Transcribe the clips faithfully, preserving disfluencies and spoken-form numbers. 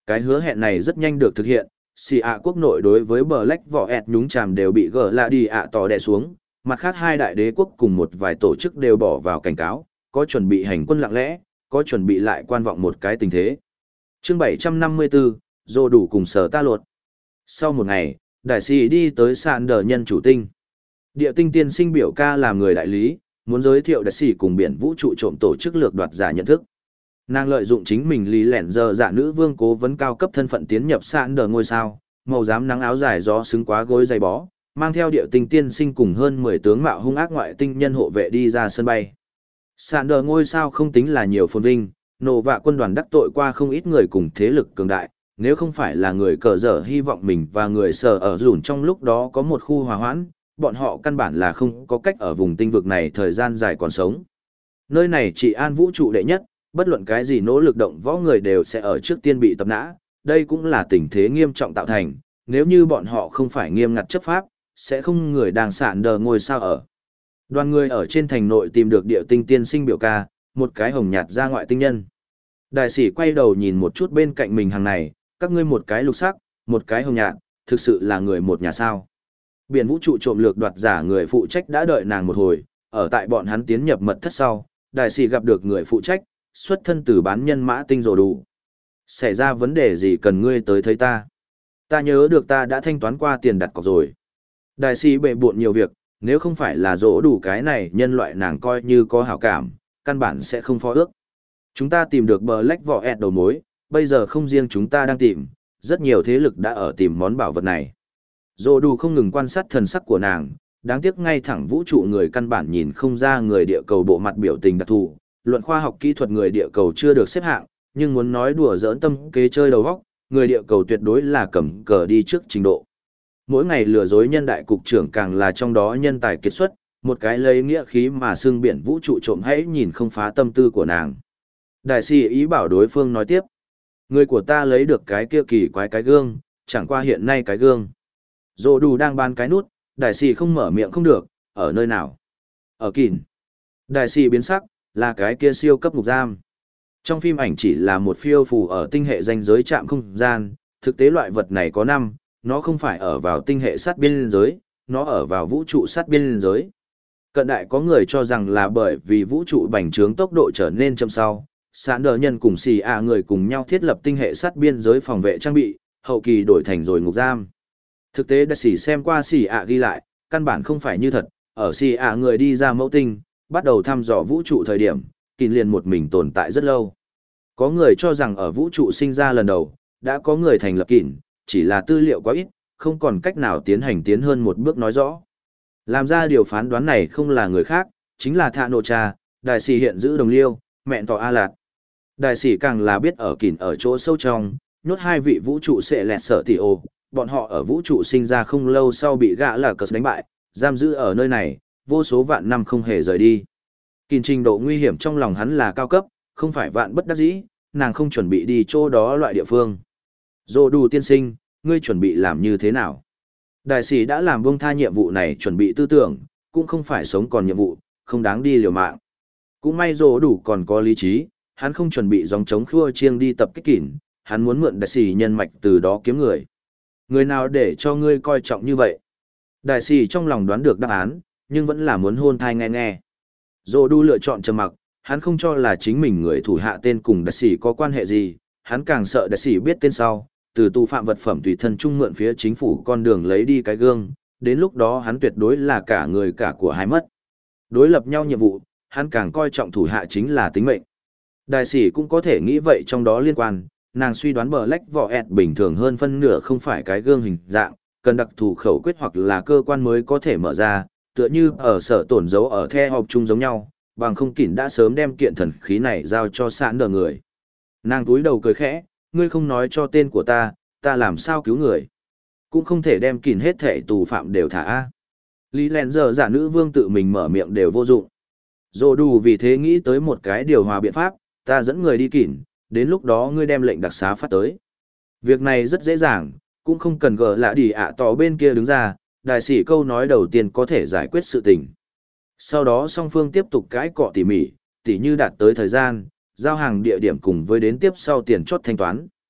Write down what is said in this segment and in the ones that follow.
Cái hứa hẹn này rất nhanh được thực hiện, xì ạ quốc nội đối với Black vỏ ẹt nhúng chàm đều bị gỡ lạ đi ạ tỏ đè xuống, mặt khác hai đại đế quốc cùng một vài tổ chức đều bỏ vào cảnh cáo, có chuẩn bị hành quân lặng lẽ, có chuẩn bị lại quan vọng một cái tình thế. Chương bảy trăm năm mươi tư, Dô đủ cùng sở ta luật. Sau một ngày, đại sĩ đi tới sàn đờ nhân chủ tinh. Địa tinh tiên sinh biểu ca làm người đại lý, muốn giới thiệu đại sĩ cùng biển vũ trụ trộm tổ chức lược đoạt giả nhận thức. Nàng lợi dụng chính mình lý lẻn giờ giả nữ vương cố vấn cao cấp thân phận tiến nhập sàn đờ ngôi sao, màu xám nắng áo dài gió xứng quá gối dày bó, mang theo địa tinh tiên sinh cùng hơn mười tướng mạo hung ác ngoại tinh nhân hộ vệ đi ra sân bay. Sàn đờ ngôi sao không tính là nhiều phồn vinh, nổ vạ quân đoàn đắc tội qua không ít người cùng thế lực cường đại, nếu không phải là người cờ dở hy vọng mình và người sở ở dùn trong lúc đó có một khu hòa hoãn, bọn họ căn bản là không có cách ở vùng tinh vực này thời gian dài còn sống. Nơi này chỉ an vũ trụ đệ nhất, bất luận cái gì nỗ lực động võ người đều sẽ ở trước tiên bị tập nã, đây cũng là tình thế nghiêm trọng tạo thành, nếu như bọn họ không phải nghiêm ngặt chấp pháp, sẽ không người đang sạn đờ ngôi sao ở. Đoàn người ở trên thành nội tìm được địa tinh tiên sinh biểu ca, một cái hồng nhạt ra ngoại tinh nhân. Đại sĩ quay đầu nhìn một chút bên cạnh mình hàng này, các ngươi một cái lục sắc, một cái hồng nhạt, thực sự là người một nhà sao. Biển vũ trụ trộm lược đoạt giả người phụ trách đã đợi nàng một hồi, ở tại bọn hắn tiến nhập mật thất sau, đại sĩ gặp được người phụ trách, xuất thân từ bán nhân mã tinh rồ đủ. Xảy ra vấn đề gì cần ngươi tới thấy ta? Ta nhớ được ta đã thanh toán qua tiền đặt cọc rồi. Đại sĩ bệ bộn nhiều việc, nếu không phải là dỗ đủ cái này nhân loại nàng coi như có hảo cảm, căn bản sẽ không phó ước. Chúng ta tìm được bờ lách vỏ ẹt đầu mối, bây giờ không riêng chúng ta đang tìm, rất nhiều thế lực đã ở tìm món bảo vật này. Dỗ đủ không ngừng quan sát thần sắc của nàng, đáng tiếc ngay thẳng vũ trụ người căn bản nhìn không ra người địa cầu bộ mặt biểu tình đặc thù, luận khoa học kỹ thuật người địa cầu chưa được xếp hạng, nhưng muốn nói đùa giỡn tâm kế chơi đầu góc, người địa cầu tuyệt đối là cầm cờ đi trước trình độ. Mỗi ngày lừa dối nhân đại cục trưởng càng là trong đó nhân tài kiệt xuất, một cái lấy nghĩa khí mà xương biển vũ trụ trộm hãy nhìn không phá tâm tư của nàng. Đại sĩ ý bảo đối phương nói tiếp. Người của ta lấy được cái kia kỳ quái cái gương, chẳng qua hiện nay cái gương. Dô đủ đang bán cái nút, đại sĩ không mở miệng không được, ở nơi nào? Ở kìn. Đại sĩ biến sắc, là cái kia siêu cấp ngục giam. Trong phim ảnh chỉ là một phiêu phù ở tinh hệ danh giới trạm không gian, thực tế loại vật này có năm, nó không phải ở vào tinh hệ sát biên giới, nó ở vào vũ trụ sát biên giới. Cận đại có người cho rằng là bởi vì vũ trụ bành trướng tốc độ trở nên chậm sau, sán đờ nhân cùng xì ạ người cùng nhau thiết lập tinh hệ sát biên giới phòng vệ trang bị, hậu kỳ đổi thành rồi ngục giam. Thực tế đã xì xem qua xì ạ ghi lại, căn bản không phải như thật, ở xì ạ người đi ra mẫu tinh, bắt đầu thăm dò vũ trụ thời điểm, kín liền một mình tồn tại rất lâu. Có người cho rằng ở vũ trụ sinh ra lần đầu, đã có người thành lập kín, chỉ là tư liệu quá ít, không còn cách nào tiến hành tiến hơn một bước nói rõ. Làm ra điều phán đoán này không là người khác, chính là Thạ Nộ Cha, đại sĩ hiện giữ đồng liêu, mẹn tỏ A Lạt. Đại sĩ càng là biết ở kín ở chỗ sâu trong, nhốt hai vị vũ trụ sẽ lẹt sở tỷ ô, bọn họ ở vũ trụ sinh ra không lâu sau bị gã là cờ đánh bại, giam giữ ở nơi này, vô số vạn năm không hề rời đi. Kín trình độ nguy hiểm trong lòng hắn là cao cấp, không phải vạn bất đắc dĩ, nàng không chuẩn bị đi chỗ đó loại địa phương. Dô đủ tiên sinh, ngươi chuẩn bị làm như thế nào? Đại sĩ đã làm buông tha nhiệm vụ này chuẩn bị tư tưởng, cũng không phải sống còn nhiệm vụ, không đáng đi liều mạng. Cũng may dô đủ còn có lý trí, hắn không chuẩn bị dòng chống khua chiêng đi tập kích kỉn, hắn muốn mượn đại sĩ nhân mạch từ đó kiếm người. Người nào để cho ngươi coi trọng như vậy? Đại sĩ trong lòng đoán được đáp án, nhưng vẫn là muốn hôn thai nghe nghe. Dô đủ lựa chọn trầm mặc, hắn không cho là chính mình người thủ hạ tên cùng đại sĩ có quan hệ gì, hắn càng sợ đại sĩ biết tên sau, từ tù phạm vật phẩm tùy thân trung mượn phía chính phủ con đường lấy đi cái gương, đến lúc đó hắn tuyệt đối là cả người cả của hai mất. Đối lập nhau nhiệm vụ, hắn càng coi trọng thủ hạ chính là tính mệnh. Đại sĩ cũng có thể nghĩ vậy trong đó liên quan, nàng suy đoán bờ lách vỏ ẹt bình thường hơn phân nửa không phải cái gương hình dạng, cần đặc thù khẩu quyết hoặc là cơ quan mới có thể mở ra, tựa như ở sở tổn dấu ở the họp chung giống nhau, bằng không kỉn đã sớm đem kiện thần khí này giao cho sẵn đờ người. Nàng túi đầu cười khẽ, ngươi không nói cho tên của ta, ta làm sao cứu người. Cũng không thể đem kỉn hết thể tù phạm đều thả. Lý lèn giờ giả nữ vương tự mình mở miệng đều vô dụng. Dô đủ vì thế nghĩ tới một cái điều hòa biện pháp, ta dẫn người đi kỉn, đến lúc đó ngươi đem lệnh đặc xá phát tới. Việc này rất dễ dàng, cũng không cần gờ lạ đi ạ tỏ bên kia đứng ra, đại sĩ câu nói đầu tiên có thể giải quyết sự tình. Sau đó song phương tiếp tục cãi cọ tỉ mỉ, tỉ như đạt tới thời gian, giao hàng địa điểm cùng với đến tiếp sau tiền chốt thanh toán.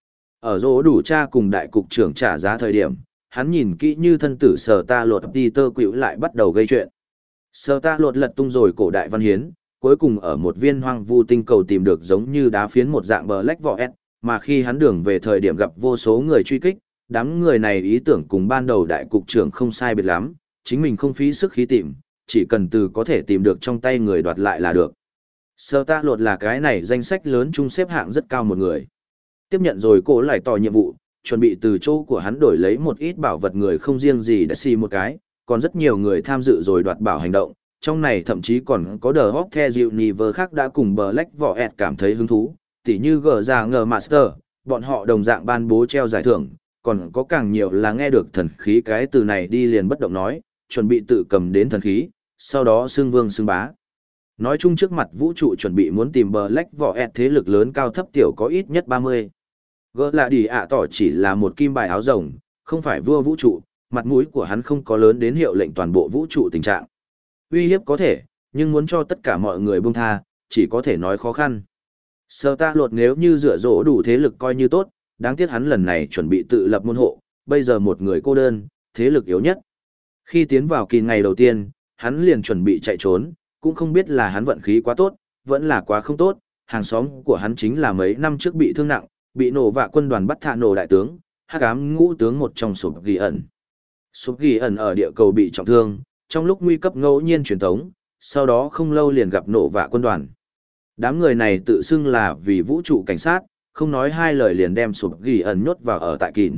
Ở rỗ đủ cha cùng đại cục trưởng trả giá thời điểm, hắn nhìn kỹ như thân tử sở ta lột Peter Quữu lại bắt đầu gây chuyện. Sở ta lột lật tung rồi cổ đại văn hiến, cuối cùng ở một viên hoang vu tinh cầu tìm được giống như đá phiến một dạng Black Void, mà khi hắn đường về thời điểm gặp vô số người truy kích, đám người này ý tưởng cùng ban đầu đại cục trưởng không sai biệt lắm, chính mình không phí sức khí tìm, chỉ cần từ có thể tìm được trong tay người đoạt lại là được. Sở ta lột là cái này danh sách lớn chung xếp hạng rất cao một người. Tiếp nhận rồi cổ lại tỏ nhiệm vụ, chuẩn bị từ chỗ của hắn đổi lấy một ít bảo vật người không riêng gì đã xì một cái, còn rất nhiều người tham dự rồi đoạt bảo hành động, trong này thậm chí còn có The Hawk The Universe khác đã cùng Black Void cảm thấy hứng thú, tỉ như gờ ra ngờ Master, bọn họ đồng dạng ban bố treo giải thưởng, còn có càng nhiều là nghe được thần khí cái từ này đi liền bất động nói, chuẩn bị tự cầm đến thần khí, sau đó xưng vương xưng bá. Nói chung trước mặt vũ trụ chuẩn bị muốn tìm Black Void thế lực lớn cao thấp tiểu có ít nhất ba mươi. Gỡ là đi ạ tỏ chỉ là một kim bài áo rồng, không phải vua vũ trụ, mặt mũi của hắn không có lớn đến hiệu lệnh toàn bộ vũ trụ tình trạng. Uy hiếp có thể, nhưng muốn cho tất cả mọi người buông tha, chỉ có thể nói khó khăn. Sở ta lột nếu như dựa dỗ đủ thế lực coi như tốt, đáng tiếc hắn lần này chuẩn bị tự lập môn hộ, bây giờ một người cô đơn, thế lực yếu nhất. Khi tiến vào kỳ ngày đầu tiên, hắn liền chuẩn bị chạy trốn, cũng không biết là hắn vận khí quá tốt, vẫn là quá không tốt, hàng xóm của hắn chính là mấy năm trước bị thương nặng, bị nổ vạ quân đoàn bắt thạ nổ đại tướng, hắc ám ngũ tướng một trong sụp ghi ẩn. Sụp ghi ẩn ở địa cầu bị trọng thương, trong lúc nguy cấp ngẫu nhiên truyền tống, sau đó không lâu liền gặp nổ vạ quân đoàn. Đám người này tự xưng là vì vũ trụ cảnh sát, không nói hai lời liền đem sụp ghi ẩn nhốt vào ở tại kìn.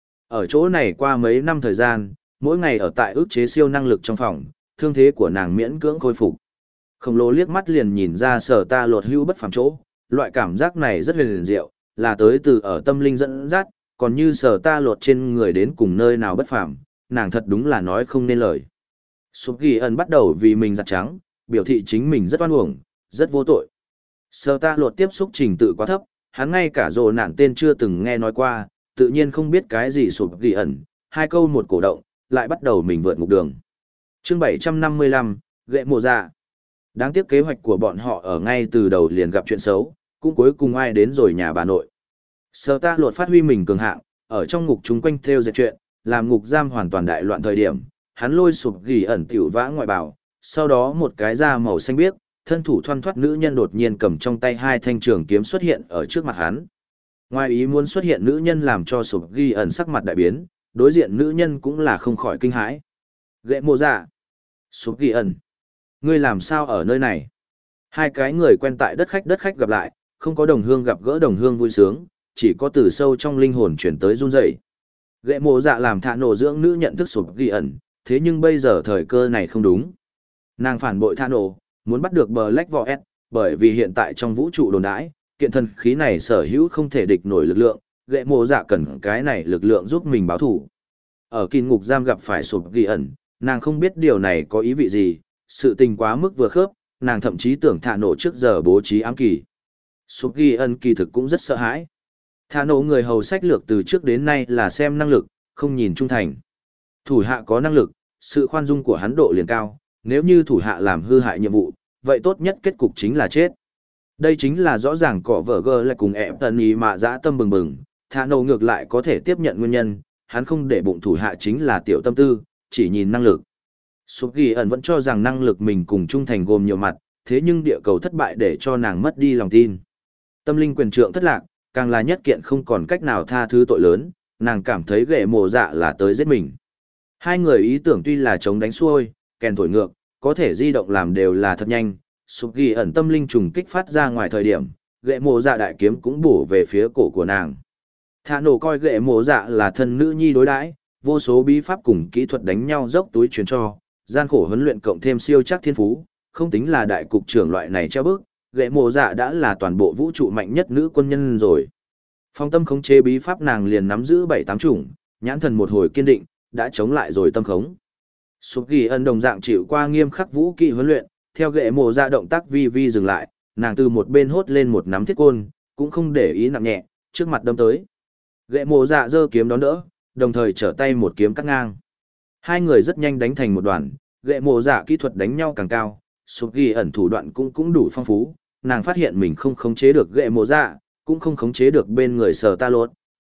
Ở chỗ này qua mấy năm thời gian, mỗi ngày ở tại ức chế siêu năng lực trong phòng, thương thế của nàng miễn cưỡng khôi phục. Khổng lồ liếc mắt liền nhìn ra sở ta lột hưu bất phàm chỗ, loại cảm giác này rất huyền diệu, là tới từ ở tâm linh dẫn dắt, còn như sở ta lột trên người đến cùng nơi nào bất phàm, nàng thật đúng là nói không nên lời. Sụp ghi ẩn bắt đầu vì mình giặt trắng, biểu thị chính mình rất oan uổng, rất vô tội. Sở ta lột tiếp xúc trình tự quá thấp, hắn ngay cả rồ nạn tên chưa từng nghe nói qua, tự nhiên không biết cái gì sụp ghi ẩn, hai câu một cổ động, lại bắt đầu mình vượt ngục đường. Chương bảy trăm năm mươi lăm, Gệ Mộ Dạ. Đáng tiếc kế hoạch của bọn họ ở ngay từ đầu liền gặp chuyện xấu, cũng cuối cùng ai đến rồi nhà bà nội. Sở ta lột phát huy mình cường hạng, ở trong ngục chúng quanh theo dệt chuyện, làm ngục giam hoàn toàn đại loạn thời điểm, hắn lôi sụp gỉ ẩn tiểu vã ngoại bảo, sau đó một cái da màu xanh biếc, thân thủ thoăn thoắt nữ nhân đột nhiên cầm trong tay hai thanh trường kiếm xuất hiện ở trước mặt hắn. Ngoài ý muốn xuất hiện nữ nhân làm cho sụp gỉ ẩn sắc mặt đại biến, đối diện nữ nhân cũng là không khỏi kinh hãi. Gệ Mộ Dạ, sụp gỉ ẩn, ngươi làm sao ở nơi này? Hai cái người quen tại đất khách đất khách gặp lại, không có đồng hương gặp gỡ đồng hương vui sướng, chỉ có từ sâu trong linh hồn chuyển tới run rẩy. Gệ Mộ Dạ làm thạ nổ dưỡng nữ nhận thức sụp ghi ẩn, thế nhưng bây giờ thời cơ này không đúng. Nàng phản bội thạ nổ, muốn bắt được Black Void, bởi vì hiện tại trong vũ trụ đồn đãi, kiện thần khí này sở hữu không thể địch nổi lực lượng, Gệ Mộ Dạ cần cái này lực lượng giúp mình báo thù. Ở kỳ ngục giam gặp phải sụp ghi ẩn, nàng không biết điều này có ý vị gì, sự tình quá mức vừa khớp, nàng thậm chí tưởng thạ nổ trước giờ bố trí ám kỳ. Sụp ghi ẩn kỳ thực cũng rất sợ hãi. Thạ nổ người hầu sách lược từ trước đến nay là xem năng lực, không nhìn trung thành. Thủ hạ có năng lực, sự khoan dung của hắn độ liền cao, nếu như thủ hạ làm hư hại nhiệm vụ, vậy tốt nhất kết cục chính là chết. Đây chính là rõ ràng cỏ vợ gơ lại cùng ẹp tần ý mà dã tâm bừng bừng, thạ nổ ngược lại có thể tiếp nhận nguyên nhân, hắn không để bụng thủ hạ chính là tiểu tâm tư, chỉ nhìn năng lực. Sụp ghi ẩn vẫn cho rằng năng lực mình cùng trung thành gồm nhiều mặt, thế nhưng địa cầu thất bại để cho nàng mất đi lòng tin. Tâm linh quyền trượng thất lạc, càng là nhất kiện không còn cách nào tha thứ tội lớn, nàng cảm thấy Gệ Mộ Dạ là tới giết mình. Hai người ý tưởng tuy là chống đánh xuôi, kèn thổi ngược, có thể di động làm đều là thật nhanh, sụp ghi ẩn tâm linh trùng kích phát ra ngoài thời điểm, Gệ Mộ Dạ đại kiếm cũng bổ về phía cổ của nàng. Thạ nổ coi Gệ Mộ Dạ là thân nữ nhi đối đãi, vô số bí pháp cùng kỹ thuật đánh nhau dốc túi truyền cho, gian khổ huấn luyện cộng thêm siêu chắc thiên phú, không tính là đại cục trưởng loại này treo bước, Gệ Mộ Dạ đã là toàn bộ vũ trụ mạnh nhất nữ quân nhân rồi. Phong tâm khống chế bí pháp nàng liền nắm giữ bảy tám chủng, nhãn thần một hồi kiên định, đã chống lại rồi tâm khống. Sụp ghi ân đồng dạng chịu qua nghiêm khắc vũ kỹ huấn luyện, theo Gệ Mộ Dạ động tác vi vi dừng lại, nàng từ một bên hốt lên một nắm thiết côn, cũng không để ý nặng nhẹ, trước mặt đâm tới. Gệ Mộ Dạ giơ kiếm đón đỡ, đồng thời trở tay một kiếm cắt ngang. Hai người rất nhanh đánh thành một đoàn, Gệ Mộ Dạ kỹ thuật đánh nhau càng cao, sụp ghi ẩn thủ đoạn cũng cũng đủ phong phú, nàng phát hiện mình không khống chế được Gệ Mộ Dạ, cũng không khống chế được bên người Sở Ta Lột,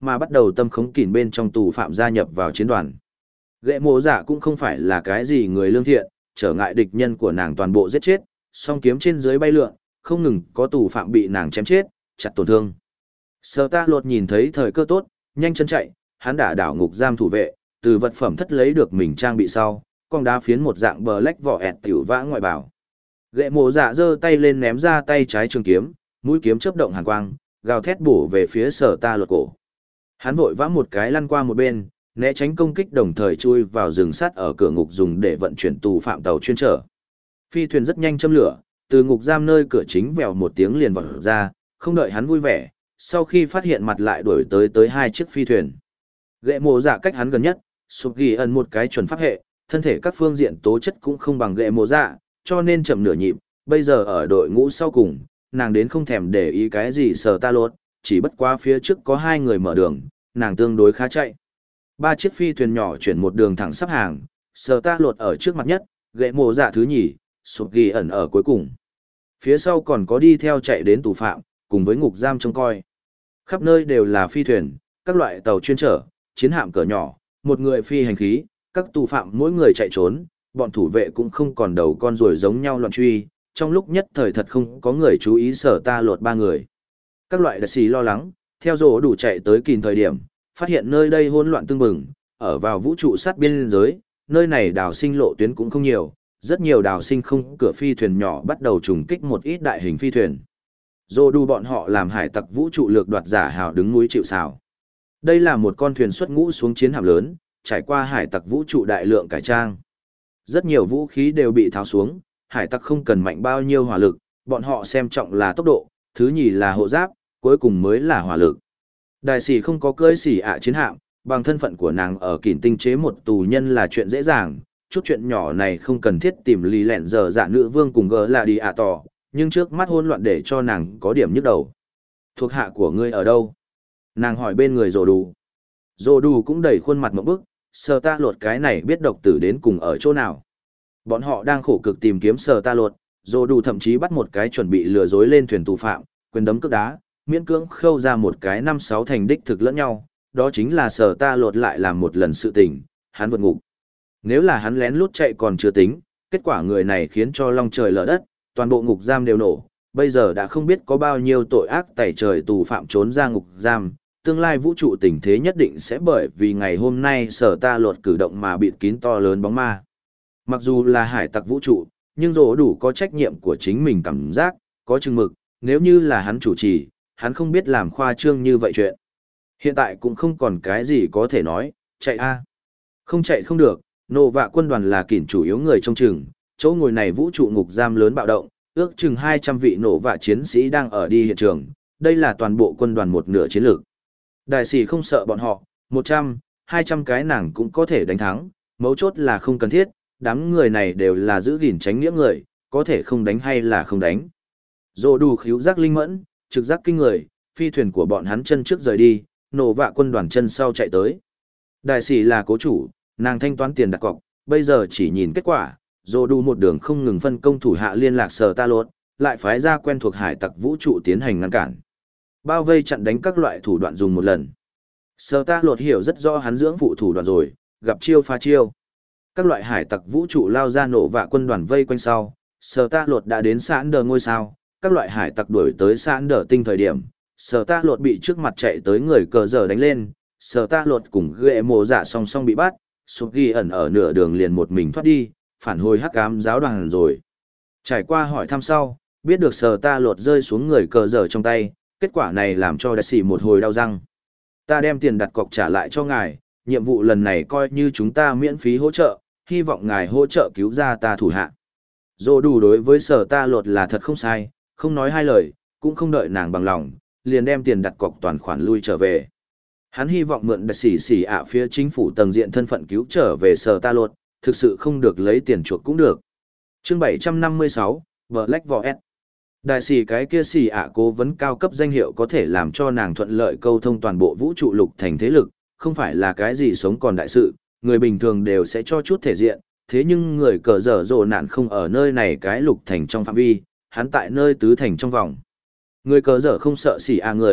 mà bắt đầu tâm khống kỉn bên trong tù phạm gia nhập vào chiến đoàn. Ghệ mộ dạ cũng không phải là cái gì người lương thiện, trở ngại địch nhân của nàng toàn bộ giết chết, song kiếm trên dưới bay lượn, không ngừng có tù phạm bị nàng chém chết, chặt tổn thương. Sở ta lột nhìn thấy thời cơ tốt, nhanh chân chạy, hắn đả đảo ngục giam thủ vệ, từ vật phẩm thất lấy được mình trang bị sau, con đá phiến một dạng bờ lách vỏ ẹt tiểu vã ngoại bảo. Ghệ mộ dạ giơ tay lên ném ra tay trái trường kiếm, mũi kiếm chớp động hàn quang, gào thét bổ về phía sở ta lột cổ. Hắn vội vã một cái lăn qua một bên, né tránh công kích đồng thời chui vào rừng sắt ở cửa ngục dùng để vận chuyển tù phạm tàu chuyên trở. Phi thuyền rất nhanh châm lửa, từ ngục giam nơi cửa chính vèo một tiếng liền vọt ra, không đợi hắn vui vẻ, sau khi phát hiện mặt lại đuổi tới tới hai chiếc phi thuyền. Ghệ mộ dạ cách hắn gần nhất, sụp ghi ẩn một cái chuẩn pháp hệ, thân thể các phương diện tố chất cũng không bằng ghệ mộ dạ, cho nên chậm nửa nhịp, bây giờ ở đội ngũ sau cùng, nàng đến không thèm để ý cái gì sờ ta lột, chỉ bất quá phía trước có hai người mở đường, nàng tương đối khá chạy. Ba chiếc phi thuyền nhỏ chuyển một đường thẳng sắp hàng, sờ ta lột ở trước mặt nhất, ghệ mộ dạ thứ nhì, sụp ghi ẩn ở cuối cùng. Phía sau còn có đi theo chạy đến tù phạm, cùng với ngục giam trông coi. Khắp nơi đều là phi thuyền, các loại tàu chuyên trở, chiến hạm cỡ nhỏ, một người phi hành khí, các tù phạm mỗi người chạy trốn, bọn thủ vệ cũng không còn đầu con ruồi giống nhau loạn truy, trong lúc nhất thời thật không có người chú ý sở ta lột ba người. Các loại đặc sĩ lo lắng, theo dỗ đủ chạy tới kìm thời điểm, phát hiện nơi đây hỗn loạn tương bừng, ở vào vũ trụ sát biên giới, nơi này đào sinh lộ tuyến cũng không nhiều, rất nhiều đào sinh không cửa phi thuyền nhỏ bắt đầu trùng kích một ít đại hình phi thuyền. Dỗ đủ bọn họ làm hải tặc vũ trụ lược đoạt giả hào đứng núi chịu sào. Đây là một con thuyền xuất ngũ xuống chiến hạm lớn, trải qua hải tặc vũ trụ đại lượng cải trang. Rất nhiều vũ khí đều bị tháo xuống, hải tặc không cần mạnh bao nhiêu hỏa lực, bọn họ xem trọng là tốc độ, thứ nhì là hộ giáp, cuối cùng mới là hỏa lực. Đại sĩ không có cưỡi xỉ ạ chiến hạm, bằng thân phận của nàng ở kỷ tinh chế một tù nhân là chuyện dễ dàng, chút chuyện nhỏ này không cần thiết tìm lì lẹn giờ dạ nữ vương cùng gỡ là đi ạ tỏ, nhưng trước mắt hỗn loạn để cho nàng có điểm nhức đầu. Thuộc hạ của ngươi ở đâu? Nàng hỏi bên người rồ đủ. Rồ đủ cũng đẩy khuôn mặt một bức, sờ ta lột cái này biết độc tử đến cùng ở chỗ nào. Bọn họ đang khổ cực tìm kiếm sờ ta lột, rồ đủ thậm chí bắt một cái chuẩn bị lừa dối lên thuyền tù phạm, quyền đấm cước đá, miễn cưỡng khâu ra một cái năm sáu thành đích thực lẫn nhau, đó chính là sờ ta lột lại làm một lần sự tình, hắn vượt ngục. Nếu là hắn lén lút chạy còn chưa tính, kết quả người này khiến cho long trời lở đất, toàn bộ ngục giam đều nổ, bây giờ đã không biết có bao nhiêu tội ác tẩy trời tù phạm trốn ra ngục giam, tương lai vũ trụ tình thế nhất định sẽ bởi vì ngày hôm nay sở ta lột cử động mà bịt kín to lớn bóng ma. Mặc dù là hải tặc vũ trụ, nhưng rỗ đủ có trách nhiệm của chính mình cảm giác, có chừng mực, nếu như là hắn chủ trì, hắn không biết làm khoa trương như vậy chuyện. Hiện tại cũng không còn cái gì có thể nói, chạy a Không chạy không được, nộ vạ quân đoàn là kỉn chủ yếu người trong chừng, chỗ ngồi này vũ trụ ngục giam lớn bạo động, ước chừng hai trăm vị nổ vạ chiến sĩ đang ở đi hiện trường, đây là toàn bộ quân đoàn một nửa chiến lược. Đại sĩ không sợ bọn họ, một trăm, hai trăm cái nàng cũng có thể đánh thắng, mấu chốt là không cần thiết, đám người này đều là giữ gìn tránh nghĩa người, có thể không đánh hay là không đánh. Dỗ đủ khíu giác linh mẫn, trực giác kinh người, phi thuyền của bọn hắn chân trước rời đi, nổ vạ quân đoàn chân sau chạy tới. Đại sĩ là cố chủ, nàng thanh toán tiền đặt cọc, bây giờ chỉ nhìn kết quả, dỗ đủ một đường không ngừng phân công thủ hạ liên lạc sở ta lột, lại phái ra quen thuộc hải tặc vũ trụ tiến hành ngăn cản. Bao vây chặn đánh các loại thủ đoạn dùng một lần. Sở ta lột hiểu rất rõ hắn dưỡng phụ thủ đoạn rồi, gặp chiêu phá chiêu. Các loại hải tặc vũ trụ lao ra nổ vạ quân đoàn vây quanh sau, sở ta lột đã đến sãn đờ ngôi sao, các loại hải tặc đuổi tới sãn đờ tinh thời điểm, sở ta lột bị trước mặt chạy tới người cờ giờ đánh lên, sở ta lột cùng ghệ mộ dạ song song bị bắt, sụp ghi ẩn ở nửa đường liền một mình thoát đi, phản hồi hắc ám giáo đoàn rồi. Trải qua hỏi thăm sau, biết được sở ta lột rơi xuống người cờ giờ trong tay, kết quả này làm cho đại sĩ một hồi đau răng. Ta đem tiền đặt cọc trả lại cho ngài, nhiệm vụ lần này coi như chúng ta miễn phí hỗ trợ, hy vọng ngài hỗ trợ cứu ra ta thủ hạ. Dỗ đủ đối với sở ta lột là thật không sai, không nói hai lời, cũng không đợi nàng bằng lòng, liền đem tiền đặt cọc toàn khoản lui trở về. Hắn hy vọng mượn đặc sĩ xỉ ạ phía chính phủ tầng diện thân phận cứu trở về sở ta lột, thực sự không được lấy tiền chuộc cũng được. Chương bảy trăm năm mươi sáu, Black Void. Đại sĩ cái kia xỉ ạ cố vấn cao cấp danh hiệu có thể làm cho nàng thuận lợi câu thông toàn bộ vũ trụ lục thành thế lực, không phải là cái gì sống còn đại sự, người bình thường đều sẽ cho chút thể diện, thế nhưng người cờ dở dồ nạn không ở nơi này cái lục thành trong phạm vi, hắn tại nơi tứ thành trong vòng. Người cờ dở không sợ xỉ ạ người,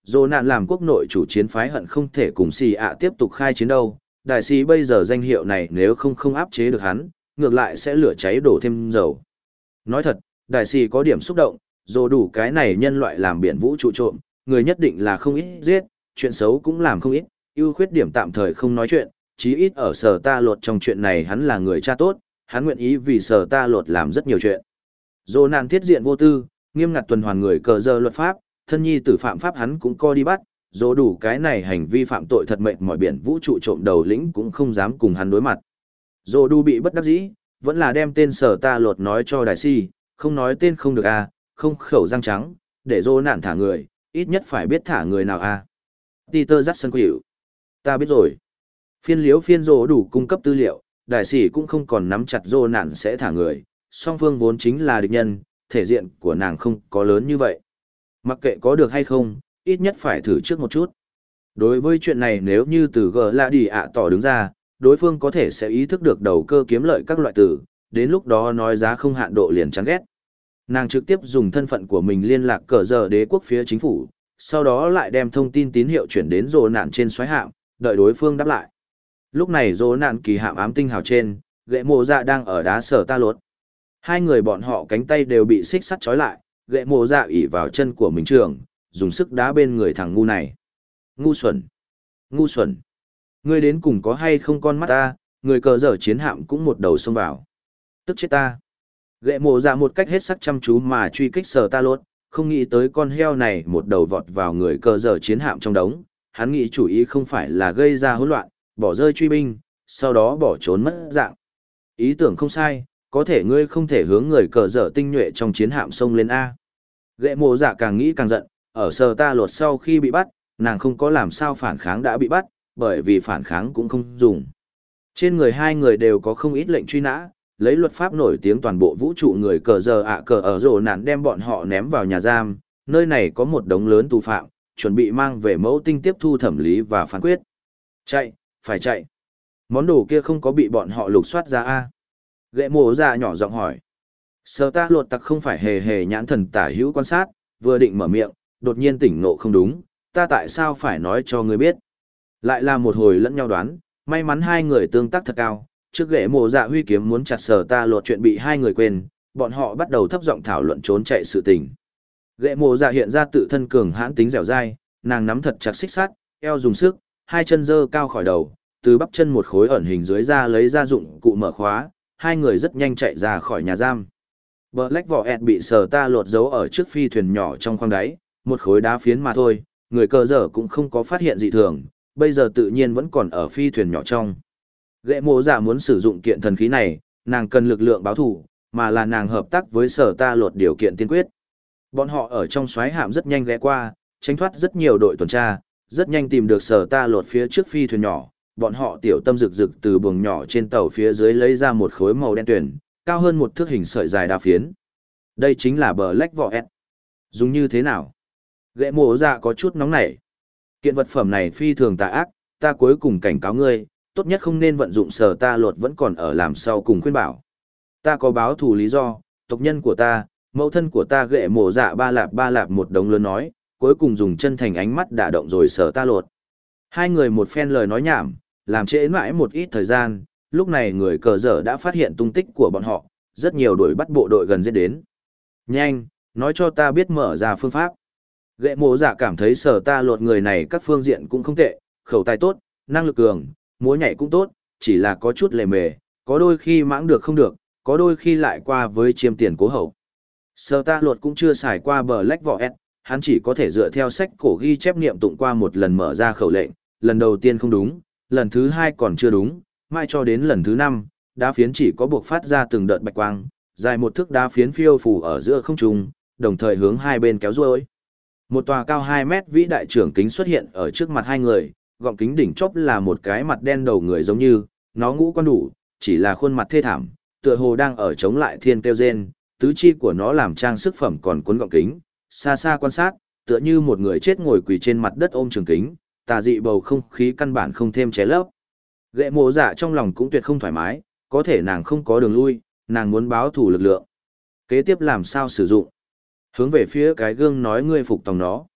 Dô nạn làm quốc nội chủ chiến phái hận không thể cùng xì ạ tiếp tục khai chiến đâu, đại sĩ bây giờ danh hiệu này nếu không không áp chế được hắn, ngược lại sẽ lửa cháy đổ thêm dầu. Nói thật, đại sĩ có điểm xúc động, dù đủ cái này nhân loại làm biển vũ trụ trộm, người nhất định là không ít giết, chuyện xấu cũng làm không ít, ưu khuyết điểm tạm thời không nói chuyện, chí ít ở sở ta lột trong chuyện này hắn là người cha tốt, hắn nguyện ý vì sở ta lột làm rất nhiều chuyện. Dô nạn thiết diện vô tư, nghiêm ngặt tuần hoàn người cờ giờ luật pháp, thân nhi tử phạm pháp hắn cũng co đi bắt, dỗ đủ cái này hành vi phạm tội thật mệnh mọi biển vũ trụ trộm đầu lĩnh cũng không dám cùng hắn đối mặt. Dỗ đủ bị bất đắc dĩ, vẫn là đem tên sở ta lột nói cho đại si, không nói tên không được à, không khẩu răng trắng, để dô nạn thả người, ít nhất phải biết thả người nào à. Peter Jackson quỷ, ta biết rồi. Phiên liếu phiên dỗ đủ cung cấp tư liệu, đại sĩ cũng không còn nắm chặt dô nạn sẽ thả người, song phương vốn chính là địch nhân, thể diện của nàng không có lớn như vậy. Mặc kệ có được hay không, ít nhất phải thử trước một chút. Đối với chuyện này nếu như từ G là đi ạ tỏ đứng ra, đối phương có thể sẽ ý thức được đầu cơ kiếm lợi các loại từ, đến lúc đó nói giá không hạn độ liền chán ghét. Nàng trực tiếp dùng thân phận của mình liên lạc cờ giờ đế quốc phía chính phủ, sau đó lại đem thông tin tín hiệu chuyển đến rồ nạn trên xoáy hạm, đợi đối phương đáp lại. Lúc này rồ nạn kỳ hạm ám tinh hào trên, gệ mộ dạ đang ở đá sở ta lột. Hai người bọn họ cánh tay đều bị xích sắt trói lại, gệ mộ dạ ỉ vào chân của mình trường, dùng sức đá bên người thằng ngu này. Ngu xuẩn! Ngu xuẩn! Ngươi đến cùng có hay không con mắt ta, người cờ dở chiến hạm cũng một đầu xông vào. Tức chết ta! Gệ mộ dạ một cách hết sắc chăm chú mà truy kích sở ta lốt, không nghĩ tới con heo này một đầu vọt vào người cờ dở chiến hạm trong đống. Hắn nghĩ chủ ý không phải là gây ra hỗn loạn, bỏ rơi truy binh, sau đó bỏ trốn mất dạng. Ý tưởng không sai, có thể ngươi không thể hướng người cờ dở tinh nhuệ trong chiến hạm sông lên A. Gệ mộ dạ càng nghĩ càng giận, ở sở ta lột sau khi bị bắt, nàng không có làm sao phản kháng đã bị bắt, bởi vì phản kháng cũng không dùng. Trên người hai người đều có không ít lệnh truy nã, lấy luật pháp nổi tiếng toàn bộ vũ trụ người cờ giờ ạ cờ ở rổ nạn đem bọn họ ném vào nhà giam, nơi này có một đống lớn tù phạm, chuẩn bị mang về mẫu tinh tiếp thu thẩm lý và phán quyết. Chạy, phải chạy. Món đồ kia không có bị bọn họ lục soát ra A. Gệ mộ dạ nhỏ giọng hỏi. Sở ta lột tặc không phải hề hề nhãn thần tả hữu quan sát, vừa định mở miệng, đột nhiên tỉnh ngộ không đúng, ta tại sao phải nói cho ngươi biết. Lại là một hồi lẫn nhau đoán, may mắn hai người tương tác thật cao, trước ghệ mộ dạ huy kiếm muốn chặt sở ta lột chuyện bị hai người quên, bọn họ bắt đầu thấp giọng thảo luận trốn chạy sự tình. Ghệ mộ dạ hiện ra tự thân cường hãn tính dẻo dai, nàng nắm thật chặt xích sắt, eo dùng sức, hai chân giơ cao khỏi đầu, từ bắp chân một khối ẩn hình dưới ra lấy ra dụng cụ mở khóa, hai người rất nhanh chạy ra khỏi nhà giam. Black Void bị sở ta lột giấu ở trước phi thuyền nhỏ trong khoang đáy, một khối đá phiến mà thôi, người cờ dở cũng không có phát hiện dị thường, bây giờ tự nhiên vẫn còn ở phi thuyền nhỏ trong. Gệ mộ giả muốn sử dụng kiện thần khí này, nàng cần lực lượng báo thủ, mà là nàng hợp tác với sở ta lột điều kiện tiên quyết. Bọn họ ở trong xoáy hạm rất nhanh ghé qua, tránh thoát rất nhiều đội tuần tra, rất nhanh tìm được sở ta lột phía trước phi thuyền nhỏ. Bọn họ tiểu tâm rực rực từ buồng nhỏ trên tàu phía dưới lấy ra một khối màu đen tuyển, cao hơn một thước hình sợi dài đa phiến. Đây chính là Black Void. Dùng như thế nào? Gệ mộ dạ có chút nóng nảy. Kiện vật phẩm này phi thường tà ác, ta cuối cùng cảnh cáo ngươi, tốt nhất không nên vận dụng sở ta lột vẫn còn ở làm sau cùng khuyên bảo. Ta có báo thù lý do, tộc nhân của ta, mẫu thân của ta gệ mộ dạ ba lạp ba lạp một đống lớn nói, cuối cùng dùng chân thành ánh mắt đả động rồi sở ta lột. Hai người một phen lời nói nhảm, làm trễ mãi một ít thời gian, lúc này người cờ dở đã phát hiện tung tích của bọn họ, rất nhiều đuổi bắt bộ đội gần giết đến. Nhanh, nói cho ta biết mở ra phương pháp. Gệ mộ dạ cảm thấy sở ta lột người này các phương diện cũng không tệ, khẩu tài tốt, năng lực cường, múa nhảy cũng tốt, chỉ là có chút lề mề, có đôi khi mãng được không được, có đôi khi lại qua với chiêm tiền cố hậu. Sở ta lột cũng chưa xài qua bờ lách vỏ S, hắn chỉ có thể dựa theo sách cổ ghi chép niệm tụng qua một lần mở ra khẩu lệnh, lần đầu tiên không đúng, lần thứ hai còn chưa đúng, mai cho đến lần thứ năm, đá phiến chỉ có buộc phát ra từng đợt bạch quang, dài một thước đá phiến phiêu phù ở giữa không trung, đồng thời hướng hai bên kéo ruôi. Một tòa cao hai mét vĩ đại trưởng kính xuất hiện ở trước mặt hai người, gọng kính đỉnh chóp là một cái mặt đen đầu người giống như, nó ngũ quan đủ, chỉ là khuôn mặt thê thảm, tựa hồ đang ở chống lại thiên kêu rên, tứ chi của nó làm trang sức phẩm còn cuốn gọng kính, xa xa quan sát, tựa như một người chết ngồi quỳ trên mặt đất ôm trường kính, tà dị bầu không khí căn bản không thêm ché lấp. Gệ mộ dạ trong lòng cũng tuyệt không thoải mái, có thể nàng không có đường lui, nàng muốn báo thủ lực lượng. Kế tiếp làm sao sử dụng? Hướng về phía cái gương nói ngươi phục tòng nó.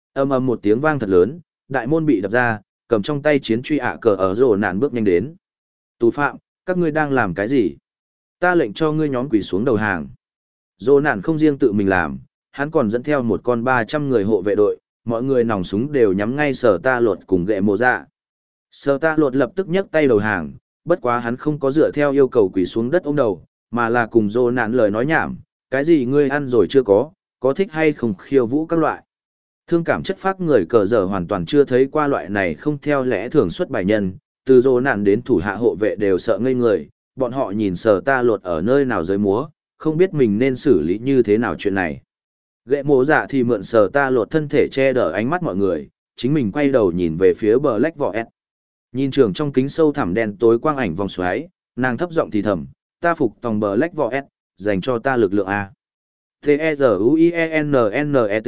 Ầm ầm một tiếng vang thật lớn, đại môn bị đập ra, cầm trong tay chiến truy ạ cờ ở rồ nạn bước nhanh đến. Tù phạm, các ngươi đang làm cái gì? Ta lệnh cho ngươi nhóm quỳ xuống đầu hàng. Rồ nạn không riêng tự mình làm, hắn còn dẫn theo một con ba trăm người hộ vệ đội, mọi người nòng súng đều nhắm ngay sở ta lột cùng ghệ mộ dạ. Sở ta lột lập tức nhấc tay đầu hàng, bất quá hắn không có dựa theo yêu cầu quỳ xuống đất ôm đầu, mà là cùng rồ nạn lời nói nhảm, cái gì ngươi ăn rồi chưa có, có thích hay không khiêu vũ các loại. Thương cảm chất phác người cờ dở hoàn toàn chưa thấy qua loại này không theo lẽ thường xuất bài nhân, từ rồ nạn đến thủ hạ hộ vệ đều sợ ngây người, bọn họ nhìn sở ta lột ở nơi nào dưới múa, không biết mình nên xử lý như thế nào chuyện này. Ghệ mộ dạ thì mượn sở ta lột thân thể che đỡ ánh mắt mọi người, chính mình quay đầu nhìn về phía bờ lách vỏ ép. Nhìn trường trong kính sâu thẳm đen tối quang ảnh vòng xoáy, nàng thấp giọng thì thầm, ta phục tòng bờ lách vỏ ép, dành cho ta lực lượng A. T-E-Z-U-I-E-N-N-E-T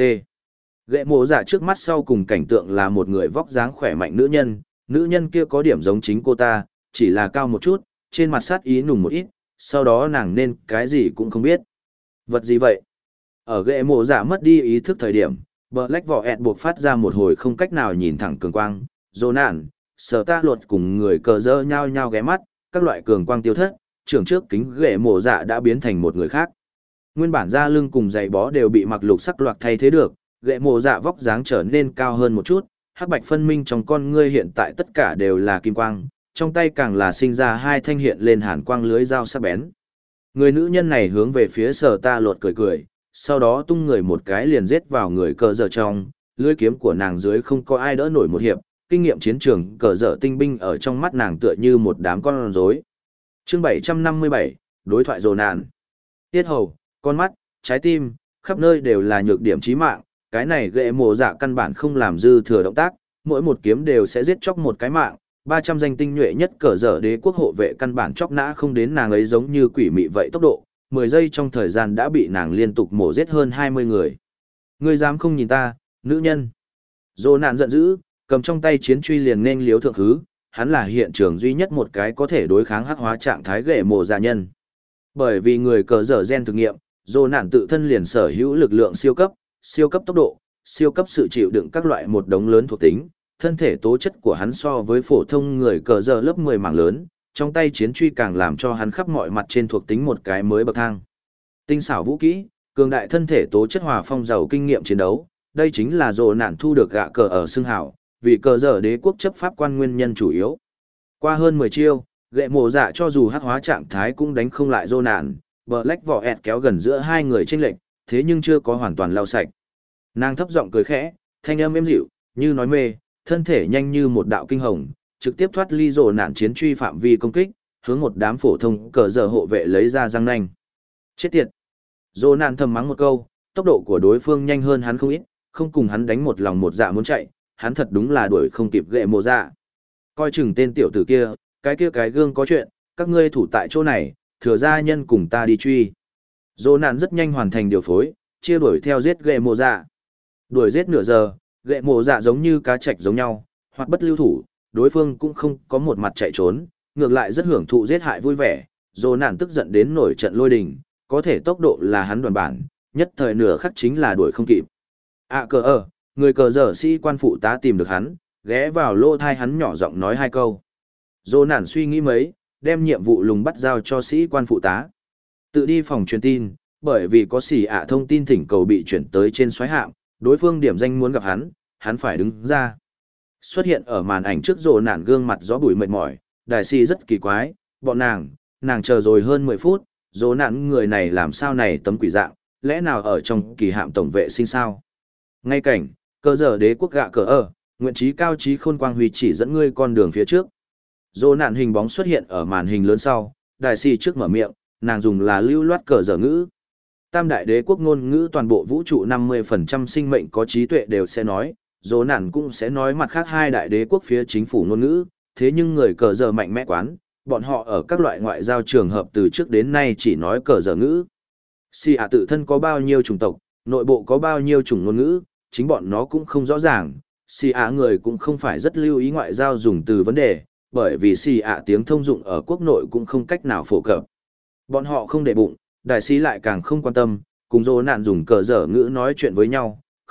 Ghệ mộ dạ trước mắt sau cùng cảnh tượng là một người vóc dáng khỏe mạnh nữ nhân, nữ nhân kia có điểm giống chính cô ta, chỉ là cao một chút, trên mặt sát ý nùng một ít, sau đó nàng nên cái gì cũng không biết. Vật gì vậy? Ở ghệ mộ dạ mất đi ý thức thời điểm, Black Vỏ buộc phát ra một hồi không cách nào nhìn thẳng cường quang, dô nạn, sở ta luật cùng người cờ dơ nhau nhau ghé mắt, các loại cường quang tiêu thất, trưởng trước kính ghệ mộ dạ đã biến thành một người khác. Nguyên bản da lưng cùng giày bó đều bị mặc lục sắc loạt thay thế được, ghệ mộ dạ vóc dáng trở nên cao hơn một chút, hắc bạch phân minh trong con ngươi hiện tại tất cả đều là kim quang, trong tay càng là sinh ra hai thanh hiện lên hàn quang lưới dao sắc bén. Người nữ nhân này hướng về phía sở ta lột cười cười, sau đó tung người một cái liền giết vào người cờ dở trong, lưỡi kiếm của nàng dưới không có ai đỡ nổi một hiệp, kinh nghiệm chiến trường cờ dở tinh binh ở trong mắt nàng tựa như một đám con rối. Chương bảy trăm năm mươi bảy, đối thoại rồ nạn. Tiết hầu, con mắt, trái tim, khắp nơi đều là nhược điểm chí mạng, cái này ghệ mộ dạ căn bản không làm dư thừa động tác, mỗi một kiếm đều sẽ giết chóc một cái mạng, ba trăm danh tinh nhuệ nhất cờ dở đế quốc hộ vệ căn bản chóc nã không đến nàng ấy giống như quỷ mị vậy tốc độ, mười giây trong thời gian đã bị nàng liên tục mổ giết hơn hai mươi người. Ngươi dám không nhìn ta, nữ nhân. Dô nạn giận dữ, cầm trong tay chiến truy liền nên liếu thượng hứ, hắn là hiện trường duy nhất một cái có thể đối kháng hắc hóa trạng thái ghệ mộ dạ nhân. Bởi vì người cờ dở gen thực nghiệm, dô nạn tự thân liền sở hữu lực lượng siêu cấp, siêu cấp tốc độ, siêu cấp sự chịu đựng các loại một đống lớn thuộc tính, thân thể tố chất của hắn so với phổ thông người cờ dở lớp mười mảng lớn, trong tay chiến truy càng làm cho hắn khắp mọi mặt trên thuộc tính một cái mới bậc thang. Tinh xảo vũ kỹ, cường đại thân thể tố chất hòa phong giàu kinh nghiệm chiến đấu, đây chính là dồ nạn thu được gạ cờ ở xương hảo, vì cờ dở đế quốc chấp pháp quan nguyên nhân chủ yếu. Qua hơn mười chiêu, ghệ mộ dạ cho dù hắc hóa trạng thái cũng đánh không lại dô nạn, Black Vỏ ẹt kéo gần giữa hai người chênh lệch, thế nhưng chưa có hoàn toàn lau sạch. Nàng thấp giọng cười khẽ, thanh âm êm dịu, như nói mê, thân thể nhanh như một đạo kinh hồng, trực tiếp thoát ly rồ nạn chiến truy phạm vi công kích, hướng một đám phổ thông cờ dở hộ vệ lấy ra răng nanh. Chết tiệt! Rồ nạn thầm mắng một câu, tốc độ của đối phương nhanh hơn hắn không ít, không cùng hắn đánh một lòng một dạ muốn chạy, hắn thật đúng là đuổi không kịp ghệ mộ dạ. Coi chừng tên tiểu tử kia, cái kia cái gương có chuyện, các ngươi thủ tại chỗ này, thừa gia nhân cùng ta đi truy. Rồ nạn rất nhanh hoàn thành điều phối, chia đuổi theo giết ghệ mộ dạ. Đuổi giết nửa giờ, ghệ mộ dạ giống như cá trạch giống nhau, hoặc bất lưu thủ, đối phương cũng không có một mặt chạy trốn, ngược lại rất hưởng thụ giết hại vui vẻ. Dồ nạn tức giận đến nổi trận lôi đình, có thể tốc độ là hắn đoàn bản, nhất thời nửa khắc chính là đuổi không kịp. À cờ ở, người cờ dở sĩ quan phụ tá tìm được hắn, ghé vào lô thai hắn nhỏ giọng nói hai câu. Dồ nạn suy nghĩ mấy, đem nhiệm vụ lùng bắt giao cho sĩ quan phụ tá. Tự đi phòng truyền tin, bởi vì có xỉ ạ thông tin thỉnh cầu bị chuyển tới trên xoáy hạm, đối phương điểm danh muốn gặp hắn, hắn phải đứng ra. Xuất hiện ở màn ảnh trước rồ nạn gương mặt gió bụi mệt mỏi, đại si rất kỳ quái, bọn nàng, nàng chờ rồi hơn mười phút, rồ nạn người này làm sao này tấm quỷ dạng, lẽ nào ở trong kỳ hạm tổng vệ sinh sao? Ngay cảnh, cơ giờ đế quốc gạ cờ ở, nguyện trí cao trí khôn quang huy chỉ dẫn ngươi con đường phía trước. Rồ nạn hình bóng xuất hiện ở màn hình lớn sau, đại si trước mở miệng, nàng dùng là lưu loát cờ giờ ngữ. Tam đại đế quốc ngôn ngữ toàn bộ vũ trụ năm mươi phần trăm sinh mệnh có trí tuệ đều sẽ nói, dỗ nạn cũng sẽ nói mặt khác hai đại đế quốc phía chính phủ ngôn ngữ, thế nhưng người cờ giờ mạnh mẽ quán, bọn họ ở các loại ngoại giao trường hợp từ trước đến nay chỉ nói cờ giờ ngữ. Si ạ tự thân có bao nhiêu chủng tộc, nội bộ có bao nhiêu chủng ngôn ngữ, chính bọn nó cũng không rõ ràng, Si ạ người cũng không phải rất lưu ý ngoại giao dùng từ vấn đề, bởi vì Si ạ tiếng thông dụng ở quốc nội cũng không cách nào phổ cập. Bọn họ không để bụng, đại sĩ lại càng không quan tâm, cùng dỗ nạn dùng cờ dở ngữ nói chuyện với nhau,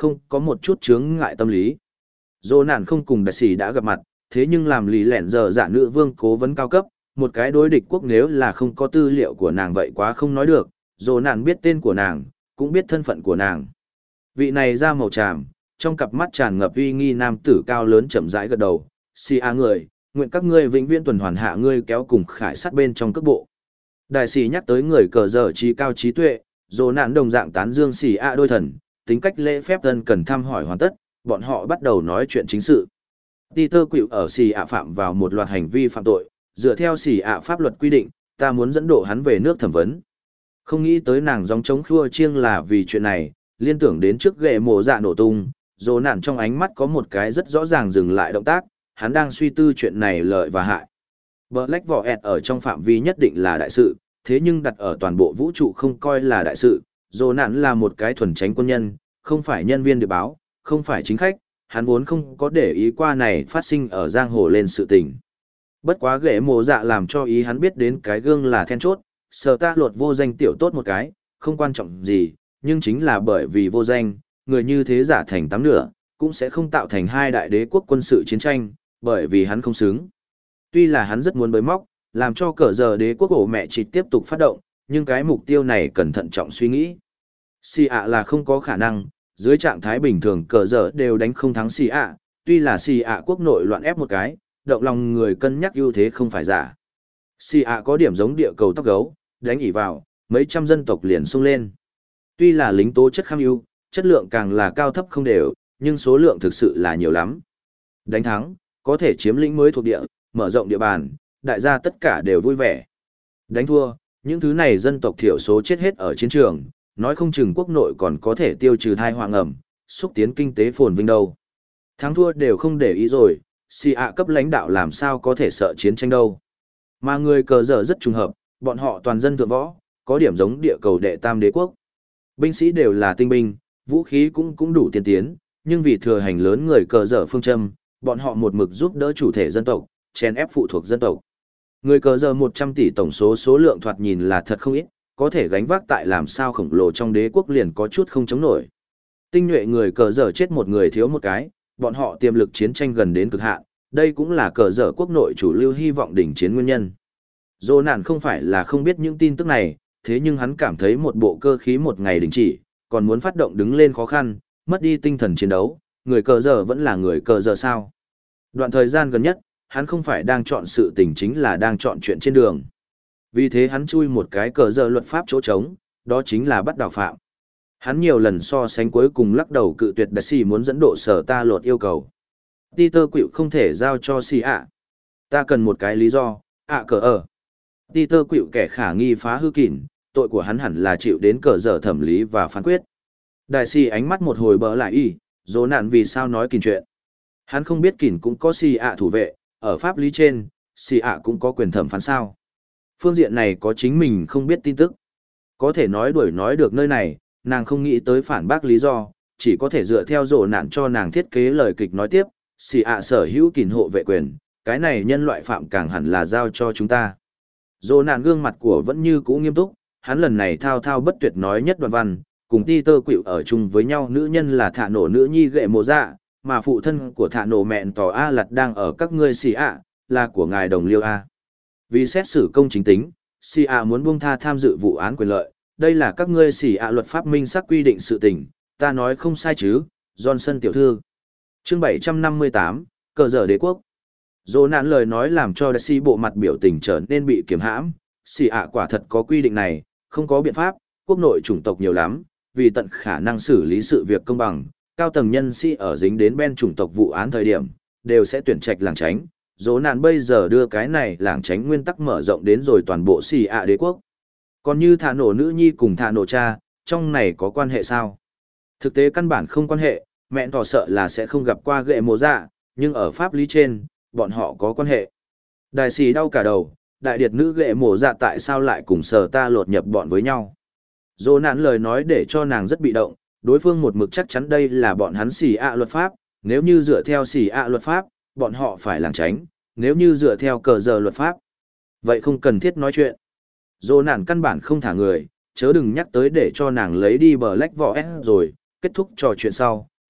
không có một chút chướng ngại tâm lý. Dô nạn không cùng đại sĩ đã gặp mặt, thế nhưng làm lì lẹn giờ giả nữ vương cố vấn cao cấp, một cái đối địch quốc nếu là không có tư liệu của nàng vậy quá không nói được, dô nạn biết tên của nàng, cũng biết thân phận của nàng. Vị này da màu tràm, trong cặp mắt tràn ngập uy nghi nam tử cao lớn chậm rãi gật đầu, si a người, nguyện các ngươi vĩnh viễn tuần hoàn hạ ngươi kéo cùng khải sát bên trong cước bộ. Đại sĩ nhắc tới người cờ dở trí cao trí tuệ, dồ nạn đồng dạng tán dương si a đôi thần, tính cách lễ phép thân cần thăm hỏi hoàn tất, bọn họ bắt đầu nói chuyện chính sự. Peter Quỵu ở si a phạm vào một loạt hành vi phạm tội, dựa theo si a pháp luật quy định, ta muốn dẫn độ hắn về nước thẩm vấn. Không nghĩ tới nàng gióng trống khua chiêng là vì chuyện này, liên tưởng đến trước ghệ mộ dạ nổ tung, dồ nạn trong ánh mắt có một cái rất rõ ràng dừng lại động tác, hắn đang suy tư chuyện này lợi và hại. Black Void ở trong phạm vi nhất định là đại sự, thế nhưng đặt ở toàn bộ vũ trụ không coi là đại sự, dồ nạn là một cái thuần tránh quân nhân, không phải nhân viên địa báo, không phải chính khách, hắn vốn không có để ý qua này phát sinh ở giang hồ lên sự tình. Bất quá ghệ mộ dạ làm cho ý hắn biết đến cái gương là then chốt, sở ta luật vô danh tiểu tốt một cái, không quan trọng gì, nhưng chính là bởi vì vô danh, người như thế giả thành tám nửa, cũng sẽ không tạo thành hai đại đế quốc quân sự chiến tranh, bởi vì hắn không xứng. Tuy là hắn rất muốn bới móc, làm cho cờ giờ đế quốc ổ mẹ chỉ tiếp tục phát động, nhưng cái mục tiêu này cần thận trọng suy nghĩ. Si ạ là không có khả năng, dưới trạng thái bình thường cờ giờ đều đánh không thắng Si ạ, tuy là Si ạ quốc nội loạn ép một cái, động lòng người cân nhắc ưu thế không phải giả. Si ạ có điểm giống địa cầu tóc gấu, đánh ỉ vào, mấy trăm dân tộc liền xông lên. Tuy là lính tố chất kham ưu, chất lượng càng là cao thấp không đều, nhưng số lượng thực sự là nhiều lắm. Đánh thắng, có thể chiếm lĩnh mới thuộc địa, mở rộng địa bàn, đại gia tất cả đều vui vẻ. Đánh thua, những thứ này dân tộc thiểu số chết hết ở chiến trường, nói không chừng quốc nội còn có thể tiêu trừ thai hoàng ẩm, xúc tiến kinh tế phồn vinh đâu. Thắng thua đều không để ý rồi, si ạ cấp lãnh đạo làm sao có thể sợ chiến tranh đâu. Mà người cờ dở rất trùng hợp, bọn họ toàn dân thượng võ, có điểm giống địa cầu đệ tam đế quốc. Binh sĩ đều là tinh binh, vũ khí cũng cũng đủ tiên tiến, nhưng vì thừa hành lớn người cờ dở phương châm, bọn họ một mực giúp đỡ chủ thể dân tộc, chèn ép phụ thuộc dân tộc. Người cờ dở một trăm tỷ tổng số số lượng thoạt nhìn là thật không ít, có thể gánh vác tại làm sao khổng lồ trong đế quốc liền có chút không chống nổi. Tinh nhuệ người cờ dở chết một người thiếu một cái, bọn họ tiềm lực chiến tranh gần đến cực hạn, đây cũng là cờ dở quốc nội chủ lưu hy vọng đỉnh chiến nguyên nhân. Dô nạn không phải là không biết những tin tức này, thế nhưng hắn cảm thấy một bộ cơ khí một ngày đình chỉ, còn muốn phát động đứng lên khó khăn, mất đi tinh thần chiến đấu, người cờ dở vẫn là người cờ dở sao. Đoạn thời gian gần nhất, hắn không phải đang chọn sự tình chính là đang chọn chuyện trên đường. Vì thế hắn chui một cái cờ dở luật pháp chỗ trống, đó chính là bắt đào phạm. Hắn nhiều lần so sánh cuối cùng lắc đầu cự tuyệt đại sĩ muốn dẫn độ sở ta lột yêu cầu. Peter Quỵu không thể giao cho si ạ. Ta cần một cái lý do, ạ cờ ở. Peter Quỵu kẻ khả nghi phá hư kỉn, tội của hắn hẳn là chịu đến cờ dở thẩm lý và phán quyết. Đại sĩ ánh mắt một hồi bỡ lại y, dỗ nạn vì sao nói kỉn chuyện. Hắn không biết kỉn cũng có si ạ thủ vệ, ở pháp lý trên, si ạ cũng có quyền thẩm phán sao. Phương diện này có chính mình không biết tin tức. Có thể nói đuổi nói được nơi này, nàng không nghĩ tới phản bác lý do, chỉ có thể dựa theo dỗ nạn cho nàng thiết kế lời kịch nói tiếp, si ạ sở hữu kỉn hộ vệ quyền, cái này nhân loại phạm càng hẳn là giao cho chúng ta. Dỗ nạn gương mặt của vẫn như cũ nghiêm túc, hắn lần này thao thao bất tuyệt nói nhất đoạn văn, cùng Peter Quỵu ở chung với nhau nữ nhân là thả nổ nữ nhi ghệ mộ dạ, mà phụ thân của thả nổ mẹn tỏ A lặt đang ở các ngươi xì ạ, là của ngài đồng liêu A. Vì xét xử công chính tính, xì ạ muốn buông tha tham dự vụ án quyền lợi, đây là các ngươi xì ạ luật pháp minh xác quy định sự tình, ta nói không sai chứ, Johnson tiểu thư. Chương bảy trăm năm mươi tám, cờ dở đế quốc. Dỗ nạn lời nói làm cho đại sĩ bộ mặt biểu tình trở nên bị kiềm hãm, xì ạ quả thật có quy định này, không có biện pháp, quốc nội chủng tộc nhiều lắm, vì tận khả năng xử lý sự việc công bằng, cao tầng nhân sĩ ở dính đến bên chủng tộc vụ án thời điểm, đều sẽ tuyển trạch làng tránh. Dỗ nạn bây giờ đưa cái này làng tránh nguyên tắc mở rộng đến rồi toàn bộ xì ạ đế quốc. Còn như thả nổ nữ nhi cùng thả nổ cha, trong này có quan hệ sao? Thực tế căn bản không quan hệ, mẹ tỏ sợ là sẽ không gặp qua ghệ mộ dạ, nhưng ở pháp lý trên, bọn họ có quan hệ. Đại sĩ đau cả đầu, đại điệt nữ ghệ mộ dạ tại sao lại cùng sở ta lột nhập bọn với nhau. Dỗ nạn lời nói để cho nàng rất bị động, đối phương một mực chắc chắn đây là bọn hắn xì ạ luật pháp, nếu như dựa theo xì ạ luật pháp, bọn họ phải làng tránh, nếu như dựa theo cờ giờ luật pháp. Vậy không cần thiết nói chuyện. Dỗ nạn căn bản không thả người, chớ đừng nhắc tới để cho nàng lấy đi bờ lách vỏ ép rồi, kết thúc trò chuyện sau,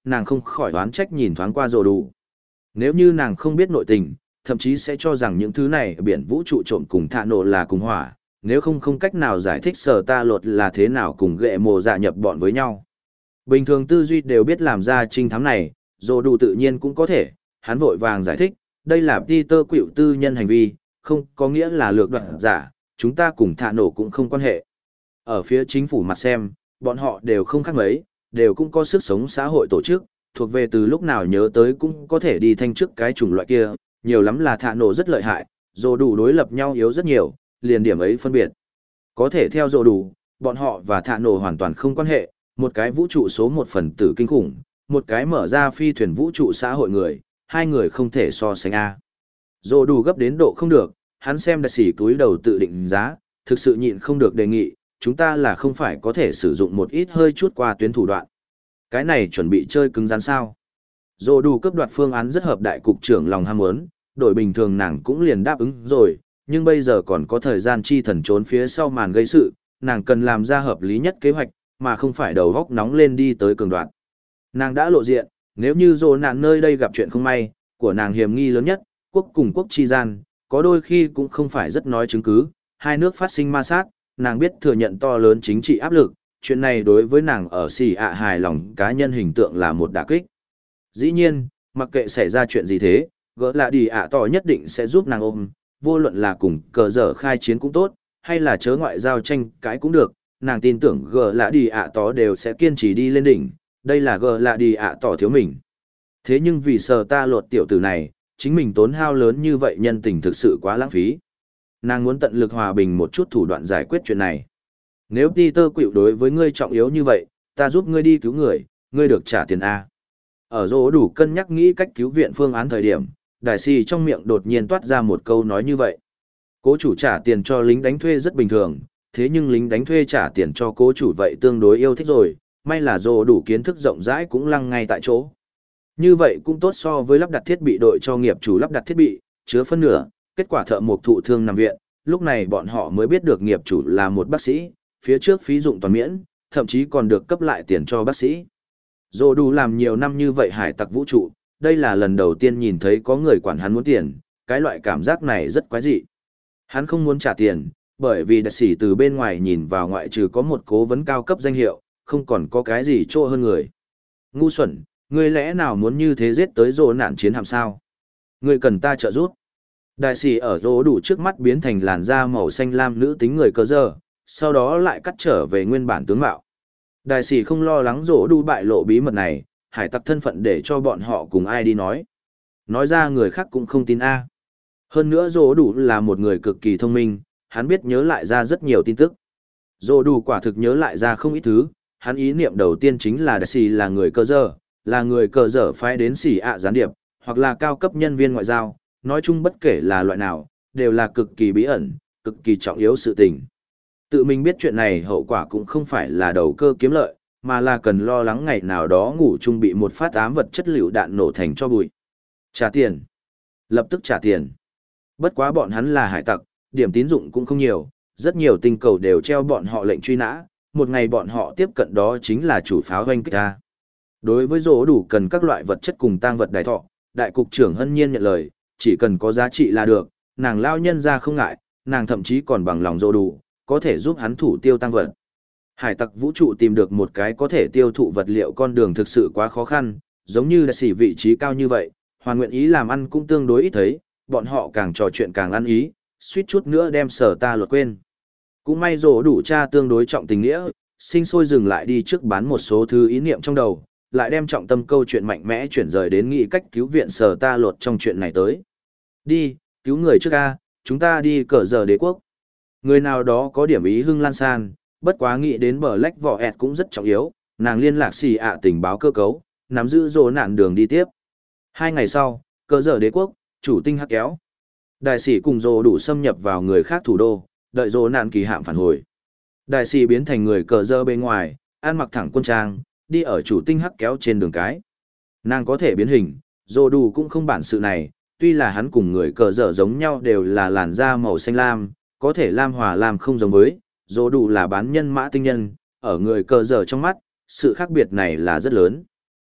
nàng không khỏi oán trách nhìn thoáng qua rồ đủ. Nếu như nàng không biết nội tình, thậm chí sẽ cho rằng những thứ này biển vũ trụ trộn cùng thạ nổ là cùng hỏa, nếu không không cách nào giải thích sở ta lột là thế nào cùng ghệ mồ dạ nhập bọn với nhau. Bình thường tư duy đều biết làm ra trinh thám này, rồ đủ tự nhiên cũng có thể, hắn vội vàng giải thích, đây là Peter Quệu tư nhân hành vi, không có nghĩa là lược đoạt giả, chúng ta cùng thạ nổ cũng không quan hệ. Ở phía chính phủ mặt xem, bọn họ đều không khác mấy, đều cũng có sức sống xã hội tổ chức, thuộc về từ lúc nào nhớ tới cũng có thể đi thanh trước cái chủng loại kia, nhiều lắm là thạ nổ rất lợi hại, rồ đủ đối lập nhau yếu rất nhiều, liền điểm ấy phân biệt. Có thể theo rồ đủ, bọn họ và thạ nổ hoàn toàn không quan hệ, một cái vũ trụ số một phần tử kinh khủng, một cái mở ra phi thuyền vũ trụ xã hội người, hai người không thể so sánh a. Rồ đủ gấp đến độ không được, hắn xem đại sĩ túi đầu tự định giá, thực sự nhịn không được đề nghị, chúng ta là không phải có thể sử dụng một ít hơi chút qua tuyến thủ đoạn. Cái này chuẩn bị chơi cứng rắn sao. Rồ đủ cấp đoạt phương án rất hợp đại cục trưởng lòng ham muốn, đổi bình thường nàng cũng liền đáp ứng rồi, nhưng bây giờ còn có thời gian chi thần trốn phía sau màn gây sự, nàng cần làm ra hợp lý nhất kế hoạch, mà không phải đầu góc nóng lên đi tới cường đoạn. Nàng đã lộ diện, nếu như rồ nạn nơi đây gặp chuyện không may, của nàng hiểm nghi lớn nhất, quốc cùng quốc chi gian, có đôi khi cũng không phải rất nói chứng cứ, hai nước phát sinh ma sát, nàng biết thừa nhận to lớn chính trị áp lực, chuyện này đối với nàng ở xì ạ hài lòng cá nhân hình tượng là một đả kích. Dĩ nhiên, mặc kệ xảy ra chuyện gì thế, gỡ là đi ạ tỏ nhất định sẽ giúp nàng ôm, vô luận là cùng cờ dở khai chiến cũng tốt, hay là chớ ngoại giao tranh cãi cũng được, nàng tin tưởng gỡ là đi ạ tỏ đều sẽ kiên trì đi lên đỉnh, đây là gỡ là đi ạ tỏ thiếu mình. Thế nhưng vì sợ ta lột tiểu tử này, chính mình tốn hao lớn như vậy nhân tình thực sự quá lãng phí. Nàng muốn tận lực hòa bình một chút thủ đoạn giải quyết chuyện này. Nếu Peter Quệu đối với ngươi trọng yếu như vậy, ta giúp ngươi đi cứu người, ngươi được trả tiền A. Ở rỗ đủ cân nhắc nghĩ cách cứu viện phương án thời điểm, đại sĩ trong miệng đột nhiên toát ra một câu nói như vậy. Cố chủ trả tiền cho lính đánh thuê rất bình thường, thế nhưng lính đánh thuê trả tiền cho cố chủ vậy tương đối yêu thích rồi, may là rỗ đủ kiến thức rộng rãi cũng lăng ngay tại chỗ. Như vậy cũng tốt so với lắp đặt thiết bị đội cho nghiệp chủ lắp đặt thiết bị, chứa phân nửa, kết quả thợ mộc thụ thương nằm viện, lúc này bọn họ mới biết được nghiệp chủ là một bác sĩ, phía trước phí dụng toàn miễn, thậm chí còn được cấp lại tiền cho bác sĩ. Dô đủ làm nhiều năm như vậy hải tặc vũ trụ, đây là lần đầu tiên nhìn thấy có người quản hắn muốn tiền, cái loại cảm giác này rất quái dị. Hắn không muốn trả tiền, bởi vì đặc sĩ từ bên ngoài nhìn vào ngoại trừ có một cố vấn cao cấp danh hiệu, không còn có cái gì trô hơn người. Ngu xuẩn, ngươi lẽ nào muốn như thế giết tới rô nạn chiến hạm sao? Ngươi cần ta trợ giúp. Đại sĩ ở rô đủ trước mắt biến thành làn da màu xanh lam nữ tính người cơ dơ, sau đó lại cắt trở về nguyên bản tướng mạo. Đại sĩ không lo lắng rô đủ bại lộ bí mật này, hải tặc thân phận để cho bọn họ cùng ai đi nói. Nói ra người khác cũng không tin a. Hơn nữa rô đủ là một người cực kỳ thông minh, hắn biết nhớ lại ra rất nhiều tin tức. Rô đủ quả thực nhớ lại ra không ít thứ, hắn ý niệm đầu tiên chính là đại sĩ là người cơ dơ, là người cờ dở phái đến xỉ ạ gián điệp, hoặc là cao cấp nhân viên ngoại giao, nói chung bất kể là loại nào, đều là cực kỳ bí ẩn, cực kỳ trọng yếu sự tình. Tự mình biết chuyện này hậu quả cũng không phải là đầu cơ kiếm lợi, mà là cần lo lắng ngày nào đó ngủ chung bị một phát ám vật chất liệu đạn nổ thành cho bụi. Trả tiền. Lập tức trả tiền. Bất quá bọn hắn là hải tặc, điểm tín dụng cũng không nhiều, rất nhiều tinh cầu đều treo bọn họ lệnh truy nã, một ngày bọn họ tiếp cận đó chính là chủ pháo doanh kích ta. Đối với rỗ đủ cần các loại vật chất cùng tang vật đại thọ, đại cục trưởng hân nhiên nhận lời, chỉ cần có giá trị là được, nàng lao nhân ra không ngại, nàng thậm chí còn bằng lòng rỗ đủ, có thể giúp hắn thủ tiêu tang vật. Hải tặc vũ trụ tìm được một cái có thể tiêu thụ vật liệu con đường thực sự quá khó khăn, giống như đại sĩ vị trí cao như vậy, hoàn nguyện ý làm ăn cũng tương đối ít thấy, bọn họ càng trò chuyện càng ăn ý, suýt chút nữa đem sở ta luật quên. Cũng may rỗ đủ cha tương đối trọng tình nghĩa, sinh sôi dừng lại đi trước bán một số thứ ý niệm trong đầu, lại đem trọng tâm câu chuyện mạnh mẽ chuyển rời đến nghĩ cách cứu viện sở ta lột trong chuyện này tới. Đi, cứu người trước ca, chúng ta đi cờ giờ đế quốc. Người nào đó có điểm ý hưng lan san, bất quá nghĩ đến bờ lách vỏ ẹt cũng rất trọng yếu, nàng liên lạc xì ạ tình báo cơ cấu, nắm giữ rồ nạn đường đi tiếp. Hai ngày sau, cờ giờ đế quốc, chủ tinh hắc kéo. Đại sĩ cùng rồ đủ xâm nhập vào người khác thủ đô, đợi rồ nạn kỳ hạm phản hồi. Đại sĩ biến thành người cờ giờ bên ngoài, ăn mặc thẳng quân trang, đi ở chủ tinh hắc kéo trên đường cái. Nàng có thể biến hình, rồ đủ cũng không bản sự này, tuy là hắn cùng người cờ dở giống nhau đều là làn da màu xanh lam, có thể lam hòa lam không giống với, rồ đủ là bán nhân mã tinh nhân, ở người cờ dở trong mắt, sự khác biệt này là rất lớn.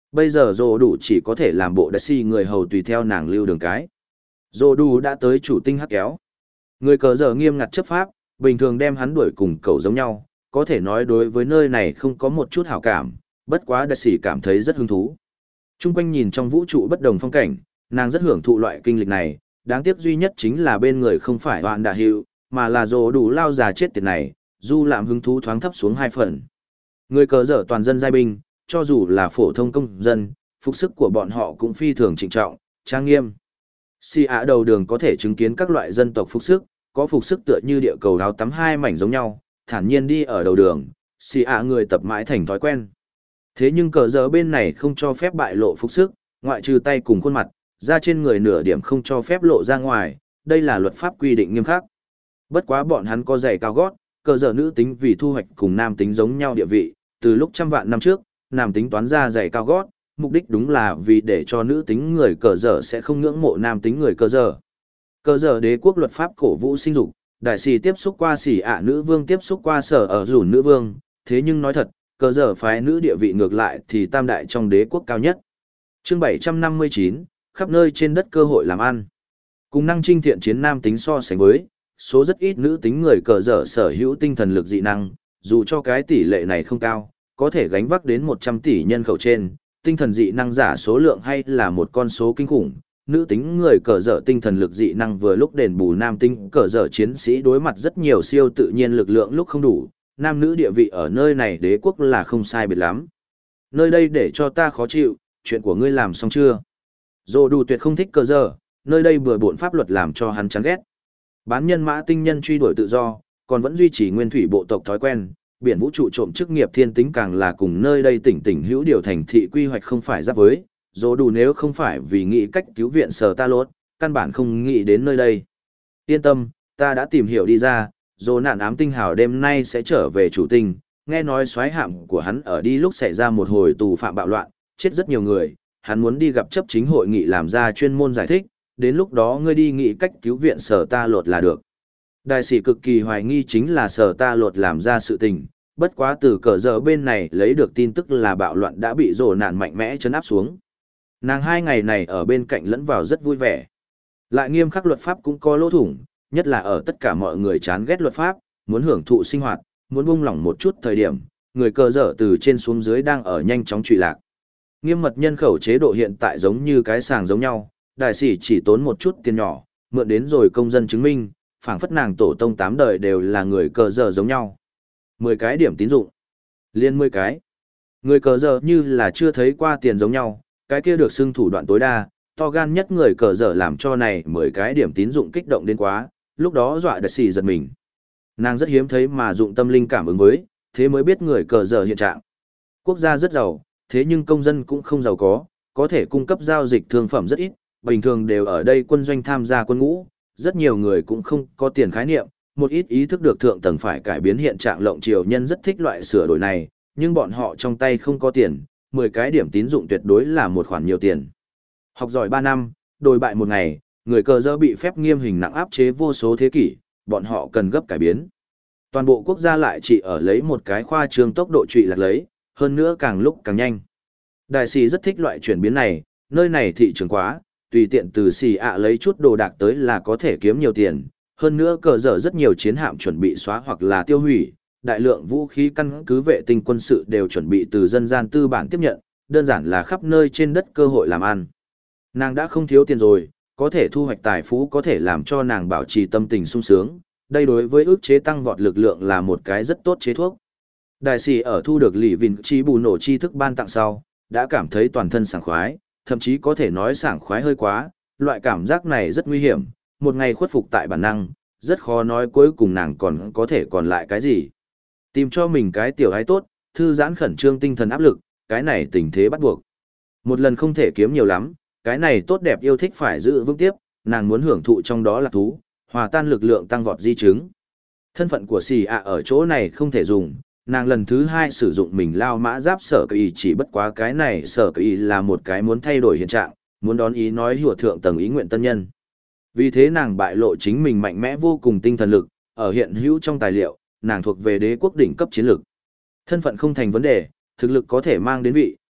Bây giờ Dô đủ chỉ có thể làm bộ đại si người hầu tùy theo nàng lưu đường cái. Dô đủ đã tới chủ tinh hắc kéo. Người cờ giờ nghiêm ngặt chấp pháp, bình thường đem hắn đuổi cùng cậu giống nhau, có thể nói đối với nơi này không có một chút hảo cảm, bất quá đại sĩ cảm thấy rất hứng thú. Trung quanh nhìn trong vũ trụ bất đồng phong cảnh, nàng rất hưởng thụ loại kinh lịch này, đáng tiếc duy nhất chính là bên người không phải Hoạn Đạ Hiệu, mà là Dô đủ lao già chết tiệt này, du làm hứng thú thoáng thấp xuống hai phần. Người cờ dở toàn dân giai binh, cho dù là phổ thông công dân, phục sức của bọn họ cũng phi thường trịnh trọng, trang nghiêm. Si Á đầu đường có thể chứng kiến các loại dân tộc phục sức, có phục sức tựa như địa cầu áo tắm hai mảnh giống nhau, thản nhiên đi ở đầu đường, Si Á người tập mãi thành thói quen. Thế nhưng cờ dở bên này không cho phép bại lộ phục sức, ngoại trừ tay cùng khuôn mặt, da trên người nửa điểm không cho phép lộ ra ngoài, đây là luật pháp quy định nghiêm khắc. Bất quá bọn hắn có giày cao gót, cờ dở nữ tính vì thu hoạch cùng nam tính giống nhau địa vị, từ lúc trăm vạn năm trước, nam tính toán ra giày cao gót, mục đích đúng là vì để cho nữ tính người cờ dở sẽ không ngưỡng mộ nam tính người cờ dở. Cờ dở đế quốc luật pháp cổ vũ sinh dục, đại sĩ tiếp xúc qua xỉ ạ nữ vương tiếp xúc qua sở ở rủn nữ vương, thế nhưng nói thật, cờ dở phái nữ địa vị ngược lại thì tam đại trong đế quốc cao nhất. Chương bảy trăm năm mươi chín, khắp nơi trên đất cơ hội làm ăn. Cùng năng trinh thiện chiến nam tính so sánh với, số rất ít nữ tính người cờ dở sở hữu tinh thần lực dị năng, dù cho cái tỷ lệ này không cao, có thể gánh vác đến một trăm tỷ nhân khẩu trên, tinh thần dị năng giả số lượng hay là một con số kinh khủng. Nữ tính người cờ dở tinh thần lực dị năng vừa lúc đền bù nam tính cờ dở chiến sĩ đối mặt rất nhiều siêu tự nhiên lực lượng lúc không đủ, nam nữ địa vị ở nơi này đế quốc là không sai biệt lắm. Nơi đây để cho ta khó chịu, chuyện của ngươi làm xong chưa? Dô đủ tuyệt không thích cờ dở, nơi đây bừa bộn pháp luật làm cho hắn chán ghét. Bán nhân mã tinh nhân truy đuổi tự do, còn vẫn duy trì nguyên thủy bộ tộc thói quen, biển vũ trụ trộm chức nghiệp thiên tính càng là cùng nơi đây tỉnh tỉnh hữu điều thành thị quy hoạch không phải giáp với, dỗ đủ nếu không phải vì nghĩ cách cứu viện sở ta lốt, căn bản không nghĩ đến nơi đây. Yên tâm, ta đã tìm hiểu đi ra, dỗ nạn ám tinh hào đêm nay sẽ trở về chủ tinh, nghe nói soái hạm của hắn ở đi lúc xảy ra một hồi tù phạm bạo loạn, chết rất nhiều người, hắn muốn đi gặp chấp chính hội nghị làm ra chuyên môn giải thích, đến lúc đó ngươi đi nghĩ cách cứu viện sở ta lột là được. Đại sĩ cực kỳ hoài nghi chính là sở ta lột làm ra sự tình, bất quá từ cờ giờ bên này lấy được tin tức là bạo loạn đã bị rồ nạn mạnh mẽ chấn áp xuống. Nàng hai ngày này ở bên cạnh lẫn vào rất vui vẻ. Lại nghiêm khắc luật pháp cũng có lỗ thủng, nhất là ở tất cả mọi người chán ghét luật pháp, muốn hưởng thụ sinh hoạt, muốn buông lỏng một chút thời điểm, người cờ dở từ trên xuống dưới đang ở nhanh chóng trụy lạc. Nghiêm mật nhân khẩu chế độ hiện tại giống như cái sàng giống nhau, đại sĩ chỉ tốn một chút tiền nhỏ, mượn đến rồi công dân chứng minh, phảng phất nàng tổ tông tám đời đều là người cờ dở giống nhau. Mười cái điểm tín dụng. Liên mười cái. Người cờ dở như là chưa thấy qua tiền giống nhau, cái kia được xưng thủ đoạn tối đa, to gan nhất người cờ dở làm cho này mười cái điểm tín dụng kích động đến quá, lúc đó dọa đại sĩ giật mình. Nàng rất hiếm thấy mà dụng tâm linh cảm ứng với, thế mới biết người cờ dở hiện trạng. Quốc gia rất giàu, thế nhưng công dân cũng không giàu có, có thể cung cấp giao dịch thương phẩm rất ít, bình thường đều ở đây quân doanh tham gia quân ngũ, rất nhiều người cũng không có tiền khái niệm, một ít ý thức được thượng tầng phải cải biến hiện trạng lộng triều nhân rất thích loại sửa đổi này, nhưng bọn họ trong tay không có tiền, mười cái điểm tín dụng tuyệt đối là một khoản nhiều tiền. Học giỏi ba năm, đồi bại một ngày, người cờ dơ bị phép nghiêm hình nặng áp chế vô số thế kỷ, bọn họ cần gấp cải biến. Toàn bộ quốc gia lại chỉ ở lấy một cái khoa trương tốc độ trụy lạc lấy, hơn nữa càng lúc càng nhanh. Đại sĩ rất thích loại chuyển biến này, nơi này thị trường quá, tùy tiện từ xì ạ lấy chút đồ đạc tới là có thể kiếm nhiều tiền, hơn nữa cờ dở rất nhiều chiến hạm chuẩn bị xóa hoặc là tiêu hủy, đại lượng vũ khí căn cứ vệ tinh quân sự đều chuẩn bị từ dân gian tư bản tiếp nhận, đơn giản là khắp nơi trên đất cơ hội làm ăn. Nàng đã không thiếu tiền rồi, có thể thu hoạch tài phú có thể làm cho nàng bảo trì tâm tình sung sướng, đây đối với ước chế tăng vọt lực lượng là một cái rất tốt chế thuốc. Đại sĩ ở thu được lì vìn chi bù nổ chi thức ban tặng sau, đã cảm thấy toàn thân sảng khoái, thậm chí có thể nói sảng khoái hơi quá, loại cảm giác này rất nguy hiểm, một ngày khuất phục tại bản năng, rất khó nói cuối cùng nàng còn có thể còn lại cái gì. Tìm cho mình cái tiểu ái tốt, thư giãn khẩn trương tinh thần áp lực, cái này tình thế bắt buộc. Một lần không thể kiếm nhiều lắm, cái này tốt đẹp yêu thích phải giữ vững tiếp, nàng muốn hưởng thụ trong đó là thú, hòa tan lực lượng tăng vọt di chứng. Thân phận của xì ạ ở chỗ này không thể dùng, nàng lần thứ hai sử dụng mình lao mã giáp sở kỳ chỉ bất quá cái này sở kỳ là một cái muốn thay đổi hiện trạng, muốn đón ý nói hùa thượng tầng ý nguyện tân nhân. Vì thế nàng bại lộ chính mình mạnh mẽ vô cùng tinh thần lực, ở hiện hữu trong tài liệu, nàng thuộc về đế quốc đỉnh cấp chiến lực. Thân phận không thành vấn đề, thực lực có thể mang đến vị,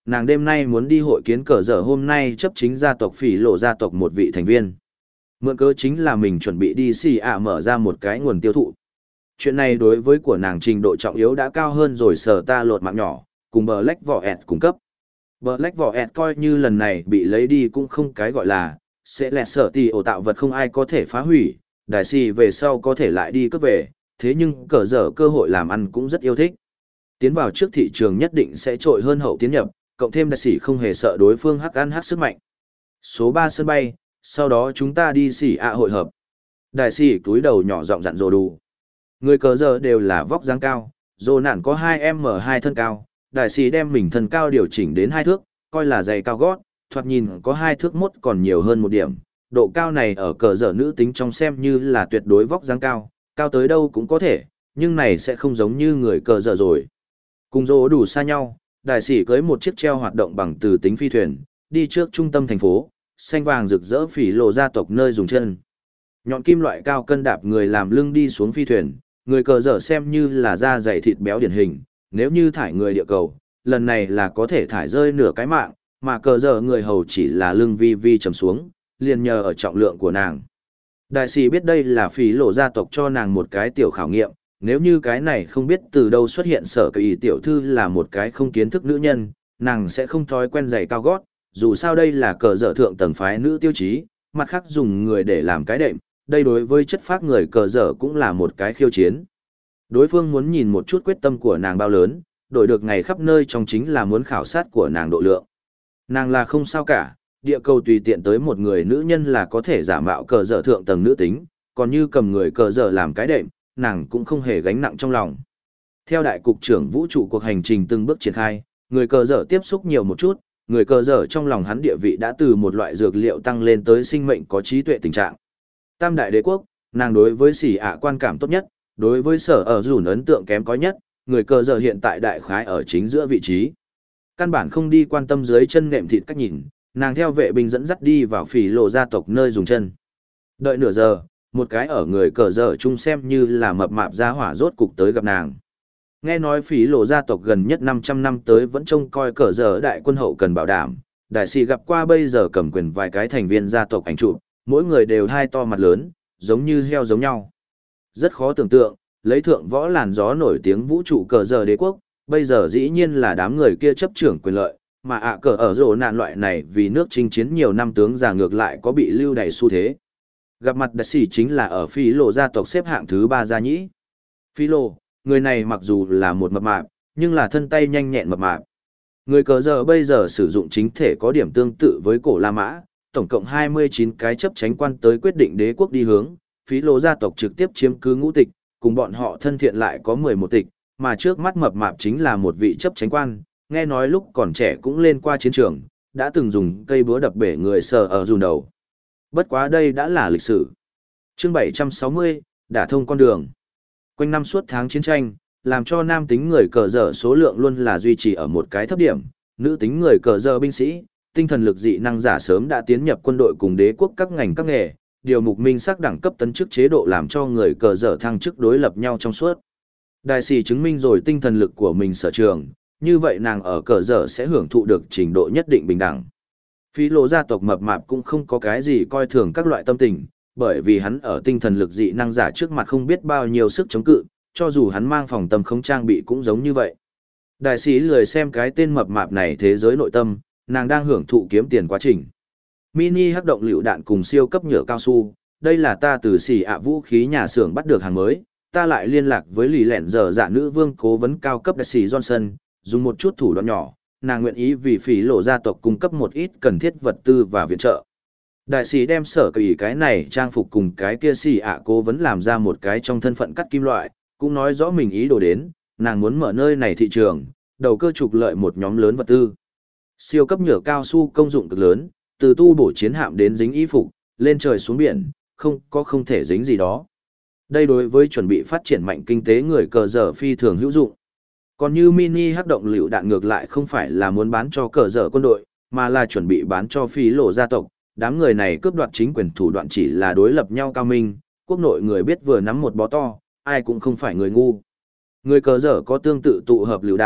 nàng đêm nay muốn đi hội kiến cờ dở hôm nay chấp chính gia tộc phỉ lộ gia tộc một vị thành viên. Mượn cớ chính là mình chuẩn bị đi xì ạ mở ra một cái nguồn tiêu thụ. Chuyện này đối với của nàng trình độ trọng yếu đã cao hơn rồi sở ta lột mạng nhỏ, cùng bờ lách vỏ ẹt cung cấp. Bờ lách vỏ ẹt coi như lần này bị lấy đi cũng không cái gọi là, sẽ lẹ sở tỷ ổ tạo vật không ai có thể phá hủy, đại xì về sau có thể lại đi cướp về, thế nhưng cờ dở cơ hội làm ăn cũng rất yêu thích. Tiến vào trước thị trường nhất định sẽ trội hơn hậu tiến nhập, cộng thêm đại sĩ không hề sợ đối phương hắc ăn hắc sức mạnh. Số ba sân bay, sau đó chúng ta đi xỉ ạ hội hợp. Đại sĩ túi đầu nhỏ giọng dặn dò đủ. Người cờ giờ đều là vóc dáng cao, dồ nản có hai m hai thân cao, đại sĩ đem mình thân cao điều chỉnh đến hai thước, coi là giày cao gót, thoạt nhìn có hai thước mốt còn nhiều hơn một điểm. Độ cao này ở cờ giờ nữ tính trong xem như là tuyệt đối vóc dáng cao, cao tới đâu cũng có thể, nhưng này sẽ không giống như người cờ giờ rồi. Cùng dồ đủ xa nhau, đại sĩ cưới một chiếc treo hoạt động bằng từ tính phi thuyền, đi trước trung tâm thành phố, xanh vàng rực rỡ phỉ lộ gia tộc nơi dùng chân. Nhọn kim loại cao cân đạp người làm lưng đi xuống phi thuyền, người cờ dở xem như là da dày thịt béo điển hình, nếu như thải người địa cầu, lần này là có thể thải rơi nửa cái mạng, mà cờ dở người hầu chỉ là lưng vi vi trầm xuống, liền nhờ ở trọng lượng của nàng. Đại sĩ biết đây là phỉ lộ gia tộc cho nàng một cái tiểu khảo nghiệm, nếu như cái này không biết từ đâu xuất hiện sở kỳ tiểu thư là một cái không kiến thức nữ nhân, nàng sẽ không thói quen giày cao gót, dù sao đây là cờ dở thượng tầng phái nữ tiêu chí, mặt khác dùng người để làm cái đệm, đây đối với chất phác người cờ dở cũng là một cái khiêu chiến. Đối phương muốn nhìn một chút quyết tâm của nàng bao lớn, đổi được ngày khắp nơi trong chính là muốn khảo sát của nàng độ lượng. Nàng là không sao cả, địa cầu tùy tiện tới một người nữ nhân là có thể giả mạo cờ dở thượng tầng nữ tính, còn như cầm người cờ dở làm cái đệm, nàng cũng không hề gánh nặng trong lòng. Theo đại cục trưởng vũ trụ cuộc hành trình từng bước triển khai, người cờ dở tiếp xúc nhiều một chút, người cờ dở trong lòng hắn địa vị đã từ một loại dược liệu tăng lên tới sinh mệnh có trí tuệ tình trạng. Tam đại đế quốc, nàng đối với xỉ ạ quan cảm tốt nhất, đối với sở ở dùn ấn tượng kém có nhất, người cờ dở hiện tại đại khái ở chính giữa vị trí. Căn bản không đi quan tâm dưới chân nệm thịt cách nhìn, nàng theo vệ binh dẫn dắt đi vào phỉ lộ gia tộc nơi dùng chân. Đợi nửa giờ, một cái ở người cờ dở chung xem như là mập mạp gia hỏa rốt cục tới gặp nàng. Nghe nói phỉ lộ gia tộc gần nhất năm trăm năm tới vẫn trông coi cờ dở đại quân hậu cần bảo đảm, đại sĩ gặp qua bây giờ cầm quyền vài cái thành viên gia tộc ảnh chụp, mỗi người đều hai to mặt lớn, giống như heo giống nhau. Rất khó tưởng tượng, lấy thượng võ làn gió nổi tiếng vũ trụ cờ dở đế quốc, bây giờ dĩ nhiên là đám người kia chấp trưởng quyền lợi, mà ạ cờ ở rổ nạn loại này vì nước chinh chiến nhiều năm tướng già ngược lại có bị lưu đày xu thế. Gặp mặt đại sĩ chính là ở phi lộ gia tộc xếp hạng thứ ba gia nhĩ. Phi lộ, người này mặc dù là một mập mạp, nhưng là thân tay nhanh nhẹn mập mạp. Người cờ giờ bây giờ sử dụng chính thể có điểm tương tự với cổ La Mã, tổng cộng hai mươi chín cái chấp chánh quan tới quyết định đế quốc đi hướng, phí lộ gia tộc trực tiếp chiếm cứ ngũ tịch, cùng bọn họ thân thiện lại có mười một tịch, mà trước mắt mập mạp chính là một vị chấp chánh quan, nghe nói lúc còn trẻ cũng lên qua chiến trường, đã từng dùng cây búa đập bể người sờ ở dùn đầu. Bất quá đây đã là lịch sử. Chương bảy trăm sáu mươi, đả thông con đường. Quanh năm suốt tháng chiến tranh, làm cho nam tính người cờ dở số lượng luôn là duy trì ở một cái thấp điểm, nữ tính người cờ dở binh sĩ, tinh thần lực dị năng giả sớm đã tiến nhập quân đội cùng đế quốc các ngành các nghề, điều mục minh sắc đẳng cấp tấn chức chế độ làm cho người cờ dở thăng chức đối lập nhau trong suốt. Đại sĩ chứng minh rồi tinh thần lực của mình sở trường, như vậy nàng ở cờ dở sẽ hưởng thụ được trình độ nhất định bình đẳng. Phí lộ gia tộc mập mạp cũng không có cái gì coi thường các loại tâm tình, bởi vì hắn ở tinh thần lực dị năng giả trước mặt không biết bao nhiêu sức chống cự, cho dù hắn mang phòng tâm không trang bị cũng giống như vậy. Đại sĩ lười xem cái tên mập mạp này thế giới nội tâm, nàng đang hưởng thụ kiếm tiền quá trình. Mini hắc động lựu đạn cùng siêu cấp nhựa cao su, đây là ta từ xỉ ạ vũ khí nhà xưởng bắt được hàng mới, ta lại liên lạc với lì lẹn giờ dạ nữ vương cố vấn cao cấp đại sĩ Johnson, dùng một chút thủ đoạn nhỏ, nàng nguyện ý vì phỉ lộ gia tộc cung cấp một ít cần thiết vật tư và viện trợ. Đại sĩ đem sở kỳ cái này trang phục cùng cái kia xỉ ạ cố vấn làm ra một cái trong thân phận cắt kim loại, cũng nói rõ mình ý đồ đến, nàng muốn mở nơi này thị trường, đầu cơ trục lợi một nhóm lớn vật tư. Siêu cấp nhựa cao su công dụng cực lớn, từ tu bổ chiến hạm đến dính y phục, lên trời xuống biển, không có không thể dính gì đó. Đây đối với chuẩn bị phát triển mạnh kinh tế người cờ dở phi thường hữu dụng. Còn như mini hắc động lựu đạn ngược lại không phải là muốn bán cho cờ dở quân đội, mà là chuẩn bị bán cho phí lộ gia tộc. Đám người này cướp đoạt chính quyền thủ đoạn chỉ là đối lập nhau cao minh, quốc nội người biết vừa nắm một bó to, ai cũng không phải người ngu. Người cờ dở có tương tự tụ hợp lựu đạn,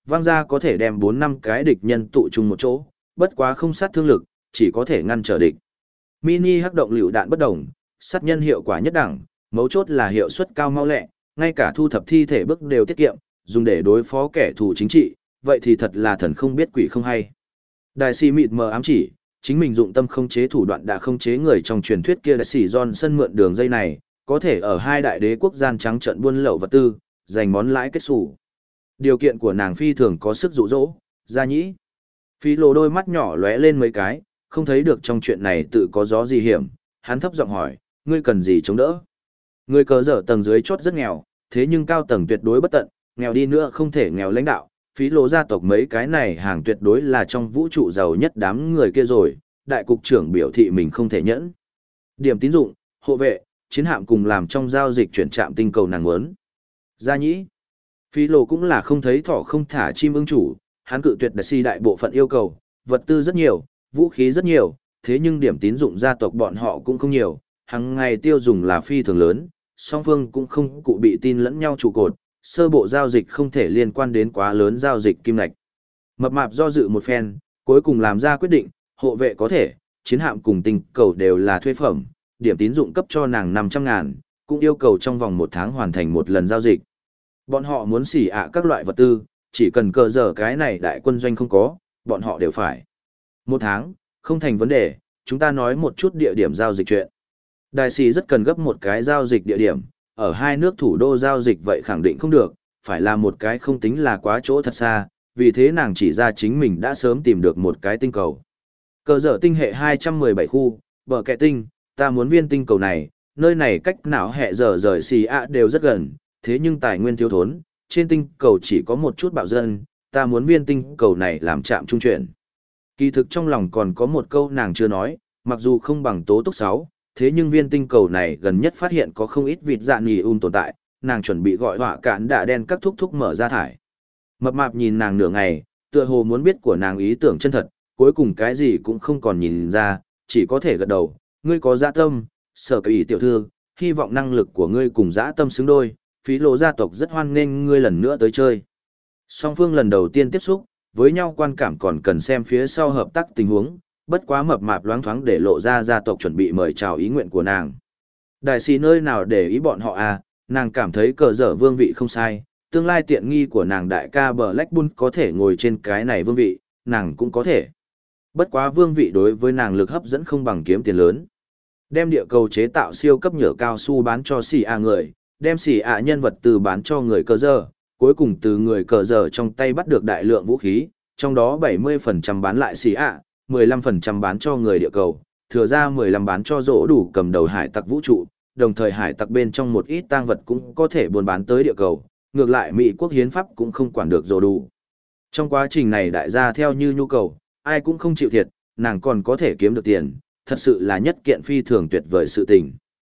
vang ra có thể đem bốn năm cái địch nhân tụ chung một chỗ, bất quá không sát thương lực, chỉ có thể ngăn trở địch. Mini hắc động lựu đạn bất đồng, sát nhân hiệu quả nhất đẳng, mấu chốt là hiệu suất cao mau lẹ, ngay cả thu thập thi thể bước đều tiết kiệm, dùng để đối phó kẻ thù chính trị, vậy thì thật là thần không biết quỷ không hay. Đại sĩ mịt mờ ám chỉ, chính mình dụng tâm không chế thủ đoạn đã không chế người trong truyền thuyết kia đại sĩ Johnson mượn đường dây này, có thể ở hai đại đế quốc gian trắng trận buôn lậu vật tư, giành món lãi kết xù. Điều kiện của nàng phi thường có sức dụ dỗ, gia nhĩ. Phi lộ đôi mắt nhỏ lóe lên mấy cái, không thấy được trong chuyện này tự có gió gì hiểm, hắn thấp giọng hỏi, ngươi cần gì chống đỡ? Người cờ dở tầng dưới chót rất nghèo, thế nhưng cao tầng tuyệt đối bất tận, nghèo đi nữa không thể nghèo lãnh đạo, phí lộ gia tộc mấy cái này hàng tuyệt đối là trong vũ trụ giàu nhất đám người kia rồi, đại cục trưởng biểu thị mình không thể nhẫn. Điểm tín dụng, hộ vệ, chiến hạm cùng làm trong giao dịch chuyển trạm tinh cầu nàng muốn. Gia nhĩ, phí lộ cũng là không thấy thỏ không thả chim ưng chủ, hắn cự tuyệt đại si đại bộ phận yêu cầu, vật tư rất nhiều, vũ khí rất nhiều, thế nhưng điểm tín dụng gia tộc bọn họ cũng không nhiều, hàng ngày tiêu dùng là phi thường lớn, song phương cũng không cụ bị tin lẫn nhau trụ cột, sơ bộ giao dịch không thể liên quan đến quá lớn giao dịch kim ngạch. Mập mạp do dự một phen, cuối cùng làm ra quyết định, hộ vệ có thể, chiến hạm cùng tinh cầu đều là thuê phẩm, điểm tín dụng cấp cho nàng năm trăm ngàn, cũng yêu cầu trong vòng một tháng hoàn thành một lần giao dịch. Bọn họ muốn xỉ ạ các loại vật tư, chỉ cần cờ dở cái này đại quân doanh không có, bọn họ đều phải. Một tháng, không thành vấn đề, chúng ta nói một chút địa điểm giao dịch chuyện. Đại sĩ rất cần gấp một cái giao dịch địa điểm, ở hai nước thủ đô giao dịch vậy khẳng định không được, phải là một cái không tính là quá chỗ thật xa, vì thế nàng chỉ ra chính mình đã sớm tìm được một cái tinh cầu. Cờ dở tinh hệ hai trăm mười bảy khu, bờ kẹ tinh, ta muốn viên tinh cầu này, nơi này cách não hẹ giờ rời xì ạ đều rất gần, thế nhưng tài nguyên thiếu thốn, trên tinh cầu chỉ có một chút bạo dân, ta muốn viên tinh cầu này làm trạm trung chuyển. Kỳ thực trong lòng còn có một câu nàng chưa nói, mặc dù không bằng tố túc sáu, thế nhưng viên tinh cầu này gần nhất phát hiện có không ít vịt dạ nghỉ um tồn tại, nàng chuẩn bị gọi họa cản đạ đen các thúc thúc mở ra thải. Mập mạp nhìn nàng nửa ngày, tựa hồ muốn biết của nàng ý tưởng chân thật, cuối cùng cái gì cũng không còn nhìn ra, chỉ có thể gật đầu, ngươi có dạ tâm, sở cái ý tiểu thư, hy vọng năng lực của ngươi cùng dạ tâm xứng đôi, phí lộ gia tộc rất hoan nghênh ngươi lần nữa tới chơi. Song phương lần đầu tiên tiếp xúc, với nhau quan cảm còn cần xem phía sau hợp tác tình huống, bất quá mập mạp loáng thoáng để lộ ra gia tộc chuẩn bị mời chào ý nguyện của nàng. Đại sĩ nơi nào để ý bọn họ à, nàng cảm thấy cờ dở vương vị không sai, tương lai tiện nghi của nàng đại ca Black Bull có thể ngồi trên cái này vương vị, nàng cũng có thể. Bất quá vương vị đối với nàng lực hấp dẫn không bằng kiếm tiền lớn. Đem địa cầu chế tạo siêu cấp nhựa cao su bán cho xì ạ người, đem xì ạ nhân vật từ bán cho người cờ dở, cuối cùng từ người cờ dở trong tay bắt được đại lượng vũ khí, trong đó bảy mươi phần trăm bán lại xì ạ, mười lăm phần trăm bán cho người địa cầu, thừa ra mười lăm bán cho rỗ đủ cầm đầu hải tặc vũ trụ, đồng thời hải tặc bên trong một ít tang vật cũng có thể buôn bán tới địa cầu, ngược lại Mỹ quốc hiến pháp cũng không quản được rỗ đủ. Trong quá trình này đại gia theo như nhu cầu, ai cũng không chịu thiệt, nàng còn có thể kiếm được tiền, thật sự là nhất kiện phi thường tuyệt vời sự tình.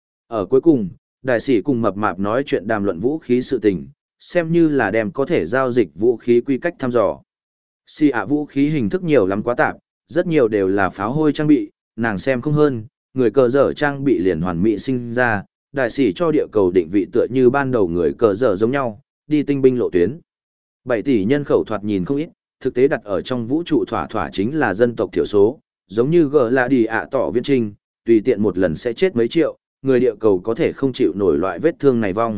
Ở cuối cùng, đại sĩ cùng mập mạp nói chuyện đàm luận vũ khí sự tình, xem như là đem có thể giao dịch vũ khí quy cách thăm dò. Xì ạ vũ khí hình thức nhiều lắm quá tạp, rất nhiều đều là pháo hôi trang bị, nàng xem không hơn, người cờ dở trang bị liền hoàn mỹ sinh ra, đại sĩ cho địa cầu định vị tựa như ban đầu người cờ dở giống nhau, đi tinh binh lộ tuyến. bảy tỷ nhân khẩu thoạt nhìn không ít, thực tế đặt ở trong vũ trụ thỏa thỏa chính là dân tộc thiểu số, giống như gờ là đi ạ tỏ viễn trinh, tùy tiện một lần sẽ chết mấy triệu, người địa cầu có thể không chịu nổi loại vết thương này vong.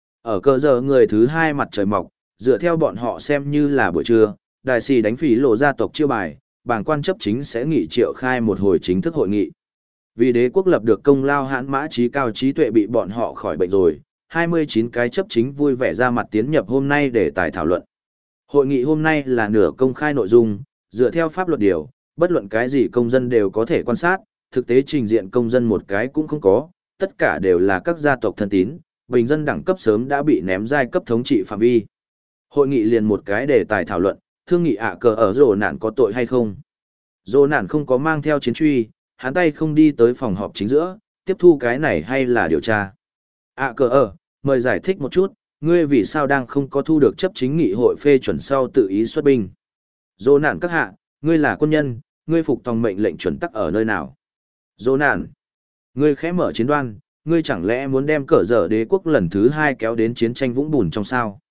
Ở cờ dở người thứ hai mặt trời mọc, dựa theo bọn họ xem như là buổi trưa, đại sĩ đánh phỉ lộ gia tộc chiêu bài, bảng quan chấp chính sẽ nghị triệu khai một hồi chính thức hội nghị. Vì đế quốc lập được công lao hãn mã trí cao trí tuệ bị bọn họ khỏi bệnh rồi, hai mươi chín cái chấp chính vui vẻ ra mặt tiến nhập hôm nay để tài thảo luận. Hội nghị hôm nay là nửa công khai nội dung, dựa theo pháp luật điều, bất luận cái gì công dân đều có thể quan sát, thực tế trình diện công dân một cái cũng không có, tất cả đều là các gia tộc thân tín, bình dân đẳng cấp sớm đã bị ném giai cấp thống trị phạm vi. Hội nghị liền một cái đề tài thảo luận, thương nghị ạ cờ ở rồ nạn có tội hay không. Rồ nạn không có mang theo chiến truy, hắn tay không đi tới phòng họp chính giữa, tiếp thu cái này hay là điều tra. ạ cờ ở, mời giải thích một chút, ngươi vì sao đang không có thu được chấp chính nghị hội phê chuẩn sau tự ý xuất binh. Rồ nạn các hạ, ngươi là quân nhân, ngươi phục tòng mệnh lệnh chuẩn tắc ở nơi nào. Rồ nạn, ngươi khẽ mở chiến đoan, ngươi chẳng lẽ muốn đem cờ dở đế quốc lần thứ hai kéo đến chiến tranh vũng bùn trong sao.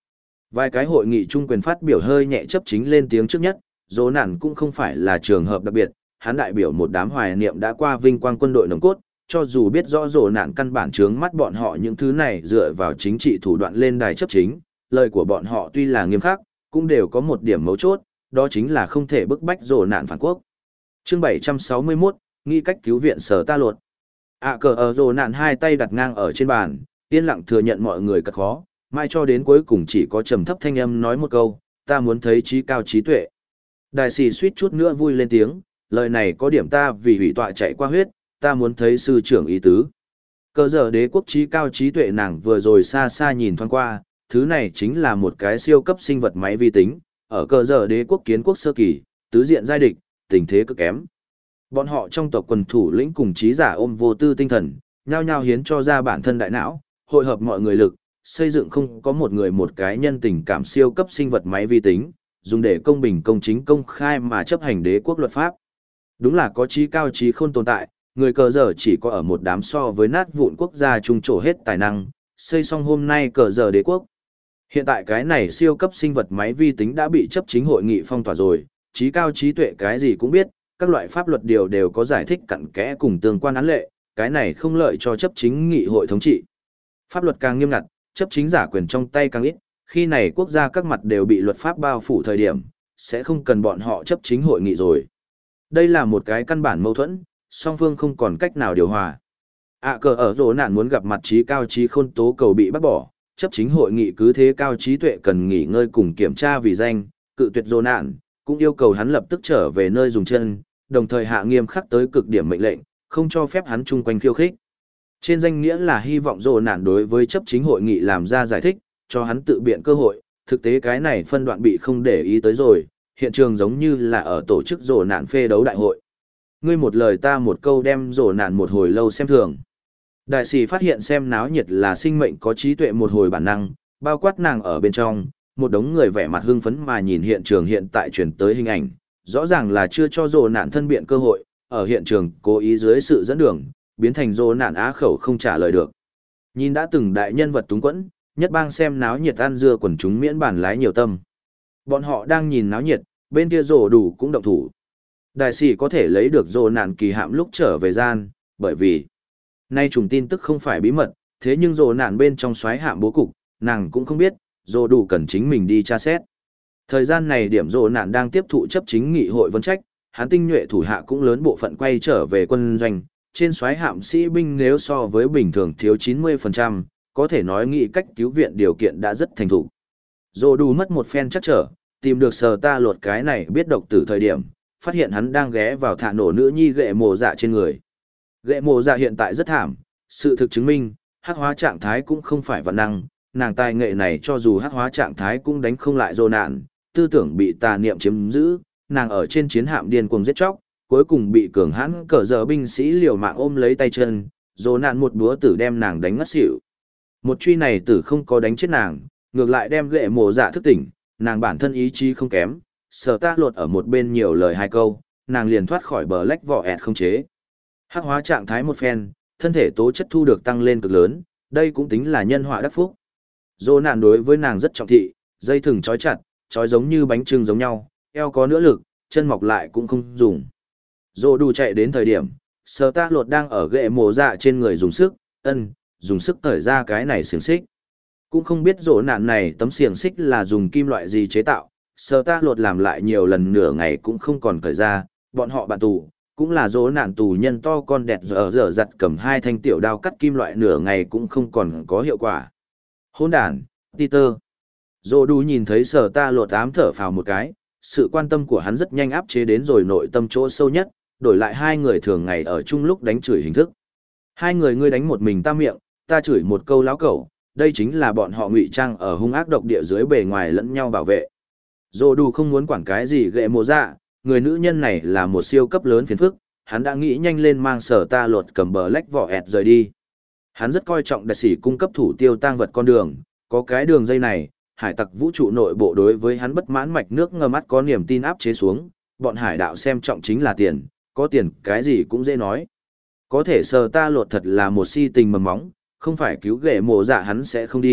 Vài cái hội nghị trung quyền phát biểu hơi nhẹ chấp chính lên tiếng trước nhất, dỗ nạn cũng không phải là trường hợp đặc biệt, hắn đại biểu một đám hoài niệm đã qua vinh quang quân đội nồng cốt, cho dù biết rõ dỗ nạn căn bản trướng mắt bọn họ những thứ này dựa vào chính trị thủ đoạn lên đài chấp chính, lời của bọn họ tuy là nghiêm khắc, cũng đều có một điểm mấu chốt, đó chính là không thể bức bách dỗ nạn phản quốc. Chương bảy trăm sáu mươi mốt, nghĩ cách cứu viện Sở Ta Lột. À cờ ở dỗ nạn hai tay đặt ngang ở trên bàn, yên lặng thừa nhận mọi người cật khó, mai cho đến cuối cùng chỉ có trầm thấp thanh âm nói một câu, ta muốn thấy trí cao trí tuệ. Đại sĩ suýt chút nữa vui lên tiếng, lời này có điểm ta vì hủy tọa chạy qua huyết, ta muốn thấy sư trưởng ý tứ. Cờ giờ đế quốc trí cao trí tuệ nàng vừa rồi xa xa nhìn thoáng qua, thứ này chính là một cái siêu cấp sinh vật máy vi tính, ở cờ giờ đế quốc kiến quốc sơ kỳ, tứ diện giai địch, tình thế cực kém. Bọn họ trong tộc quần thủ lĩnh cùng trí giả ôm vô tư tinh thần, nhao nhao hiến cho ra bản thân đại não, hội hợp mọi người lực, xây dựng không có một người một cái nhân tình cảm siêu cấp sinh vật máy vi tính, dùng để công bình công chính công khai mà chấp hành đế quốc luật pháp. Đúng là có trí cao trí khôn tồn tại, người cờ giờ chỉ có ở một đám so với nát vụn quốc gia trung trổ hết tài năng, xây xong hôm nay cờ giờ đế quốc. Hiện tại cái này siêu cấp sinh vật máy vi tính đã bị chấp chính hội nghị phong tỏa rồi, trí cao trí tuệ cái gì cũng biết, các loại pháp luật điều đều có giải thích cặn kẽ cùng tương quan án lệ, cái này không lợi cho chấp chính nghị hội thống trị. Pháp luật càng nghiêm ngặt, chấp chính giả quyền trong tay càng ít, khi này quốc gia các mặt đều bị luật pháp bao phủ thời điểm, sẽ không cần bọn họ chấp chính hội nghị rồi. Đây là một cái căn bản mâu thuẫn, song phương không còn cách nào điều hòa. À cờ ở rổ nạn muốn gặp mặt trí cao trí khôn tố cầu bị bắt bỏ, chấp chính hội nghị cứ thế cao trí tuệ cần nghỉ ngơi cùng kiểm tra vì danh, cự tuyệt rổ nạn, cũng yêu cầu hắn lập tức trở về nơi dùng chân, đồng thời hạ nghiêm khắc tới cực điểm mệnh lệnh, không cho phép hắn chung quanh khiêu khích. Trên danh nghĩa là hy vọng rổ nạn đối với chấp chính hội nghị làm ra giải thích, cho hắn tự biện cơ hội, thực tế cái này phân đoạn bị không để ý tới rồi, hiện trường giống như là ở tổ chức rổ nạn phê đấu đại hội. Ngươi một lời ta một câu đem rổ nạn một hồi lâu xem thường. Đại sĩ phát hiện xem náo nhiệt là sinh mệnh có trí tuệ một hồi bản năng, bao quát nàng ở bên trong, một đống người vẻ mặt hưng phấn mà nhìn hiện trường hiện tại chuyển tới hình ảnh, rõ ràng là chưa cho rổ nạn thân biện cơ hội, ở hiện trường cố ý dưới sự dẫn đường, biến thành rổ nạn á khẩu không trả lời được. Nhìn đã từng đại nhân vật túng quẫn, nhất bang xem náo nhiệt ăn dưa quần chúng miễn bản lái nhiều tâm. Bọn họ đang nhìn náo nhiệt, bên kia rổ đủ cũng động thủ. Đại sĩ có thể lấy được rổ nạn kỳ hạm lúc trở về gian, bởi vì nay trùng tin tức không phải bí mật, thế nhưng rổ nạn bên trong xoáy hạm bố cục, nàng cũng không biết, rổ đủ cần chính mình đi tra xét. Thời gian này điểm rổ nạn đang tiếp thụ chấp chính nghị hội vấn trách, hắn tinh nhuệ thủ hạ cũng lớn bộ phận quay trở về quân doanh, trên xoáy hạm sĩ binh nếu so với bình thường thiếu chín mươi phần trăm, có thể nói nghị cách cứu viện điều kiện đã rất thành thục. Rổ đủ mất một phen chắc trở, tìm được Sở Ta Lột cái này biết độc tử thời điểm, phát hiện hắn đang ghé vào thả nổ nữ nhi ghệ mồ dạ trên người. Ghệ mồ dạ hiện tại rất thảm, sự thực chứng minh, hắc hóa trạng thái cũng không phải vạn năng, nàng tài nghệ này cho dù hắc hóa trạng thái cũng đánh không lại rồ nạn, tư tưởng bị tà niệm chiếm giữ, nàng ở trên chiến hạm điên cuồng giết chóc, cuối cùng bị cường hãn cờ giờ binh sĩ liều mạng ôm lấy tay chân, rồ nạn một búa tử đem nàng đánh ngất xỉu. Một truy này tử không có đánh chết nàng, ngược lại đem ghệ mồ dạ thức tỉnh, nàng bản thân ý chí không kém, Sở Ta Lột ở một bên nhiều lời hai câu, nàng liền thoát khỏi bờ lách vỏ ẹt không chế. Hắc hóa trạng thái một phen, thân thể tố chất thu được tăng lên cực lớn, đây cũng tính là nhân họa đắc phúc. Dô nạn đối với nàng rất trọng thị, dây thừng trói chặt, trói giống như bánh trưng giống nhau, eo có nữa lực, chân mọc lại cũng không dùng. Dô đủ chạy đến thời điểm, Sở Ta Lột đang ở ghệ mồ dạ trên người dùng sức, ân, dùng sức thởi ra cái này xiềng xích. Cũng không biết dỗ nạn này tấm xiềng xích là dùng kim loại gì chế tạo, Sở Ta Lột làm lại nhiều lần nửa ngày cũng không còn cởi ra, bọn họ bạn tù, cũng là dỗ nạn tù nhân to con đẹp dở dở giặt cầm hai thanh tiểu đao cắt kim loại nửa ngày cũng không còn có hiệu quả. Hôn đàn, Peter. Dỗ đủ nhìn thấy Sở Ta Lột ám thở phào một cái, sự quan tâm của hắn rất nhanh áp chế đến rồi nội tâm chỗ sâu nhất, đổi lại hai người thường ngày ở chung lúc đánh chửi hình thức. Hai người ngươi đánh một mình ta miệng, ta chửi một câu láo cẩu, đây chính là bọn họ ngụy trang ở hung ác độc địa dưới bề ngoài lẫn nhau bảo vệ. Dô đủ không muốn quản cái gì ghệ mồ dạ, người nữ nhân này là một siêu cấp lớn phiền phức, hắn đã nghĩ nhanh lên mang Sở Ta Lột cầm bờ lách vỏ ẹt rời đi. Hắn rất coi trọng đại sĩ cung cấp thủ tiêu tang vật con đường, có cái đường dây này, hải tặc vũ trụ nội bộ đối với hắn bất mãn mạch nước ngầm mắt có niềm tin áp chế xuống, bọn hải đạo xem trọng chính là tiền, có tiền cái gì cũng dễ nói. Có thể Sở Ta Lột thật là một si tình mầm móng, không phải cứu ghệ mồ dạ hắn sẽ không đi,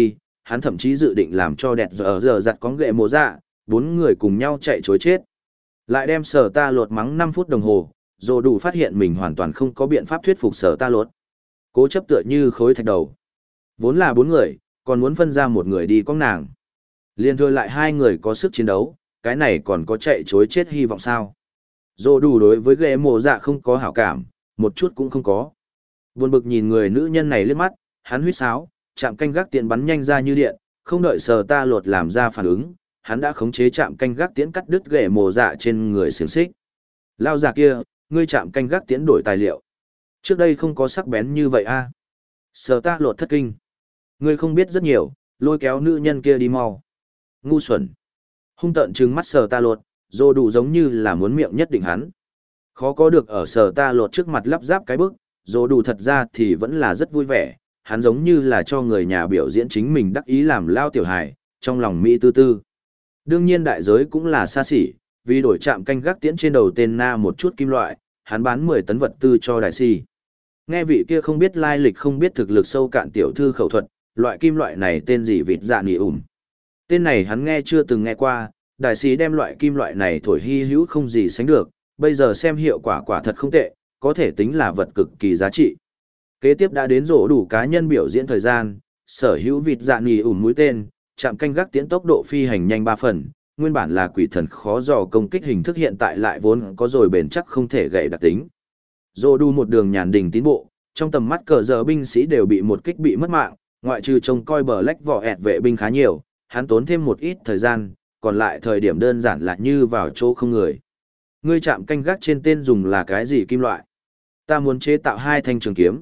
hắn thậm chí dự định làm cho đẹp giờ giờ giặt có ghệ mồ dạ, bốn người cùng nhau chạy chối chết. Lại đem sở ta lột mắng năm phút đồng hồ, rồi đủ phát hiện mình hoàn toàn không có biện pháp thuyết phục sở ta lột. Cố chấp tựa như khối thạch đầu. Vốn là bốn người, còn muốn phân ra một người đi con nàng. Liên thừa lại hai người có sức chiến đấu, cái này còn có chạy chối chết hy vọng sao. Rồi đủ đối với ghệ mồ dạ không có hảo cảm, một chút cũng không có. Buồn bực nhìn người nữ nhân này liếc mắt, hắn huýt sáo, chạm canh gác tiện bắn nhanh ra như điện, không đợi sở ta lột làm ra phản ứng, hắn đã khống chế chạm canh gác tiễn cắt đứt ghệ mồ dạ trên người xiềng xích. Lao già kia, ngươi chạm canh gác tiễn đổi tài liệu. Trước đây không có sắc bén như vậy a. À? Sở ta lột thất kinh. Ngươi không biết rất nhiều, lôi kéo nữ nhân kia đi mau. Ngu xuẩn. Hung tợn trừng mắt sở ta lột, dô đủ giống như là muốn miệng nhất định hắn. Khó có được ở sở ta lột trước mặt lắp ráp cái bức, dô đủ thật ra thì vẫn là rất vui vẻ. Hắn giống như là cho người nhà biểu diễn chính mình đắc ý làm lao tiểu hài, trong lòng Mỹ tư tư. Đương nhiên đại giới cũng là xa xỉ, vì đổi chạm canh gác tiễn trên đầu tên na một chút kim loại, hắn bán mười tấn vật tư cho đại si. Nghe vị kia không biết lai lịch không biết thực lực sâu cạn tiểu thư khẩu thuật, loại kim loại này tên gì vịt dạ nỉ ủm. Tên này hắn nghe chưa từng nghe qua, đại sĩ đem loại kim loại này thổi hy hữu không gì sánh được, bây giờ xem hiệu quả quả thật không tệ, có thể tính là vật cực kỳ giá trị. Kế tiếp đã đến rổ đủ cá nhân biểu diễn thời gian, sở hữu vịt dạ nỉ ủm mũi tên, chạm canh gác tiễn tốc độ phi hành nhanh ba phần, nguyên bản là quỷ thần khó dò công kích hình thức hiện tại lại vốn có rồi bền chắc không thể gãy đặc tính. Rổ đủ một đường nhàn đình tiến bộ, trong tầm mắt cờ giờ binh sĩ đều bị một kích bị mất mạng, ngoại trừ trông coi bờ lách vỏ ẹt vệ binh khá nhiều, hắn tốn thêm một ít thời gian, còn lại thời điểm đơn giản là như vào chỗ không người. Ngươi chạm canh gác trên tên dùng là cái gì kim loại? Ta muốn chế tạo hai thanh trường kiếm.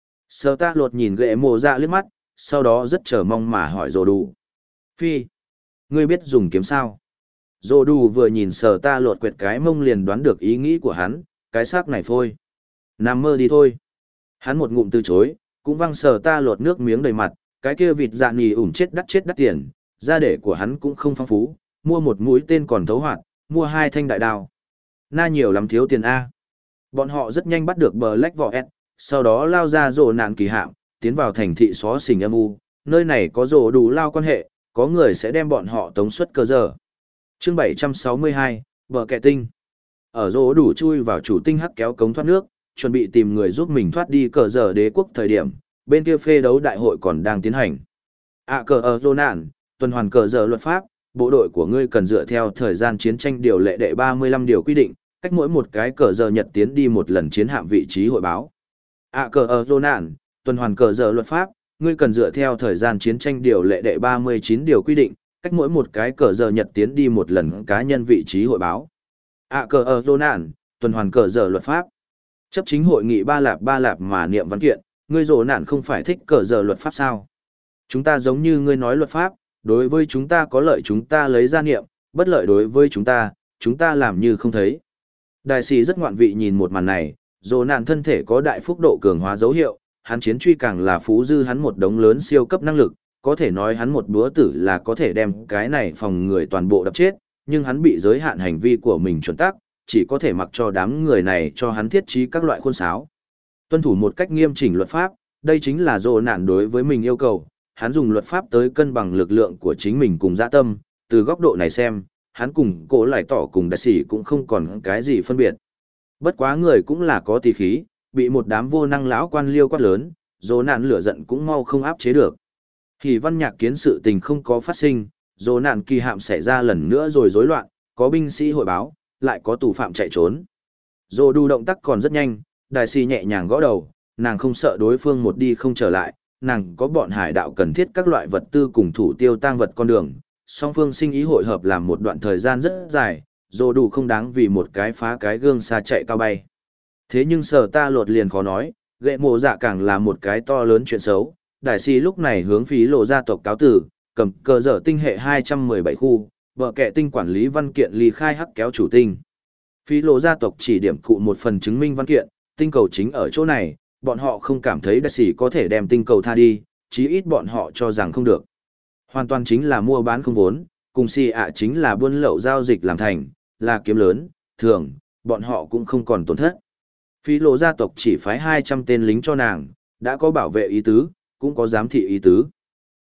Sở ta lột nhìn ghệ mồ dạ liếc mắt, sau đó rất chờ mong mà hỏi rồ đủ. Phi, ngươi biết dùng kiếm sao? Rồ đủ vừa nhìn sở ta lột quẹt cái mông liền đoán được ý nghĩ của hắn, cái xác này phôi. Nằm mơ đi thôi. Hắn một ngụm từ chối, cũng văng sở ta lột nước miếng đầy mặt, cái kia vịt dạ nì ủm chết đắt chết đắt tiền, gia để của hắn cũng không phong phú, mua một mũi tên còn thấu hoạt, mua hai thanh đại đao. Na nhiều lắm thiếu tiền A. Bọn họ rất nhanh bắt được bờ lách vỏ S, sau đó lao ra rổ nạn kỳ hạm, tiến vào thành thị xó xình âm u, nơi này có rổ đủ lao quan hệ, có người sẽ đem bọn họ tống xuất cơ giờ. Chương bảy trăm sáu mươi hai, bờ kẹ tinh. Ở rổ đủ chui vào chủ tinh hắc kéo cống thoát nước, chuẩn bị tìm người giúp mình thoát đi cờ giờ đế quốc thời điểm, bên kia phê đấu đại hội còn đang tiến hành. À cờ ở rổ nạn, tuần hoàn cờ giờ luật pháp, bộ đội của ngươi cần dựa theo thời gian chiến tranh điều lệ đệ ba mươi lăm điều quy định, cách mỗi một cái cờ giờ nhật tiến đi một lần chiến hạm vị trí hội báo. À cờ ở rổ nạn, tuần hoàn cờ giờ luật pháp, ngươi cần dựa theo thời gian chiến tranh điều lệ đệ ba mươi chín điều quy định, cách mỗi một cái cờ giờ nhật tiến đi một lần cá nhân vị trí hội báo. À cờ ở rổ nạn, tuần hoàn cờ giờ luật pháp. Chấp chính hội nghị ba lạp ba lạp mà niệm văn kiện, ngươi rổ nạn không phải thích cờ giờ luật pháp sao? Chúng ta giống như ngươi nói luật pháp, đối với chúng ta có lợi chúng ta lấy ra niệm, bất lợi đối với chúng ta, chúng ta làm như không thấy. Đại sĩ rất ngoạn vị nhìn một màn này, rổ nạn thân thể có đại phúc độ cường hóa dấu hiệu, hắn chiến truy càng là phú dư hắn một đống lớn siêu cấp năng lực, có thể nói hắn một búa tử là có thể đem cái này phòng người toàn bộ đập chết, nhưng hắn bị giới hạn hành vi của mình chuẩn tắc, chỉ có thể mặc cho đám người này cho hắn thiết trí các loại khuôn sáo. Tuân thủ một cách nghiêm chỉnh luật pháp, đây chính là rổ nạn đối với mình yêu cầu, hắn dùng luật pháp tới cân bằng lực lượng của chính mình cùng dã tâm, từ góc độ này xem, hắn cùng cổ lại tỏ cùng đại sĩ cũng không còn cái gì phân biệt. Bất quá người cũng là có tỳ khí, bị một đám vô năng lão quan liêu quát lớn, rổ nạn lửa giận cũng mau không áp chế được. Thì văn nhạc kiến sự tình không có phát sinh, rổ nạn kỳ hạm xảy ra lần nữa rồi rối loạn, có binh sĩ hội báo, lại có tù phạm chạy trốn. Rổ đủ động tác còn rất nhanh, đại sĩ nhẹ nhàng gõ đầu, nàng không sợ đối phương một đi không trở lại, nàng có bọn hải đạo cần thiết các loại vật tư cùng thủ tiêu tang vật con đường, song phương sinh ý hội hợp làm một đoạn thời gian rất dài, rổ đủ không đáng vì một cái phá cái gương xa chạy cao bay. Thế nhưng sở ta lột liền khó nói, ghệ mộ dạ càng là một cái to lớn chuyện xấu, đại sĩ lúc này hướng phí lộ gia tộc cáo tử, cầm cờ dở tinh hệ hai trăm mười bảy khu, vợ kệ tinh quản lý văn kiện ly khai hắc kéo chủ tinh. Phí lộ gia tộc chỉ điểm cụ một phần chứng minh văn kiện, tinh cầu chính ở chỗ này, bọn họ không cảm thấy đại sĩ có thể đem tinh cầu tha đi, chí ít bọn họ cho rằng không được. Hoàn toàn chính là mua bán không vốn, cùng si ạ chính là buôn lậu giao dịch làm thành, là kiếm lớn, thường, bọn họ cũng không còn tổn thất. Phí lộ gia tộc chỉ phái hai trăm tên lính cho nàng, đã có bảo vệ ý tứ, cũng có giám thị ý tứ.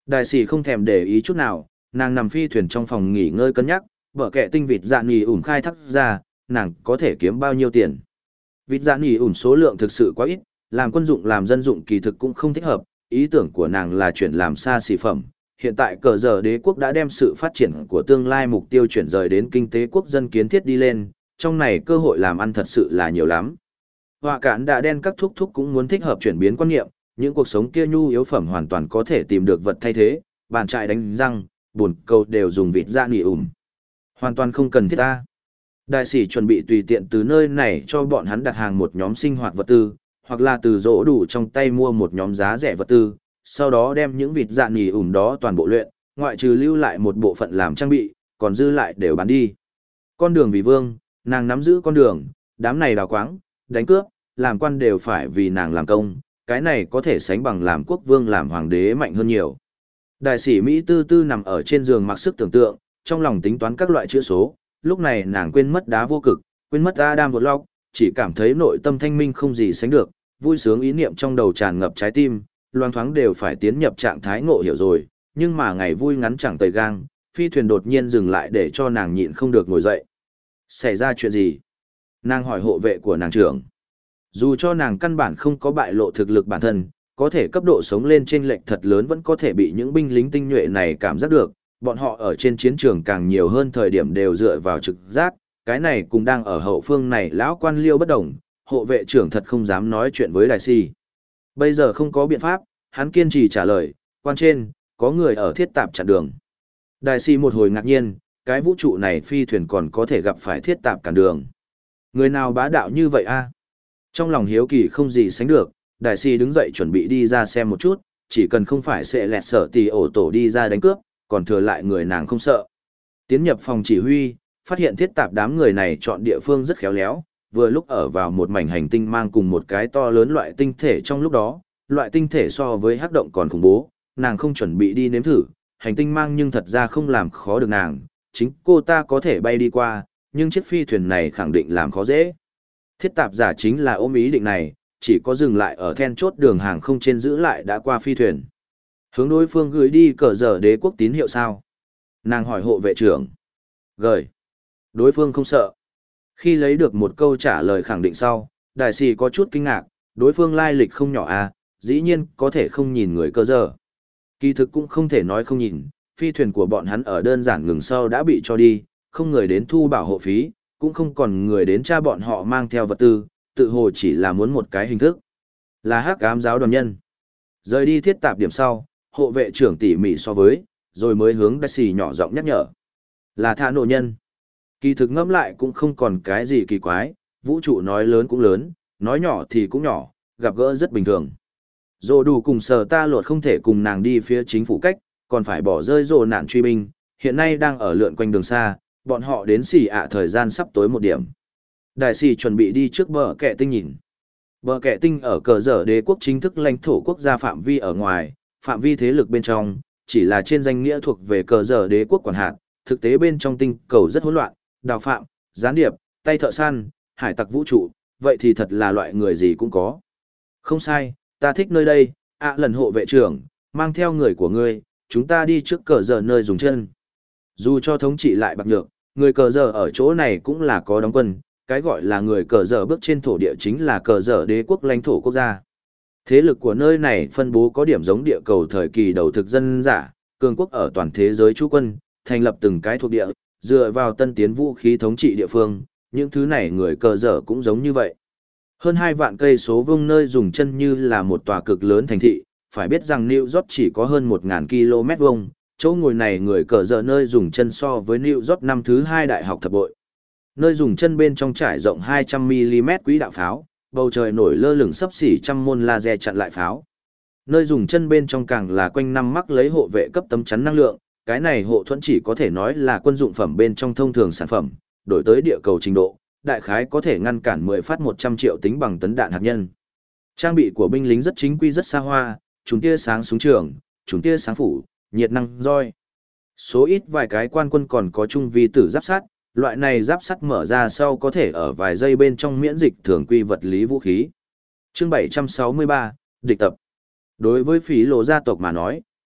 Đại sĩ không thèm để ý chút nào, nàng nằm phi thuyền trong phòng nghỉ ngơi cân nhắc, bở kẹ tinh vịt dạ nghỉ ủn khai thác ra, nàng có thể kiếm bao nhiêu tiền. Vịt dạ nghỉ ủn số lượng thực sự quá ít, làm quân dụng làm dân dụng kỳ thực cũng không thích hợp, ý tưởng của nàng là chuyển làm xa xỉ phẩm. Hiện tại cờ giờ đế quốc đã đem sự phát triển của tương lai mục tiêu chuyển rời đến kinh tế quốc dân kiến thiết đi lên, trong này cơ hội làm ăn thật sự là nhiều lắm. Họa cản đã đen các thúc thúc cũng muốn thích hợp chuyển biến quan niệm, những cuộc sống kia nhu yếu phẩm hoàn toàn có thể tìm được vật thay thế, bàn chải đánh răng, bồn cầu đều dùng vịt dạ nghỉ ủn. Hoàn toàn không cần thiết ta. Đại sĩ chuẩn bị tùy tiện từ nơi này cho bọn hắn đặt hàng một nhóm sinh hoạt vật tư, hoặc là từ rỗ đủ trong tay mua một nhóm giá rẻ vật tư, sau đó đem những vịt dạ nghỉ ủn đó toàn bộ luyện, ngoại trừ lưu lại một bộ phận làm trang bị, còn dư lại đều bán đi. Con đường vì vương, nàng nắm giữ con đường, đám này đào quáng, đánh cướp, làm quan đều phải vì nàng làm công, cái này có thể sánh bằng làm quốc vương làm hoàng đế mạnh hơn nhiều. Đại sĩ Mỹ tư tư nằm ở trên giường mặc sức tưởng tượng, trong lòng tính toán các loại chữ số, lúc này nàng quên mất đá vô cực, quên mất Adam Vlog, chỉ cảm thấy nội tâm thanh minh không gì sánh được, vui sướng ý niệm trong đầu tràn ngập trái tim, loang thoáng đều phải tiến nhập trạng thái ngộ hiểu rồi, nhưng mà ngày vui ngắn chẳng tời gang, phi thuyền đột nhiên dừng lại để cho nàng nhịn không được ngồi dậy. Xảy ra chuyện gì? Nàng hỏi hộ vệ của nàng trưởng. Dù cho nàng căn bản không có bại lộ thực lực bản thân, có thể cấp độ sống lên trên lệch thật lớn vẫn có thể bị những binh lính tinh nhuệ này cảm giác được, bọn họ ở trên chiến trường càng nhiều hơn thời điểm đều dựa vào trực giác, cái này cũng đang ở hậu phương này lão quan liêu bất đồng, hộ vệ trưởng thật không dám nói chuyện với đại si. Bây giờ không có biện pháp, hắn kiên trì trả lời, quan trên, có người ở thiết tạp chặn đường. Đại si một hồi ngạc nhiên, cái vũ trụ này phi thuyền còn có thể gặp phải thiết tạp cản đường. Người nào bá đạo như vậy a? Trong lòng hiếu kỳ không gì sánh được, đại si đứng dậy chuẩn bị đi ra xem một chút, chỉ cần không phải sẽ lẹt sở tì ổ tổ đi ra đánh cướp, còn thừa lại người nàng không sợ. Tiến nhập phòng chỉ huy, phát hiện thiết tạp đám người này chọn địa phương rất khéo léo, vừa lúc ở vào một mảnh hành tinh mang cùng một cái to lớn loại tinh thể trong lúc đó, loại tinh thể so với hắc động còn khủng bố, nàng không chuẩn bị đi nếm thử, hành tinh mang nhưng thật ra không làm khó được nàng, chính cô ta có thể bay đi qua, nhưng chiếc phi thuyền này khẳng định làm khó dễ. Thiết tạp giả chính là ôm ý định này, chỉ có dừng lại ở then chốt đường hàng không trên giữ lại đã qua phi thuyền. Hướng đối phương gửi đi cờ giờ đế quốc tín hiệu sao? Nàng hỏi hộ vệ trưởng. Gửi. Đối phương không sợ. Khi lấy được một câu trả lời khẳng định sau, đại sĩ có chút kinh ngạc, đối phương lai lịch không nhỏ à, dĩ nhiên có thể không nhìn người cờ giờ. Kỳ thực cũng không thể nói không nhìn, phi thuyền của bọn hắn ở đơn giản ngừng sau đã bị cho đi, không người đến thu bảo hộ phí, cũng không còn người đến tra bọn họ mang theo vật tư, tự hồ chỉ là muốn một cái hình thức. Là hắc ám giáo đoàn nhân. Rời đi thiết tạp điểm sau, hộ vệ trưởng tỉ mỉ so với, rồi mới hướng đại sĩ nhỏ giọng nhắc nhở. Là thả nổ nhân. Kỳ thực ngẫm lại cũng không còn cái gì kỳ quái, vũ trụ nói lớn cũng lớn, nói nhỏ thì cũng nhỏ, gặp gỡ rất bình thường. Dồ đủ cùng sở ta lột không thể cùng nàng đi phía chính phủ cách, còn phải bỏ rơi dồ nạn truy binh, hiện nay đang ở lượn quanh đường xa, bọn họ đến xỉ ạ thời gian sắp tối một điểm. Đại sĩ chuẩn bị đi trước bờ kẹ tinh nhìn. Bờ kẹ tinh ở cờ dở đế quốc chính thức lãnh thổ quốc gia phạm vi ở ngoài, phạm vi thế lực bên trong, chỉ là trên danh nghĩa thuộc về cờ dở đế quốc quản hạt, thực tế bên trong tinh cầu rất hỗn loạn, đào phạm, gián điệp, tay thợ săn, hải tặc vũ trụ, vậy thì thật là loại người gì cũng có. Không sai, ta thích nơi đây, ạ lần hộ vệ trưởng, mang theo người của ngươi, chúng ta đi trước cờ giờ nơi dùng chân. Dù cho thống trị lại bạc nhược, người cờ giờ ở chỗ này cũng là có đóng quân, cái gọi là người cờ giờ bước trên thổ địa chính là cờ giờ đế quốc lãnh thổ quốc gia. Thế lực của nơi này phân bố có điểm giống địa cầu thời kỳ đầu thực dân giả, cường quốc ở toàn thế giới trú quân, thành lập từng cái thuộc địa, dựa vào tân tiến vũ khí thống trị địa phương, những thứ này người cờ dở cũng giống như vậy. Hơn hai vạn cây số vuông nơi dùng chân như là một tòa cực lớn thành thị, phải biết rằng New York chỉ có hơn một nghìn ki lô mét vuông, chỗ ngồi này người cờ dở nơi dùng chân so với New York năm thứ hai đại học thập bội. Nơi dùng chân bên trong trải rộng hai trăm mi li mét quỹ đạo pháo, bầu trời nổi lơ lửng sấp xỉ trăm môn laser chặn lại pháo. Nơi dùng chân bên trong càng là quanh năm mắc lấy hộ vệ cấp tấm chắn năng lượng, cái này hộ thuẫn chỉ có thể nói là quân dụng phẩm bên trong thông thường sản phẩm, đổi tới địa cầu trình độ, đại khái có thể ngăn cản mười phát một trăm triệu tính bằng tấn đạn hạt nhân. Trang bị của binh lính rất chính quy rất xa hoa, chúng tia sáng súng trường, chúng tia sáng phủ, nhiệt năng roi. Số ít vài cái quan quân còn có trung vi tử giáp sắt, loại này giáp sắt mở ra sau có thể ở vài giây bên trong miễn dịch thường quy vật lý vũ khí. Chương bảy trăm sáu mươi ba, địch tập. Đối với phí lộ gia tộc mà nói,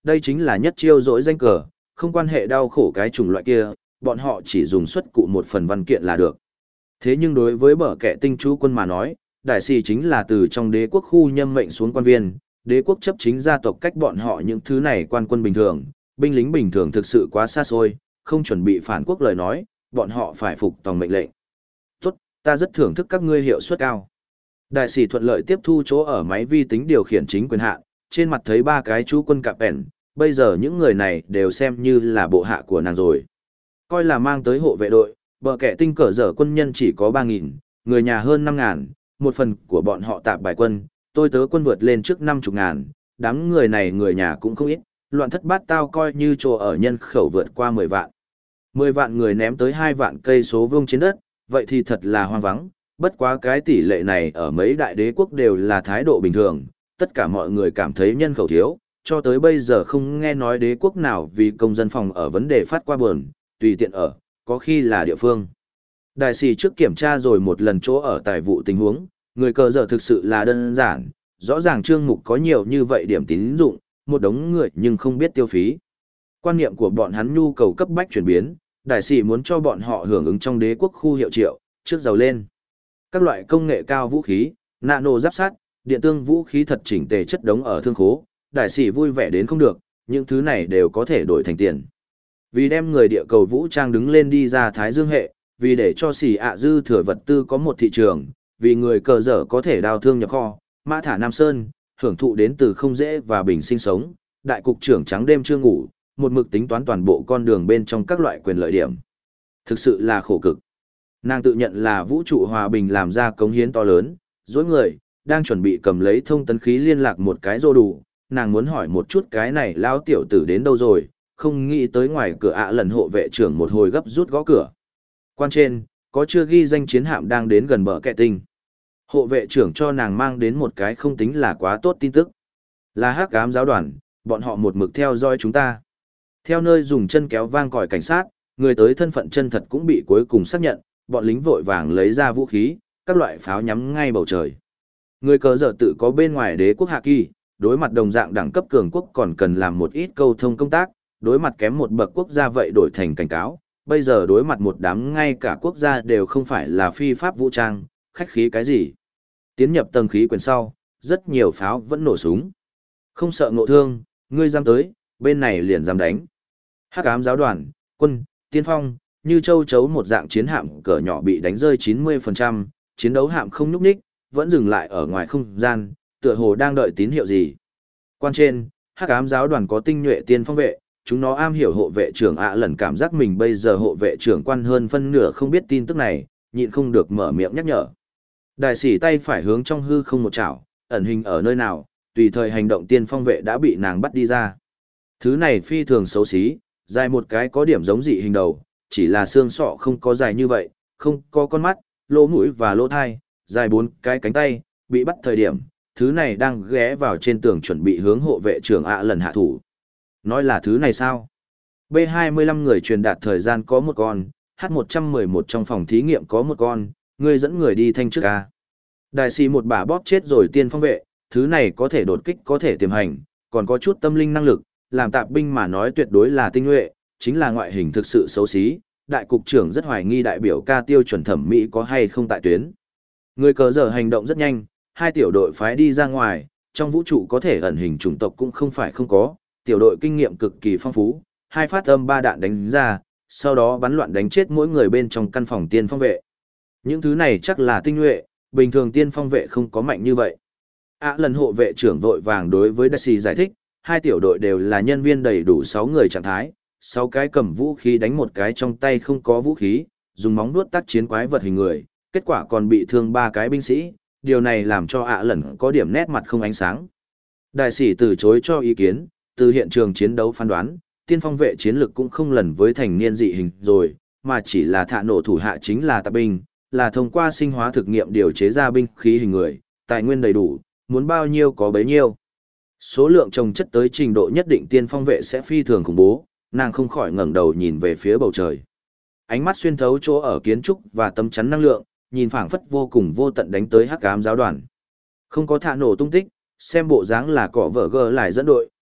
đây chính là nhất chiêu dỗi danh cờ, không quan hệ đau khổ cái chủng loại kia, bọn họ chỉ dùng xuất cụ một phần văn kiện là được. Thế nhưng đối với bờ kẻ tinh chú quân mà nói, đại sĩ chính là từ trong đế quốc khu nhâm mệnh xuống quan viên, đế quốc chấp chính gia tộc cách bọn họ những thứ này quan quân bình thường, binh lính bình thường thực sự quá xa xôi, không chuẩn bị phản quốc lời nói, bọn họ phải phục tòng mệnh lệnh. Tốt, ta rất thưởng thức các ngươi hiệu suất cao. Đại sĩ thuận lợi tiếp thu chỗ ở máy vi tính điều khiển chính quyền hạn, trên mặt thấy ba cái chú quân cạp ẻn, bây giờ những người này đều xem như là bộ hạ của nàng rồi. Coi là mang tới hộ vệ đội, bờ kẻ tinh cờ dở quân nhân chỉ có ba nghìn, người nhà hơn năm ngàn, một phần của bọn họ tạp bài quân, tôi tớ quân vượt lên trước năm chục ngàn, đám người này người nhà cũng không ít, loạn thất bát tao coi như chỗ ở nhân khẩu vượt qua mười vạn. mười vạn người ném tới hai vạn cây số vuông trên đất, vậy thì thật là hoang vắng, bất quá cái tỷ lệ này ở mấy đại đế quốc đều là thái độ bình thường, tất cả mọi người cảm thấy nhân khẩu thiếu, cho tới bây giờ không nghe nói đế quốc nào vì công dân phòng ở vấn đề phát qua buồn, tùy tiện ở, có khi là địa phương. Đại sĩ trước kiểm tra rồi một lần chỗ ở tài vụ tình huống, người cờ dở thực sự là đơn giản, rõ ràng trương mục có nhiều như vậy điểm tín dụng, một đống người nhưng không biết tiêu phí. Quan niệm của bọn hắn nhu cầu cấp bách chuyển biến, đại sĩ muốn cho bọn họ hưởng ứng trong đế quốc khu hiệu triệu, trước giàu lên. Các loại công nghệ cao vũ khí, nano giáp sát, điện tương vũ khí thật chỉnh tề chất đống ở thương khố, đại sĩ vui vẻ đến không được, những thứ này đều có thể đổi thành tiền. Vì đem người địa cầu vũ trang đứng lên đi ra Thái Dương hệ, vì để cho xỉ ạ dư thừa vật tư có một thị trường, vì người cờ dở có thể đào thương nhập kho, mã thả Nam Sơn, hưởng thụ đến từ không dễ và bình sinh sống, đại cục trưởng trắng đêm chưa ngủ, một mực tính toán toàn bộ con đường bên trong các loại quyền lợi điểm. Thực sự là khổ cực. Nàng tự nhận là vũ trụ hòa bình làm ra cống hiến to lớn, dối người, đang chuẩn bị cầm lấy thông tấn khí liên lạc một cái rô đủ, nàng muốn hỏi một chút cái này lao tiểu tử đến đâu rồi, không nghĩ tới ngoài cửa ạ lần hộ vệ trưởng một hồi gấp rút gõ cửa. Quan trên, có chưa ghi danh chiến hạm đang đến gần bờ kẹ tinh. Hộ vệ trưởng cho nàng mang đến một cái không tính là quá tốt tin tức. Là hắc ám giáo đoàn, bọn họ một mực theo dõi chúng ta. Theo nơi dùng chân kéo vang còi cảnh sát, người tới thân phận chân thật cũng bị cuối cùng xác nhận, bọn lính vội vàng lấy ra vũ khí, các loại pháo nhắm ngay bầu trời. Người cờ dở tự có bên ngoài đế quốc hạ kỳ, đối mặt đồng dạng đẳng cấp cường quốc còn cần làm một ít câu thông công tác, đối mặt kém một bậc quốc gia vậy đổi thành cảnh cáo, bây giờ đối mặt một đám ngay cả quốc gia đều không phải là phi pháp vũ trang, khách khí cái gì. Tiến nhập tầng khí quyển sau, rất nhiều pháo vẫn nổ súng. Không sợ ngộ thương, ngươi dám tới, bên này liền dám đánh. Hắc ám giáo đoàn, quân, tiên phong, như châu chấu một dạng chiến hạm cỡ nhỏ bị đánh rơi chín mươi phần trăm, chiến đấu hạm không nhúc nhích, vẫn dừng lại ở ngoài không gian, tựa hồ đang đợi tín hiệu gì. Quan trên, Hắc ám giáo đoàn có tinh nhuệ tiên phong vệ, chúng nó am hiểu hộ vệ trưởng ạ lần cảm giác mình bây giờ hộ vệ trưởng quan hơn phân nửa không biết tin tức này, nhịn không được mở miệng nhắc nhở. Đại sĩ tay phải hướng trong hư không một chảo, ẩn hình ở nơi nào, tùy thời hành động tiên phong vệ đã bị nàng bắt đi ra. Thứ này phi thường xấu xí, dài một cái có điểm giống dị hình đầu, chỉ là xương sọ không có dài như vậy, không có con mắt, lỗ mũi và lỗ thai, dài bốn cái cánh tay, bị bắt thời điểm, thứ này đang ghé vào trên tường chuẩn bị hướng hộ vệ trưởng ạ lần hạ thủ. Nói là thứ này sao? B hai mươi lăm người truyền đạt thời gian có một con, H một trăm mười một trong phòng thí nghiệm có một con, ngươi dẫn người đi thanh trước ca. Đại sĩ một bà bóp chết rồi tiên phong vệ, thứ này có thể đột kích có thể tiềm hành, còn có chút tâm linh năng lực, làm tạp binh mà nói tuyệt đối là tinh nhuệ, chính là ngoại hình thực sự xấu xí, đại cục trưởng rất hoài nghi đại biểu ca tiêu chuẩn thẩm mỹ có hay không tại tuyến. Người cờ giờ hành động rất nhanh, hai tiểu đội phái đi ra ngoài, trong vũ trụ có thể ẩn hình chủng tộc cũng không phải không có, tiểu đội kinh nghiệm cực kỳ phong phú, hai phát âm ba đạn đánh ra, sau đó bắn loạn đánh chết mỗi người bên trong căn phòng tiên phong vệ. Những thứ này chắc là tinh nhuệ, bình thường tiên phong vệ không có mạnh như vậy. À lần hộ vệ trưởng vội vàng đối với Daisy giải thích, hai tiểu đội đều là nhân viên đầy đủ sáu người trạng thái, sáu cái cầm vũ khí đánh một cái trong tay không có vũ khí, dùng móng vuốt tác chiến quái vật hình người, kết quả còn bị thương ba cái binh sĩ, điều này làm cho ạ lần có điểm nét mặt không ánh sáng. Đại sĩ từ chối cho ý kiến, từ hiện trường chiến đấu phán đoán, tiên phong vệ chiến lực cũng không lần với thành niên dị hình rồi, mà chỉ là thạ nổ thủ hạ chính là tạp binh, là thông qua sinh hóa thực nghiệm điều chế ra binh khí hình người, tài nguyên đầy đủ, muốn bao nhiêu có bấy nhiêu. Số lượng trồng chất tới trình độ nhất định tiên phong vệ sẽ phi thường khủng bố, nàng không khỏi ngẩng đầu nhìn về phía bầu trời. Ánh mắt xuyên thấu chỗ ở kiến trúc và tấm chắn năng lượng, nhìn phảng phất vô cùng vô tận đánh tới hắc ám giáo đoàn. Không có thạ nổ tung tích, xem bộ dáng là cọ vợ gờ lại dẫn đội,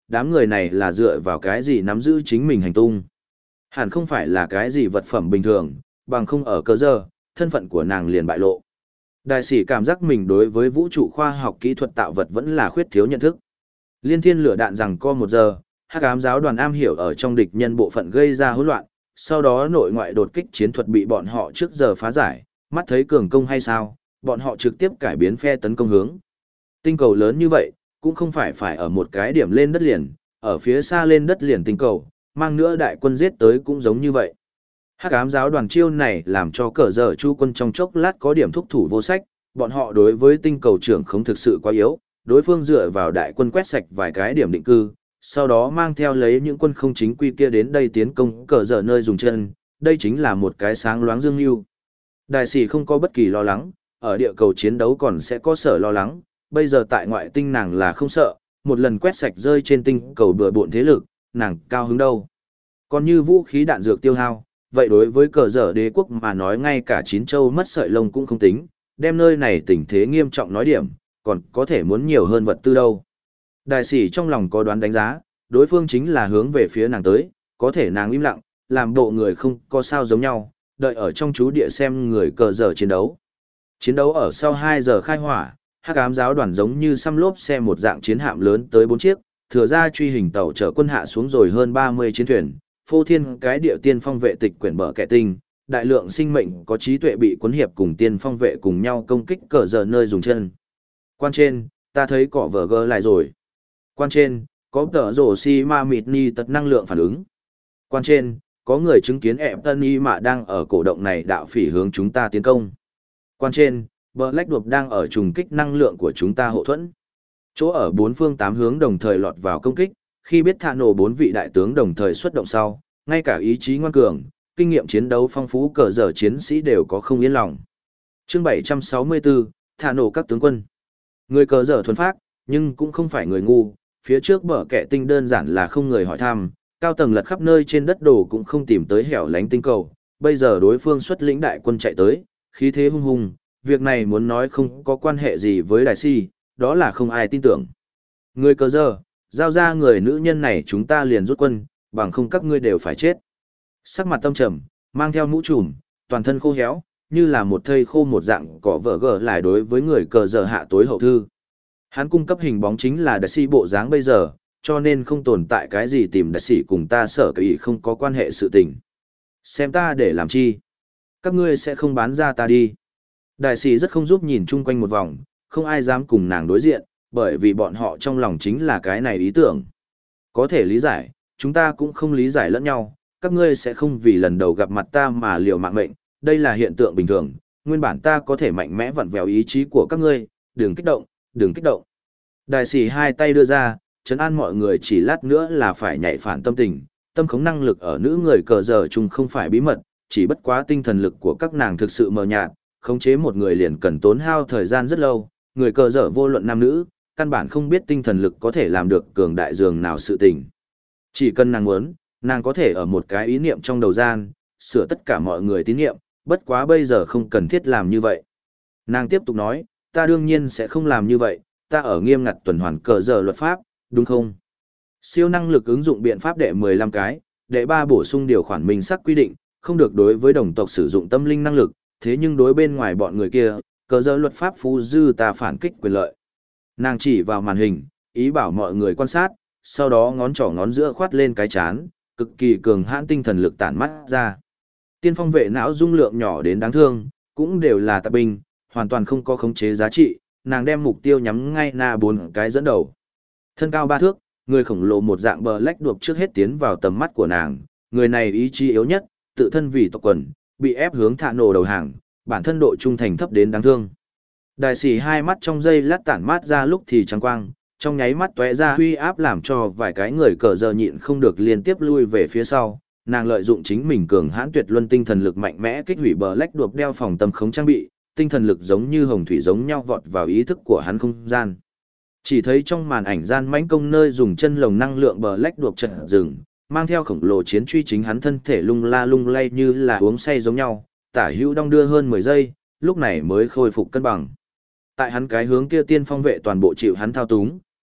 đám người này là dựa vào cái gì nắm giữ chính mình hành tung. Hẳn không phải là cái gì vật phẩm bình thường, bằng không ở cơ giờ, thân phận của nàng liền bại lộ. Đại sĩ cảm giác mình đối với vũ trụ khoa học kỹ thuật tạo vật vẫn là khuyết thiếu nhận thức. Liên thiên lửa đạn rằng co một giờ, hắc ám giáo đoàn am hiểu ở trong địch nhân bộ phận gây ra hỗn loạn, sau đó nội ngoại đột kích chiến thuật bị bọn họ trước giờ phá giải, mắt thấy cường công hay sao, bọn họ trực tiếp cải biến phe tấn công hướng. Tinh cầu lớn như vậy, cũng không phải phải ở một cái điểm lên đất liền, ở phía xa lên đất liền tinh cầu, mang nữa đại quân giết tới cũng giống như vậy. Hắc ám giáo đoàn chiêu này làm cho cờ giờ chu quân trong chốc lát có điểm thúc thủ vô sách, bọn họ đối với tinh cầu trưởng không thực sự quá yếu, đối phương dựa vào đại quân quét sạch vài cái điểm định cư, sau đó mang theo lấy những quân không chính quy kia đến đây tiến công cờ giờ nơi dùng chân, đây chính là một cái sáng loáng dương mưu. Đại sĩ không có bất kỳ lo lắng, ở địa cầu chiến đấu còn sẽ có sở lo lắng, bây giờ tại ngoại tinh nàng là không sợ, một lần quét sạch rơi trên tinh cầu bừa bộn thế lực, nàng cao hứng đâu. Còn như vũ khí đạn dược tiêu hao, vậy đối với cờ dở đế quốc mà nói ngay cả chín châu mất sợi lông cũng không tính, đem nơi này tình thế nghiêm trọng nói điểm, còn có thể muốn nhiều hơn vật tư đâu. Đại sĩ trong lòng có đoán đánh giá, đối phương chính là hướng về phía nàng tới, có thể nàng im lặng, làm bộ người không có sao giống nhau, đợi ở trong chú địa xem người cờ dở chiến đấu. Chiến đấu ở sau hai giờ khai hỏa, hắc ám giáo đoàn giống như xăm lốp xe một dạng chiến hạm lớn tới bốn chiếc, thừa ra truy hình tàu chở quân hạ xuống rồi hơn ba mươi chiến thuyền, phô thiên cái địa tiên phong vệ tịch quyển bờ kẻ tinh, đại lượng sinh mệnh có trí tuệ bị cuốn hiệp cùng tiên phong vệ cùng nhau công kích cờ giờ nơi dùng chân. Quan trên, ta thấy cỏ vờ gơ lại rồi. Quan trên, có tờ rổ si ma mịt ni tật năng lượng phản ứng. Quan trên, có người chứng kiến ẹp tân y mà đang ở cổ động này đạo phỉ hướng chúng ta tiến công. Quan trên, Black Đuộc đang ở trùng kích năng lượng của chúng ta hộ thuẫn. Chỗ ở bốn phương tám hướng đồng thời lọt vào công kích, khi biết thả nổ bốn vị đại tướng đồng thời xuất động sau, ngay cả ý chí ngoan cường, kinh nghiệm chiến đấu phong phú cờ dở chiến sĩ đều có không yên lòng. Chương bảy trăm sáu mươi tư, thả nổ các tướng quân. Người cờ dở thuần phác, nhưng cũng không phải người ngu, phía trước bờ kẻ tinh đơn giản là không người hỏi thăm, cao tầng lật khắp nơi trên đất đồ cũng không tìm tới hẻo lánh tinh cầu, bây giờ đối phương xuất lĩnh đại quân chạy tới, khí thế hung hùng, việc này muốn nói không có quan hệ gì với đại si, đó là không ai tin tưởng. Người cờ dở, giao ra người nữ nhân này chúng ta liền rút quân, bằng không các ngươi đều phải chết. Sắc mặt tâm trầm, mang theo mũ trùm, toàn thân khô héo, như là một thây khô một dạng cỏ vỡ gở lại đối với người cờ dở hạ tối hậu thư. Hắn cung cấp hình bóng chính là đại sĩ bộ dáng bây giờ, cho nên không tồn tại cái gì tìm đại sĩ cùng ta sở kỳ không có quan hệ sự tình. Xem ta để làm chi? Các ngươi sẽ không bán ra ta đi. Đại sĩ rất không giúp nhìn chung quanh một vòng, không ai dám cùng nàng đối diện, bởi vì bọn họ trong lòng chính là cái này ý tưởng. Có thể lý giải, chúng ta cũng không lý giải lẫn nhau, các ngươi sẽ không vì lần đầu gặp mặt ta mà liều mạng mệnh, đây là hiện tượng bình thường, nguyên bản ta có thể mạnh mẽ vặn vẹo ý chí của các ngươi, đừng kích động, đừng kích động. Đại sĩ hai tay đưa ra, trấn an mọi người chỉ lát nữa là phải nhảy phản tâm tình, tâm khống năng lực ở nữ người cờ giờ chung không phải bí mật, chỉ bất quá tinh thần lực của các nàng thực sự mờ nhạt, khống chế một người liền cần tốn hao thời gian rất lâu, người cờ dở vô luận nam nữ, căn bản không biết tinh thần lực có thể làm được cường đại dường nào sự tình. Chỉ cần nàng muốn, nàng có thể ở một cái ý niệm trong đầu gian, sửa tất cả mọi người tín niệm, bất quá bây giờ không cần thiết làm như vậy. Nàng tiếp tục nói, ta đương nhiên sẽ không làm như vậy, ta ở nghiêm ngặt tuần hoàn cờ dở luật pháp, đúng không? Siêu năng lực ứng dụng biện pháp đệ mười lăm cái, đệ ba bổ sung điều khoản minh sắc quy định, không được đối với đồng tộc sử dụng tâm linh năng lực, thế nhưng đối bên ngoài bọn người kia, cờ dở luật pháp phú dư ta phản kích quyền lợi. Nàng chỉ vào màn hình, ý bảo mọi người quan sát, sau đó ngón trỏ ngón giữa khoát lên cái chán, cực kỳ cường hãn tinh thần lực tản mắt ra. Tiên phong vệ não dung lượng nhỏ đến đáng thương, cũng đều là tạp binh, hoàn toàn không có khống chế giá trị, nàng đem mục tiêu nhắm ngay na bốn cái dẫn đầu. Thân cao ba thước, người khổng lồ một dạng bờ lách đuộc trước hết tiến vào tầm mắt của nàng, người này ý chí yếu nhất, tự thân vì tộc quần, bị ép hướng thả nổ đầu hàng, bản thân độ trung thành thấp đến đáng thương. Đại sĩ hai mắt trong giây lát tản mát ra lúc thì trắng quang, trong nháy mắt tóe ra huy áp làm cho vài cái người cờ giờ nhịn không được liên tiếp lui về phía sau. Nàng lợi dụng chính mình cường hãn tuyệt luân tinh thần lực mạnh mẽ kích hủy bờ lách đuộc đeo phòng tâm khống trang bị, tinh thần lực giống như hồng thủy giống nhau vọt vào ý thức của hắn không gian. Chỉ thấy trong màn ảnh gian mãnh công nơi dùng chân lồng năng lượng bờ lách đuộc chợt dừng, mang theo khổng lồ chiến truy chính hắn thân thể lung la lung lay như là uống say giống nhau, tả hữu đong đưa hơn mười giây, lúc này mới khôi phục cân bằng. Tại hắn cái hướng kia tiên phong vệ toàn bộ chịu hắn thao túng,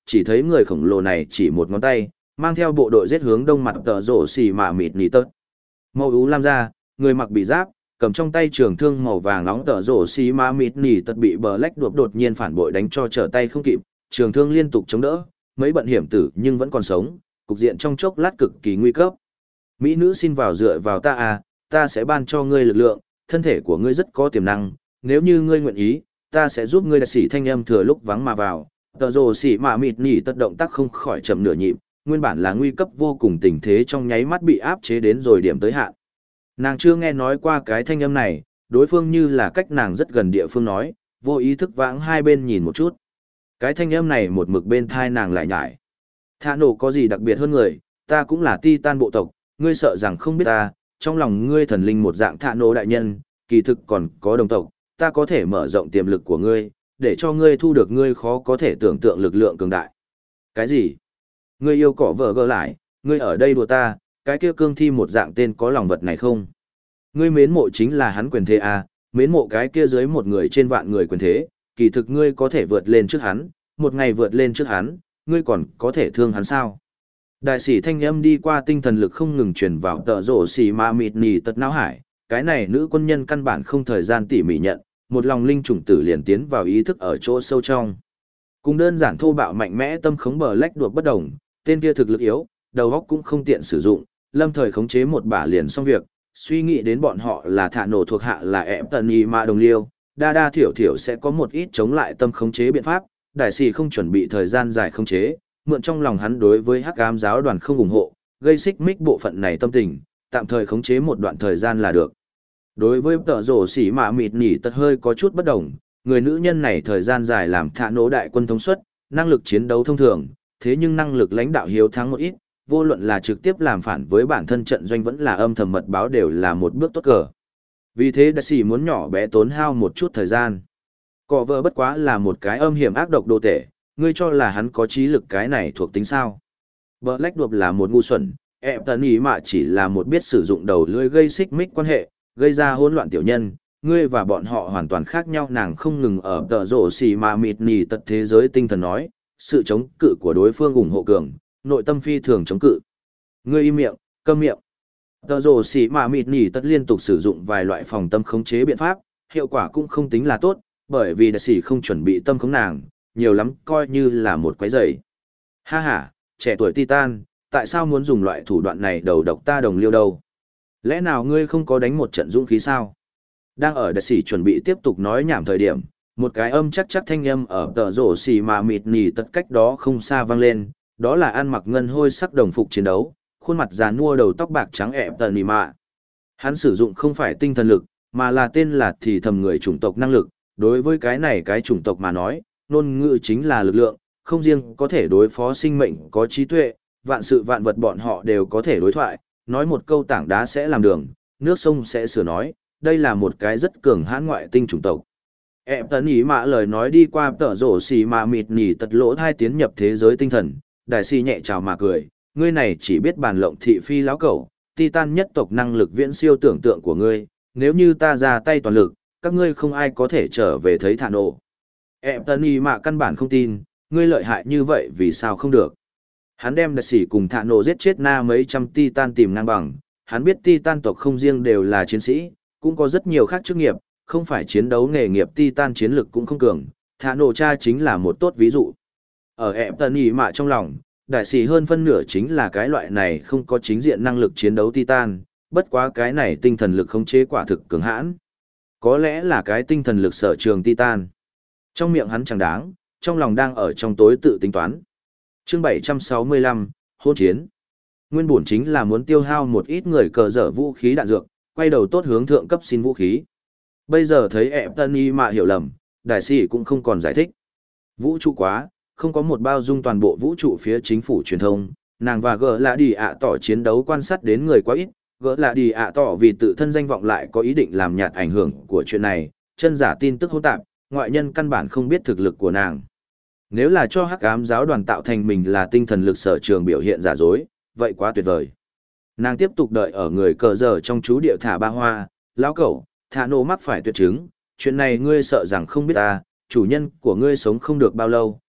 chỉ thấy người khổng lồ này chỉ một ngón tay, mang theo bộ đội giết hướng đông mặt tờ rổ xì mà mịt nỉ tớt. Màu ú lam ra, người mặc bị giáp, cầm trong tay trường thương màu vàng nóng tờ rổ xì mà mịt nỉ tớt bị Black đột đột nhiên phản bội đánh cho trở tay không kịp, trường thương liên tục chống đỡ, mấy bận hiểm tử nhưng vẫn còn sống, cục diện trong chốc lát cực kỳ nguy cấp. Mỹ nữ xin vào dựa vào ta à, ta sẽ ban cho ngươi lực lượng, thân thể của ngươi rất có tiềm năng, nếu như ngươi nguyện ý, ta sẽ giúp ngươi đại sĩ thanh âm thừa lúc vắng mà vào. Tờ rồ xỉ mà mịt nỉ tật động tác không khỏi chậm nửa nhịp, nguyên bản là nguy cấp vô cùng tình thế trong nháy mắt bị áp chế đến rồi điểm tới hạn. Nàng chưa nghe nói qua cái thanh âm này, đối phương như là cách nàng rất gần địa phương nói, vô ý thức vãng hai bên nhìn một chút. Cái thanh âm này một mực bên thai nàng lại nhải. Thả nổ có gì đặc biệt hơn người, ta cũng là Titan bộ tộc, ngươi sợ rằng không biết ta, trong lòng ngươi thần linh một dạng thả nổ đại nhân, kỳ thực còn có đồng tộc, ta có thể mở rộng tiềm lực của ngươi, để cho ngươi thu được ngươi khó có thể tưởng tượng lực lượng cường đại. Cái gì? Ngươi yêu cỏ vợ gỡ lại, ngươi ở đây đùa ta, cái kia cương thi một dạng tên có lòng vật này không? Ngươi mến mộ chính là hắn quyền thế à, mến mộ cái kia dưới một người trên vạn người quyền thế, kỳ thực ngươi có thể vượt lên trước hắn, một ngày vượt lên trước hắn, ngươi còn có thể thương hắn sao? Đại sĩ thanh âm đi qua tinh thần lực không ngừng truyền vào tợ rổ xì mà mịt nỉ tật não hải, cái này nữ quân nhân căn bản không thời gian tỉ mỉ nhận, một lòng linh trùng tử liền tiến vào ý thức ở chỗ sâu trong. Cùng đơn giản thô bạo mạnh mẽ tâm khống bờ lách đuột bất đồng, tên kia thực lực yếu, đầu óc cũng không tiện sử dụng, lâm thời khống chế một bả liền xong việc, suy nghĩ đến bọn họ là thả nổ thuộc hạ là ẻm tần y mà đồng liêu, đa đa thiểu thiểu sẽ có một ít chống lại tâm khống chế biện pháp, đại sĩ không chuẩn bị thời gian dài khống chế, mượn trong lòng hắn đối với hắc ám giáo đoàn không ủng hộ, gây xích mích bộ phận này tâm tình, tạm thời khống chế một đoạn thời gian là được. Đối với tợ rổ xỉ mạ mịt nỉ tật hơi có chút bất đồng, người nữ nhân này thời gian dài làm thả nổ đại quân thống suất, năng lực chiến đấu thông thường, thế nhưng năng lực lãnh đạo hiếu thắng một ít, vô luận là trực tiếp làm phản với bản thân trận doanh vẫn là âm thầm mật báo đều là một bước tốt cờ. Vì thế đại sĩ muốn nhỏ bé tốn hao một chút thời gian. Cọ vợ bất quá là một cái âm hiểm ác độc đồ tể, ngươi cho là hắn có trí lực cái này thuộc tính sao. Black đột là một ngu xuẩn, ẹp tần ý mà chỉ là một biết sử dụng đầu lưỡi gây xích mích quan hệ, gây ra hỗn loạn tiểu nhân, ngươi và bọn họ hoàn toàn khác nhau. Nàng không ngừng ở tờ rổ xì mà mịt nỉ tật thế giới tinh thần nói, sự chống cự của đối phương ủng hộ cường, nội tâm phi thường chống cự. Ngươi im miệng, câm miệng. Tờ rổ xì mà mịt nỉ tật liên tục sử dụng vài loại phòng tâm khống chế biện pháp, hiệu quả cũng không tính là tốt, bởi vì đại sĩ không chuẩn bị tâm khống nàng, nhiều lắm coi như là một quái rầy. Ha ha, trẻ tuổi Titan, tại sao muốn dùng loại thủ đoạn này đầu độc ta đồng liêu đâu? Lẽ nào ngươi không có đánh một trận dũng khí sao? Đang ở đại sĩ chuẩn bị tiếp tục nói nhảm thời điểm, một cái âm chắc chắc thanh âm ở tờ rổ xì mà mịt nỉ tật cách đó không xa vang lên, đó là ăn mặc ngân hôi sắc đồng phục chiến đấu, khuôn mặt già nua đầu tóc bạc trắng ẹp tờ nỉ mạ. Hắn sử dụng không phải tinh thần lực, mà là tên là thì thầm người chủng tộc năng lực, đối với cái này cái chủng tộc mà nói, ngôn ngữ chính là lực lượng, không riêng có thể đối phó sinh mệnh có trí tuệ, vạn sự vạn vật bọn họ đều có thể đối thoại, nói một câu tảng đá sẽ làm đường, nước sông sẽ sửa nói, đây là một cái rất cường hãn ngoại tinh chủng tộc. Em tấn ý mạ lời nói đi qua tở rổ xì mà mịt nỉ tật lỗ thai tiến nhập thế giới tinh thần, đại sĩ nhẹ chào mà cười, ngươi này chỉ biết bàn lộng thị phi láo cẩu, Titan nhất tộc năng lực viễn siêu tưởng tượng của ngươi, nếu như ta ra tay toàn lực, các ngươi không ai có thể trở về thấy thả nổ. Em tấn ý mạ căn bản không tin, ngươi lợi hại như vậy vì sao không được. Hắn đem đại sĩ cùng thả nổ giết chết na mấy trăm Titan tìm ngang bằng, hắn biết Titan tộc không riêng đều là chiến sĩ, cũng có rất nhiều khác chức nghiệp, không phải chiến đấu nghề nghiệp Titan chiến lực cũng không cường, thả nổ cha chính là một tốt ví dụ. Ở em tấn ý mạ trong lòng, đại sĩ hơn phân nửa chính là cái loại này không có chính diện năng lực chiến đấu Titan, bất quá cái này tinh thần lực khống chế quả thực cường hãn. Có lẽ là cái tinh thần lực sở trường Titan. Trong miệng hắn chẳng đáng, trong lòng đang ở trong tối tự tính toán. Chương bảy trăm sáu mươi lăm, hôn chiến. Nguyên bổn chính là muốn tiêu hao một ít người cờ dở vũ khí đạn dược, quay đầu tốt hướng thượng cấp xin vũ khí. Bây giờ thấy ẹp tân y mạ hiểu lầm, đại sĩ cũng không còn giải thích. Vũ trụ quá, không có một bao dung toàn bộ vũ trụ phía chính phủ truyền thông, nàng và gỡ là đi ạ tỏ chiến đấu quan sát đến người quá ít, gỡ là đi ạ tỏ vì tự thân danh vọng lại có ý định làm nhạt ảnh hưởng của chuyện này, chân giả tin tức hỗn tạp, ngoại nhân căn bản không biết thực lực của nàng. Nếu là cho hắc ám giáo đoàn tạo thành mình là tinh thần lực sở trường biểu hiện giả dối, vậy quá tuyệt vời. Nàng tiếp tục đợi ở người cờ giờ trong chú địa thả ba hoa, lão cẩu, thả nổ mắc phải tuyệt chứng, chuyện này ngươi sợ rằng không biết ta, chủ nhân của ngươi sống không được bao lâu,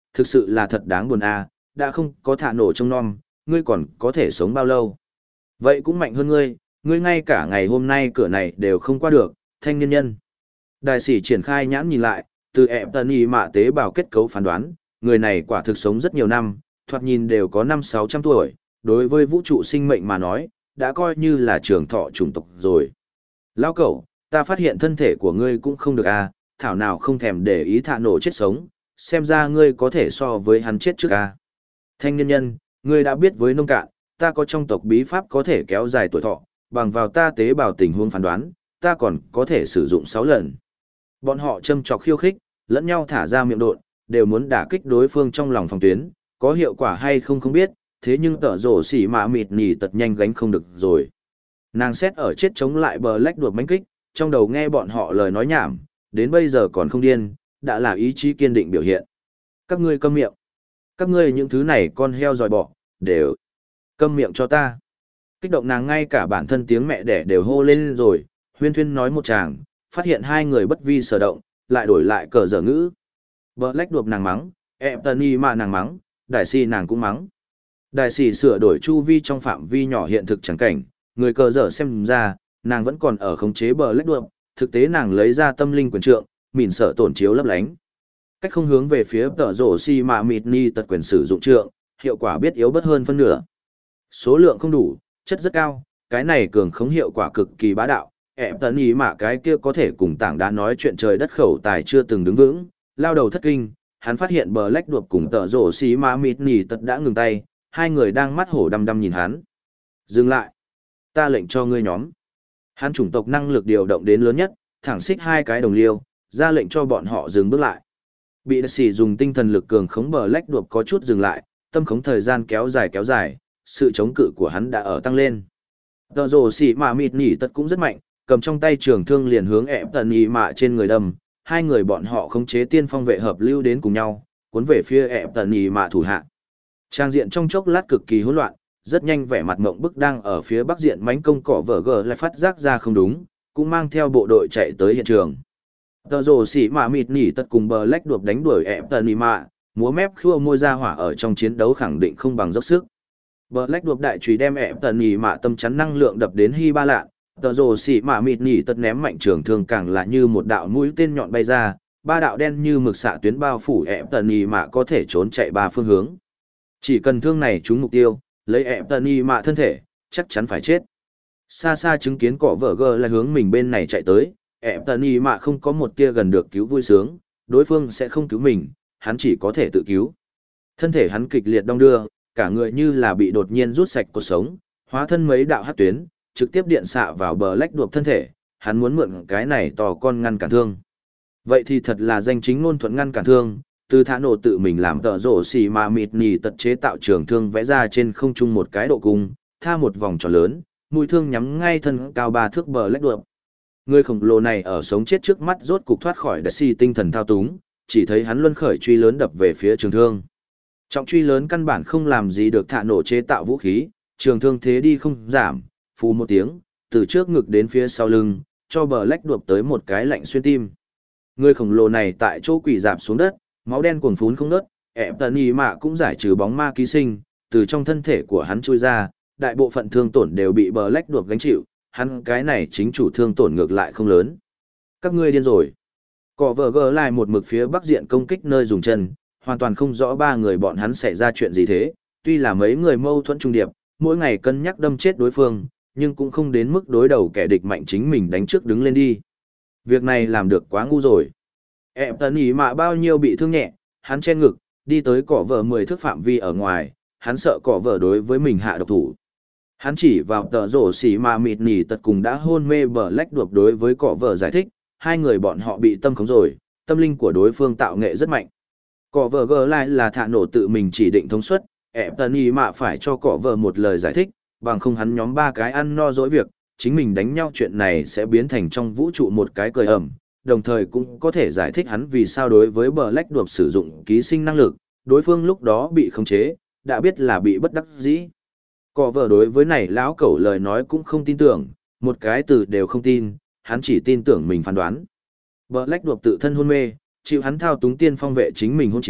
thực sự là thật đáng buồn a, đã không có thả nổ trông nom, ngươi còn có thể sống bao lâu. Vậy cũng mạnh hơn ngươi, ngươi ngay cả ngày hôm nay cửa này đều không qua được, thanh niên nhân. Đại sĩ triển khai nhãn nhìn lại, từ ẹp tần y mạ tế bào kết cấu phán đoán, người này quả thực sống rất nhiều năm, thoạt nhìn đều có năm sáu trăm tuổi, đối với vũ trụ sinh mệnh mà nói, đã coi như là trường thọ chủng tộc rồi. Lao cẩu, ta phát hiện thân thể của ngươi cũng không được à, thảo nào không thèm để ý thả nổ chết sống, xem ra ngươi có thể so với hắn chết trước à. Thanh niên nhân, ngươi đã biết với nông cạn, ta có trong tộc bí pháp có thể kéo dài tuổi thọ, bằng vào ta tế bào tình huống phán đoán, ta còn có thể sử dụng sáu lần. Bọn họ châm chọc khiêu khích, lẫn nhau thả ra miệng độn, đều muốn đả kích đối phương trong lòng phòng tuyến, có hiệu quả hay không không biết, thế nhưng tở rổ xỉ mạ mịt nỉ tật nhanh gánh không được rồi. Nàng xét ở chết chống lại bờ lách đuột mánh kích, trong đầu nghe bọn họ lời nói nhảm, đến bây giờ còn không điên, đã là ý chí kiên định biểu hiện. Các ngươi câm miệng. Các ngươi những thứ này con heo dòi bỏ, đều câm miệng cho ta. Kích động nàng ngay cả bản thân tiếng mẹ đẻ đều hô lên rồi, huyên thuyên nói một chàng, phát hiện hai người bất vi sở động, lại đổi lại cờ dở ngữ. Bờ lách đuột nàng mắng, ẹp tần y mà nàng mắng, đại sĩ nàng cũng mắng. Đại sĩ sửa đổi chu vi trong phạm vi nhỏ hiện thực chẳng cảnh, người cờ dở xem ra, nàng vẫn còn ở khống chế bờ lách đuột, thực tế nàng lấy ra tâm linh quyền trượng, mỉn sợ tổn chiếu lấp lánh. Cách không hướng về phía tở rổ xi mà mịt ni tật quyền sử dụng trượng, hiệu quả biết yếu bất hơn phân nửa. Số lượng không đủ, chất rất cao, cái này cường khống hiệu quả cực kỳ bá đạo, ẹp tần ý mà cái kia có thể cùng tảng đá nói chuyện trời đất khẩu tài chưa từng đứng vững, lao đầu thất kinh, hắn phát hiện bờ lách đuột cùng tở rổ xi mà mịt ni tật đã ngừng tay, hai người đang mắt hổ đăm đăm nhìn hắn. Dừng lại, ta lệnh cho ngươi nhóm. Hắn chủng tộc năng lực điều động đến lớn nhất, thẳng xích hai cái đồng liêu, ra lệnh cho bọn họ dừng bước lại. Bị đại sĩ dùng tinh thần lực cường khống bờ lách đuột có chút dừng lại, tâm khống thời gian kéo dài kéo dài, sự chống cự của hắn đã ở tăng lên. Tờ rồ xỉ mà mịt nỉ tật cũng rất mạnh, cầm trong tay trường thương liền hướng ẹp tần y mạ trên người đâm, hai người bọn họ khống chế tiên phong vệ hợp lưu đến cùng nhau, cuốn về phía ẹp tần y mạ thủ hạ. Trang diện trong chốc lát cực kỳ hỗn loạn, rất nhanh vẻ mặt mộng bức đang ở phía bắc diện mánh công cỏ vở gờ lại phát giác ra không đúng, cũng mang theo bộ đội chạy tới hiện trường. Tờ rồ xỉ mạ mịt nỉ tật cùng bờ lách đuột đánh đuổi ẹp tần y mạ, múa mép khua môi ra hỏa ở trong chiến đấu khẳng định không bằng dốc sức. Bờ lách đuột đại chùy đem ẹp tần y mạ tâm chắn năng lượng đập đến hy ba lạ, tờ rồ xỉ mạ mịt nỉ tật ném mạnh trường thương càng là như một đạo mũi tên nhọn bay ra, ba đạo đen như mực xạ tuyến bao phủ ẹp tần y mạ có thể trốn chạy ba phương hướng. Chỉ cần thương này trúng mục tiêu, lấy ẹp tần y mạ thân thể, chắc chắn phải chết. Xa xa chứng kiến cỏ vở gờ là hướng mình bên này chạy tới, ẹp tần y mạ không có một tia gần được cứu vui sướng, đối phương sẽ không cứu mình, hắn chỉ có thể tự cứu. Thân thể hắn kịch liệt đong đưa, cả người như là bị đột nhiên rút sạch cuộc sống, hóa thân mấy đạo hắc tuyến, trực tiếp điện xạ vào bờ lách đuột thân thể, hắn muốn mượn cái này tò con ngăn cản thương. Vậy thì thật là danh chính ngôn thuận ngăn cản thương, từ thả nổ tự mình làm tợ rổ xì mà mịt nì tật chế tạo trường thương vẽ ra trên không trung một cái độ cung, tha một vòng tròn lớn, mũi thương nhắm ngay thân cao ba thước bờ lách đuột. Người khổng lồ này ở sống chết trước mắt rốt cục thoát khỏi đại si tinh thần thao túng, chỉ thấy hắn luân khởi truy lớn đập về phía trường thương. Trọng truy lớn căn bản không làm gì được thả nổ chế tạo vũ khí, trường thương thế đi không giảm, phù một tiếng, từ trước ngực đến phía sau lưng, cho bờ lách đuột tới một cái lạnh xuyên tim. Người khổng lồ này tại chỗ quỳ dạp xuống đất, máu đen cuồn phún không ngớt, ẹp tần y mạ cũng giải trừ bóng ma ký sinh, từ trong thân thể của hắn chui ra, đại bộ phận thương tổn đều bị bờ lách đuột gánh chịu, hắn cái này chính chủ thương tổn ngược lại không lớn. Các ngươi điên rồi. Cỏ vờ gờ lại một mực phía bắc diện công kích nơi dùng chân, hoàn toàn không rõ ba người bọn hắn xảy ra chuyện gì thế, tuy là mấy người mâu thuẫn trung điệp, mỗi ngày cân nhắc đâm chết đối phương, nhưng cũng không đến mức đối đầu kẻ địch mạnh chính mình đánh trước đứng lên đi. Việc này làm được quá ngu rồi. Ép tần ý mà bao nhiêu bị thương nhẹ, hắn che ngực, đi tới cỏ vợ mười thước phạm vi ở ngoài, hắn sợ cỏ vợ đối với mình hạ độc thủ. Hắn chỉ vào tờ rổ xỉ mà mịt nỉ tật cùng đã hôn mê bờ lách đuột đối với cỏ vợ giải thích, hai người bọn họ bị tâm khống rồi, tâm linh của đối phương tạo nghệ rất mạnh. Cỏ vợ gờ lại là thả nổ tự mình chỉ định thống suất, ép tần ý mà phải cho cỏ vợ một lời giải thích, bằng không hắn nhóm ba cái ăn no dỗi việc, chính mình đánh nhau chuyện này sẽ biến thành trong vũ trụ một cái cười ẩm, đồng thời cũng có thể giải thích hắn vì sao đối với bờ lách đuột sử dụng ký sinh năng lực, đối phương lúc đó bị khống chế, đã biết là bị bất đắc dĩ. Cỏ vợ đối với này lão cẩu lời nói cũng không tin tưởng, một cái từ đều không tin, hắn chỉ tin tưởng mình phán đoán. Bờ lách đuột tự thân hôn mê, chịu hắn thao túng tiên phong vệ chính mình hôn chiến,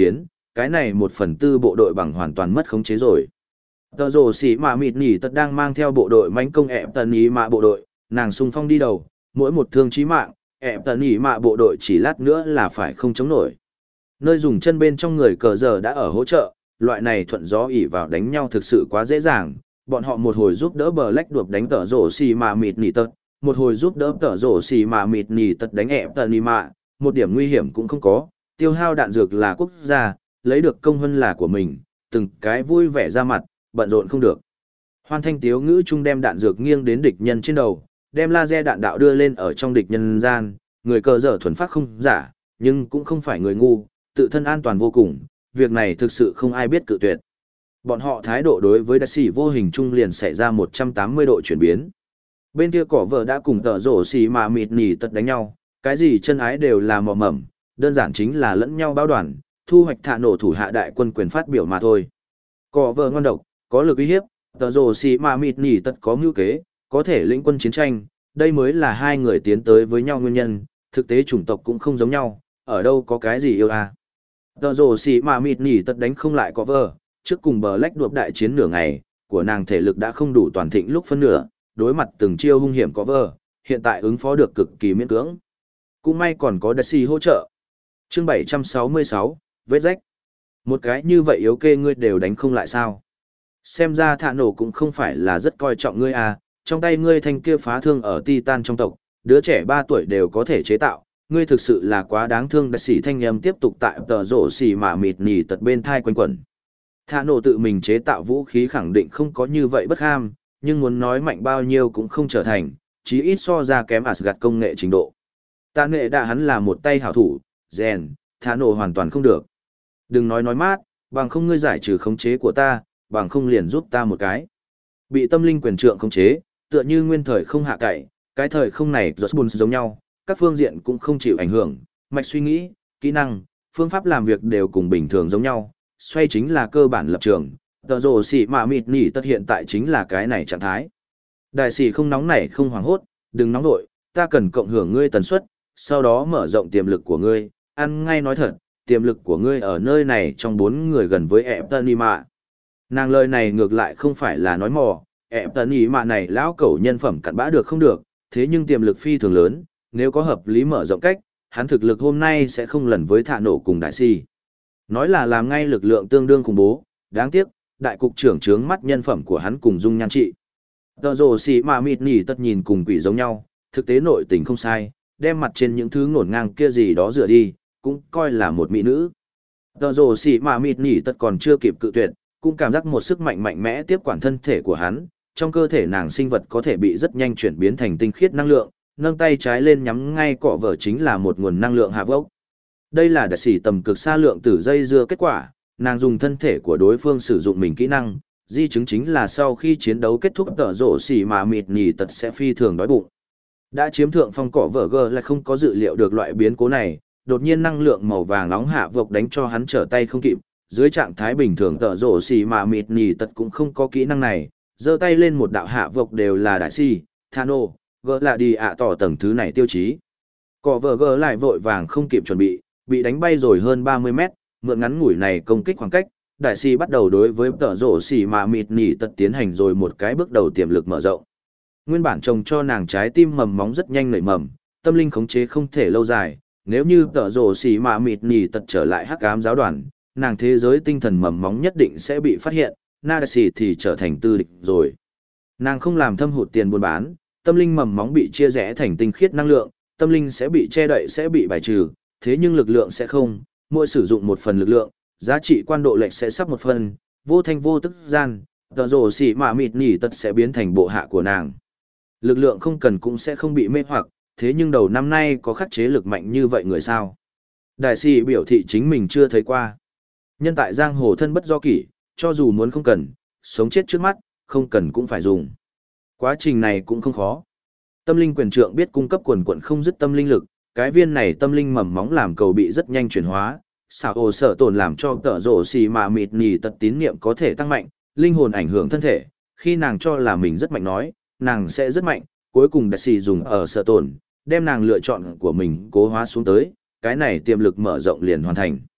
cái này một phần tư bộ đội bằng hoàn toàn mất khống chế rồi. Tờ rồ xỉ mạ mịt nỉ tật đang mang theo bộ đội mánh công ẹp tần ý mạ bộ đội, nàng xung phong đi đầu, mỗi một thương chí mạng, ẹp tần ý mạ bộ đội chỉ lát nữa là phải không chống nổi. Nơi dùng chân bên trong người cờ giờ đã ở hỗ trợ, loại này thuận gió ỉ vào đánh nhau thực sự quá dễ dàng, bọn họ một hồi giúp đỡ bờ lách đuộc đánh tờ rổ xì mà mịt nỉ tật, một hồi giúp đỡ tờ rổ xì mà mịt nỉ tật đánh ẹp tần ý mạ, một điểm nguy hiểm cũng không có, tiêu hao đạn dược là quốc gia, lấy được công hơn là của mình, từng cái vui vẻ ra mặt, bận rộn không được. Hoan thanh tiếu ngữ chung đem đạn dược nghiêng đến địch nhân trên đầu, đem laser đạn đạo đưa lên ở trong địch nhân gian, người cờ dở thuần phát không giả, nhưng cũng không phải người ngu, tự thân an toàn vô cùng, việc này thực sự không ai biết cự tuyệt. Bọn họ thái độ đối với đại sĩ vô hình chung liền xảy ra một trăm tám mươi độ chuyển biến. Bên kia cỏ vợ đã cùng tờ rổ xì mà mịt nỉ tật đánh nhau, cái gì chân ái đều là mò mẩm, đơn giản chính là lẫn nhau báo đoàn, thu hoạch thả nổ thủ hạ đại quân quyền phát biểu mà thôi. Cỏ vợ ngon độc, có lực uy hiếp, tờ rồ xì mà mịt nỉ tật có mưu kế, có thể lĩnh quân chiến tranh, đây mới là hai người tiến tới với nhau nguyên nhân, thực tế chủng tộc cũng không giống nhau, ở đâu có cái gì yêu à. Tờ rồ xì mà mịt nỉ tật đánh không lại có vợ, trước cùng bờ lách đuộc đại chiến nửa ngày, của nàng thể lực đã không đủ toàn thịnh lúc phân nửa, đối mặt từng chiêu hung hiểm có vợ, hiện tại ứng phó được cực kỳ miễn cưỡng. Cũng may còn có đại sĩ hỗ trợ. Chương bảy trăm sáu mươi sáu, vết rách. Một cái như vậy yếu kê ngươi đều đánh không lại sao? Xem ra thạ nổ cũng không phải là rất coi trọng ngươi à, trong tay ngươi thanh kia phá thương ở Titan trong tộc, đứa trẻ ba tuổi đều có thể chế tạo, ngươi thực sự là quá đáng thương. Đại sĩ thanh âm tiếp tục tại tờ rổ xì mà mịt nỉ tật bên thai quanh quẩn. Thạ nổ tự mình chế tạo vũ khí khẳng định không có như vậy bất ham, nhưng muốn nói mạnh bao nhiêu cũng không trở thành, chí ít so ra kém Asgard công nghệ trình độ. Tạ nghệ đã hắn là một tay hảo thủ, rèn, thạ nổ hoàn toàn không được. Đừng nói nói mát, bằng không ngươi giải trừ khống chế của ta, bằng không liền giúp ta một cái. Bị tâm linh quyền trượng khống chế, tựa như nguyên thời không hạ cậy, cái thời không này rất buồn giống nhau, các phương diện cũng không chịu ảnh hưởng, mạch suy nghĩ, kỹ năng, phương pháp làm việc đều cùng bình thường giống nhau, xoay chính là cơ bản lập trường, tờ rồ xỉ mà mịt nỉ tất hiện tại chính là cái này trạng thái. Đại sĩ không nóng nảy không hoảng hốt, đừng nóng nội, ta cần cộng hưởng ngươi tần suất, sau đó mở rộng tiềm lực của ngươi, ăn ngay nói thật, tiềm lực của ngươi ở nơi này trong bốn người gần với ẹp tân y mạ. Nàng lời này ngược lại không phải là nói mò, ẹp tân y mạ này lão cẩu nhân phẩm cặn bã được không được, thế nhưng tiềm lực phi thường lớn, nếu có hợp lý mở rộng cách, hắn thực lực hôm nay sẽ không lần với thạ nổ cùng đại si. Nói là làm ngay lực lượng tương đương khủng bố, đáng tiếc, đại cục trưởng trướng mắt nhân phẩm của hắn cùng dung nhan trị. Tờ rồ xì mà mịt nỉ tất nhìn cùng quỷ giống nhau, thực tế nội tình không sai, đem mặt trên những thứ ngổn ngang kia gì đó rửa đi, cũng coi là một mỹ nữ. Tờ rồ xì mà mịt nỉ tất còn chưa kịp cự tuyệt, cũng cảm giác một sức mạnh mạnh mẽ tiếp quản thân thể của hắn, trong cơ thể nàng sinh vật có thể bị rất nhanh chuyển biến thành tinh khiết năng lượng, nâng tay trái lên nhắm ngay cọ vợ chính là một nguồn năng lượng hạ vốc. Đây là đại sĩ tầm cực xa lượng tử dây dưa kết quả, nàng dùng thân thể của đối phương sử dụng mình kỹ năng, di chứng chính là sau khi chiến đấu kết thúc tờ rổ xỉ mà mịt nỉ tật sẽ phi thường đói bụng. Đã chiếm thượng phong cỏ vợ gờ lại không có dự liệu được loại biến cố này, đột nhiên năng lượng màu vàng nóng hạ vộc đánh cho hắn trở tay không kịp, dưới trạng thái bình thường tờ rổ xỉ mà mịt nỉ tật cũng không có kỹ năng này, giơ tay lên một đạo hạ vộc đều là đại si, Thano, gỡ là đi ạ tỏ tầng thứ này tiêu chí. Cỏ vợ gờ lại vội vàng không kịp chuẩn bị, bị đánh bay rồi hơn ba mươi mét, mượn ngắn ngủi này công kích khoảng cách, đại si bắt đầu đối với tờ rổ xỉ mà mịt nỉ tật tiến hành rồi một cái bước đầu tiềm lực mở rộng. Nguyên bản trồng cho nàng trái tim mầm móng rất nhanh nảy mầm, tâm linh khống chế không thể lâu dài, nếu như tờ rổ xỉ mà mịt nỉ tật trở lại hắc ám giáo đoàn, nàng thế giới tinh thần mầm móng nhất định sẽ bị phát hiện, Nadasi thì trở thành tư địch rồi. Nàng không làm thâm hụt tiền buôn bán, tâm linh mầm móng bị chia rẽ thành tinh khiết năng lượng, tâm linh sẽ bị che đậy sẽ bị bài trừ, thế nhưng lực lượng sẽ không, mỗi sử dụng một phần lực lượng, giá trị quan độ lệch sẽ sắp một phần, vô thanh vô tức gian, tờ rổ xỉ mà mịt nỉ tật sẽ biến thành bộ hạ của nàng. Lực lượng không cần cũng sẽ không bị mê hoặc, thế nhưng đầu năm nay có khắc chế lực mạnh như vậy người sao? Đại sĩ biểu thị chính mình chưa thấy qua. Nhân tại giang hồ thân bất do kỷ, cho dù muốn không cần, sống chết trước mắt, không cần cũng phải dùng. Quá trình này cũng không khó. Tâm linh quyền trượng biết cung cấp quần quần không dứt tâm linh lực, cái viên này tâm linh mầm móng làm cầu bị rất nhanh chuyển hóa, xảo ồ sở tổn làm cho tợ rổ xì mà mịt nỉ tật tín niệm có thể tăng mạnh, linh hồn ảnh hưởng thân thể, khi nàng cho là mình rất mạnh nói, nàng sẽ rất mạnh, cuối cùng đại sĩ dùng ở sở tổn, đem nàng lựa chọn của mình cố hóa xuống tới, cái này tiềm lực mở rộng liền hoàn thành.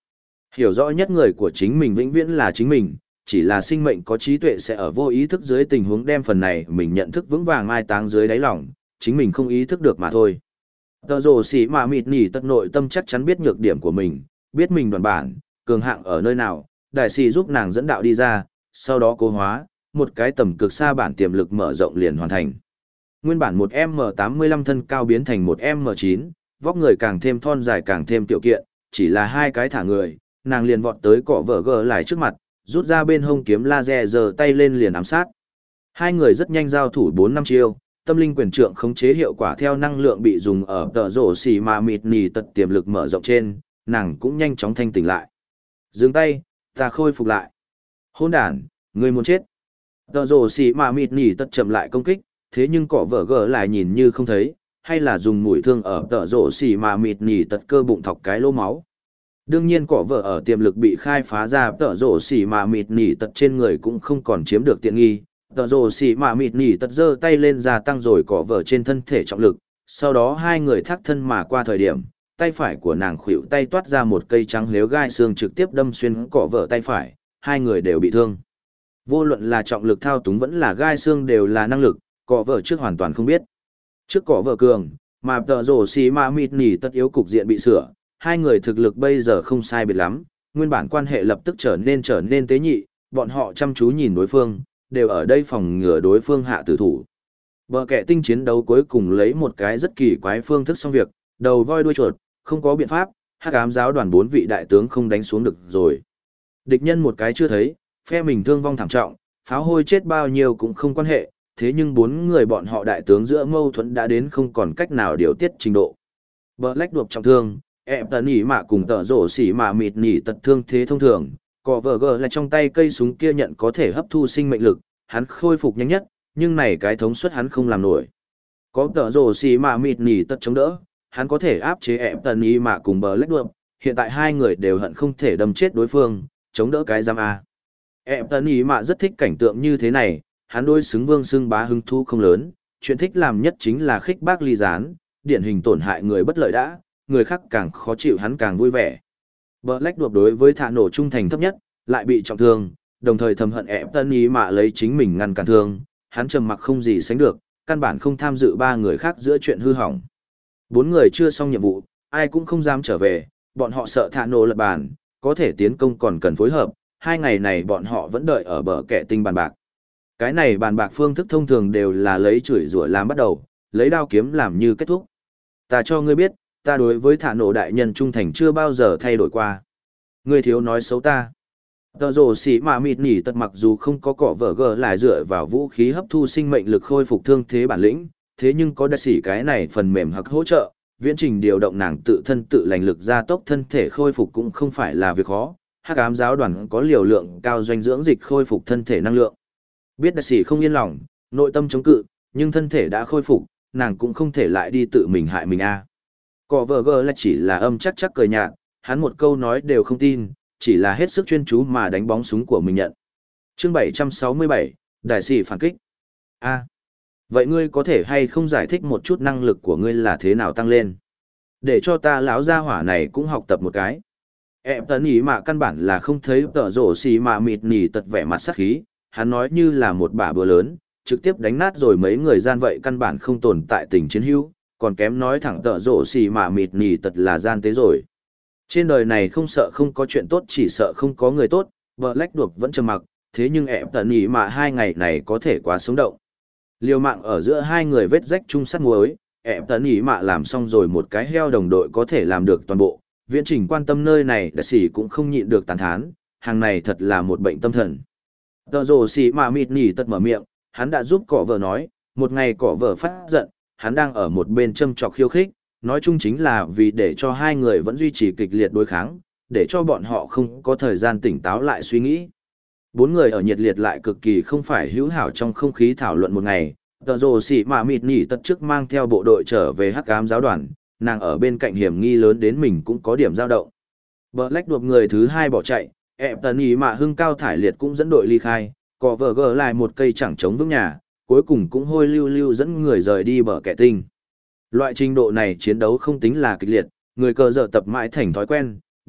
Hiểu rõ nhất người của chính mình vĩnh viễn là chính mình, chỉ là sinh mệnh có trí tuệ sẽ ở vô ý thức dưới tình huống đem phần này mình nhận thức vững vàng mai táng dưới đáy lòng, chính mình không ý thức được mà thôi. Tờ rồ xỉ mà mịt nỉ tật nội tâm chắc chắn biết nhược điểm của mình, biết mình đoàn bản, cường hạng ở nơi nào, đại sĩ giúp nàng dẫn đạo đi ra, sau đó cố hóa, một cái tầm cực xa bản tiềm lực mở rộng liền hoàn thành. Nguyên bản một M tám mươi lăm thân cao biến thành một M chín, vóc người càng thêm thon dài càng thêm tiểu kiện, chỉ là hai cái thả người, nàng liền vọt tới cọ vợ gờ lại trước mặt, rút ra bên hông kiếm laser giơ tay lên liền ám sát. Hai người rất nhanh giao thủ bốn năm chiêu, tâm linh quyền trượng khống chế hiệu quả theo năng lượng bị dùng ở tờ rổ xì mà mịt nỉ tật tiềm lực mở rộng trên, nàng cũng nhanh chóng thanh tỉnh lại. Dừng tay, ta khôi phục lại. Hôn đàn, người muốn chết. Tờ rổ xì mà mịt nỉ tật chậm lại công kích, thế nhưng cọ vợ gờ lại nhìn như không thấy, hay là dùng mũi thương ở tờ rổ xì mà mịt nỉ tật cơ bụng thọc cái lỗ máu. Đương nhiên cọ vợ ở tiềm lực bị khai phá ra tờ rổ xì mà mịt nỉ tật trên người cũng không còn chiếm được tiện nghi. Tờ rổ xì mà mịt nỉ tật giơ tay lên gia tăng rồi cọ vợ trên thân thể trọng lực, sau đó hai người thác thân mà qua thời điểm, tay phải của nàng khuỵu tay toát ra một cây trắng lếu gai xương trực tiếp đâm xuyên cọ vợ tay phải, hai người đều bị thương. Vô luận là trọng lực thao túng vẫn là gai xương đều là năng lực, cọ vợ trước hoàn toàn không biết. Trước cọ vợ cường, mà tờ rổ xì mà mịt nỉ tật yếu cục diện bị sửa, hai người thực lực bây giờ không sai biệt lắm, nguyên bản quan hệ lập tức trở nên trở nên tế nhị, bọn họ chăm chú nhìn đối phương, đều ở đây phòng ngừa đối phương hạ tử thủ. Bờ kẻ tinh chiến đấu cuối cùng lấy một cái rất kỳ quái phương thức xong việc, đầu voi đuôi chuột, không có biện pháp, hắc ám giáo đoàn bốn vị đại tướng không đánh xuống được rồi. Địch nhân một cái chưa thấy, phe mình thương vong thảm trọng, pháo hôi chết bao nhiêu cũng không quan hệ, thế nhưng bốn người bọn họ đại tướng giữa mâu thuẫn đã đến không còn cách nào điều tiết trình độ. Bờ lách đuộc trọng thương, ẹp tờ nỉ mạ cùng tờ rổ xỉ mạ mịt nỉ tật thương thế thông thường, cọ vợ gờ là trong tay cây súng kia nhận có thể hấp thu sinh mệnh lực, hắn khôi phục nhanh nhất, nhưng này cái thống suất hắn không làm nổi. Có tờ rổ xỉ mạ mịt nỉ tật chống đỡ, hắn có thể áp chế ẹp tờ nỉ mạ cùng bờ lách đuộc, hiện tại hai người đều hận không thể đâm chết đối phương, chống đỡ cái giam A. Ẹp tờ nỉ mạ rất thích cảnh tượng như thế này, hắn đôi xứng vương xưng bá hứng thú không lớn, chuyện thích làm nhất chính là khích bác ly gián, điển hình tổn hại người bất lợi đã, người khác càng khó chịu hắn càng vui vẻ. Black đuộc đối với thả nổ trung thành thấp nhất, lại bị trọng thương, đồng thời thầm hận ép tân ý mà lấy chính mình ngăn cản thương, hắn trầm mặc không gì sánh được, căn bản không tham dự ba người khác giữa chuyện hư hỏng. Bốn người chưa xong nhiệm vụ, ai cũng không dám trở về, bọn họ sợ thả nổ lật bàn, có thể tiến công còn cần phối hợp, hai ngày này bọn họ vẫn đợi ở bờ kẻ tinh bàn bạc. Cái này bàn bạc phương thức thông thường đều là lấy chửi rủa làm bắt đầu, lấy đao kiếm làm như kết thúc. Ta cho ngươi biết, ta đối với thả nổ đại nhân trung thành chưa bao giờ thay đổi qua. Ngươi thiếu nói xấu ta. Tờ rồ xỉ mà mịt nỉ tật mặc dù không có cỏ vở gờ lại dựa vào vũ khí hấp thu sinh mệnh lực khôi phục thương thế bản lĩnh, thế nhưng có đại sĩ cái này phần mềm hoặc hỗ trợ, viễn trình điều động nàng tự thân tự lành lực gia tốc thân thể khôi phục cũng không phải là việc khó. Hắc ám giáo đoàn có liều lượng cao doanh dưỡng dịch khôi phục thân thể năng lượng. Biết đại sĩ không yên lòng, nội tâm chống cự, nhưng thân thể đã khôi phục, nàng cũng không thể lại đi tự mình hại mình a. À. Cỏ vợ gờ là chỉ là âm chắc chắc cười nhạt, hắn một câu nói đều không tin, chỉ là hết sức chuyên chú mà đánh bóng súng của mình nhận. Chương bảy trăm sáu mươi bảy, đại sĩ phản kích. A. À, vậy ngươi có thể hay không giải thích một chút năng lực của ngươi là thế nào tăng lên? Để cho ta lão gia hỏa này cũng học tập một cái. Em tấn ý mà căn bản là không thấy tờ rổ xì mà mịt nỉ tật vẻ mặt sắc khí, hắn nói như là một bả búa lớn, trực tiếp đánh nát rồi mấy người gian vậy căn bản không tồn tại tình chiến hữu, còn kém nói thẳng tờ rổ xì mà mịt nỉ tật là gian tế rồi. Trên đời này không sợ không có chuyện tốt, chỉ sợ không có người tốt, Black đuộc vẫn trầm mặc, thế nhưng em tấn ý mà hai ngày này có thể quá sống động. Liều mạng ở giữa hai người vết rách chung sắt muối, em tấn ý mà làm xong rồi một cái heo đồng đội có thể làm được toàn bộ. Viễn trình quan tâm nơi này đại sĩ cũng không nhịn được tán thán, hàng này thật là một bệnh tâm thần. Tờ rồ xì mà mịt nỉ tật mở miệng, hắn đã giúp cỏ vợ nói, một ngày cỏ vợ phát giận, hắn đang ở một bên châm chọc khiêu khích, nói chung chính là vì để cho hai người vẫn duy trì kịch liệt đối kháng, để cho bọn họ không có thời gian tỉnh táo lại suy nghĩ. Bốn người ở nhiệt liệt lại cực kỳ không phải hữu hảo trong không khí thảo luận một ngày, tờ rồ xì mà mịt nỉ tật trước mang theo bộ đội trở về Hắc Ám giáo đoàn. Nàng ở bên cạnh hiểm nghi lớn đến mình cũng có điểm dao động. Black đuộc người thứ hai bỏ chạy, ẹp tần ý mà hưng cao thải liệt cũng dẫn đội ly khai, cỏ vợ gờ lại một cây chẳng chống vững nhà, cuối cùng cũng hôi lưu lưu dẫn người rời đi bờ kẻ tinh. Loại trình độ này chiến đấu không tính là kịch liệt, người cờ dở tập mãi thành thói quen,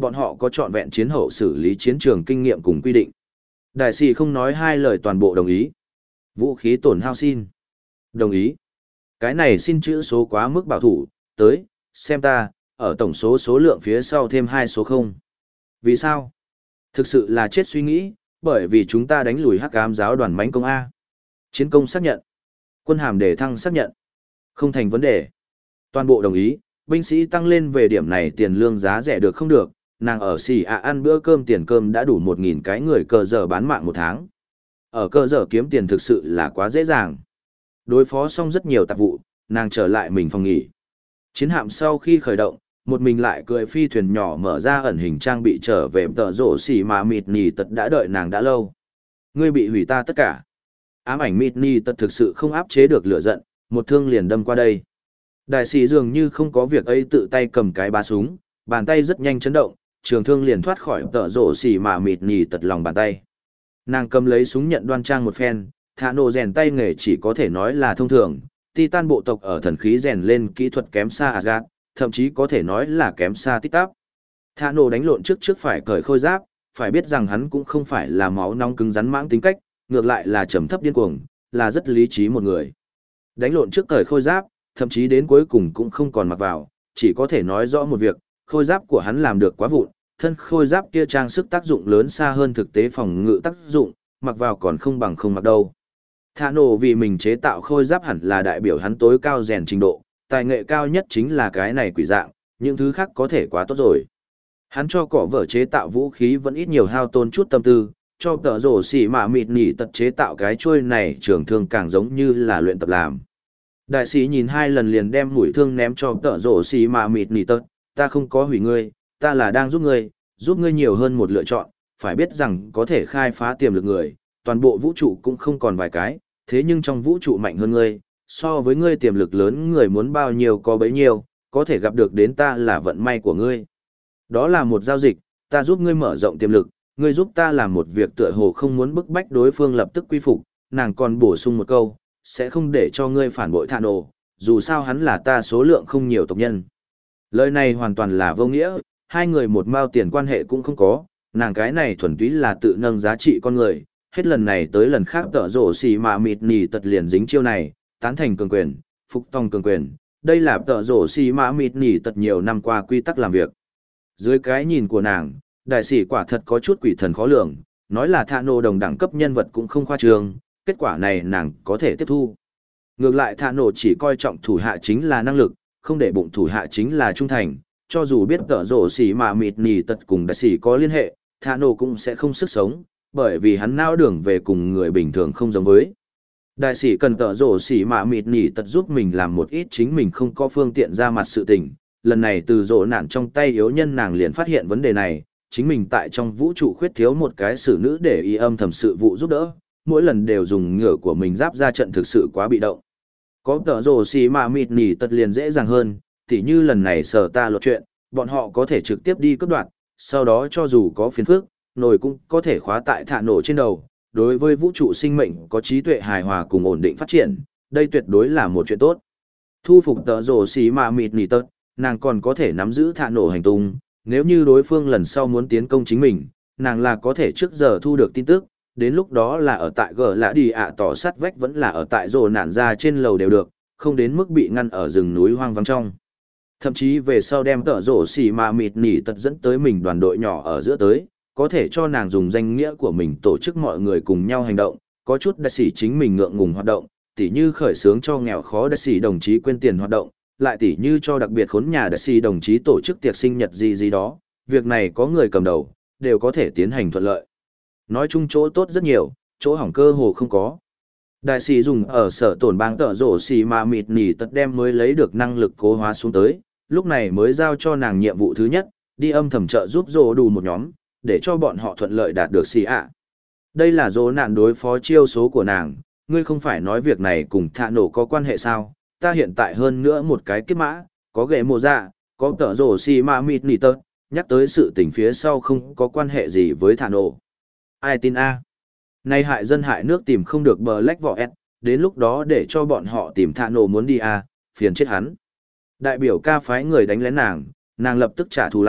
bọn họ có trọn vẹn chiến hậu xử lý chiến trường kinh nghiệm cùng quy định. Đại sĩ không nói hai lời toàn bộ đồng ý. Vũ khí tổn hao xin. Đồng ý. Cái này xin chữ số quá mức bảo thủ, tới, xem ta, ở tổng số số lượng phía sau thêm hai số không. Vì sao? Thực sự là chết suy nghĩ, bởi vì chúng ta đánh lùi hắc ám giáo đoàn mãnh công A. Chiến công xác nhận. Quân hàm đề thăng xác nhận. Không thành vấn đề. Toàn bộ đồng ý, binh sĩ tăng lên về điểm này tiền lương giá rẻ được không được, nàng ở xì ạ ăn bữa cơm tiền cơm đã đủ một nghìn cái người cờ giờ bán mạng một tháng. Ở cờ giờ kiếm tiền thực sự là quá dễ dàng. Đối phó xong rất nhiều tạp vụ, nàng trở lại mình phòng nghỉ. Chiến hạm sau khi khởi động, một mình lại cười phi thuyền nhỏ mở ra ẩn hình trang bị trở về tợ rổ xỉ mà mịt nì tật đã đợi nàng đã lâu. Ngươi bị hủy ta tất cả. Ám ảnh mịt nì tật thực sự không áp chế được lửa giận, một thương liền đâm qua đây. Đại sĩ dường như không có việc ấy tự tay cầm cái bá súng, bàn tay rất nhanh chấn động, trường thương liền thoát khỏi tợ rổ xỉ mà mịt nì tật lòng bàn tay. Nàng cầm lấy súng nhận đoan trang một phen, thả nổ rèn tay nghề chỉ có thể nói là thông thường, Titan bộ tộc ở thần khí rèn lên kỹ thuật kém xa Asgard, thậm chí có thể nói là kém xa Tít Tắp. Thả nổ đánh lộn trước trước phải cởi khôi giáp, phải biết rằng hắn cũng không phải là máu nóng cứng rắn mãng tính cách, ngược lại là trầm thấp điên cuồng, là rất lý trí một người. Đánh lộn trước cởi khôi giáp, thậm chí đến cuối cùng cũng không còn mặc vào, chỉ có thể nói rõ một việc, khôi giáp của hắn làm được quá vụn, thân khôi giáp kia trang sức tác dụng lớn xa hơn thực tế phòng ngự tác dụng, mặc vào còn không bằng không mặc đâu. Thả nổ vì mình chế tạo khôi giáp hẳn là đại biểu hắn tối cao rèn trình độ, tài nghệ cao nhất chính là cái này quỷ dạng, những thứ khác có thể quá tốt rồi. Hắn cho cỏ vở chế tạo vũ khí vẫn ít nhiều hao tốn chút tâm tư, cho tợ rổ xỉ mà mịt nỉ tật chế tạo cái chuôi này trường thương càng giống như là luyện tập làm. Đại sĩ nhìn hai lần liền đem mũi thương ném cho tợ rổ xỉ mà mịt nỉ tật, ta không có hủy ngươi, ta là đang giúp ngươi, giúp ngươi nhiều hơn một lựa chọn, phải biết rằng có thể khai phá tiềm lực người, toàn bộ vũ trụ cũng không còn vài cái, thế nhưng trong vũ trụ mạnh hơn ngươi, so với ngươi tiềm lực lớn người muốn bao nhiêu có bấy nhiêu, có thể gặp được đến ta là vận may của ngươi. Đó là một giao dịch, ta giúp ngươi mở rộng tiềm lực, ngươi giúp ta làm một việc tựa hồ không muốn bức bách đối phương lập tức quy phục, nàng còn bổ sung một câu, sẽ không để cho ngươi phản bội Thạ Nổ, dù sao hắn là ta số lượng không nhiều tộc nhân. Lời này hoàn toàn là vô nghĩa, hai người một mao tiền quan hệ cũng không có, nàng cái này thuần túy là tự nâng giá trị con người, hết lần này tới lần khác tợ rổ xì mà mịt nỉ tật liền dính chiêu này, tán thành cường quyền, phục tòng cường quyền, đây là tợ rổ xì mà mịt nỉ tật nhiều năm qua quy tắc làm việc. Dưới cái nhìn của nàng, đại sĩ quả thật có chút quỷ thần khó lường, nói là Thạ Nổ đồng đẳng cấp nhân vật cũng không khoa trương, kết quả này nàng có thể tiếp thu. Ngược lại Thạ Nổ chỉ coi trọng thủ hạ chính là năng lực, không để bụng thủ hạ chính là trung thành, cho dù biết tợ rổ xỉ mà mịt nỉ tật cùng đại sĩ có liên hệ, Thạ Nổ cũng sẽ không sức sống, bởi vì hắn não đường về cùng người bình thường không giống với. Đại sĩ cần tợ rổ xỉ mà mịt nỉ tật giúp mình làm một ít chính mình không có phương tiện ra mặt sự tình, lần này từ rổ nạn trong tay yếu nhân nàng liền phát hiện vấn đề này, chính mình tại trong vũ trụ khuyết thiếu một cái xử nữ để y âm thầm sự vụ giúp đỡ, mỗi lần đều dùng ngựa của mình giáp ra trận thực sự quá bị động. Có tợ rổ xỉ mà mịt nỉ tật liền dễ dàng hơn, tỉ như lần này sở ta luật chuyện, bọn họ có thể trực tiếp đi cướp đoạt, sau đó cho dù có phiền phức, nồi cũng có thể khóa tại Thạ Nổ trên đầu. Đối với vũ trụ sinh mệnh có trí tuệ hài hòa cùng ổn định phát triển, đây tuyệt đối là một chuyện tốt. Thu phục tợ rổ xỉ mà mịt nỉ tật, nàng còn có thể nắm giữ Thạ Nổ hành tung, nếu như đối phương lần sau muốn tiến công chính mình, nàng là có thể trước giờ thu được tin tức, đến lúc đó là ở tại gờ lã đi ạ tỏ sát vách vẫn là ở tại rổ nạn ra trên lầu đều được, không đến mức bị ngăn ở rừng núi hoang vắng trong. Thậm chí về sau đem tợ rổ xỉ mà mịt nỉ tật dẫn tới mình đoàn đội nhỏ ở giữa tới, có thể cho nàng dùng danh nghĩa của mình tổ chức mọi người cùng nhau hành động, có chút đại sĩ chính mình ngượng ngùng hoạt động, tỉ như khởi xướng cho nghèo khó đại sĩ đồng chí quên tiền hoạt động, lại tỉ như cho đặc biệt khốn nhà đại sĩ đồng chí tổ chức tiệc sinh nhật gì gì đó, việc này có người cầm đầu, đều có thể tiến hành thuận lợi. Nói chung chỗ tốt rất nhiều, chỗ hỏng cơ hồ không có. Đại sĩ dùng ở sở tổn bang tợ rổ xì mà mịt nỉ tật đem mới lấy được năng lực cố hóa xuống tới, lúc này mới giao cho nàng nhiệm vụ thứ nhất, đi âm thầm trợ giúp rổ đủ một nhóm, để cho bọn họ thuận lợi đạt được xì ạ. Đây là rổ nạn đối phó chiêu số của nàng, ngươi không phải nói việc này cùng Thạ Nổ có quan hệ sao, ta hiện tại hơn nữa một cái kết mã, có ghệ mồ dạ, có tợ rổ xì mà mịt nỉ tật, nhắc tới sự tình phía sau không có quan hệ gì với Thạ Nổ. Ai tin a? Nay hại dân hại nước tìm không được bờ lách vỏ ép, đến lúc đó để cho bọn họ tìm Thạ Nổ muốn đi a, phiền chết hắn. Đại biểu ca phái người đánh lén nàng, nàng lập tức trả thù lại,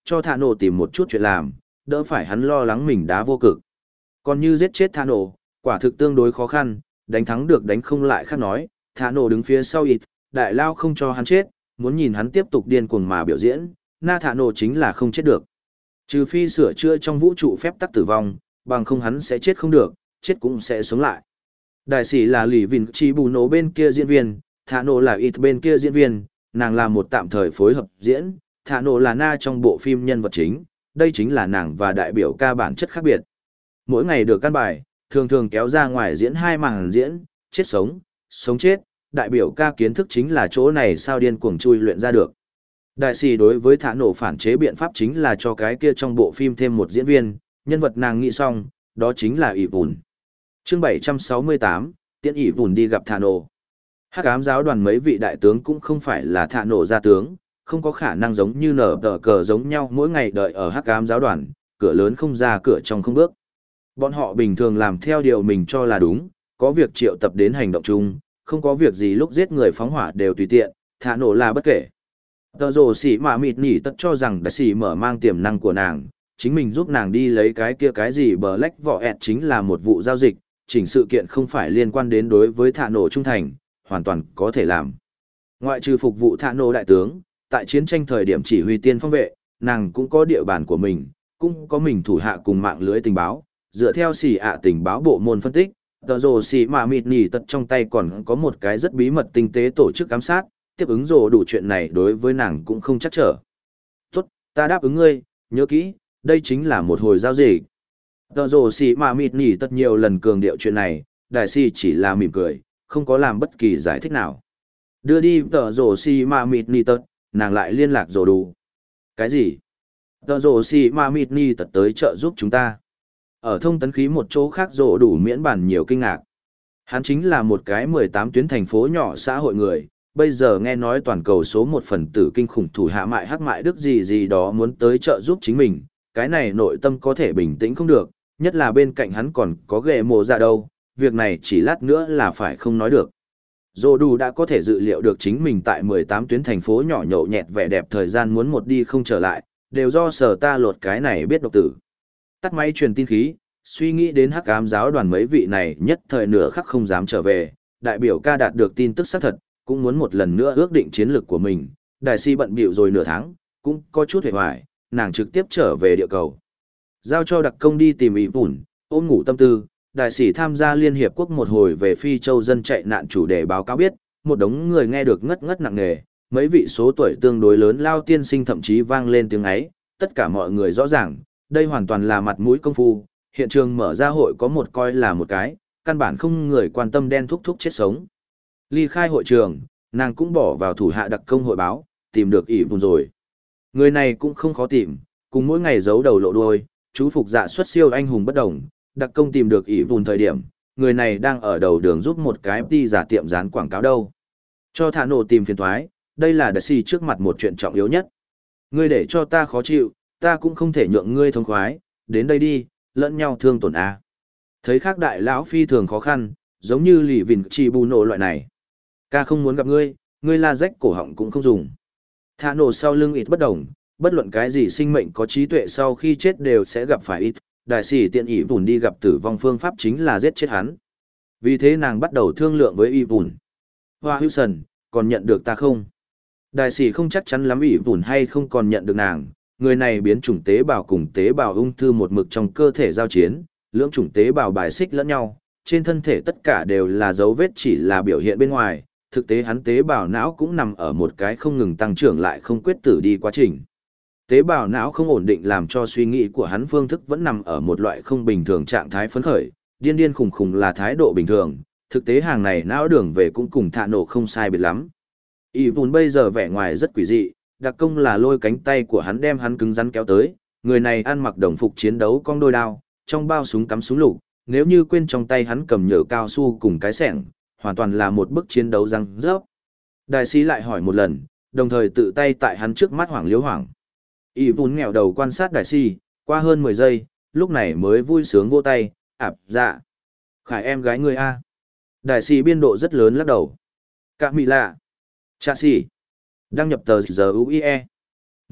cho thả nổ tìm một chút chuyện làm, đỡ phải hắn lo lắng mình đá vô cực. Còn như giết chết thả nổ, quả thực tương đối khó khăn, đánh thắng được đánh không lại khác nói, thả nổ đứng phía sau ít, đại lao không cho hắn chết, muốn nhìn hắn tiếp tục điên cuồng mà biểu diễn, na thả nổ chính là không chết được. Trừ phi sửa chữa trong vũ trụ phép tắc tử vong, bằng không hắn sẽ chết không được, chết cũng sẽ sống lại. Đại sĩ là Lý Vinh Chi Bù Nổ bên kia diễn viên, thả nổ là ít bên kia diễn viên, nàng là một tạm thời phối hợp diễn, thả nổ là na trong bộ phim nhân vật chính, đây chính là nàng và đại biểu ca bản chất khác biệt. Mỗi ngày được căn bài, thường thường kéo ra ngoài diễn hai màn diễn, chết sống, sống chết, đại biểu ca kiến thức chính là chỗ này sao điên cuồng chui luyện ra được. Đại sĩ đối với thả nổ phản chế biện pháp chính là cho cái kia trong bộ phim thêm một diễn viên, nhân vật nàng nghĩ xong, đó chính là ỷ vùn. Chương bảy trăm sáu mươi tám, tiễn ỷ vùn đi gặp thả nổ. Hắc ám giáo đoàn mấy vị đại tướng cũng không phải là thả nổ gia tướng, không có khả năng giống như nở tờ cờ giống nhau mỗi ngày đợi ở hắc ám giáo đoàn, cửa lớn không ra cửa trong không bước. Bọn họ bình thường làm theo điều mình cho là đúng, có việc triệu tập đến hành động chung, không có việc gì lúc giết người phóng hỏa đều tùy tiện, thả nổ là bất kể. Tờ rồ xỉ mà mịt nỉ tất cho rằng đại sĩ mở mang tiềm năng của nàng, chính mình giúp nàng đi lấy cái kia cái gì bờ lách vỏ ẹt chính là một vụ giao dịch, chỉnh sự kiện không phải liên quan đến đối với thả nổ trung thành, hoàn toàn có thể làm. Ngoại trừ phục vụ thả nổ đại tướng, tại chiến tranh thời điểm chỉ huy tiên phong vệ, nàng cũng có địa bàn của mình, cũng có mình thủ hạ cùng mạng lưới tình báo, dựa theo xỉ ạ tình báo bộ môn phân tích, tờ rồ xỉ mà mịt nỉ tật trong tay còn có một cái rất bí mật tinh tế tổ chức giám sát, tiếp ứng rồ đủ chuyện này đối với nàng cũng không chắc trở. Tốt, ta đáp ứng ngươi, nhớ kỹ, đây chính là một hồi giao dịch. Tờ rồ xỉ mà mịt nỉ tật nhiều lần cường điệu chuyện này, đại sĩ chỉ là mỉm cười, không có làm bất kỳ giải thích nào. Đưa đi tờ rồ xỉ mà mịt nỉ tật, nàng lại liên lạc rồ đủ. Cái gì? Tờ rồ xỉ mà mịt nỉ tật tới trợ giúp chúng ta. Ở thông tấn khí một chỗ khác rồ đủ miễn bàn nhiều kinh ngạc. Hắn chính là một cái mười tám tuyến thành phố nhỏ xã hội người, bây giờ nghe nói toàn cầu số một phần tử kinh khủng thủ hạ mại hắc mại đức gì gì đó muốn tới trợ giúp chính mình, cái này nội tâm có thể bình tĩnh không được, nhất là bên cạnh hắn còn có ghệ mồ ra đâu, việc này chỉ lát nữa là phải không nói được. Dô đủ đã có thể dự liệu được chính mình tại mười tám tuyến thành phố nhỏ nhậu nhẹt vẻ đẹp thời gian muốn một đi không trở lại, đều do sở ta lột cái này biết độc tử. Tắt máy truyền tin khí, suy nghĩ đến hắc ám giáo đoàn mấy vị này nhất thời nửa khắc không dám trở về, đại biểu ca đạt được tin tức xác thật, cũng muốn một lần nữa ước định chiến lược của mình, đại si bận bịu rồi nửa tháng, cũng có chút hề hoài, nàng trực tiếp trở về địa cầu. Giao cho đặc công đi tìm ý bùn, ôm ngủ tâm tư, đại sĩ tham gia Liên Hiệp Quốc một hồi về Phi Châu dân chạy nạn chủ đề báo cáo biết, một đống người nghe được ngất ngất nặng nề, mấy vị số tuổi tương đối lớn lao tiên sinh thậm chí vang lên tiếng ấy, tất cả mọi người rõ ràng, đây hoàn toàn là mặt mũi công phu, hiện trường mở ra hội có một coi là một cái, căn bản không người quan tâm đen thúc thúc chết sống. Ly khai hội trường, nàng cũng bỏ vào thủ hạ đặc công hội báo, tìm được ỷ bùn rồi. Người này cũng không khó tìm, cùng mỗi ngày giấu đầu lộ đuôi, chú phục dạ xuất siêu anh hùng bất đồng, đặc công tìm được ỷ bùn thời điểm, người này đang ở đầu đường giúp một cái đi giả tiệm dán quảng cáo đâu. Cho thả nổ tìm phiền thoái, đây là đại sĩ trước mặt một chuyện trọng yếu nhất. Ngươi để cho ta khó chịu, ta cũng không thể nhượng ngươi thông khoái, đến đây đi, lẫn nhau thương tổn a. Thấy khác đại lão phi thường khó khăn, giống như Lý Vinh Chi Bù Nổ loại này. Ca không muốn gặp ngươi, ngươi la rách cổ họng cũng không dùng. Thả nổ sau lưng ít bất đồng, bất luận cái gì sinh mệnh có trí tuệ sau khi chết đều sẽ gặp phải ít, đại sĩ tiện ỷ vùn đi gặp tử vong phương pháp chính là giết chết hắn. Vì thế nàng bắt đầu thương lượng với ỷ vùn. Hoa hữu sần, còn nhận được ta không? Đại sĩ không chắc chắn lắm ỷ vùn hay không còn nhận được nàng, người này biến chủng tế bào cùng tế bào ung thư một mực trong cơ thể giao chiến, lưỡng chủng tế bào bài xích lẫn nhau, trên thân thể tất cả đều là dấu vết chỉ là biểu hiện bên ngoài, thực tế hắn tế bào não cũng nằm ở một cái không ngừng tăng trưởng lại không quyết tử đi quá trình. Tế bào não không ổn định làm cho suy nghĩ của hắn phương thức vẫn nằm ở một loại không bình thường trạng thái phấn khởi, điên điên khùng khùng là thái độ bình thường, thực tế hàng này não đường về cũng cùng thả nổ không sai biệt lắm. Y vùn bây giờ vẻ ngoài rất quỷ dị, đặc công là lôi cánh tay của hắn đem hắn cứng rắn kéo tới, người này ăn mặc đồng phục chiến đấu cong đôi đao, trong bao súng cắm súng lục, nếu như quên trong tay hắn cầm nhựa cao su cùng cái xẻng, hoàn toàn là một bức chiến đấu răng rớp. Đại sĩ lại hỏi một lần, đồng thời tự tay tại hắn trước mắt hoảng liếu hoảng. Y vùn nghèo đầu quan sát đại sĩ, qua hơn mười giây, lúc này mới vui sướng vô tay, ạp dạ. Khải em gái người A. Đại sĩ biên độ rất lớn lắc đầu. Cả mị lạ. Chạ sĩ. Đăng nhập tờ giờ u i e.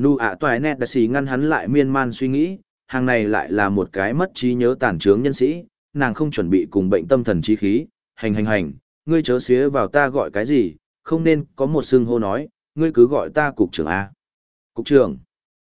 Nu ạ toài nét đã xì ngăn hắn lại miên man suy nghĩ, hàng này lại là một cái mất trí nhớ tàn trướng nhân sĩ, nàng không chuẩn bị cùng bệnh tâm thần trí khí, hành hành hành, ngươi chớ xía vào ta gọi cái gì, không nên có một xưng hô nói, ngươi cứ gọi ta cục trưởng A. Cục trưởng.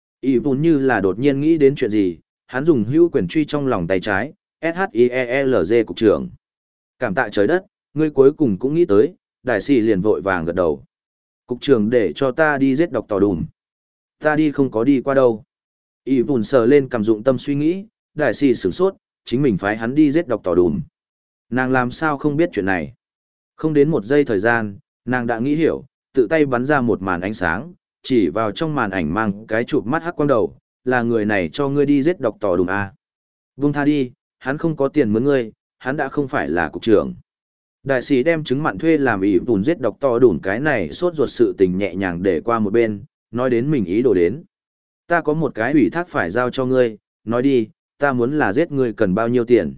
Y vùn như là đột nhiên nghĩ đến chuyện gì, hắn dùng hữu quyền truy trong lòng tay trái, S H I E L G cục trưởng. Cảm tạ trời đất, ngươi cuối cùng cũng nghĩ tới, đại sĩ liền vội vàng gật đầu. Cục trưởng để cho ta đi giết độc tò đùm. Ta đi không có đi qua đâu. Y vùn sờ lên cầm dụng tâm suy nghĩ, đại sĩ sửng sốt, chính mình phái hắn đi giết độc tò đùm. Nàng làm sao không biết chuyện này. Không đến một giây thời gian, nàng đã nghĩ hiểu, tự tay bắn ra một màn ánh sáng, chỉ vào trong màn ảnh mang cái chụp mắt hắc quang đầu, là người này cho ngươi đi giết độc tò đùm à. Vung tha đi, hắn không có tiền mướn ngươi, hắn đã không phải là cục trưởng. Đại sĩ đem chứng mặn thuê làm ỷ vùn giết độc tò đùm cái này sốt ruột sự tình nhẹ nhàng để qua một bên, nói đến mình ý đồ đến. Ta có một cái ủy thác phải giao cho ngươi, nói đi, ta muốn là giết ngươi cần bao nhiêu tiền.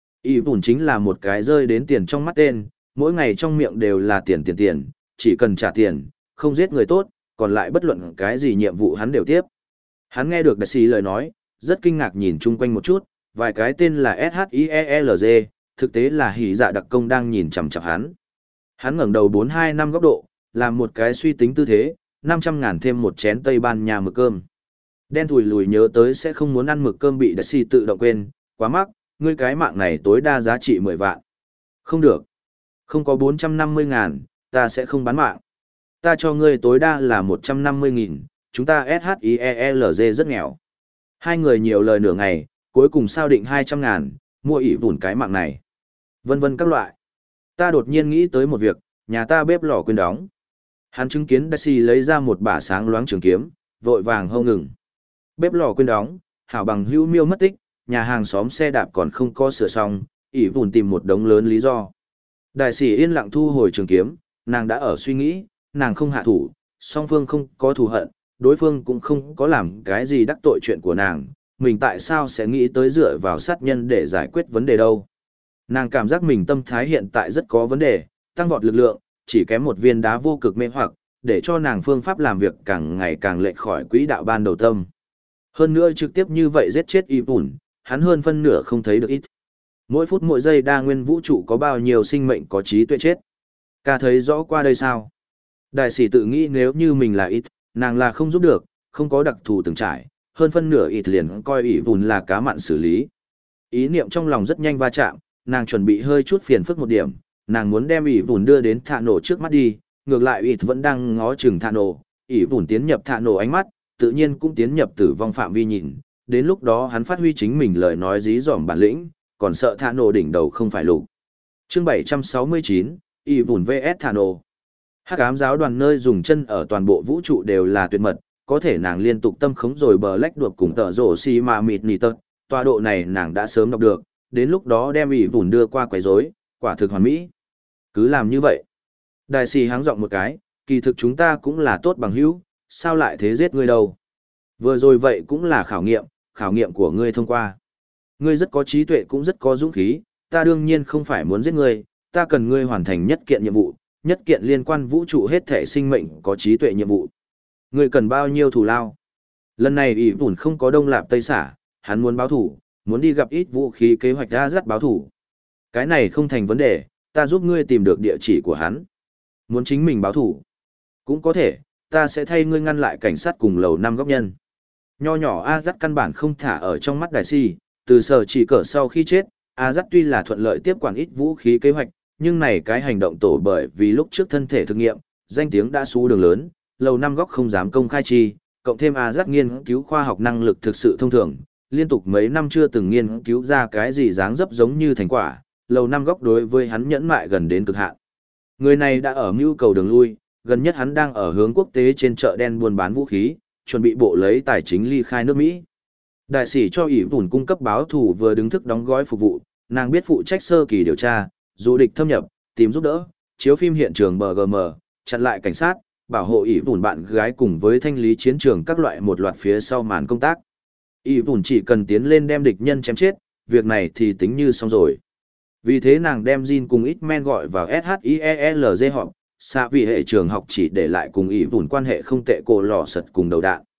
ỷ vùn chính là một cái rơi đến tiền trong mắt tên, mỗi ngày trong miệng đều là tiền tiền tiền, chỉ cần trả tiền, không giết người tốt, còn lại bất luận cái gì nhiệm vụ hắn đều tiếp. Hắn nghe được đại sĩ lời nói, rất kinh ngạc nhìn chung quanh một chút, vài cái tên là S H I E L G, thực tế là hỉ dạ đặc công đang nhìn chằm chằm hắn. Hắn ngẩng đầu bốn hai năm góc độ, làm một cái suy tính tư thế, năm trăm ngàn thêm một chén Tây Ban Nha mực cơm. Đen thùi lùi nhớ tới sẽ không muốn ăn mực cơm bị đại sĩ tự động quên, quá mắc, ngươi cái mạng này tối đa giá trị mười vạn. Không được. Không có bốn trăm năm mươi ngàn, ta sẽ không bán mạng. Ta cho ngươi tối đa là một trăm năm mươi nghìn, chúng ta S H I E L G rất nghèo. Hai người nhiều lời nửa ngày, cuối cùng sao định hai trăm ngàn, mua ỷ vùn cái mạng này. Vân vân các loại. Ta đột nhiên nghĩ tới một việc, nhà ta bếp lò quên đóng. Hắn chứng kiến Daisy lấy ra một bả sáng loáng trường kiếm, vội vàng hâu ngừng. Bếp lò quên đóng, hảo bằng hữu miêu mất tích, nhà hàng xóm xe đạp còn không có sửa xong, ỷ vùn tìm một đống lớn lý do. Đại sĩ yên lặng thu hồi trường kiếm, nàng đã ở suy nghĩ, nàng không hạ thủ, song phương không có thù hận, đối phương cũng không có làm cái gì đắc tội chuyện của nàng, mình tại sao sẽ nghĩ tới dựa vào sát nhân để giải quyết vấn đề đâu. Nàng cảm giác mình tâm thái hiện tại rất có vấn đề, tăng vọt lực lượng, chỉ kém một viên đá vô cực mê hoặc, để cho nàng phương pháp làm việc càng ngày càng lệch khỏi quỹ đạo ban đầu tâm. Hơn nữa trực tiếp như vậy giết chết y bùn, hắn hơn phân nửa không thấy được ít. Mỗi phút mỗi giây đa nguyên vũ trụ có bao nhiêu sinh mệnh có trí tuệ chết. Ca thấy rõ qua đây sao? Đại sĩ tự nghĩ nếu như mình là ít, nàng là không giúp được, không có đặc thù từng trải, hơn phân nửa ít liền coi ỷ vùn là cá mặn xử lý. Ý niệm trong lòng rất nhanh va chạm, nàng chuẩn bị hơi chút phiền phức một điểm, nàng muốn đem ỷ vùn đưa đến thạ nổ trước mắt đi, ngược lại ít vẫn đang ngó chừng thạ nổ, ỷ vùn tiến nhập thạ nổ ánh mắt, tự nhiên cũng tiến nhập tử vong phạm vi nhìn, đến lúc đó hắn phát huy chính mình lời nói dí dỏm bản lĩnh, còn sợ thạ nổ đỉnh đầu không phải lục. Chương bảy trăm sáu mươi chín, ỷ vùn vs thạ nổ. Hắc ám giáo đoàn nơi dùng chân ở toàn bộ vũ trụ đều là tuyệt mật, có thể nàng liên tục tâm khống rồi bờ lách đuộc cùng tờ rổ xì mà mịt nì tật, tọa độ này nàng đã sớm đọc được, đến lúc đó đem ỷ vùn đưa qua quấy rối, quả thực hoàn mỹ. Cứ làm như vậy. Đại sĩ háng giọng một cái, kỳ thực chúng ta cũng là tốt bằng hữu, sao lại thế giết ngươi đâu. Vừa rồi vậy cũng là khảo nghiệm, khảo nghiệm của ngươi thông qua. Ngươi rất có trí tuệ cũng rất có dũng khí, ta đương nhiên không phải muốn giết ngươi, ta cần ngươi hoàn thành nhất kiện nhiệm vụ, nhất kiện liên quan vũ trụ hết thể sinh mệnh có trí tuệ nhiệm vụ. Ngươi cần bao nhiêu thù lao? Lần này ỷ vùn không có đông lạp tây xả, hắn muốn báo thủ, muốn đi gặp ít vũ khí kế hoạch ra dắt báo thủ. Cái này không thành vấn đề, ta giúp ngươi tìm được địa chỉ của hắn. Muốn chính mình báo thủ? Cũng có thể, ta sẽ thay ngươi ngăn lại cảnh sát cùng lầu năm góc nhân. Nho nhỏ A dắt căn bản không thả ở trong mắt đại si, từ sở chỉ cỡ sau khi chết, A dắt tuy là thuận lợi tiếp quản ít vũ khí kế hoạch, nhưng này cái hành động tổ bởi vì lúc trước thân thể thực nghiệm, danh tiếng đã xu đường lớn, lầu năm góc không dám công khai chi, cộng thêm A dắt nghiên cứu khoa học năng lực thực sự thông thường, liên tục mấy năm chưa từng nghiên cứu ra cái gì dáng dấp giống như thành quả, lầu năm góc đối với hắn nhẫn mại gần đến cực hạn. Người này đã ở mưu cầu đường lui, gần nhất hắn đang ở hướng quốc tế trên chợ đen buôn bán vũ khí, chuẩn bị bộ lấy tài chính ly khai nước Mỹ. Đại sĩ cho ỷ vùn cung cấp báo thủ vừa đứng thức đóng gói phục vụ, nàng biết phụ trách sơ kỳ điều tra, dù địch thâm nhập, tìm giúp đỡ, chiếu phim hiện trường bê giê em, chặn lại cảnh sát, bảo hộ ỷ vùn bạn gái cùng với thanh lý chiến trường các loại một loạt phía sau màn công tác. ỷ vùn chỉ cần tiến lên đem địch nhân chém chết, việc này thì tính như xong rồi. Vì thế nàng đem Jin cùng ít men gọi vào S H I E L G họp, xa vì hệ trường học chỉ để lại cùng ỷ vùn quan hệ không tệ cổ lò sật cùng đầu đạn.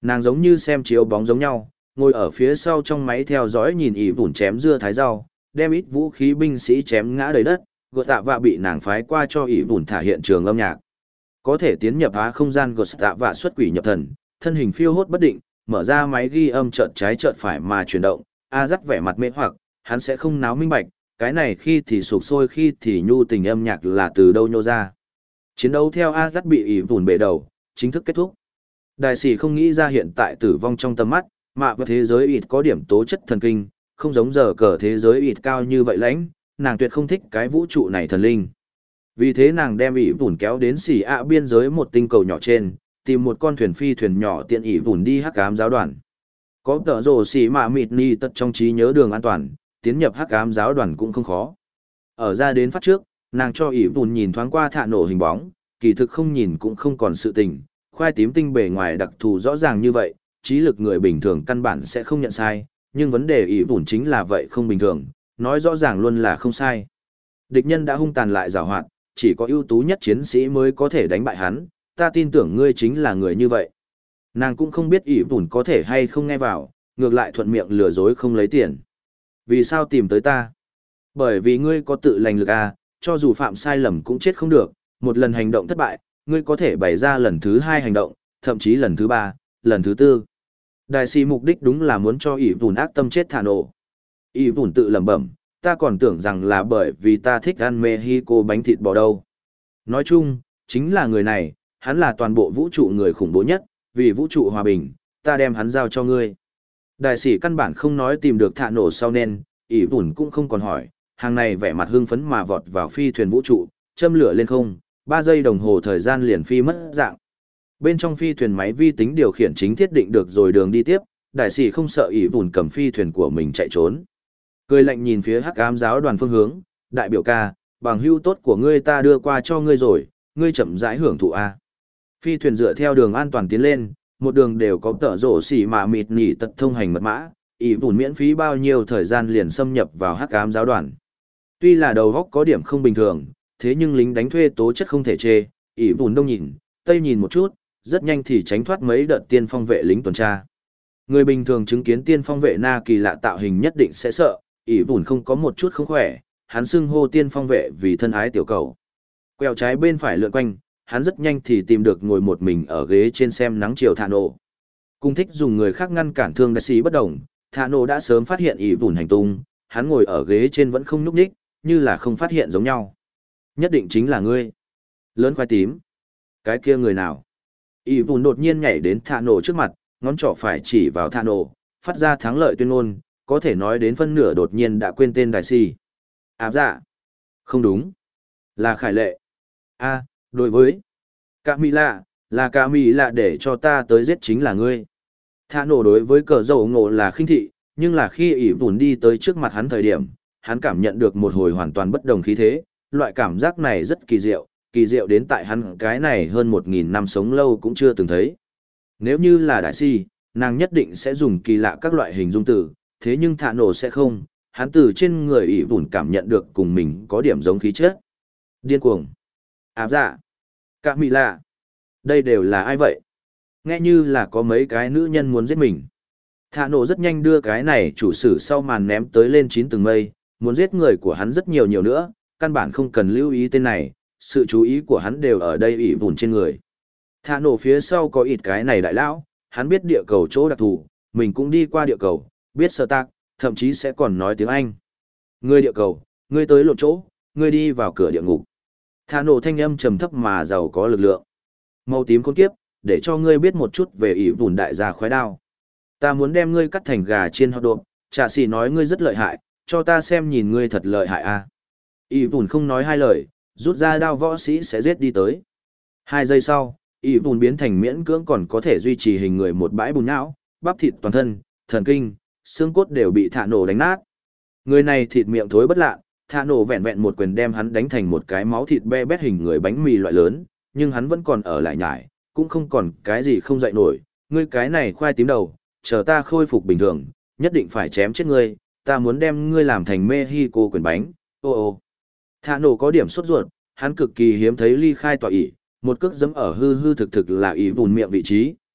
Nàng giống như xem chiếu bóng giống nhau, ngồi ở phía sau trong máy theo dõi nhìn ỷ vùn chém dưa thái rau, đem ít vũ khí binh sĩ chém ngã đầy đất, gột tạ vạ bị nàng phái qua cho ỷ vùn thả hiện trường âm nhạc. Có thể tiến nhập á không gian gột tạ vạ xuất quỷ nhập thần, thân hình phiêu hốt bất định, mở ra máy ghi âm chợt trái chợt phải mà chuyển động, a dắt vẻ mặt mê hoặc, hắn sẽ không náo minh bạch, cái này khi thì sụp sôi khi thì nhu tình âm nhạc là từ đâu nhô ra. Chiến đấu theo a dắt bị ỷ vùn bể đầu, chính thức kết thúc. Đại sĩ không nghĩ ra hiện tại tử vong trong tầm mắt, mạ và thế giới ít có điểm tố chất thần kinh, không giống giờ cờ thế giới ít cao như vậy lãnh, nàng tuyệt không thích cái vũ trụ này thần linh. Vì thế nàng đem ỷ vùn kéo đến xỉ ạ biên giới một tinh cầu nhỏ trên, tìm một con thuyền phi thuyền nhỏ tiện ỷ vùn đi hắc ám giáo đoàn. Có tờ rồ xỉ mạ mịt ni tật trong trí nhớ đường an toàn, tiến nhập hắc ám giáo đoàn cũng không khó. Ở ra đến phát trước, nàng cho ỷ vùn nhìn thoáng qua thạ nổ hình bóng, kỳ thực không nhìn cũng không còn sự tình, khoai tím tinh bề ngoài đặc thù rõ ràng như vậy, trí lực người bình thường căn bản sẽ không nhận sai, nhưng vấn đề ỷ vùn chính là vậy không bình thường, nói rõ ràng luôn là không sai. Địch nhân đã hung tàn lại giàu hoạt, chỉ có ưu tú nhất chiến sĩ mới có thể đánh bại hắn, ta tin tưởng ngươi chính là người như vậy. Nàng cũng không biết ỷ vùn có thể hay không nghe vào, ngược lại thuận miệng lừa dối không lấy tiền. Vì sao tìm tới ta? Bởi vì ngươi có tự lành lực à, cho dù phạm sai lầm cũng chết không được, một lần hành động thất bại, ngươi có thể bày ra lần thứ hai hành động, thậm chí lần thứ ba, lần thứ tư. Đại sĩ mục đích đúng là muốn cho ỷ vùn ác tâm chết thả nổ. ỷ vùn tự lẩm bẩm, ta còn tưởng rằng là bởi vì ta thích ăn Mexico bánh thịt bò đâu. Nói chung, chính là người này, hắn là toàn bộ vũ trụ người khủng bố nhất, vì vũ trụ hòa bình, ta đem hắn giao cho ngươi. Đại sĩ căn bản không nói tìm được thả nổ sau nên, ỷ vùn cũng không còn hỏi, hàng này vẻ mặt hưng phấn mà vọt vào phi thuyền vũ trụ, châm lửa lên không, ba giây đồng hồ thời gian liền phi mất dạng. Bên trong phi thuyền máy vi tính điều khiển chính thiết định được rồi đường đi tiếp, đại sĩ không sợ ỷ vùn cầm phi thuyền của mình chạy trốn. Cười lạnh nhìn phía hắc ám giáo đoàn phương hướng, đại biểu ca, bằng hữu tốt của ngươi ta đưa qua cho ngươi rồi, ngươi chậm rãi hưởng thụ a. Phi thuyền dựa theo đường an toàn tiến lên, một đường đều có tợ rổ xỉ mà mịt nhỉ tật thông hành mật mã, ỷ vùn miễn phí bao nhiêu thời gian liền xâm nhập vào hắc ám giáo đoàn. Tuy là đầu góc có điểm không bình thường, thế nhưng lính đánh thuê tố chất không thể chê, ỷ vùn đông nhìn, tây nhìn một chút, rất nhanh thì tránh thoát mấy đợt tiên phong vệ lính tuần tra. Người bình thường chứng kiến tiên phong vệ na kỳ lạ tạo hình nhất định sẽ sợ, ỷ vùn không có một chút không khỏe, hắn xưng hô tiên phong vệ vì thân ái tiểu cầu. Quẹo trái bên phải lượn quanh, hắn rất nhanh thì tìm được ngồi một mình ở ghế trên xem nắng chiều thả nổ. Cung thích dùng người khác ngăn cản thương đại sĩ bất đồng, thả nổ đã sớm phát hiện ỷ vùn hành tung, hắn ngồi ở ghế trên vẫn không nhúc nhích, như là không phát hiện giống nhau. Nhất định chính là ngươi. Lớn khoai tím. Cái kia người nào? ỷ vùn đột nhiên nhảy đến thả nổ trước mặt, ngón trỏ phải chỉ vào thả nổ, phát ra thắng lợi tuyên ngôn, có thể nói đến phân nửa đột nhiên đã quên tên đại sĩ. Áp dạ. Không đúng. Là Khải Lệ. A, đối với. Cả mỹ lạ, là cả mỹ lạ để cho ta tới giết chính là ngươi. Thả nổ đối với cờ dầu ngộ là khinh thị, nhưng là khi ỷ vùn đi tới trước mặt hắn thời điểm, hắn cảm nhận được một hồi hoàn toàn bất đồng khí thế, loại cảm giác này rất kỳ diệu, kỳ diệu đến tại hắn cái này hơn một nghìn năm sống lâu cũng chưa từng thấy. Nếu như là đại si, nàng nhất định sẽ dùng kỳ lạ các loại hình dung từ, thế nhưng thả nổ sẽ không, hắn từ trên người ỷ vùn cảm nhận được cùng mình có điểm giống khí chất. Điên cuồng. Áp dạ. Cả mỹ lạ. Đây đều là ai vậy? Nghe như là có mấy cái nữ nhân muốn giết mình. Thả nổ rất nhanh đưa cái này chủ sử sau màn ném tới lên chín tầng mây, muốn giết người của hắn rất nhiều nhiều nữa, căn bản không cần lưu ý tên này, sự chú ý của hắn đều ở đây ỷ vùn trên người. Thả nổ phía sau có ít cái này đại lão, hắn biết địa cầu chỗ đặc thù, mình cũng đi qua địa cầu, biết sơ tác, thậm chí sẽ còn nói tiếng Anh. Ngươi địa cầu, ngươi tới lộn chỗ, ngươi đi vào cửa địa ngục. Thả nổ thanh âm trầm thấp mà giàu có lực lượng. Màu tím khốn kiếp, để cho ngươi biết một chút về ỷ vùn đại gia khoái đao. Ta muốn đem ngươi cắt thành gà chiên hot dog, Trà Sĩ nói ngươi rất lợi hại, cho ta xem nhìn ngươi thật lợi hại a. À. ỷ vùn không nói hai lời, rút ra đao võ sĩ sẽ giết đi tới. Hai giây sau, ỷ vùn biến thành miễn cưỡng còn có thể duy trì hình người một bãi bùn não, bắp thịt toàn thân, thần kinh, xương cốt đều bị thả nổ đánh nát. Người này thịt miệng thối bất lạ, thả nổ vẹn vẹn một quyền đem hắn đánh thành một cái máu thịt be bét hình người bánh mì loại lớn, nhưng hắn vẫn còn ở lại nhải, cũng không còn cái gì không dậy nổi. Ngươi cái này khoai tím đầu, chờ ta khôi phục bình thường, nhất định phải chém chết ngươi, ta muốn đem ngươi làm thành Mexico quyền bánh. Ô ô. Thả nổ có điểm sốt ruột, hắn cực kỳ hiếm thấy ly khai tọa ỷ, một cước giẫm ở hư hư thực thực là ỷ vùn miệng vị trí,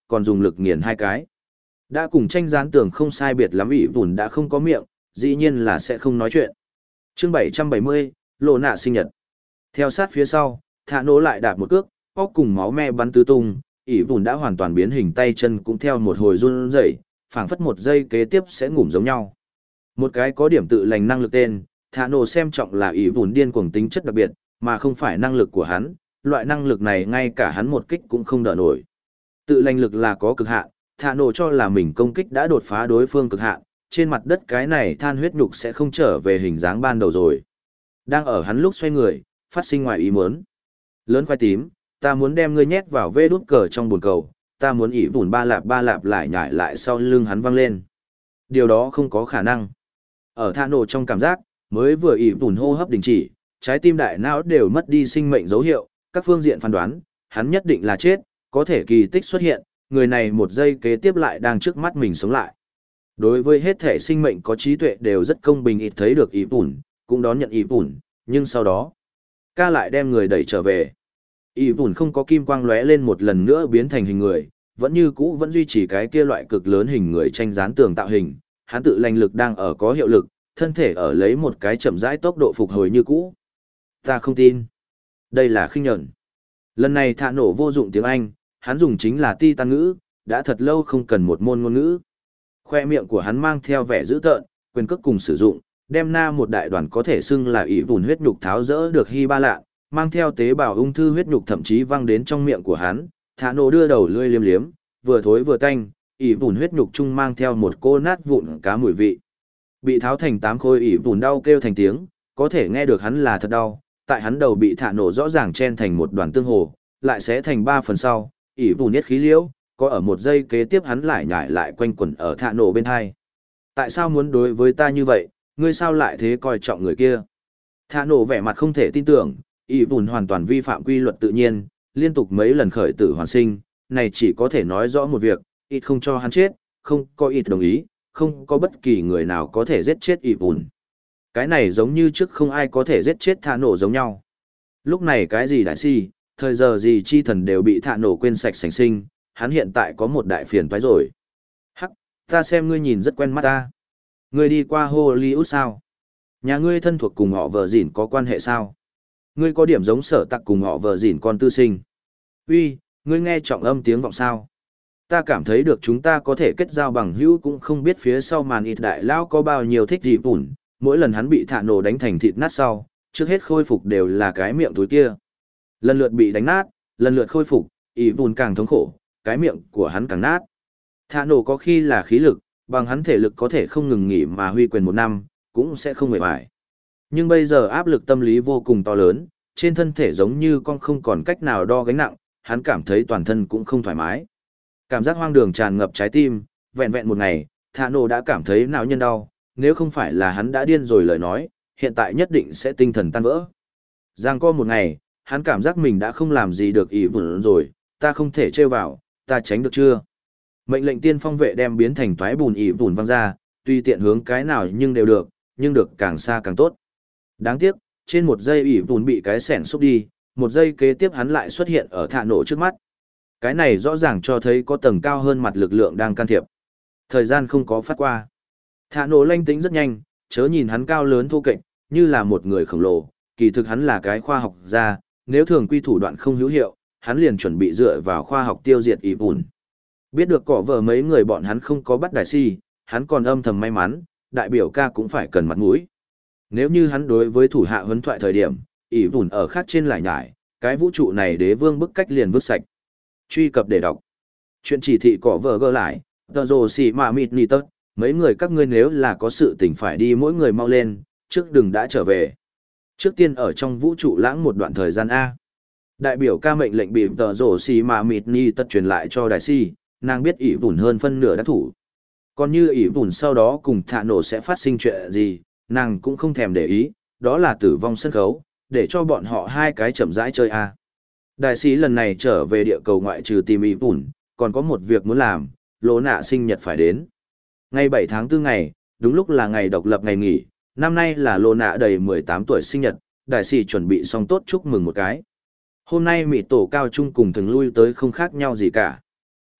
còn dùng lực nghiền hai cái. Đã cùng tranh gián tường không sai biệt lắm ỷ vùn đã không có miệng, dĩ nhiên là sẽ không nói chuyện. Chương bảy trăm bảy mươi, lộ nạ sinh nhật. Theo sát phía sau, thả nổ lại đạp một cước, óc cùng máu me bắn tứ tung, ỷ vùn đã hoàn toàn biến hình tay chân cũng theo một hồi run rẩy, phảng phất một giây kế tiếp sẽ ngủm giống nhau. Một cái có điểm tự lành năng lực tên, thả nổ xem trọng là ỷ vùn điên cuồng tính chất đặc biệt, mà không phải năng lực của hắn, loại năng lực này ngay cả hắn một kích cũng không đỡ nổi. Tự lành lực là có cực hạn, thả nổ cho là mình công kích đã đột phá đối phương cực hạn, trên mặt đất cái này than huyết nhục sẽ không trở về hình dáng ban đầu rồi. Đang ở hắn lúc xoay người, phát sinh ngoài ý muốn. Lớn khoai tím, ta muốn đem ngươi nhét vào vê đút cờ trong bồn cầu, ta muốn ỉ vùn ba lạp ba lạp lại nhảy lại sau lưng hắn văng lên. Điều đó không có khả năng. Ở thả nổ trong cảm giác, mới vừa ỉ vùn hô hấp đình chỉ, trái tim đại não đều mất đi sinh mệnh dấu hiệu, các phương diện phán đoán, hắn nhất định là chết, có thể kỳ tích xuất hiện, người này một giây kế tiếp lại đang trước mắt mình sống lại. Đối với hết thể sinh mệnh có trí tuệ đều rất công bình ít thấy được ỉ vùn, cũng đón nhận ỉ vùn, nhưng sau đó, ca lại đem người đẩy trở về. ỉ vùn không có kim quang lóe lên một lần nữa biến thành hình người, vẫn như cũ vẫn duy trì cái kia loại cực lớn hình người tranh dán tường tạo hình, hắn tự lành lực đang ở có hiệu lực, thân thể ở lấy một cái chậm rãi tốc độ phục hồi như cũ. Ta không tin. Đây là khinh nhẫn. Lần này thả nổ vô dụng tiếng Anh, hắn dùng chính là Titan ngữ, đã thật lâu không cần một môn ngôn ngữ. Khoe miệng của hắn mang theo vẻ dữ tợn, quyền cước cùng sử dụng, đem na một đại đoàn có thể xưng là ỷ vùn huyết nhục tháo rỡ được hy ba lạ, mang theo tế bào ung thư huyết nhục thậm chí văng đến trong miệng của hắn. Thả nổ đưa đầu lưỡi liếm liếm, vừa thối vừa tanh, ỷ vùn huyết nhục chung mang theo một cô nát vụn cá mùi vị. Bị tháo thành tám khối ỷ vùn đau kêu thành tiếng, có thể nghe được hắn là thật đau. Tại hắn đầu bị thả nổ rõ ràng chen thành một đoàn tương hồ, lại sẽ thành ba phần sau, ỷ vùn nhất khí liễu, có ở một giây kế tiếp hắn lại nhảy lại quanh quẩn ở thả nổ bên hai. Tại sao muốn đối với ta như vậy, ngươi sao lại thế coi trọng người kia? Thả nổ vẻ mặt không thể tin tưởng, ỷ vùn hoàn toàn vi phạm quy luật tự nhiên, liên tục mấy lần khởi tử hoàn sinh, này chỉ có thể nói rõ một việc, ít không cho hắn chết, không có ít đồng ý, không có bất kỳ người nào có thể giết chết ỷ vùn. Cái này giống như trước không ai có thể giết chết thả nổ giống nhau. Lúc này cái gì đại si, thời giờ gì chi thần đều bị thả nổ quên sạch sành sinh, hắn hiện tại có một đại phiền toái rồi. Hắc, ta xem ngươi nhìn rất quen mắt ta. Ngươi đi qua Hollywood sao? Nhà ngươi thân thuộc cùng họ vợ dỉn có quan hệ sao? Ngươi có điểm giống sở tặc cùng họ vợ dỉn con tư sinh. Uy, ngươi nghe trọng âm tiếng vọng sao? Ta cảm thấy được chúng ta có thể kết giao bằng hữu cũng không biết phía sau màn ít đại lão có bao nhiêu thích gì bùn. Mỗi lần hắn bị thả nổ đánh thành thịt nát sau, trước hết khôi phục đều là cái miệng túi kia. Lần lượt bị đánh nát, lần lượt khôi phục, ỷ vùn càng thống khổ, cái miệng của hắn càng nát. Thả nổ có khi là khí lực, bằng hắn thể lực có thể không ngừng nghỉ mà huy quyền một năm, cũng sẽ không mệt mỏi. Nhưng bây giờ áp lực tâm lý vô cùng to lớn, trên thân thể giống như con không còn cách nào đo gánh nặng, hắn cảm thấy toàn thân cũng không thoải mái. Cảm giác hoang đường tràn ngập trái tim, vẹn vẹn một ngày, thả nổ đã cảm thấy não nhân đau. Nếu không phải là hắn đã điên rồi lời nói, hiện tại nhất định sẽ tinh thần tan vỡ. Giang co một ngày, hắn cảm giác mình đã không làm gì được ỷ vùn rồi, ta không thể trêu vào, ta tránh được chưa? Mệnh lệnh tiên phong vệ đem biến thành toái bùn ỷ vùn văng ra, tuy tiện hướng cái nào nhưng đều được, nhưng được càng xa càng tốt. Đáng tiếc, trên một giây ỷ vùn bị cái sẻn xúc đi, một giây kế tiếp hắn lại xuất hiện ở thả nổ trước mắt. Cái này rõ ràng cho thấy có tầng cao hơn mặt lực lượng đang can thiệp. Thời gian không có phát qua. Thả nổ lanh tính rất nhanh, chớ nhìn hắn cao lớn thô kệch, như là một người khổng lồ, kỳ thực hắn là cái khoa học gia, nếu thường quy thủ đoạn không hữu hiệu, hắn liền chuẩn bị dựa vào khoa học tiêu diệt ỷ vùn. Biết được cỏ vợ mấy người bọn hắn không có bắt đại si, hắn còn âm thầm may mắn, đại biểu ca cũng phải cần mặt mũi. Nếu như hắn đối với thủ hạ huấn thoại thời điểm, ỷ vùn ở khác trên lại nhải, cái vũ trụ này đế vương bức cách liền vứt sạch. Truy cập để đọc. Chuyện chỉ thị cỏ vợ gỡ lại, tờ rồ xì mà mịt nì tớt. Mấy người các ngươi nếu là có sự tình phải đi mỗi người mau lên, trước đừng đã trở về. Trước tiên ở trong vũ trụ lãng một đoạn thời gian A. Đại biểu ca mệnh lệnh bị tờ rổ xì mà mịt ni tất truyền lại cho đại si, nàng biết ỷ vùn hơn phân nửa đã thủ. Còn như ỷ vùn sau đó cùng thả nổ sẽ phát sinh chuyện gì, nàng cũng không thèm để ý, đó là tử vong sân khấu, để cho bọn họ hai cái chậm rãi chơi A. Đại sĩ lần này trở về địa cầu ngoại trừ tìm ỷ vùn, còn có một việc muốn làm, lỗ nạ sinh nhật phải đến. Ngày bảy tháng tư ngày, đúng lúc là ngày độc lập ngày nghỉ, năm nay là lô nạ đầy mười tám tuổi sinh nhật, đại sĩ chuẩn bị xong tốt chúc mừng một cái. Hôm nay mị tổ cao trung cùng thường lui tới không khác nhau gì cả.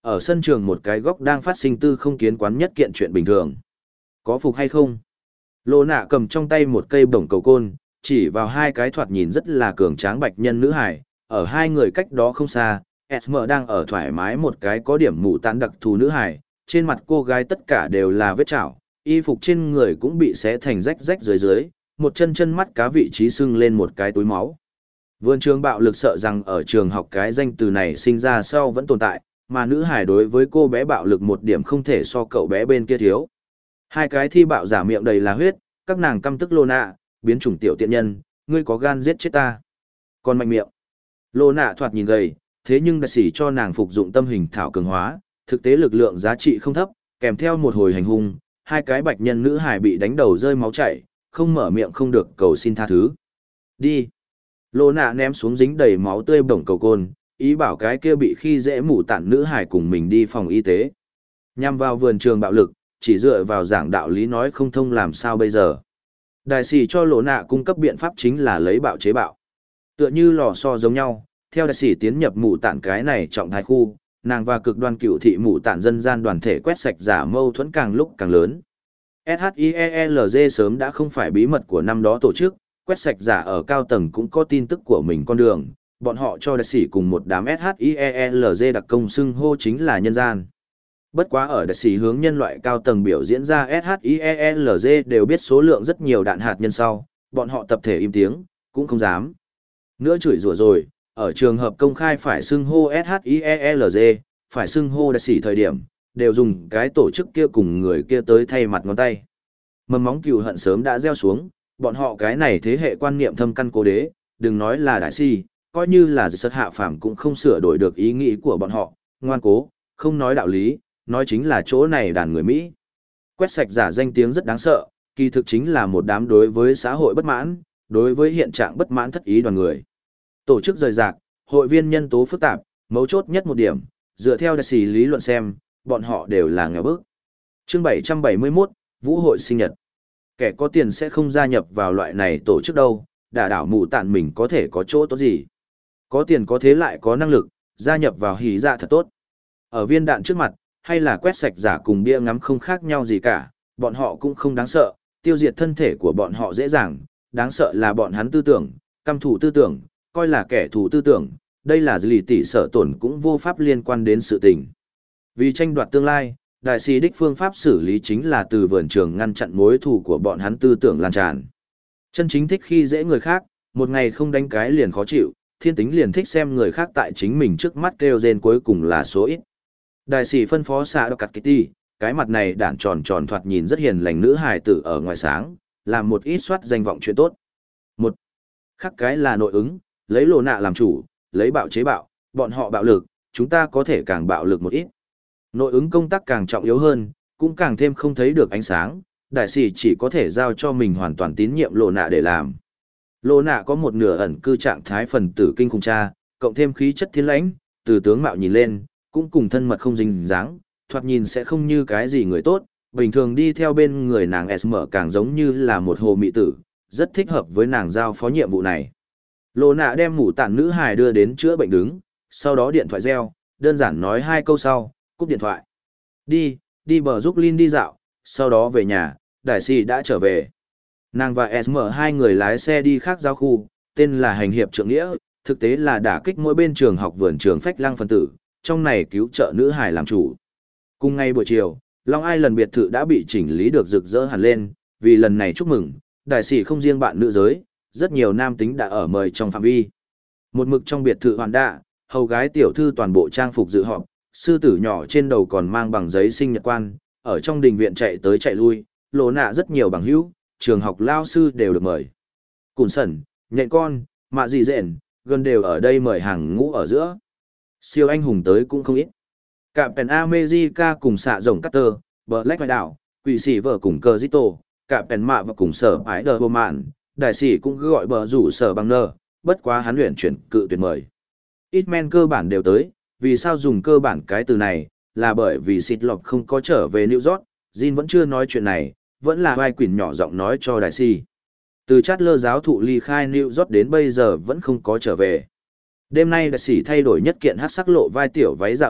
Ở sân trường một cái góc đang phát sinh tư không kiến quán nhất kiện chuyện bình thường. Có phục hay không? Lô nạ cầm trong tay một cây bổng cầu côn, chỉ vào hai cái thoạt nhìn rất là cường tráng bạch nhân nữ hải, ở hai người cách đó không xa, Esmer đang ở thoải mái một cái có điểm mù tán đặc thù nữ hải, trên mặt cô gái tất cả đều là vết chảo, y phục trên người cũng bị xé thành rách rách dưới dưới, một chân chân mắt cá vị trí sưng lên một cái túi máu. Vườn trường bạo lực sợ rằng ở trường học cái danh từ này sinh ra sau vẫn tồn tại, mà nữ hải đối với cô bé bạo lực một điểm không thể so cậu bé bên kia thiếu. Hai cái thi bạo giả miệng đầy là huyết, các nàng căm tức Lô nạ, biến chủng tiểu tiện nhân, ngươi có gan giết chết ta. Còn mạnh miệng. Lô nạ thoạt nhìn gầy, thế nhưng đã xỉ cho nàng phục dụng tâm hình thảo cường hóa, thực tế lực lượng giá trị không thấp, kèm theo một hồi hành hung, hai cái bạch nhân nữ hải bị đánh đầu rơi máu chảy, không mở miệng không được cầu xin tha thứ. Đi. Lô nạ ném xuống dính đầy máu tươi bổng cầu côn, ý bảo cái kia bị khi dễ mù tản nữ hải cùng mình đi phòng y tế. Nhằm vào vườn trường bạo lực, chỉ dựa vào giảng đạo lý nói không thông làm sao bây giờ. Đại sĩ cho lỗ nạ cung cấp biện pháp chính là lấy bạo chế bạo. Tựa như lò xo giống nhau, theo đại sĩ tiến nhập mù tản cái này trọng thái khu, nàng và cực đoan cựu thị mù tản dân gian đoàn thể quét sạch giả mâu thuẫn càng lúc càng lớn. ét hát i e lờ giê sớm đã không phải bí mật của năm đó tổ chức, quét sạch giả ở cao tầng cũng có tin tức của mình con đường, bọn họ cho đại sĩ cùng một đám ét hát i e lờ giê đặc công xưng hô chính là nhân gian. Bất quá ở đại sĩ hướng nhân loại cao tầng biểu diễn ra ét hát i e lờ giê đều biết số lượng rất nhiều đạn hạt nhân sau, bọn họ tập thể im tiếng, cũng không dám. Nữa chửi rủa rồi, ở trường hợp công khai phải xưng hô ét hát i e lờ giê, phải xưng hô đại sĩ thời điểm, đều dùng cái tổ chức kia cùng người kia tới thay mặt ngón tay. Mầm móng cừu hận sớm đã gieo xuống, bọn họ cái này thế hệ quan niệm thâm căn cố đế, đừng nói là đại sĩ, coi như là giật hạ phàm cũng không sửa đổi được ý nghĩ của bọn họ, ngoan cố, không nói đạo lý, nói chính là chỗ này đàn người Mỹ. Quét sạch giả danh tiếng rất đáng sợ, kỳ thực chính là một đám đối với xã hội bất mãn, đối với hiện trạng bất mãn thất ý đoàn người. Tổ chức rời rạc, hội viên nhân tố phức tạp, mấu chốt nhất một điểm, dựa theo đại sĩ lý luận xem, bọn họ đều là nghèo bức. Chương bảy trăm bảy mươi mốt, Vũ hội sinh nhật. Kẻ có tiền sẽ không gia nhập vào loại này tổ chức đâu, đả đảo mù tạn mình có thể có chỗ tốt gì. Có tiền có thế lại có năng lực, gia nhập vào hí dạ thật tốt. Ở viên đạn trước mặt, hay là quét sạch giả cùng bia ngắm không khác nhau gì cả, bọn họ cũng không đáng sợ, tiêu diệt thân thể của bọn họ dễ dàng, đáng sợ là bọn hắn tư tưởng, căm thù tư tưởng, coi là kẻ thù tư tưởng, đây là dư lì tỷ sở tổn cũng vô pháp liên quan đến sự tình. Vì tranh đoạt tương lai, đại sĩ đích phương pháp xử lý chính là từ vườn trường ngăn chặn mối thù của bọn hắn tư tưởng lan tràn. Chân chính thích khi dễ người khác, một ngày không đánh cái liền khó chịu, thiên tính liền thích xem người khác tại chính mình trước mắt kêu rên cuối cùng là số ít. Đại sĩ phân phó xạ đọc cặt Kitty, cái mặt này đản tròn tròn thoạt nhìn rất hiền lành nữ hài tử ở ngoài sáng, làm một ít soát danh vọng chuyện tốt. Một, khác cái là nội ứng, lấy lồ nạ làm chủ, lấy bạo chế bạo, bọn họ bạo lực, chúng ta có thể càng bạo lực một ít. Nội ứng công tác càng trọng yếu hơn, cũng càng thêm không thấy được ánh sáng, đại sĩ chỉ có thể giao cho mình hoàn toàn tín nhiệm lồ nạ để làm. Lồ nạ có một nửa ẩn cư trạng thái phần tử kinh khủng cha, cộng thêm khí chất thiên lãnh, từ tướng mạo nhìn lên, cũng cùng thân mật không dính dáng, thoạt nhìn sẽ không như cái gì người tốt, bình thường đi theo bên người nàng ét em càng giống như là một hồ mị tử, rất thích hợp với nàng giao phó nhiệm vụ này. Lô nạ đem mù tản nữ hài đưa đến chữa bệnh đứng, sau đó điện thoại reo, đơn giản nói hai câu sau, cúp điện thoại. Đi, đi bờ giúp Linh đi dạo, sau đó về nhà, đại sĩ đã trở về. Nàng và ét em hai người lái xe đi khác giao khu, tên là hành hiệp trượng nghĩa, thực tế là đả kích mỗi bên trường học vườn trường phách lăng phân tử, trong này cứu trợ nữ hài làm chủ. Cùng ngay buổi chiều, Long Island biệt thự đã bị chỉnh lý được rực rỡ hẳn lên, vì lần này chúc mừng, đại sĩ không riêng bạn nữ giới, rất nhiều nam tính đã ở mời trong phạm vi. Một mực trong biệt thự hoàn đạ, hầu gái tiểu thư toàn bộ trang phục dự họp, sư tử nhỏ trên đầu còn mang bằng giấy sinh nhật quan, ở trong đình viện chạy tới chạy lui, lỗ nạ rất nhiều bằng hữu, trường học lao sư đều được mời. Cùn sẩn, nhện con, mạ dị dện, gần đều ở đây mời hàng ngũ ở giữa. Siêu anh hùng tới cũng không ít. Cả Pen America cùng xạ rồng Cutter, Black White đảo, quỷ sĩ vợ cùng cờ Zito, cả Pen mạ và cùng sở ái đờ vô mạn, đại sĩ cũng cứ gọi bờ rủ sở bằng nơ, bất quá hắn luyện chuyển cự tuyệt mời. Ít men cơ bản đều tới, vì sao dùng cơ bản cái từ này, là bởi vì xịt lọc không có trở về New York, Jin vẫn chưa nói chuyện này, vẫn là vai quỷ nhỏ giọng nói cho đại sĩ. Từ chát lơ giáo thụ ly khai New York đến bây giờ vẫn không có trở về. Đêm nay đại sĩ thay đổi nhất kiện hát sắc lộ vai tiểu váy dạ hội,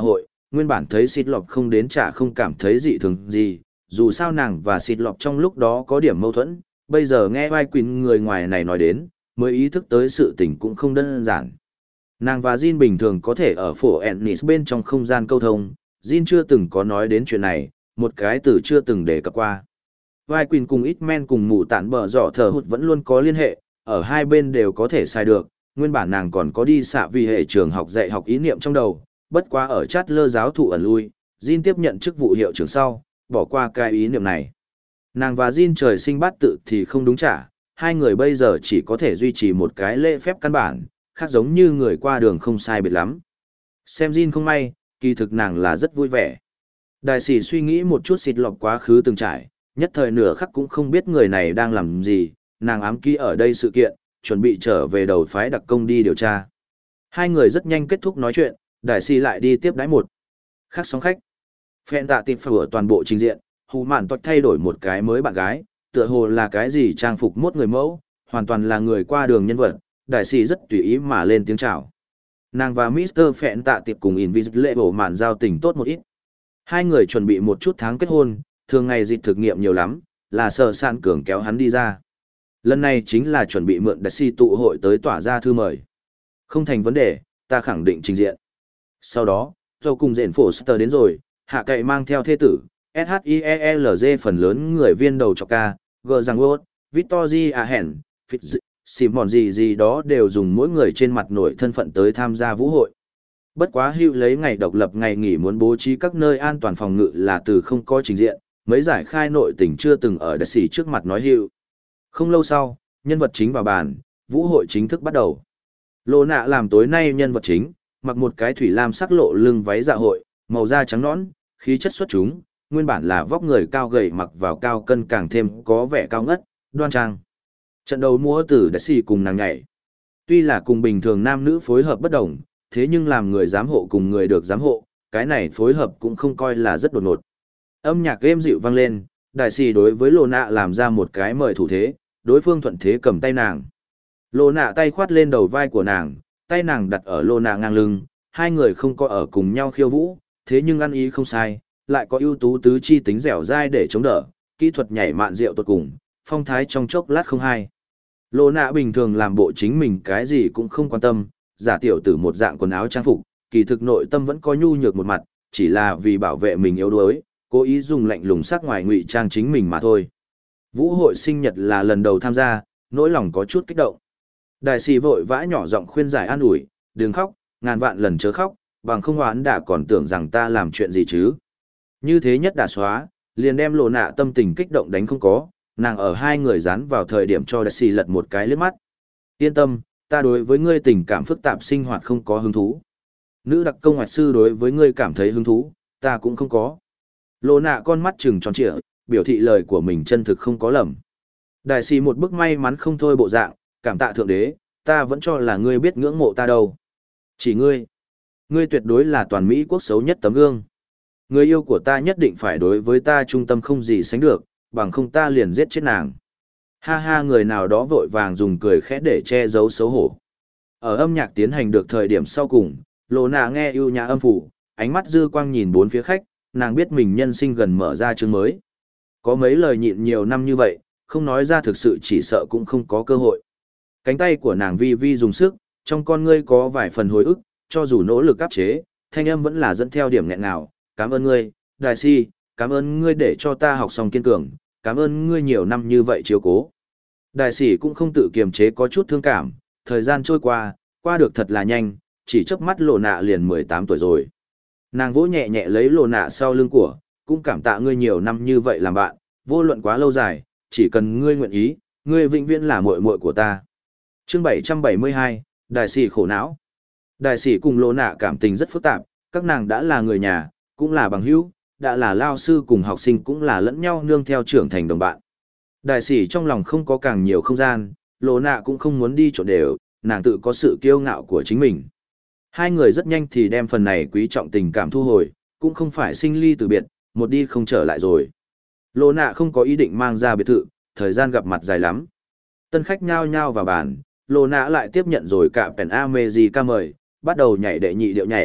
nguyên bản thấy xịt lọc không đến chả không cảm thấy dị thường gì, dù sao nàng và xịt lọc trong lúc đó có điểm mâu thuẫn, bây giờ nghe vai Quỳnh người ngoài này nói đến, mới ý thức tới sự tình cũng không đơn giản. Nàng và Jin bình thường có thể ở phổ Ennis bên trong không gian câu thông, Jin chưa từng có nói đến chuyện này, một cái từ chưa từng đề cập qua. Vai Quỳnh cùng ít men cùng mù tản bờ dọ thờ hụt vẫn luôn có liên hệ, ở hai bên đều có thể sai được, nguyên bản nàng còn có đi xạ vì hệ trường học dạy học ý niệm trong đầu, bất quá ở chát lơ giáo thụ ẩn lui, Jin tiếp nhận chức vụ hiệu trưởng sau, bỏ qua cái ý niệm này. Nàng và Jin trời sinh bát tự thì không đúng trả, hai người bây giờ chỉ có thể duy trì một cái lễ phép căn bản, khác giống như người qua đường không sai biệt lắm. Xem Jin không may, kỳ thực nàng là rất vui vẻ. Đại sĩ suy nghĩ một chút xịt lọc quá khứ từng trải, nhất thời nửa khắc cũng không biết người này đang làm gì, nàng ám ký ở đây sự kiện, chuẩn bị trở về đầu phái đặc công đi điều tra. Hai người rất nhanh kết thúc nói chuyện, đại sĩ lại đi tiếp đái một. Khác sóng khách. Phẹn tạ tiệp phở toàn bộ trình diện, hù mạn toạch thay đổi một cái mới bạn gái, tựa hồ là cái gì trang phục mốt người mẫu, hoàn toàn là người qua đường nhân vật, đại sĩ rất tùy ý mà lên tiếng chào. Nàng và mít tơ Phẹn tạ tiệp cùng Invisible mạn giao tình tốt một ít. Hai người chuẩn bị một chút tháng kết hôn, thường ngày dịch thực nghiệm nhiều lắm, là sợ sạn cường kéo hắn đi ra. Lần này chính là chuẩn bị mượn đại sĩ tụ hội tới tỏa ra thư mời. Không thành vấn đề, ta khẳng định trình diện. Sau đó, do cùng rện phổ sơ đến rồi, hạ cậy mang theo thê tử, ét hát i e lờ giê phần lớn người viên đầu chọc ca, gờ rằng ốt, Victory Ahen, Fitz, Simon gì gì đó đều dùng mỗi người trên mặt nổi thân phận tới tham gia vũ hội. Bất quá hữu lấy ngày độc lập ngày nghỉ muốn bố trí các nơi an toàn phòng ngự là từ không có trình diện, mấy giải khai nội tình chưa từng ở đại sĩ trước mặt nói hữu. Không lâu sau, nhân vật chính vào bàn, vũ hội chính thức bắt đầu. Lô nạ làm tối nay nhân vật chính, mặc một cái thủy lam sắc lộ lưng váy dạ hội, màu da trắng nõn, khí chất xuất chúng, nguyên bản là vóc người cao gầy mặc vào cao cân càng thêm có vẻ cao ngất, đoan trang. Trận đấu múa từ đại sĩ cùng nàng nhảy. Tuy là cùng bình thường nam nữ phối hợp bất đồng, thế nhưng làm người giám hộ cùng người được giám hộ, cái này phối hợp cũng không coi là rất đột ngột. Âm nhạc êm dịu vang lên, đại sĩ đối với Lô nạ làm ra một cái mời thủ thế, đối phương thuận thế cầm tay nàng. Lô nạ tay khoát lên đầu vai của nàng, tay nàng đặt ở Lô nạ ngang lưng, hai người không có ở cùng nhau khiêu vũ, thế nhưng ăn ý không sai, lại có ưu tú tứ chi tính dẻo dai để chống đỡ, kỹ thuật nhảy mạn rượu tột cùng, phong thái trong chốc lát không hai. Lô nạ bình thường làm bộ chính mình cái gì cũng không quan tâm, giả tiểu tử một dạng quần áo trang phục, kỳ thực nội tâm vẫn có nhu nhược một mặt, chỉ là vì bảo vệ mình yếu đuối, cố ý dùng lạnh lùng sắc ngoài ngụy trang chính mình mà thôi. Vũ hội sinh nhật là lần đầu tham gia, nỗi lòng có chút kích động. Đại sĩ vội vã nhỏ giọng khuyên giải an ủi, đừng khóc, ngàn vạn lần chớ khóc, bằng không oán đã còn tưởng rằng ta làm chuyện gì chứ. Như thế nhất đả xóa, liền đem Lộ nạ tâm tình kích động đánh không có, nàng ở hai người dán vào thời điểm cho đại sĩ lật một cái liếc mắt. Yên tâm, ta đối với ngươi tình cảm phức tạp sinh hoạt không có hứng thú. Nữ đặc công ngoại sư đối với ngươi cảm thấy hứng thú, ta cũng không có. Lộ nạ con mắt trừng tròn trịa, biểu thị lời của mình chân thực không có lầm. Đại sĩ một bức may mắn không thôi bộ dạng, cảm tạ thượng đế, ta vẫn cho là ngươi biết ngưỡng mộ ta đâu. Chỉ ngươi. Ngươi tuyệt đối là toàn Mỹ quốc xấu nhất tấm gương. Người yêu của ta nhất định phải đối với ta trung tâm không gì sánh được, bằng không ta liền giết chết nàng. Ha ha, người nào đó vội vàng dùng cười khẽ để che giấu xấu hổ. Ở âm nhạc tiến hành được thời điểm sau cùng, Lộ nạ nghe ưu nhã âm phủ, ánh mắt dư quang nhìn bốn phía khách, nàng biết mình nhân sinh gần mở ra chương mới. Có mấy lời nhịn nhiều năm như vậy, không nói ra thực sự chỉ sợ cũng không có cơ hội. Cánh tay của nàng vi vi dùng sức, trong con ngươi có vài phần hồi ức, cho dù nỗ lực áp chế, thanh âm vẫn là dẫn theo điểm nghẹn nào. Cảm ơn ngươi, đại si, cảm ơn ngươi để cho ta học xong kiên cường, cảm ơn ngươi nhiều năm như vậy chiếu cố. Đại sĩ cũng không tự kiềm chế có chút thương cảm, thời gian trôi qua, qua được thật là nhanh, chỉ chớp mắt Lộ nạ liền mười tám tuổi rồi. Nàng vỗ nhẹ nhẹ lấy Lộ nạ sau lưng của, cũng cảm tạ ngươi nhiều năm như vậy làm bạn, vô luận quá lâu dài, chỉ cần ngươi nguyện ý, ngươi vĩnh viễn là muội muội của ta. Chương bảy trăm bảy mươi hai, đại sĩ khổ não. Đại sĩ cùng Lộ nạ cảm tình rất phức tạp, các nàng đã là người nhà, cũng là bằng hữu, đã là lao sư cùng học sinh cũng là lẫn nhau nương theo trưởng thành đồng bạn. Đại sĩ trong lòng không có càng nhiều không gian, Lộ nạ cũng không muốn đi chỗ đều, nàng tự có sự kiêu ngạo của chính mình. Hai người rất nhanh thì đem phần này quý trọng tình cảm thu hồi, cũng không phải sinh ly từ biệt, một đi không trở lại rồi. Lộ nạ không có ý định mang ra biệt thự, thời gian gặp mặt dài lắm. Tân khách nhao nhao vào bàn, Lộ nạ lại tiếp nhận rồi cả Pen America mời, bắt đầu nhảy đệ nhị điệu nhảy,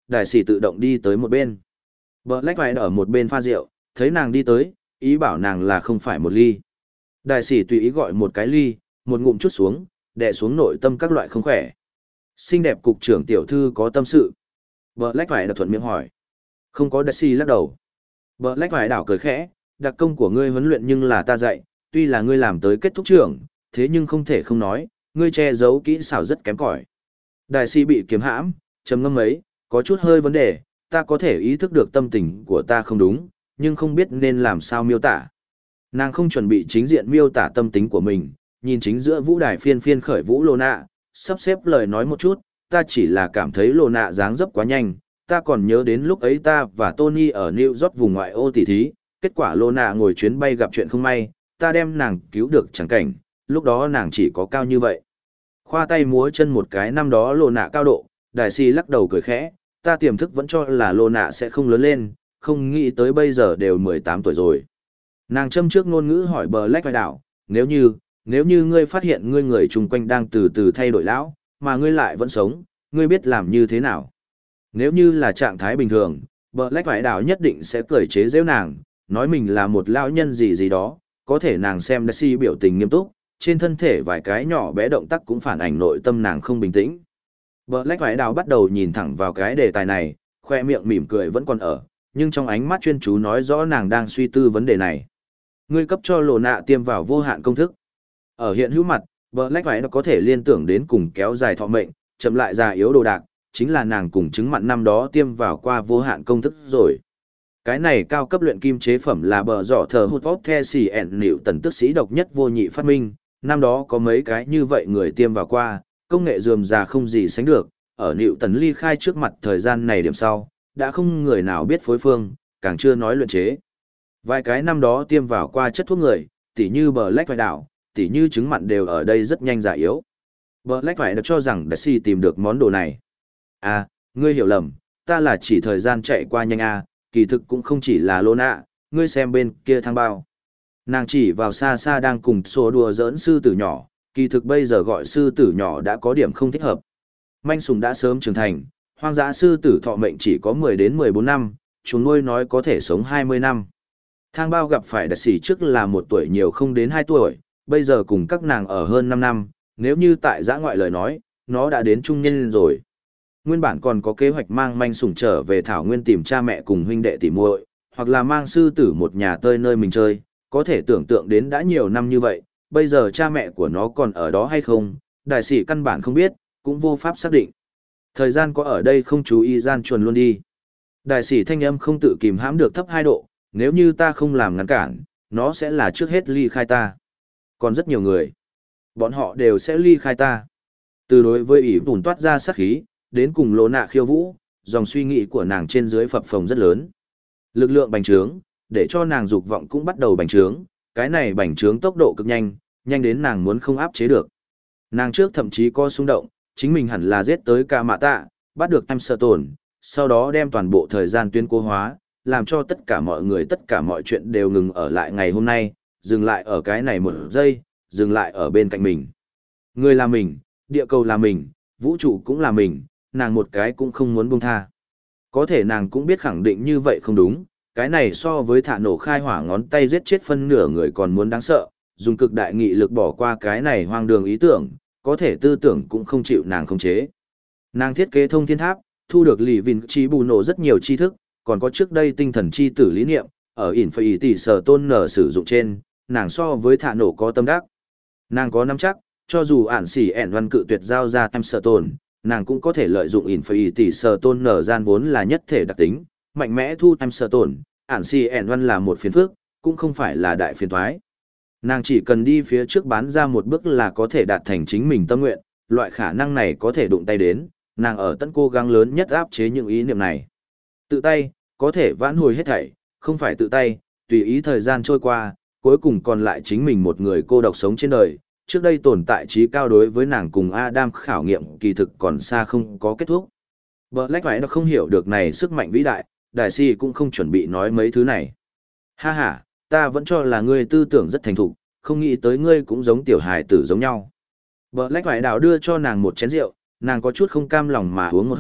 đại sĩ tự động đi tới một bên. Black phải ở một bên pha rượu, thấy nàng đi tới, ý bảo nàng là không phải một ly. Đại sĩ tùy ý gọi một cái ly, một ngụm chút xuống, đè xuống nội tâm các loại không khỏe. Xinh đẹp cục trưởng tiểu thư có tâm sự. Black phải đập thuận miệng hỏi. Không có, đại sĩ lắc đầu. Black phải đảo cười khẽ, đặc công của ngươi huấn luyện nhưng là ta dạy, tuy là ngươi làm tới kết thúc trưởng, thế nhưng không thể không nói, ngươi che giấu kỹ xảo rất kém cỏi. Đại sĩ bị kiếm hãm, trầm ngâm ấy, có chút hơi vấn đề, ta có thể ý thức được tâm tình của ta không đúng, nhưng không biết nên làm sao miêu tả. Nàng không chuẩn bị chính diện miêu tả tâm tính của mình, nhìn chính giữa vũ đài phiên phiên khởi vũ lô nạ, sắp xếp lời nói một chút, ta chỉ là cảm thấy lô nạ dáng dấp quá nhanh, ta còn nhớ đến lúc ấy ta và Tony ở New York vùng ngoại ô tỉ thí, kết quả lô nạ ngồi chuyến bay gặp chuyện không may, ta đem nàng cứu được chẳng cảnh, lúc đó nàng chỉ có cao như vậy. Khoa tay múa chân một cái năm đó lô nạ cao độ, đại si lắc đầu cười khẽ, ta tiềm thức vẫn cho là lô nạ sẽ không lớn lên, không nghĩ tới bây giờ đều mười tám tuổi rồi. Nàng châm trước ngôn ngữ hỏi Black vai đảo, nếu như, nếu như ngươi phát hiện ngươi người chung quanh đang từ từ thay đổi lão, mà ngươi lại vẫn sống, ngươi biết làm như thế nào? Nếu như là trạng thái bình thường, Black vai đảo nhất định sẽ cười chế giễu nàng, nói mình là một lão nhân gì gì đó, có thể nàng xem Daisy biểu tình nghiêm túc, trên thân thể vài cái nhỏ bé động tác cũng phản ảnh nội tâm nàng không bình tĩnh. Black vai đảo bắt đầu nhìn thẳng vào cái đề tài này, khoe miệng mỉm cười vẫn còn ở, nhưng trong ánh mắt chuyên chú nói rõ nàng đang suy tư vấn đề này. Ngươi cấp cho lộ nạ tiêm vào vô hạn công thức. Ở hiện hữu mặt, Black vai đảo có thể liên tưởng đến cùng kéo dài thọ mệnh, chậm lại già yếu đồ đạc, chính là nàng cùng chứng mặn năm đó tiêm vào qua vô hạn công thức rồi. Cái này cao cấp luyện kim chế phẩm là bờ giỏ thờ hút vóc the xì ẻn nịu tần tức sĩ độc nhất vô nhị phát minh, năm đó có mấy cái như vậy người tiêm vào qua, công nghệ dườm già không gì sánh được, ở nịu tần ly khai trước mặt thời gian này điểm sau, đã không người nào biết phối phương, càng chưa nói luyện chế. Vài cái năm đó tiêm vào qua chất thuốc người, tỉ như bờ lách vai đảo, tỉ như trứng mặn đều ở đây rất nhanh già yếu. Bờ lách vai được cho rằng đã si tìm được món đồ này. À, ngươi hiểu lầm, ta là chỉ thời gian chạy qua nhanh à, kỳ thực cũng không chỉ là lô nạ, ngươi xem bên kia thang bao. Nàng chỉ vào xa xa đang cùng xô đùa giỡn sư tử nhỏ, kỳ thực bây giờ gọi sư tử nhỏ đã có điểm không thích hợp. Manh sùng đã sớm trưởng thành, hoang dã sư tử thọ mệnh chỉ có mười đến mười bốn năm, chúng nuôi nói có thể sống hai mươi năm. Thang bao gặp phải đặc sĩ trước là một tuổi nhiều không đến hai tuổi, bây giờ cùng các nàng ở hơn năm năm, nếu như tại giã ngoại lời nói, nó đã đến trung niên rồi. Nguyên bản còn có kế hoạch mang manh sủng trở về Thảo Nguyên tìm cha mẹ cùng huynh đệ tỉ muội, hoặc là mang sư tử một nhà tơi nơi mình chơi, có thể tưởng tượng đến đã nhiều năm như vậy, bây giờ cha mẹ của nó còn ở đó hay không, đại sĩ căn bản không biết, cũng vô pháp xác định. Thời gian có ở đây không chú ý gian chuồn luôn đi. Đại sĩ thanh âm không tự kìm hãm được thấp hai độ, nếu như ta không làm ngăn cản, nó sẽ là trước hết ly khai ta. Còn rất nhiều người, bọn họ đều sẽ ly khai ta. Từ đối với ỷ bùn toát ra sát khí, đến cùng lỗ nạ khiêu vũ, dòng suy nghĩ của nàng trên dưới phập phồng rất lớn. Lực lượng bành trướng, để cho nàng dục vọng cũng bắt đầu bành trướng, cái này bành trướng tốc độ cực nhanh, nhanh đến nàng muốn không áp chế được. Nàng trước thậm chí có xung động, chính mình hẳn là giết tới ca mạ tạ, bắt được em sợ tổn, sau đó đem toàn bộ thời gian tuyên cố hóa, làm cho tất cả mọi người tất cả mọi chuyện đều ngừng ở lại ngày hôm nay, dừng lại ở cái này một giây, dừng lại ở bên cạnh mình. Người là mình, địa cầu là mình, vũ trụ cũng là mình, nàng một cái cũng không muốn buông tha. Có thể nàng cũng biết khẳng định như vậy không đúng, cái này so với thả nổ khai hỏa ngón tay giết chết phân nửa người còn muốn đáng sợ, dùng cực đại nghị lực bỏ qua cái này hoang đường ý tưởng, có thể tư tưởng cũng không chịu nàng khống chế. Nàng thiết kế thông thiên tháp, thu được lì vinh trí bù nổ rất nhiều tri thức, còn có trước đây tinh thần chi tử lý niệm, ở ỉn phải ý tỷ sở tôn nở sử dụng trên, nàng so với thả nổ có tâm đắc. Nàng có nắm chắc, cho dù ản xỉ ẻn văn cự tuyệt giao ra em sở tôn, nàng cũng có thể lợi dụng ỉn phải ý tỷ sở tôn nở gian vốn là nhất thể đặc tính, mạnh mẽ thu em sở tôn, ản xỉ ẻn văn là một phiền phức, cũng không phải là đại phiền toái. Nàng chỉ cần đi phía trước bán ra một bước là có thể đạt thành chính mình tâm nguyện, loại khả năng này có thể đụng tay đến, nàng ở tận cố gắng lớn nhất áp chế những ý niệm này. Tự tay, có thể vãn hồi hết thảy, không phải tự tay, tùy ý thời gian trôi qua, cuối cùng còn lại chính mình một người cô độc sống trên đời. Trước đây tồn tại trí cao đối với nàng cùng Adam khảo nghiệm kỳ thực còn xa không có kết thúc. Black phải nó không hiểu được này sức mạnh vĩ đại, đại si cũng không chuẩn bị nói mấy thứ này. Ha ha, ta vẫn cho là ngươi tư tưởng rất thành thục, không nghĩ tới ngươi cũng giống tiểu hài tử giống nhau. Black phải đảo đưa cho nàng một chén rượu, nàng có chút không cam lòng mà uống một hớp,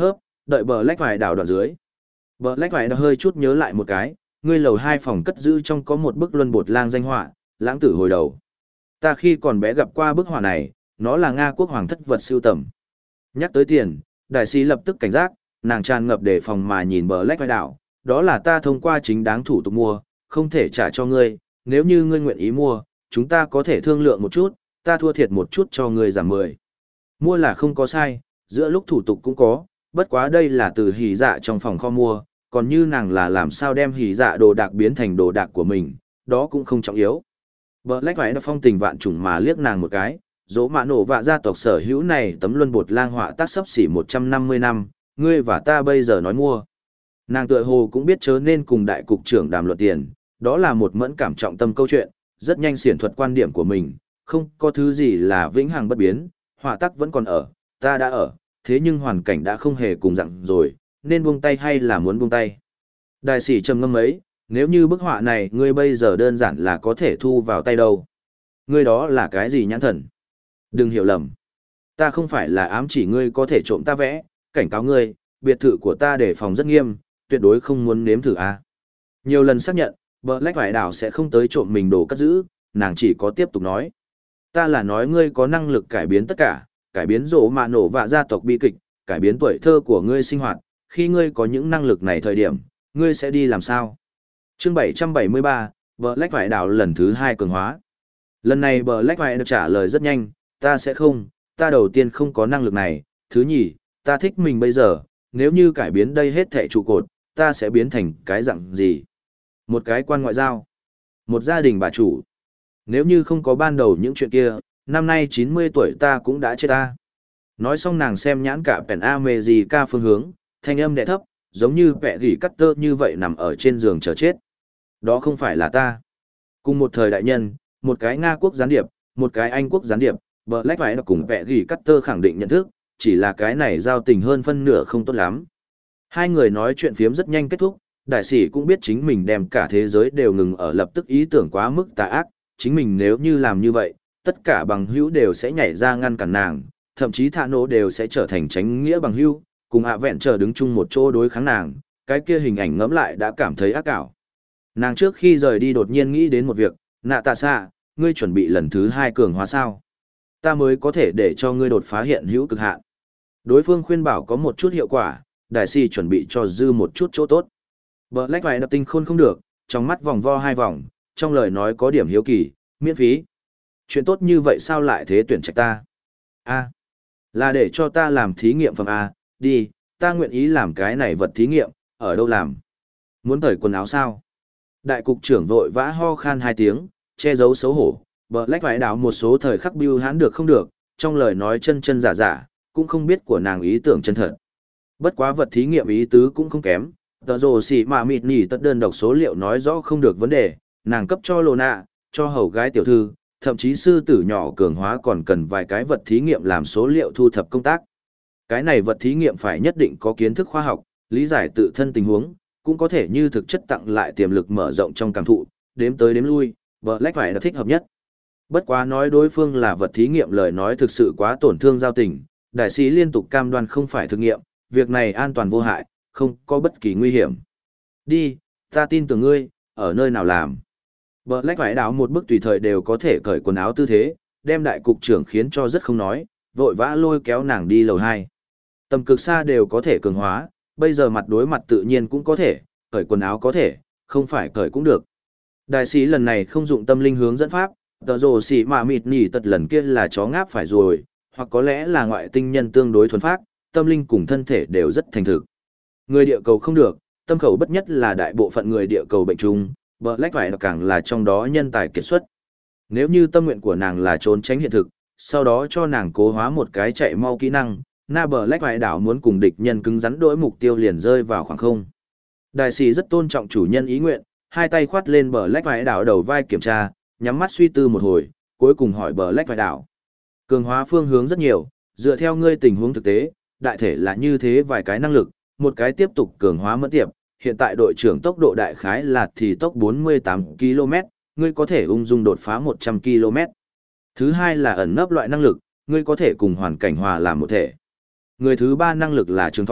Đợi bờ lách vài đảo đoạn dưới. Bờ lách vài đảo hơi chút nhớ lại một cái, ngươi lầu hai phòng cất giữ trong có một bức luân bột lang danh họa, lãng tử hồi đầu. Ta khi còn bé gặp qua bức họa này, nó là Nga quốc hoàng thất vật sưu tầm. Nhắc tới tiền, đại sĩ lập tức cảnh giác, nàng tràn ngập đề phòng mà nhìn bờ lách vai đảo, đó là ta thông qua chính đáng thủ tục mua, không thể trả cho ngươi, nếu như ngươi nguyện ý mua, chúng ta có thể thương lượng một chút, ta thua thiệt một chút cho ngươi giảm mười. Mua là không có sai, giữa lúc thủ tục cũng có, bất quá đây là từ hỉ dạ trong phòng kho mua, còn như nàng là làm sao đem hỉ dạ đồ đạc biến thành đồ đạc của mình, đó cũng không trọng yếu. Bờ lách vải đã phong tình vạn trùng mà liếc nàng một cái, dỗ mạ nổ vạ gia tộc sở hữu này tấm luân bột lang họa tác sấp xỉ một trăm năm mươi năm, ngươi và ta bây giờ nói mua. Nàng tựa hồ cũng biết chớ nên cùng đại cục trưởng đàm luận tiền, đó là một mẫn cảm trọng tâm câu chuyện, rất nhanh xiển thuật quan điểm của mình, không có thứ gì là vĩnh hằng bất biến, họa tác vẫn còn ở, ta đã ở, thế nhưng hoàn cảnh đã không hề cùng dặn rồi, nên buông tay hay là muốn buông tay. Đại sĩ trầm ngâm ấy, nếu như bức họa này ngươi bây giờ đơn giản là có thể thu vào tay đâu. Ngươi đó là cái gì nhãn thần? Đừng hiểu lầm. Ta không phải là ám chỉ ngươi có thể trộm ta vẽ, cảnh cáo ngươi, biệt thự của ta để phòng rất nghiêm, tuyệt đối không muốn nếm thử a. Nhiều lần xác nhận, Black Vải Đảo sẽ không tới trộm mình đồ cất giữ, nàng chỉ có tiếp tục nói. Ta là nói ngươi có năng lực cải biến tất cả, cải biến rổ mạ nổ và gia tộc bi kịch, cải biến tuổi thơ của ngươi sinh hoạt, khi ngươi có những năng lực này thời điểm, ngươi sẽ đi làm sao? Chương bảy trăm bảy mươi ba, Black Vải Đảo lần thứ hai cường hóa. Lần này Black Vải được trả lời rất nhanh, ta sẽ không, ta đầu tiên không có năng lực này, thứ nhì, ta thích mình bây giờ, nếu như cải biến đây hết thảy trụ cột, ta sẽ biến thành cái dạng gì? Một cái quan ngoại giao, một gia đình bà chủ. Nếu như không có ban đầu những chuyện kia, năm nay chín mươi tuổi ta cũng đã chết ta. Nói xong nàng xem nhãn cả Pen America phương hướng, thanh âm đẻ thấp, giống như vẹ gỉ cắt tơ như vậy nằm ở trên giường chờ chết. Đó không phải là ta. Cùng một thời đại nhân, một cái Nga quốc gián điệp, một cái Anh quốc gián điệp, Black phải là cùng vẹ gỉ cắt tơ khẳng định nhận thức, chỉ là cái này giao tình hơn phân nửa không tốt lắm. Hai người nói chuyện phiếm rất nhanh kết thúc, đại sĩ cũng biết chính mình đem cả thế giới đều ngừng ở lập tức ý tưởng quá mức tà ác, chính mình nếu như làm như vậy, tất cả bằng hữu đều sẽ nhảy ra ngăn cản nàng, thậm chí thạ nổ đều sẽ trở thành tránh nghĩa bằng hữu, cùng ạ vẹn chờ đứng chung một chỗ đối kháng nàng, cái kia hình ảnh ngẫm lại đã cảm thấy ác ảo. Nàng trước khi rời đi đột nhiên nghĩ đến một việc, nạ tạ xạ, ngươi chuẩn bị lần thứ hai cường hóa sao? Ta mới có thể để cho ngươi đột phá hiện hữu cực hạn. Đối phương khuyên bảo có một chút hiệu quả, đại sĩ chuẩn bị cho dư một chút chỗ tốt. Black vài đập tinh khôn không được, trong mắt vòng vo hai vòng, trong lời nói có điểm hiếu kỳ, miễn phí. Chuyện tốt như vậy sao lại thế tuyển trạch ta? A, là để cho ta làm thí nghiệm phẩm A, đi, ta nguyện ý làm cái này vật thí nghiệm, ở đâu làm? Muốn cởi quần áo sao? Đại cục trưởng vội vã ho khan hai tiếng, che giấu xấu hổ, Black vài đảo một số thời khắc bưu hán được không được, trong lời nói chân chân giả giả, cũng không biết của nàng ý tưởng chân thật. Bất quá vật thí nghiệm ý tứ cũng không kém, tờ rồ xỉ mà mịt nỉ tất đơn độc số liệu nói rõ không được vấn đề, nàng cấp cho lô nạ, cho hầu gái tiểu thư, thậm chí sư tử nhỏ cường hóa còn cần vài cái vật thí nghiệm làm số liệu thu thập công tác. Cái này vật thí nghiệm phải nhất định có kiến thức khoa học, lý giải tự thân tình huống, cũng có thể như thực chất tặng lại tiềm lực mở rộng trong cảm thụ, đếm tới đếm lui, Black phải là thích hợp nhất. Bất quá nói đối phương là vật thí nghiệm lời nói thực sự quá tổn thương giao tình, đại sĩ liên tục cam đoan không phải thực nghiệm, việc này an toàn vô hại, không có bất kỳ nguy hiểm. Đi, ta tin tưởng ngươi, ở nơi nào làm. Black phải đảo một bức tùy thời đều có thể cởi quần áo tư thế, đem đại cục trưởng khiến cho rất không nói, vội vã lôi kéo nàng đi lầu hai. Tầm cực xa đều có thể cường hóa, bây giờ mặt đối mặt tự nhiên cũng có thể, cởi quần áo có thể, không phải cởi cũng được. Đại sĩ lần này không dụng tâm linh hướng dẫn pháp, tờ rồ xỉ mà mịt nỉ tật lần kia là chó ngáp phải rồi, hoặc có lẽ là ngoại tinh nhân tương đối thuần phác, tâm linh cùng thân thể đều rất thành thực. Người địa cầu không được, tâm khẩu bất nhất là đại bộ phận người địa cầu bệnh chung, Black phải càng là trong đó nhân tài kiệt xuất. Nếu như tâm nguyện của nàng là trốn tránh hiện thực, sau đó cho nàng cố hóa một cái chạy mau kỹ năng, na Black phải đảo muốn cùng địch nhân cứng rắn đối mục tiêu liền rơi vào khoảng không. Đại sĩ rất tôn trọng chủ nhân ý nguyện, hai tay khoát lên Black phải đảo đầu vai kiểm tra, nhắm mắt suy tư một hồi, cuối cùng hỏi Black phải đảo. Cường hóa phương hướng rất nhiều, dựa theo ngươi tình huống thực tế, đại thể là như thế vài cái năng lực, một cái tiếp tục cường hóa mẫn tiệp, hiện tại đội trưởng tốc độ đại khái là thì tốc bốn mươi tám ki lô mét, ngươi có thể ung dung đột phá một trăm ki lô mét. Thứ hai là ẩn nấp loại năng lực, ngươi có thể cùng hoàn cảnh hòa làm một thể. Người thứ ba năng lực là trường thọ,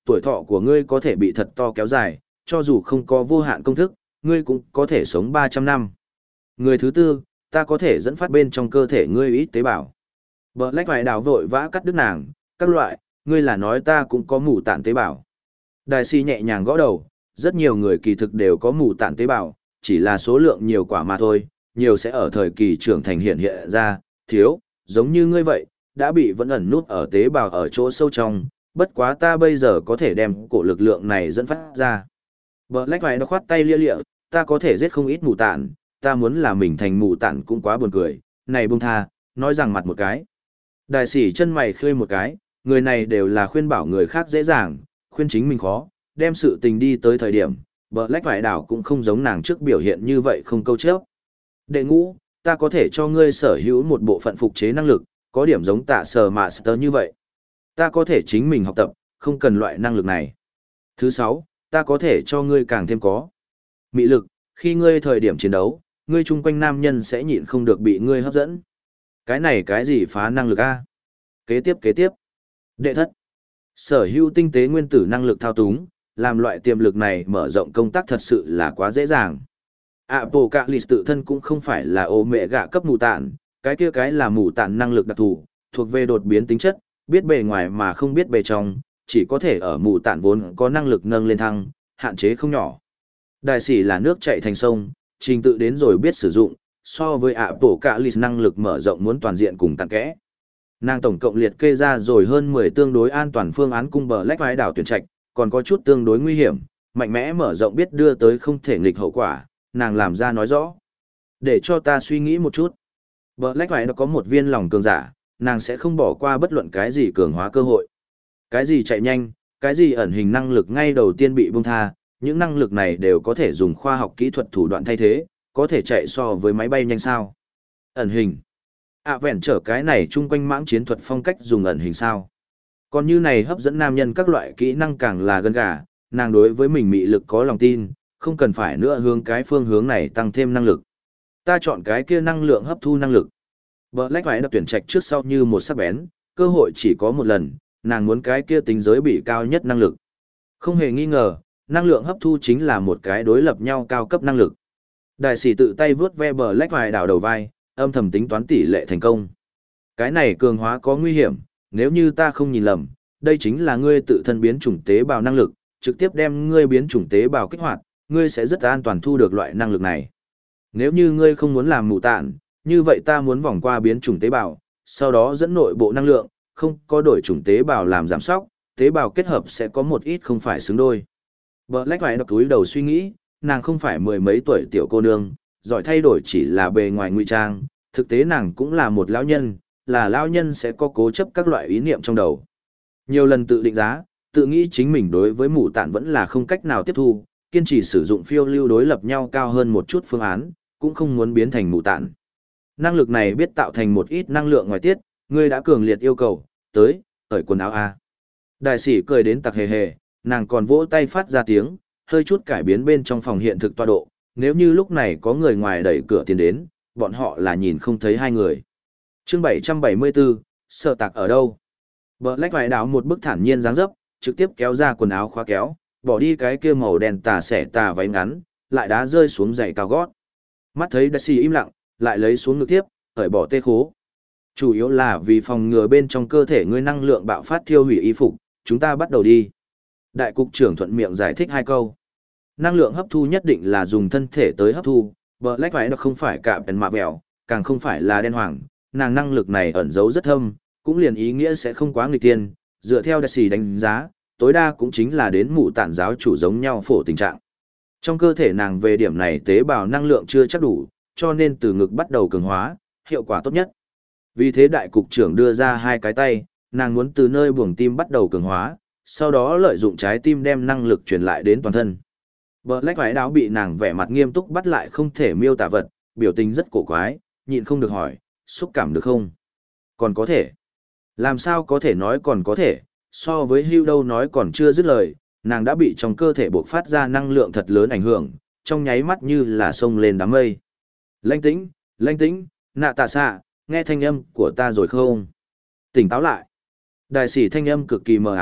tuổi thọ của ngươi có thể bị thật to kéo dài, cho dù không có vô hạn công thức, ngươi cũng có thể sống ba trăm năm. Người thứ tư, ta có thể dẫn phát bên trong cơ thể ngươi ít tế bào. Black vải đảo vội vã cắt đứt nàng, các loại, ngươi là nói ta cũng có mù tản tế bào. Đại sĩ nhẹ nhàng gõ đầu, rất nhiều người kỳ thực đều có mù tản tế bào, chỉ là số lượng nhiều quả mà thôi, nhiều sẽ ở thời kỳ trưởng thành hiện hiện ra, thiếu, giống như ngươi vậy, đã bị vẫn ẩn nút ở tế bào ở chỗ sâu trong, bất quá ta bây giờ có thể đem cổ lực lượng này dẫn phát ra. Black vải nó khoát tay lia lịa, ta có thể giết không ít mù tản, ta muốn là mình thành mù tản cũng quá buồn cười, này buông tha, nói rằng mặt một cái. Đại sĩ chân mày khơi một cái, người này đều là khuyên bảo người khác dễ dàng, khuyên chính mình khó, đem sự tình đi tới thời điểm, Black vải đảo cũng không giống nàng trước biểu hiện như vậy không câu chấp. Đệ ngũ, ta có thể cho ngươi sở hữu một bộ phận phục chế năng lực, có điểm giống tạ sở master như vậy. Ta có thể chính mình học tập, không cần loại năng lực này. Thứ sáu, ta có thể cho ngươi càng thêm có mị lực, khi ngươi thời điểm chiến đấu, ngươi chung quanh nam nhân sẽ nhịn không được bị ngươi hấp dẫn. Cái này cái gì phá năng lực a? Kế tiếp kế tiếp. Đệ thất, sở hữu tinh tế nguyên tử năng lực thao túng, làm loại tiềm lực này mở rộng công tác thật sự là quá dễ dàng. Apocalypse tự thân cũng không phải là ô mẹ gạ cấp mù tản, cái kia cái là mù tản năng lực đặc thù, thuộc về đột biến tính chất, biết bề ngoài mà không biết bề trong, chỉ có thể ở mù tản vốn có năng lực nâng lên thăng, hạn chế không nhỏ. Đại sĩ là nước chảy thành sông, trình tự đến rồi biết sử dụng, so với Apocalypse năng lực mở rộng muốn toàn diện cùng tận kẽ. Nàng tổng cộng liệt kê ra rồi hơn mười tương đối an toàn phương án cung Black vải đảo tuyển trạch, còn có chút tương đối nguy hiểm, mạnh mẽ mở rộng biết đưa tới không thể nghịch hậu quả, nàng làm ra nói rõ. Để cho ta suy nghĩ một chút. Black vải nó có một viên lòng cường giả, nàng sẽ không bỏ qua bất luận cái gì cường hóa cơ hội. Cái gì chạy nhanh, cái gì ẩn hình năng lực ngay đầu tiên bị buông tha, những năng lực này đều có thể dùng khoa học kỹ thuật thủ đoạn thay thế, có thể chạy so với máy bay nhanh sao. Ẩn hình. À vẹn trở cái này chung quanh mãng chiến thuật phong cách dùng ẩn hình sao. Còn như này hấp dẫn nam nhân các loại kỹ năng càng là gân gà, nàng đối với mình mị lực có lòng tin, không cần phải nữa hướng cái phương hướng này tăng thêm năng lực. Ta chọn cái kia năng lượng hấp thu năng lực. Black phải đập tuyển trạch trước sau như một sắc bén, cơ hội chỉ có một lần, nàng muốn cái kia tính giới bị cao nhất năng lực. Không hề nghi ngờ, năng lượng hấp thu chính là một cái đối lập nhau cao cấp năng lực. Đại sĩ tự tay vướt ve Black vài đảo đầu vai, âm thầm tính toán tỷ lệ thành công. Cái này cường hóa có nguy hiểm, nếu như ta không nhìn lầm, đây chính là ngươi tự thân biến chủng tế bào năng lực, trực tiếp đem ngươi biến chủng tế bào kích hoạt, ngươi sẽ rất an toàn thu được loại năng lực này. Nếu như ngươi không muốn làm mù tản, như vậy ta muốn vòng qua biến chủng tế bào, sau đó dẫn nội bộ năng lượng, không có đổi chủng tế bào làm giảm sóc, tế bào kết hợp sẽ có một ít không phải xứng đôi. Black phải đập túi đầu suy nghĩ, nàng không phải mười mấy tuổi tiểu cô nương, giỏi thay đổi chỉ là bề ngoài ngụy trang, thực tế nàng cũng là một lão nhân, là lão nhân sẽ có cố chấp các loại ý niệm trong đầu. Nhiều lần tự định giá, tự nghĩ chính mình đối với mù tản vẫn là không cách nào tiếp thu, kiên trì sử dụng phiêu lưu đối lập nhau cao hơn một chút phương án, cũng không muốn biến thành mù tản. Năng lực này biết tạo thành một ít năng lượng ngoài tiết, ngươi đã cường liệt yêu cầu, tới, cởi quần áo a. Đại sĩ cười đến tặc hề hề, nàng còn vỗ tay phát ra tiếng, hơi chút cải biến bên trong phòng hiện thực tọa độ, nếu như lúc này có người ngoài đẩy cửa tiến đến, bọn họ là nhìn không thấy hai người. Chương bảy trăm bảy mươi bốn, sợ tạc ở đâu? Black vải đảo một bức thản nhiên dáng dấp, trực tiếp kéo ra quần áo khóa kéo, bỏ đi cái kia màu đen tà xẻ tà váy ngắn, lại đá rơi xuống giày cao gót. Mắt thấy Đại sĩ im lặng, lại lấy xuống ngực tiếp, cởi bỏ tê khố. Chủ yếu là vì phòng ngừa bên trong cơ thể ngươi năng lượng bạo phát thiêu hủy y phục, chúng ta bắt đầu đi. Đại cục trưởng thuận miệng giải thích hai câu. Năng lượng hấp thu nhất định là dùng thân thể tới hấp thu, Black vải nó không phải cả bèn mạ vẹo, càng không phải là đen hoàng, nàng năng lực này ẩn giấu rất thâm, cũng liền ý nghĩa sẽ không quá nghịch tiên, dựa theo Đại sĩ đánh giá, tối đa cũng chính là đến mụ tản giáo chủ giống nhau phổ tình trạng. Trong cơ thể nàng về điểm này tế bào năng lượng chưa chắc đủ, cho nên từ ngực bắt đầu cường hóa, hiệu quả tốt nhất. Vì thế đại cục trưởng đưa ra hai cái tay, nàng muốn từ nơi buồng tim bắt đầu cường hóa, sau đó lợi dụng trái tim đem năng lực truyền lại đến toàn thân. Black vải đáo bị nàng vẻ mặt nghiêm túc bắt lại không thể miêu tả vật, biểu tình rất cổ quái, nhịn không được hỏi, xúc cảm được không? Còn có thể. Làm sao có thể nói còn có thể, so với hưu đâu nói còn chưa dứt lời, nàng đã bị trong cơ thể buộc phát ra năng lượng thật lớn ảnh hưởng, trong nháy mắt như là sông lên đám mây. Lanh tĩnh, lanh tĩnh, nạ tạ xạ, nghe thanh âm của ta rồi không? Tỉnh táo lại. Đại sĩ thanh âm cực kỳ mờ ảo,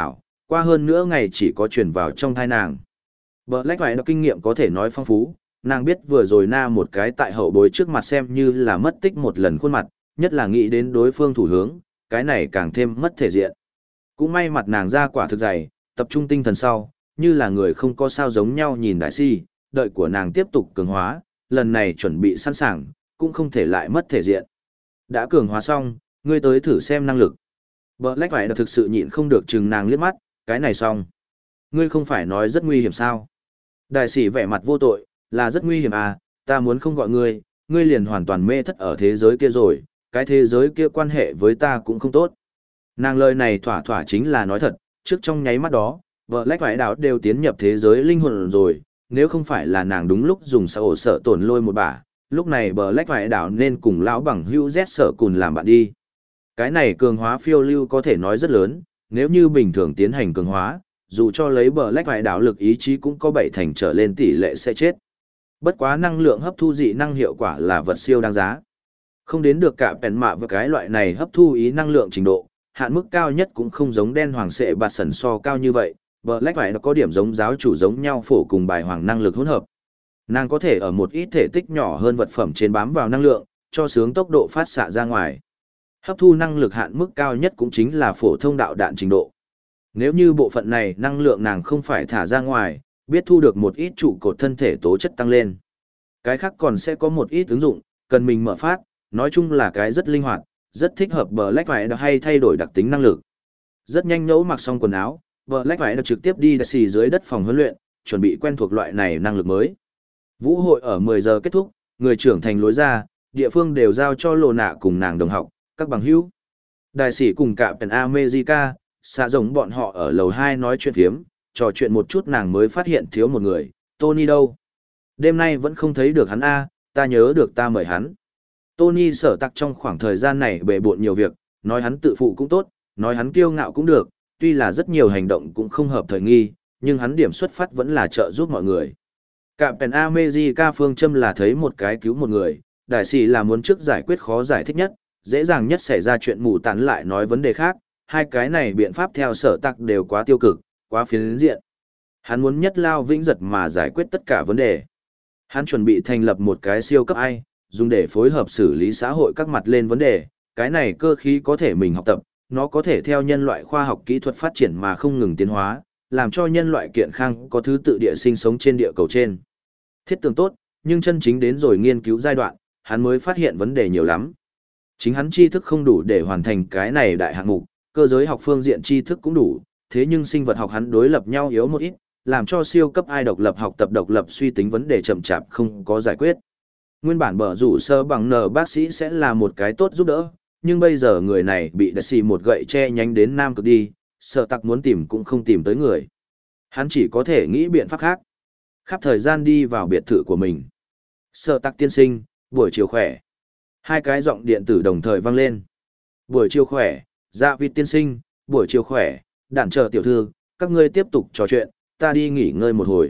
qua hơn nữa ngày chỉ có truyền vào trong thai nàng. Black phải kinh nghiệm có thể nói phong phú, nàng biết vừa rồi na một cái tại hậu bối trước mặt xem như là mất tích một lần khuôn mặt, nhất là nghĩ đến đối phương thủ hướng, cái này càng thêm mất thể diện. Cũng may mặt nàng ra quả thực dày, tập trung tinh thần sau, như là người không có sao giống nhau nhìn đại si, đợi của nàng tiếp tục cường hóa, lần này chuẩn bị sẵn sàng, cũng không thể lại mất thể diện. Đã cường hóa xong, ngươi tới thử xem năng lực. Black phải thực sự nhịn không được chừng nàng liếc mắt, cái này xong. Ngươi không phải nói rất nguy hiểm sao? Đại sĩ vẻ mặt vô tội, là rất nguy hiểm à, ta muốn không gọi ngươi, ngươi liền hoàn toàn mê thất ở thế giới kia rồi, cái thế giới kia quan hệ với ta cũng không tốt. Nàng lời này thỏa thỏa chính là nói thật, trước trong nháy mắt đó, vợ lách vải đảo đều tiến nhập thế giới linh hồn rồi, nếu không phải là nàng đúng lúc dùng sợ ổ sợ tổn lôi một bả, lúc này bờ lách vải đảo nên cùng lão bằng hữu Z sợ cùn làm bạn đi. Cái này cường hóa phiêu lưu có thể nói rất lớn, nếu như bình thường tiến hành cường hóa, dù cho lấy bờ lách vải đảo lực ý chí cũng có bảy thành trở lên tỷ lệ sẽ chết. Bất quá năng lượng hấp thu dị năng hiệu quả là vật siêu đáng giá. Không đến được cả bèn mạ và cái loại này hấp thu ý năng lượng trình độ, hạn mức cao nhất cũng không giống đen hoàng sệ bạt sần so cao như vậy, Black phải nó có điểm giống giáo chủ giống nhau phổ cùng bài hoàng năng lực hỗn hợp. Nàng có thể ở một ít thể tích nhỏ hơn vật phẩm trên bám vào năng lượng, cho sướng tốc độ phát xạ ra ngoài. Hấp thu năng lực hạn mức cao nhất cũng chính là phổ thông đạo đạn trình độ. Nếu như bộ phận này năng lượng nàng không phải thả ra ngoài, biết thu được một ít trụ cột thân thể tố chất tăng lên. Cái khác còn sẽ có một ít ứng dụng, cần mình mở phát, nói chung là cái rất linh hoạt, rất thích hợp Black phải hay thay đổi đặc tính năng lực. Rất nhanh nhẫu mặc xong quần áo, Black phải trực tiếp đi đài xì dưới đất phòng huấn luyện, chuẩn bị quen thuộc loại này năng lực mới. Vũ hội ở mười giờ kết thúc, người trưởng thành lối ra, địa phương đều giao cho Lô Nạ cùng nàng đồng học, các bằng hữu. Đại sĩ cùng cả Pen America, xạ rồng bọn họ ở lầu hai nói chuyện phiếm, trò chuyện một chút nàng mới phát hiện thiếu một người, Tony đâu. Đêm nay vẫn không thấy được hắn a, ta nhớ được ta mời hắn. Tony sở tặc trong khoảng thời gian này bề bộn nhiều việc, nói hắn tự phụ cũng tốt, nói hắn kiêu ngạo cũng được, tuy là rất nhiều hành động cũng không hợp thời nghi, nhưng hắn điểm xuất phát vẫn là trợ giúp mọi người. Cả Pen America phương châm là thấy một cái cứu một người, đại sĩ là muốn trước giải quyết khó giải thích nhất, dễ dàng nhất xảy ra chuyện mù tán lại nói vấn đề khác, hai cái này biện pháp theo sở tặc đều quá tiêu cực, quá phiến diện. Hắn muốn nhất lao vĩnh giật mà giải quyết tất cả vấn đề. Hắn chuẩn bị thành lập một cái siêu cấp ai, dùng để phối hợp xử lý xã hội các mặt lên vấn đề, cái này cơ khí có thể mình học tập, nó có thể theo nhân loại khoa học kỹ thuật phát triển mà không ngừng tiến hóa, làm cho nhân loại kiện khang có thứ tự địa sinh sống trên địa cầu trên. Thiết tưởng tốt, nhưng chân chính đến rồi nghiên cứu giai đoạn, hắn mới phát hiện vấn đề nhiều lắm. Chính hắn tri thức không đủ để hoàn thành cái này đại hạng mục, cơ giới học phương diện tri thức cũng đủ, thế nhưng sinh vật học hắn đối lập nhau yếu một ít, làm cho siêu cấp ai độc lập học tập độc lập suy tính vấn đề chậm chạp không có giải quyết. Nguyên bản bở rủ sơ bằng nờ bác sĩ sẽ là một cái tốt giúp đỡ, nhưng bây giờ người này bị đại sĩ một gậy che nhánh đến nam cực đi, sợ tặc muốn tìm cũng không tìm tới người. Hắn chỉ có thể nghĩ biện pháp khác. Khắp thời gian đi vào biệt thự của mình. Sợ tặc tiên sinh, buổi chiều khỏe. Hai cái giọng điện tử đồng thời vang lên. Buổi chiều khỏe, dạ vịt tiên sinh, buổi chiều khỏe, đàn chờ tiểu thư, các ngươi tiếp tục trò chuyện, ta đi nghỉ ngơi một hồi.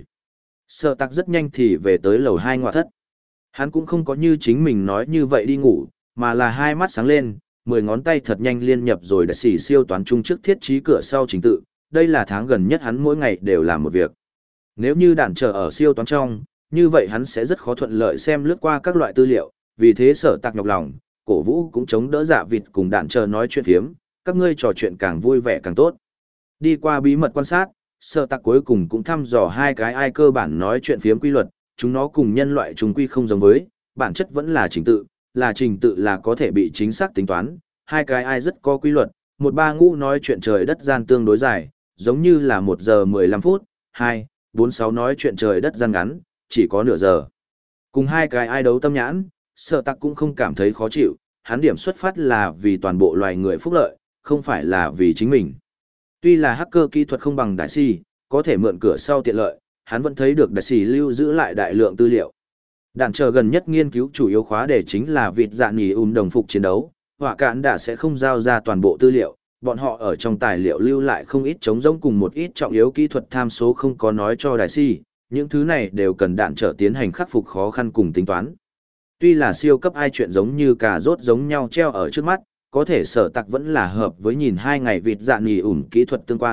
Sợ tặc rất nhanh thì về tới lầu hai ngoại thất. Hắn cũng không có như chính mình nói như vậy đi ngủ, mà là hai mắt sáng lên, mười ngón tay thật nhanh liên nhập rồi đã xỉ siêu toán chung trước thiết trí cửa sau trình tự. Đây là tháng gần nhất hắn mỗi ngày đều làm một việc. Nếu như đàn chờ ở siêu toán trong, như vậy hắn sẽ rất khó thuận lợi xem lướt qua các loại tư liệu, vì thế sở tạc nhọc lòng, cổ vũ cũng chống đỡ dạ vịt cùng đàn chờ nói chuyện phiếm, các ngươi trò chuyện càng vui vẻ càng tốt. Đi qua bí mật quan sát, sở tạc cuối cùng cũng thăm dò hai cái ai cơ bản nói chuyện phiếm quy luật, chúng nó cùng nhân loại chúng quy không giống với, bản chất vẫn là trình tự, là trình tự là có thể bị chính xác tính toán, hai cái ai rất có quy luật, một ba ngũ nói chuyện trời đất gian tương đối dài, giống như là một giờ mười lăm phút, hai, bốn sáu nói chuyện trời đất gian ngắn, chỉ có nửa giờ. Cùng hai cái ai đấu tâm nhãn, sở tặc cũng không cảm thấy khó chịu, hắn điểm xuất phát là vì toàn bộ loài người phúc lợi, không phải là vì chính mình. Tuy là hacker kỹ thuật không bằng đại si, có thể mượn cửa sau tiện lợi, hắn vẫn thấy được đại si lưu giữ lại đại lượng tư liệu. Đàn chờ gần nhất nghiên cứu chủ yếu khóa đề chính là vịt dạ nghỉ ùm đồng phục chiến đấu, họa cạn đã sẽ không giao ra toàn bộ tư liệu, bọn họ ở trong tài liệu lưu lại không ít trống rỗng cùng một ít trọng yếu kỹ thuật tham số không có nói cho đại si, những thứ này đều cần đạn trở tiến hành khắc phục khó khăn cùng tính toán. Tuy là siêu cấp ai chuyện giống như cà rốt giống nhau treo ở trước mắt, có thể sở tặc vẫn là hợp với nhìn hai ngày vịt dạ nghỉ ủm kỹ thuật tương quan,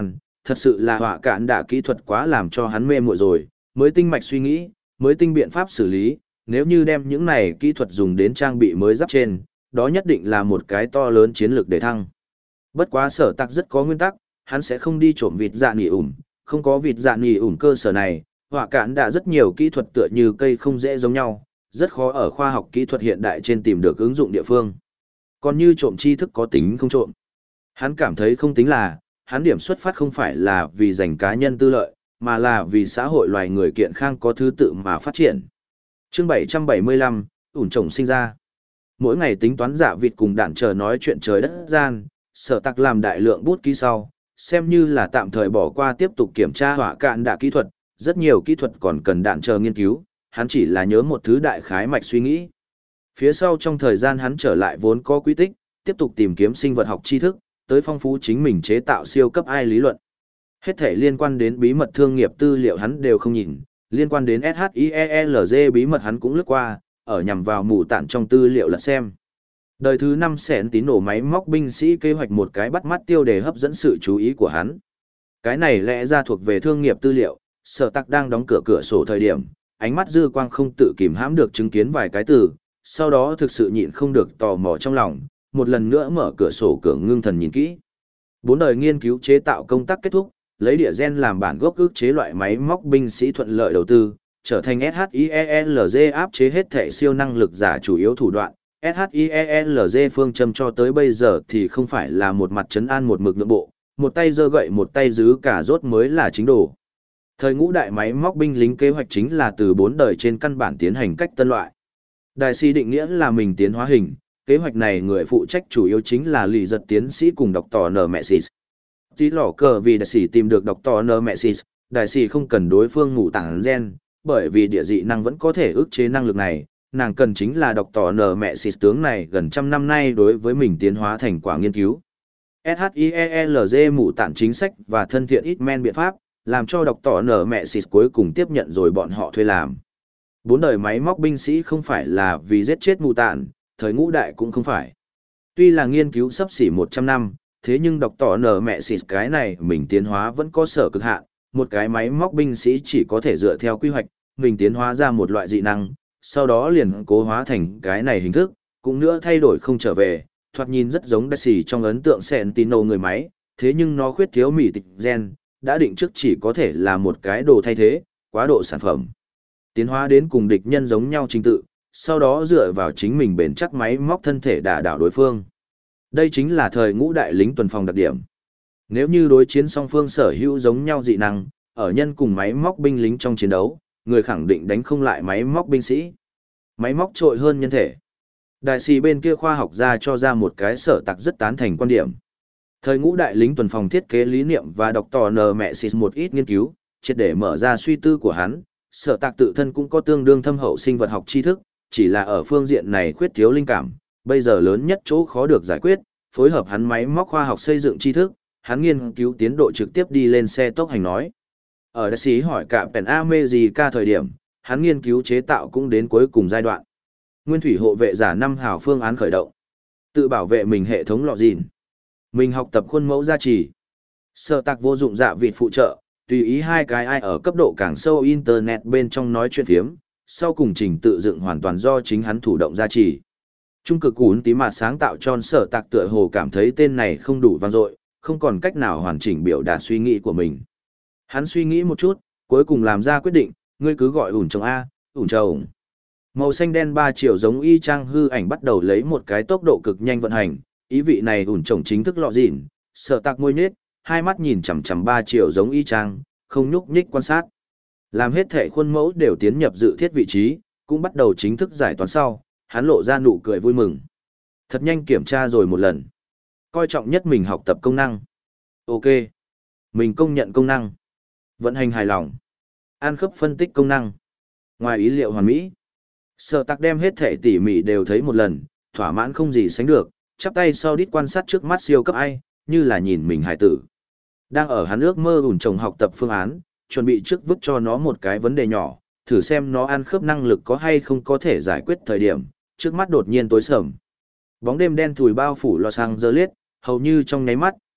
thật sự là họa cạn đạ kỹ thuật quá làm cho hắn mê muội rồi, mới tinh mạch suy nghĩ, mới tinh biện pháp xử lý, nếu như đem những này kỹ thuật dùng đến trang bị mới giáp trên, đó nhất định là một cái to lớn chiến lược để thăng. Bất quá sở tạc rất có nguyên tắc, hắn sẽ không đi trộm vịt dạ nghỉ ủm, không có vịt dạ nghỉ ủm cơ sở này, họa cạn đã rất nhiều kỹ thuật tựa như cây không dễ giống nhau, rất khó ở khoa học kỹ thuật hiện đại trên tìm được ứng dụng địa phương. Còn như trộm tri thức có tính không trộm. Hắn cảm thấy không tính là, hắn điểm xuất phát không phải là vì giành cá nhân tư lợi, mà là vì xã hội loài người kiện khang có thứ tự mà phát triển. Chương bảy trăm bảy mươi lăm, ủn trồng sinh ra. Mỗi ngày tính toán giả vịt cùng đạn chờ nói chuyện trời đất gian, sở tạc làm đại lượng bút ký sau, xem như là tạm thời bỏ qua tiếp tục kiểm tra họa cạn đạ kỹ thuật, rất nhiều kỹ thuật còn cần đạn chờ nghiên cứu, hắn chỉ là nhớ một thứ đại khái mạch suy nghĩ. Phía sau trong thời gian hắn trở lại vốn có quy tích, tiếp tục tìm kiếm sinh vật học tri thức, tới phong phú chính mình chế tạo siêu cấp ai lý luận. Hết thể liên quan đến bí mật thương nghiệp tư liệu hắn đều không nhìn, liên quan đến ét hát i e lờ giê bí mật hắn cũng lướt qua, ở nhằm vào mù tản trong tư liệu lật xem. Đời thứ năm xẻn tín nổ máy móc binh sĩ kế hoạch một cái bắt mắt tiêu đề hấp dẫn sự chú ý của hắn. Cái này lẽ ra thuộc về thương nghiệp tư liệu, sở tạc đang đóng cửa cửa sổ thời điểm, ánh mắt dư quang không tự kìm hãm được chứng kiến vài cái từ, sau đó thực sự nhịn không được tò mò trong lòng, một lần nữa mở cửa sổ cửa ngưng thần nhìn kỹ. Bốn đời nghiên cứu chế tạo công tác kết thúc, lấy địa gen làm bản gốc ức chế loại máy móc binh sĩ thuận lợi đầu tư, trở thành ét hát i e lờ giê áp chế hết thể siêu năng lực giả chủ yếu thủ đoạn. ét hát i e lờ giê phương châm cho tới bây giờ thì không phải là một mặt trấn an một mực nhượng bộ, một tay giơ gậy một tay giữ cả rốt mới là chính đồ. Thời ngũ đại máy móc binh lính kế hoạch chính là từ bốn đời trên căn bản tiến hành cách tân loại. Đại sĩ định nghĩa là mình tiến hóa hình, kế hoạch này người phụ trách chủ yếu chính là lì giật tiến sĩ cùng đọc tỏ nờ mẹ xịt. Tí lỏ cờ vì đại sĩ tìm được đọc tỏ nờ mẹ xịt, đại sĩ không cần đối phương ngủ tảng gen, bởi vì địa dị năng vẫn có thể ức chế năng lực này, nàng cần chính là đọc tỏ nờ mẹ xịt tướng này gần trăm năm nay đối với mình tiến hóa thành quả nghiên cứu. ét hát i e lờ giê mụ tản chính sách và thân thiện ít men biện pháp, làm cho đọc tỏ nở mẹ xịt cuối cùng tiếp nhận rồi bọn họ thuê làm. Bốn đời máy móc binh sĩ không phải là vì giết chết mù tản, thời ngũ đại cũng không phải. Tuy là nghiên cứu sắp xỉ một trăm năm, thế nhưng đọc tỏ nở mẹ xịt cái này mình tiến hóa vẫn có sở cực hạn, một cái máy móc binh sĩ chỉ có thể dựa theo quy hoạch, mình tiến hóa ra một loại dị năng, sau đó liền cố hóa thành cái này hình thức, cũng nữa thay đổi không trở về, thoạt nhìn rất giống đại sĩ trong ấn tượng Sentinel người máy, thế nhưng nó khuyết thiếu mỉ tịch gen, đã định trước chỉ có thể là một cái đồ thay thế, quá độ sản phẩm. Tiến hóa đến cùng địch nhân giống nhau trình tự, sau đó dựa vào chính mình bền chắc máy móc thân thể đả đảo đối phương. Đây chính là thời ngũ đại lính tuần phòng đặc điểm. Nếu như đối chiến song phương sở hữu giống nhau dị năng, ở nhân cùng máy móc binh lính trong chiến đấu, người khẳng định đánh không lại máy móc binh sĩ. Máy móc trội hơn nhân thể. Đại sĩ bên kia khoa học gia cho ra một cái sở tạc rất tán thành quan điểm. Thời ngũ đại lính tuần phòng thiết kế lý niệm và đọc tỏ nờ mẹ xịt một ít nghiên cứu, triệt để mở ra suy tư của hắn, sở tạc tự thân cũng có tương đương thâm hậu sinh vật học tri thức, chỉ là ở phương diện này khuyết thiếu linh cảm, bây giờ lớn nhất chỗ khó được giải quyết, phối hợp hắn máy móc khoa học xây dựng tri thức, hắn nghiên cứu tiến độ trực tiếp đi lên xe tốc hành nói. Ở đại sĩ hỏi cả Pen America thời điểm, hắn nghiên cứu chế tạo cũng đến cuối cùng giai đoạn. Nguyên thủy hộ vệ giả năm hào phương án khởi động. Tự bảo vệ mình hệ thống lọ gìn. Mình học tập khuôn mẫu gia trì. Sở tạc vô dụng dạ vịt phụ trợ, tùy ý hai cái ai ở cấp độ càng sâu internet bên trong nói chuyện phiếm, sau cùng trình tự dựng hoàn toàn do chính hắn thủ động gia trì. Trung cực cún tí mạt sáng tạo cho sở tạc tựa hồ cảm thấy tên này không đủ vang dội, không còn cách nào hoàn chỉnh biểu đạt suy nghĩ của mình. Hắn suy nghĩ một chút, cuối cùng làm ra quyết định, ngươi cứ gọi ủn chồng A, ủn chồng. Màu xanh đen ba chiều giống y chang hư ảnh bắt đầu lấy một cái tốc độ cực nhanh vận hành, ý vị này ủn chồng chính thức lọ dịn, sở tạc môi nhết, hai mắt nhìn chằm chằm ba chiều giống y chang, không nhúc nhích quan sát. Làm hết thể khuôn mẫu đều tiến nhập dự thiết vị trí, cũng bắt đầu chính thức giải toán sau, hắn lộ ra nụ cười vui mừng. Thật nhanh kiểm tra rồi một lần. Coi trọng nhất mình học tập công năng. Ok. Mình công nhận công năng. Vận hành hài lòng. An khớp phân tích công năng. Ngoài ý liệu hoàn mỹ. Sở tạc đem hết thể tỉ mỉ đều thấy một lần, thỏa mãn không gì sánh được, chắp tay sau đít quan sát trước mắt siêu cấp ai, như là nhìn mình hài tử. Đang ở hắn ước mơ ủn trồng học tập phương án, chuẩn bị trước vứt cho nó một cái vấn đề nhỏ, thử xem nó ăn khớp năng lực có hay không có thể giải quyết thời điểm, trước mắt đột nhiên tối sầm. Bóng đêm đen thùi bao phủ Los Angeles, hầu như trong nháy mắt,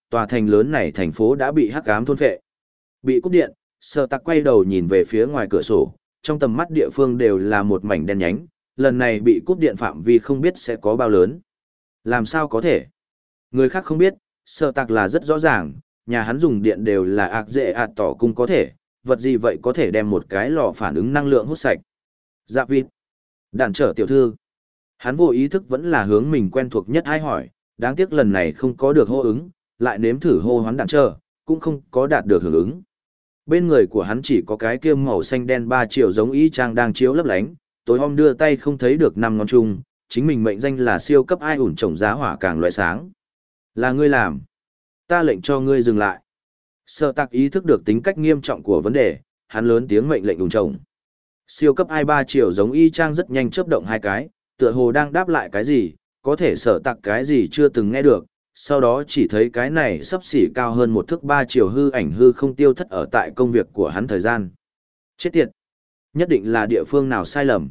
tòa thành lớn này thành phố đã bị hắc ám thôn phệ. Bị cúp điện, Sở Tạc quay đầu nhìn về phía ngoài cửa sổ, trong tầm mắt địa phương đều là một mảnh đen nhánh, lần này bị cúp điện phạm vi không biết sẽ có bao lớn. Làm sao có thể? Người khác không biết, Sở Tạc là rất rõ ràng, nhà hắn dùng điện đều là ạc dễ ạt tỏ cung có thể, vật gì vậy có thể đem một cái lò phản ứng năng lượng hút sạch. Dạ vịt. Đạn trở tiểu thư. Hắn vô ý thức vẫn là hướng mình quen thuộc nhất ai hỏi, đáng tiếc lần này không có được hô ứng, lại nếm thử hô hoán đạn trở, cũng không có đạt được hưởng ứng. Bên người của hắn chỉ có cái kia màu xanh đen ba triệu giống y chang đang chiếu lấp lánh, tối hôm đưa tay không thấy được năm ngón chung, chính mình mệnh danh là siêu cấp ai ủn trồng giá hỏa càng loại sáng. Là ngươi làm. Ta lệnh cho ngươi dừng lại. Sở Tạc ý thức được tính cách nghiêm trọng của vấn đề, hắn lớn tiếng mệnh lệnh ủn trồng. Siêu cấp ai ba triệu giống y chang rất nhanh chớp động hai cái, tựa hồ đang đáp lại cái gì, có thể Sở Tạc cái gì chưa từng nghe được, sau đó chỉ thấy cái này sắp xỉ cao hơn một thước ba chiều hư ảnh hư không tiêu thất ở tại công việc của hắn thời gian. Chết tiệt! Nhất định là địa phương nào sai lầm.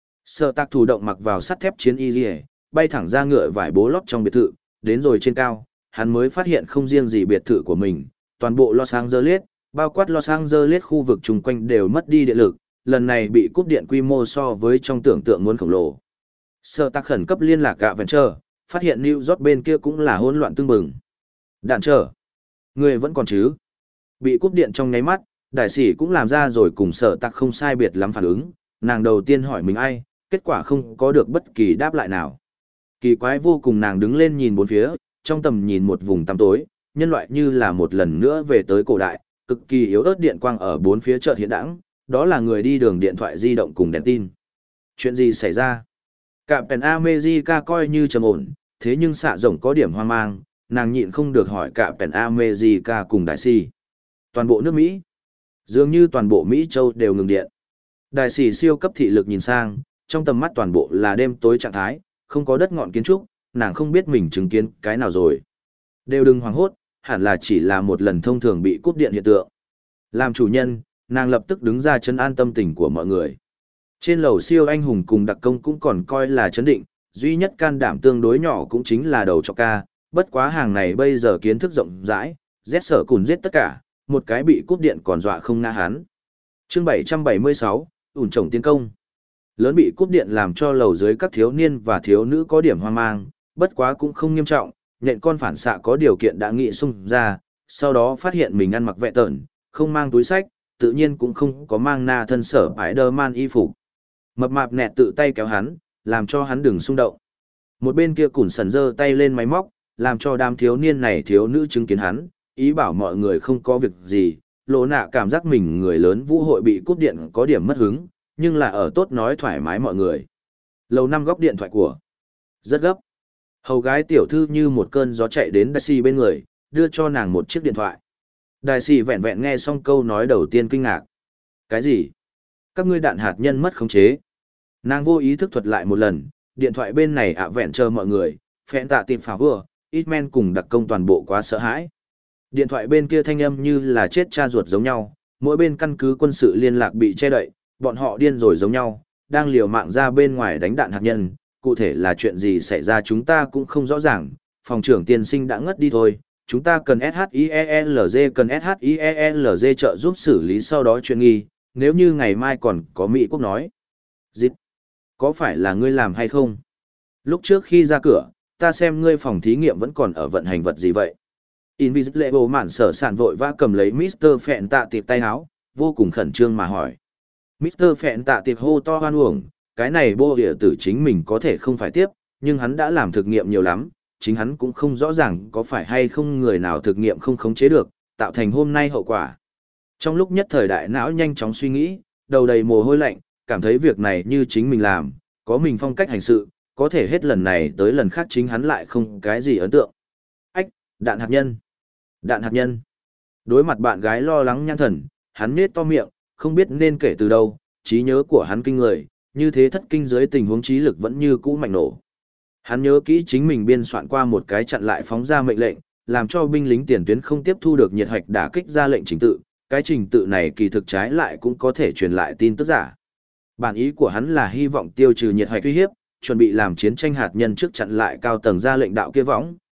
Sở Tạc thủ động mặc vào sắt thép chiến y liề, bay thẳng ra ngựa vải bố lót trong biệt thự, đến rồi trên cao, hắn mới phát hiện không riêng gì biệt thự của mình, toàn bộ Los Angeles, bao quát Los Angeles khu vực chung quanh đều mất đi điện lực, lần này bị cúp điện quy mô so với trong tưởng tượng muốn khổng lồ. Sở Tạc khẩn cấp liên lạc gạ Venture, phát hiện New York bên kia cũng là hỗn loạn tương bừng. Đạn trở. Người vẫn còn chứ? Bị cúp điện trong nháy mắt, đại sĩ cũng làm ra rồi cùng Sở Tạc không sai biệt lắm phản ứng, nàng đầu tiên hỏi mình ai, kết quả không có được bất kỳ đáp lại nào. Kỳ quái vô cùng nàng đứng lên nhìn bốn phía, trong tầm nhìn một vùng tăm tối, nhân loại như là một lần nữa về tới cổ đại, cực kỳ yếu ớt điện quang ở bốn phía chợt hiện đãng, đó là người đi đường điện thoại di động cùng đèn tin. Chuyện gì xảy ra? Captain America coi như trầm ổn, thế nhưng xạ rồng có điểm hoang mang, nàng nhịn không được hỏi Captain America cùng đại sĩ. Toàn bộ nước Mỹ, dường như toàn bộ Mỹ châu đều ngừng điện. Đại sĩ siêu cấp thị lực nhìn sang, trong tầm mắt toàn bộ là đêm tối trạng thái, không có đất ngọn kiến trúc, nàng không biết mình chứng kiến cái nào rồi. Đều đừng hoảng hốt, hẳn là chỉ là một lần thông thường bị cúp điện hiện tượng. Làm chủ nhân, nàng lập tức đứng ra trấn an tâm tình của mọi người. Trên lầu siêu anh hùng cùng đặc công cũng còn coi là chấn định, duy nhất can đảm tương đối nhỏ cũng chính là đầu cho ca, bất quá hàng này bây giờ kiến thức rộng rãi, rét sở cùn giết tất cả, một cái bị cúp điện còn dọa không ngã hắn. Chương bảy trăm bảy mươi sáu, ủn trồng tiến công. Lớn bị cúp điện làm cho lầu dưới các thiếu niên và thiếu nữ có điểm hoang mang, bất quá cũng không nghiêm trọng, nện con phản xạ có điều kiện đã nghị xung ra, sau đó phát hiện mình ăn mặc vẹ tợn, không mang túi sách, tự nhiên cũng không có mang na thân sở Spider-Man y phục. Mập mạp nẹt tự tay kéo hắn, làm cho hắn đừng xung động. Một bên kia cùn sần giơ tay lên máy móc, làm cho đám thiếu niên này thiếu nữ chứng kiến hắn, ý bảo mọi người không có việc gì, lộ nạ cảm giác mình người lớn vũ hội bị cúp điện có điểm mất hứng, nhưng là ở tốt nói thoải mái mọi người. Lầu năm góc điện thoại của. Rất gấp. Hầu gái tiểu thư như một cơn gió chạy đến Đại sĩ bên người, đưa cho nàng một chiếc điện thoại. Đại sĩ vẹn vẹn nghe xong câu nói đầu tiên kinh ngạc. Cái gì? Các ngươi đạn hạt nhân mất khống chế. Nàng vô ý thức thuật lại một lần, điện thoại bên này ạ vẹn chờ mọi người, phẹn tạ tìm phá vừa, ít men cùng đặc công toàn bộ quá sợ hãi. Điện thoại bên kia thanh âm như là chết cha ruột giống nhau, mỗi bên căn cứ quân sự liên lạc bị che đậy, bọn họ điên rồi giống nhau, đang liều mạng ra bên ngoài đánh đạn hạt nhân, cụ thể là chuyện gì xảy ra chúng ta cũng không rõ ràng, phòng trưởng tiên sinh đã ngất đi thôi, chúng ta cần ét hát i e lờ giê cần ét hát i e lờ giê trợ giúp xử lý sau đó chuyện nghi, nếu như ngày mai còn có Mỹ quốc nói. Dịch, có phải là ngươi làm hay không? Lúc trước khi ra cửa, ta xem ngươi phòng thí nghiệm vẫn còn ở vận hành vật gì vậy? Invisible mạn sở sản vội vã cầm lấy mít tơ Phẹn tạ tiệp tay áo, vô cùng khẩn trương mà hỏi. mít tơ Phẹn tạ tiệp hô to hoan uổng, cái này bô địa tử chính mình có thể không phải tiếp, nhưng hắn đã làm thực nghiệm nhiều lắm, chính hắn cũng không rõ ràng có phải hay không người nào thực nghiệm không khống chế được, tạo thành hôm nay hậu quả. Trong lúc nhất thời đại não nhanh chóng suy nghĩ, đầu đầy mồ hôi lạnh, cảm thấy việc này như chính mình làm, có mình phong cách hành sự, có thể hết lần này tới lần khác chính hắn lại không cái gì ấn tượng. Ách, đạn hạt nhân. Đạn hạt nhân. Đối mặt bạn gái lo lắng nhăn thần, hắn nết to miệng, không biết nên kể từ đâu, trí nhớ của hắn kinh người, như thế thất kinh dưới tình huống trí lực vẫn như cũ mạnh nổ. Hắn nhớ kỹ chính mình biên soạn qua một cái chặn lại phóng ra mệnh lệnh, làm cho binh lính tiền tuyến không tiếp thu được nhiệt hạch đả kích ra lệnh trình tự, cái trình tự này kỳ thực trái lại cũng có thể truyền lại tin tức giả. Bản ý của hắn là hy vọng tiêu trừ nhiệt hạch uy hiếp, chuẩn bị làm chiến tranh hạt nhân trước chặn lại cao tầng ra lệnh đạo kia võng,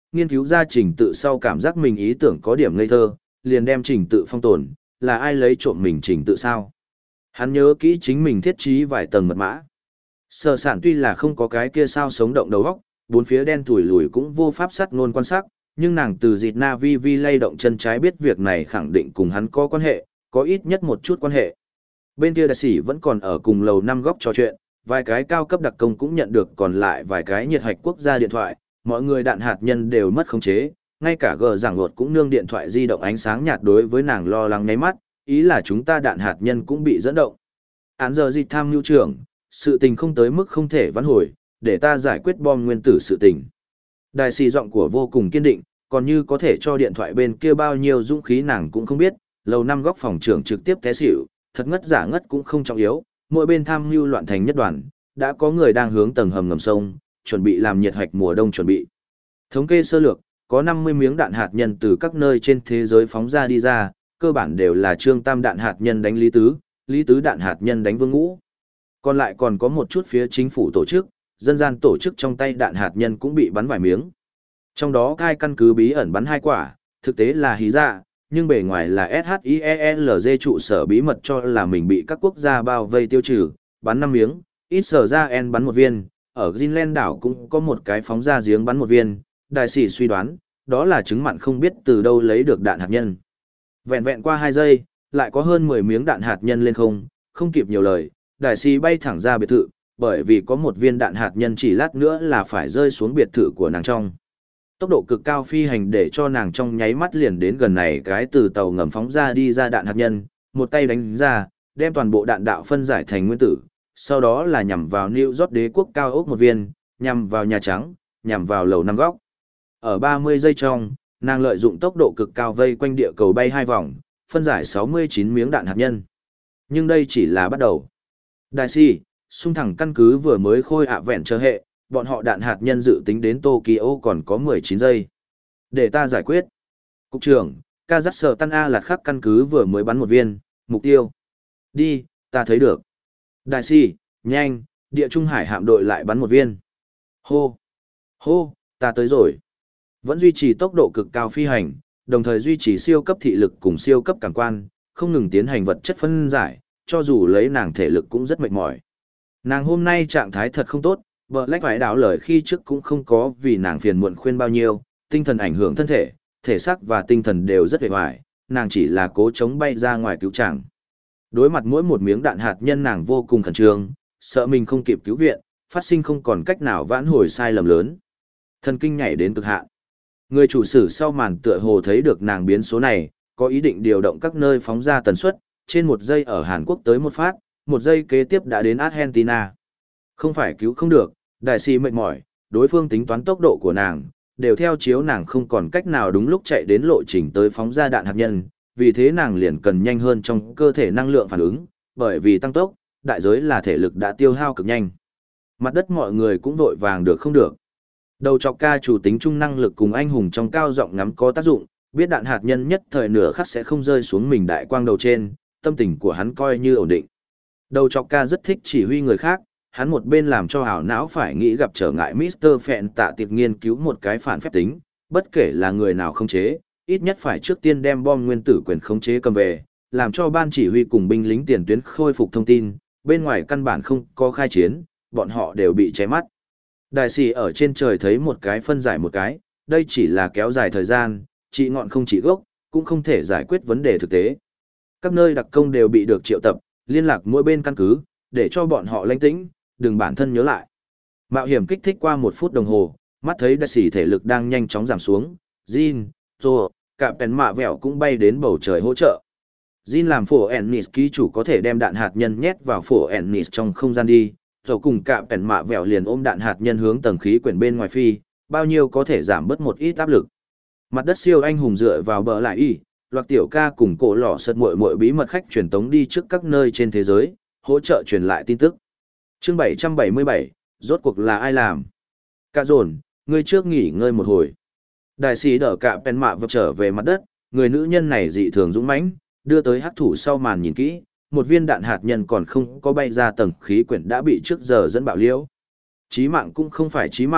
nghiên cứu ra trình tự sau cảm giác mình ý tưởng có điểm ngây thơ, liền đem trình tự phong tồn, là ai lấy trộm mình trình tự sao? Hắn nhớ kỹ chính mình thiết trí vài tầng mật mã. Sở sản tuy là không có cái kia sao sống động đầu óc, bốn phía đen thủi lùi cũng vô pháp sắt ngôn quan sát, nhưng nàng từ dịt na vi vi lay động chân trái biết việc này khẳng định cùng hắn có quan hệ, có ít nhất một chút quan hệ. Bên kia đại sĩ vẫn còn ở cùng lầu năm góc trò chuyện, vài cái cao cấp đặc công cũng nhận được còn lại vài cái nhiệt hạch quốc gia điện thoại, mọi người đạn hạt nhân đều mất khống chế, ngay cả gờ giảng luật cũng nương điện thoại di động ánh sáng nhạt đối với nàng lo lắng nháy mắt, ý là chúng ta đạn hạt nhân cũng bị dẫn động. Án giờ dịch tham mưu trưởng, sự tình không tới mức không thể vãn hồi, để ta giải quyết bom nguyên tử sự tình. Đại sĩ giọng của vô cùng kiên định, còn như có thể cho điện thoại bên kia bao nhiêu dũng khí nàng cũng không biết, lầu năm góc phòng trưởng trực tiếp té xỉu, thật ngất giả ngất cũng không trọng yếu, mỗi bên tham mưu loạn thành nhất đoàn, đã có người đang hướng tầng hầm ngầm sông, chuẩn bị làm nhiệt hạch mùa đông chuẩn bị. Thống kê sơ lược, có năm mươi miếng đạn hạt nhân từ các nơi trên thế giới phóng ra đi ra, cơ bản đều là Trương Tam đạn hạt nhân đánh Lý Tứ, Lý Tứ đạn hạt nhân đánh Vương Ngũ. Còn lại còn có một chút phía chính phủ tổ chức, dân gian tổ chức trong tay đạn hạt nhân cũng bị bắn vài miếng. Trong đó hai căn cứ bí ẩn bắn hai quả, thực tế là hí dạ, nhưng bề ngoài là ét hát i e lờ giê trụ sở bí mật cho là mình bị các quốc gia bao vây tiêu trừ, bắn năm miếng, ít sở ra en bắn một viên, ở Greenland đảo cũng có một cái phóng ra giếng bắn một viên, đại sĩ suy đoán, đó là chứng mặn không biết từ đâu lấy được đạn hạt nhân. Vẹn vẹn qua hai giây, lại có hơn mười miếng đạn hạt nhân lên không, không kịp nhiều lời, đại sĩ bay thẳng ra biệt thự, bởi vì có một viên đạn hạt nhân chỉ lát nữa là phải rơi xuống biệt thự của nàng trong. Tốc độ cực cao phi hành để cho nàng trong nháy mắt liền đến gần này cái từ tàu ngầm phóng ra đi ra đạn hạt nhân, một tay đánh ra, đem toàn bộ đạn đạo phân giải thành nguyên tử, sau đó là nhằm vào New York đế quốc cao ốc một viên, nhằm vào Nhà Trắng, nhằm vào lầu năm góc. Ở ba mươi giây trong, nàng lợi dụng tốc độ cực cao vây quanh địa cầu bay hai vòng, phân giải sáu mươi chín miếng đạn hạt nhân. Nhưng đây chỉ là bắt đầu. Đại sĩ, xung thẳng căn cứ vừa mới khôi ạ vẹn chờ hệ, bọn họ đạn hạt nhân dự tính đến Tokyo còn có mười chín giây. Để ta giải quyết. Cục trưởng, Kazakhstan Tan A lạt khắc căn cứ vừa mới bắn một viên, mục tiêu. Đi, ta thấy được. Đại sĩ, nhanh, địa trung hải hạm đội lại bắn một viên. Hô, hô, ta tới rồi. Vẫn duy trì tốc độ cực cao phi hành, đồng thời duy trì siêu cấp thị lực cùng siêu cấp cảm quan, không ngừng tiến hành vật chất phân giải, cho dù lấy nàng thể lực cũng rất mệt mỏi. Nàng hôm nay trạng thái thật không tốt, Black phải đảo lời khi trước cũng không có vì nàng phiền muộn khuyên bao nhiêu, tinh thần ảnh hưởng thân thể, thể xác và tinh thần đều rất hề hoài, nàng chỉ là cố chống bay ra ngoài cứu chàng. Đối mặt mỗi một miếng đạn hạt nhân nàng vô cùng khẩn trương, sợ mình không kịp cứu viện, phát sinh không còn cách nào vãn hồi sai lầm lớn. Thần kinh nhảy đến cực hạn. Người chủ sử sau màn tựa hồ thấy được nàng biến số này, có ý định điều động các nơi phóng ra tần suất, trên một giây ở Hàn Quốc tới một phát, một giây kế tiếp đã đến Argentina. Không phải cứu không được, đại sĩ mệt mỏi, đối phương tính toán tốc độ của nàng, đều theo chiếu nàng không còn cách nào đúng lúc chạy đến lộ trình tới phóng ra đạn hạt nhân, vì thế nàng liền cần nhanh hơn trong cơ thể năng lượng phản ứng, bởi vì tăng tốc, đại giới là thể lực đã tiêu hao cực nhanh. Mặt đất mọi người cũng vội vàng được không được. Đầu chọc ca chủ tính trung năng lực cùng anh hùng trong cao giọng ngắm có tác dụng, biết đạn hạt nhân nhất thời nửa khắc sẽ không rơi xuống mình đại quang đầu trên, tâm tình của hắn coi như ổn định. Đầu chọc ca rất thích chỉ huy người khác, hắn một bên làm cho ảo não phải nghĩ gặp trở ngại mít tơ Phẹn tạ tiệp nghiên cứu một cái phản phép tính, bất kể là người nào không chế, ít nhất phải trước tiên đem bom nguyên tử quyền khống chế cầm về, làm cho ban chỉ huy cùng binh lính tiền tuyến khôi phục thông tin, bên ngoài căn bản không có khai chiến, bọn họ đều bị cháy mắt. Đại sĩ ở trên trời thấy một cái phân giải một cái, đây chỉ là kéo dài thời gian, trị ngọn không trị gốc, cũng không thể giải quyết vấn đề thực tế. Các nơi đặc công đều bị được triệu tập, liên lạc mỗi bên căn cứ, để cho bọn họ lãnh tĩnh, đừng bản thân nhớ lại. Mạo hiểm kích thích qua một phút đồng hồ, mắt thấy đại sĩ thể lực đang nhanh chóng giảm xuống, Jin, rồi, cả bèn mạ vẹo cũng bay đến bầu trời hỗ trợ. Jin làm phổ Ennis ký chủ có thể đem đạn hạt nhân nhét vào phổ Ennis trong không gian đi, rồi cùng cả bèn mạ vẹo liền ôm đạn hạt nhân hướng tầng khí quyển bên ngoài phi, bao nhiêu có thể giảm bớt một ít áp lực. Mặt đất siêu anh hùng dựa vào bờ lại y, loạt tiểu ca cùng cổ lọ sật muội muội bí mật khách truyền tống đi trước các nơi trên thế giới, hỗ trợ truyền lại tin tức. Chương bảy trăm bảy mươi bảy, rốt cuộc là ai làm? Cả dồn, ngươi trước nghỉ ngơi một hồi. Đại sĩ đỡ cả bèn mạ vẹo trở về mặt đất, người nữ nhân này dị thường dũng mãnh, đưa tới hắc thủ sau màn nhìn kỹ, một viên đạn hạt nhân còn không có bay ra tầng khí quyển đã bị trước giờ dẫn bạo liễu. Chí mạng cũng không phải chí mạng,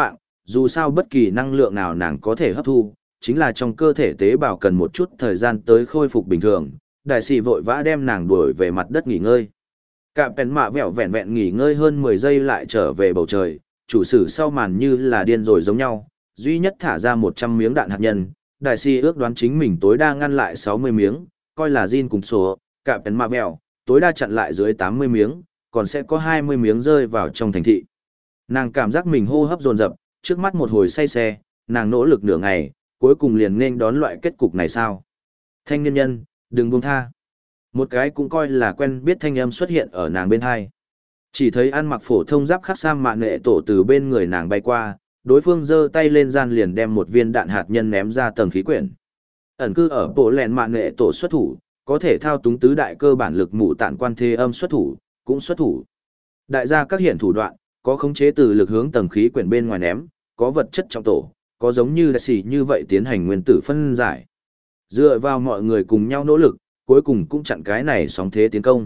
dù sao bất kỳ năng lượng nào nàng có thể hấp thu, chính là trong cơ thể tế bào cần một chút thời gian tới khôi phục bình thường, đại sĩ vội vã đem nàng đuổi về mặt đất nghỉ ngơi. Cạm bèn mạ vẹo vẹn vẹn nghỉ ngơi hơn mười giây lại trở về bầu trời, chủ sử sau màn như là điên rồi giống nhau, duy nhất thả ra một trăm miếng đạn hạt nhân, đại sĩ ước đoán chính mình tối đa ngăn lại sáu mươi miếng, coi là Jin cùng số, cạm bèn mạ vẹo, tối đa chặn lại dưới tám mươi miếng, còn sẽ có hai mươi miếng rơi vào trong thành thị. Nàng cảm giác mình hô hấp dồn dập, trước mắt một hồi say xe, nàng nỗ lực nửa ngày, cuối cùng liền nên đón loại kết cục này sao. Thanh niên nhân, đừng buông tha. Một cái cũng coi là quen biết thanh âm xuất hiện ở nàng bên hai. Chỉ thấy ăn mặc phổ thông giáp khắc sam mạn nghệ tổ từ bên người nàng bay qua, đối phương giơ tay lên gian liền đem một viên đạn hạt nhân ném ra tầng khí quyển. Ẩn cư ở bộ lẹn mạn nghệ tổ xuất thủ, có thể thao túng tứ đại cơ bản lực mụ tạn quan thế âm xuất thủ, cũng xuất thủ. Đại gia các hiện thủ đoạn, có khống chế từ lực hướng tầng khí quyển bên ngoài ném, có vật chất trong tổ, có giống như đại sĩ như vậy tiến hành nguyên tử phân giải. Dựa vào mọi người cùng nhau nỗ lực, cuối cùng cũng chặn cái này sóng thế tiến công.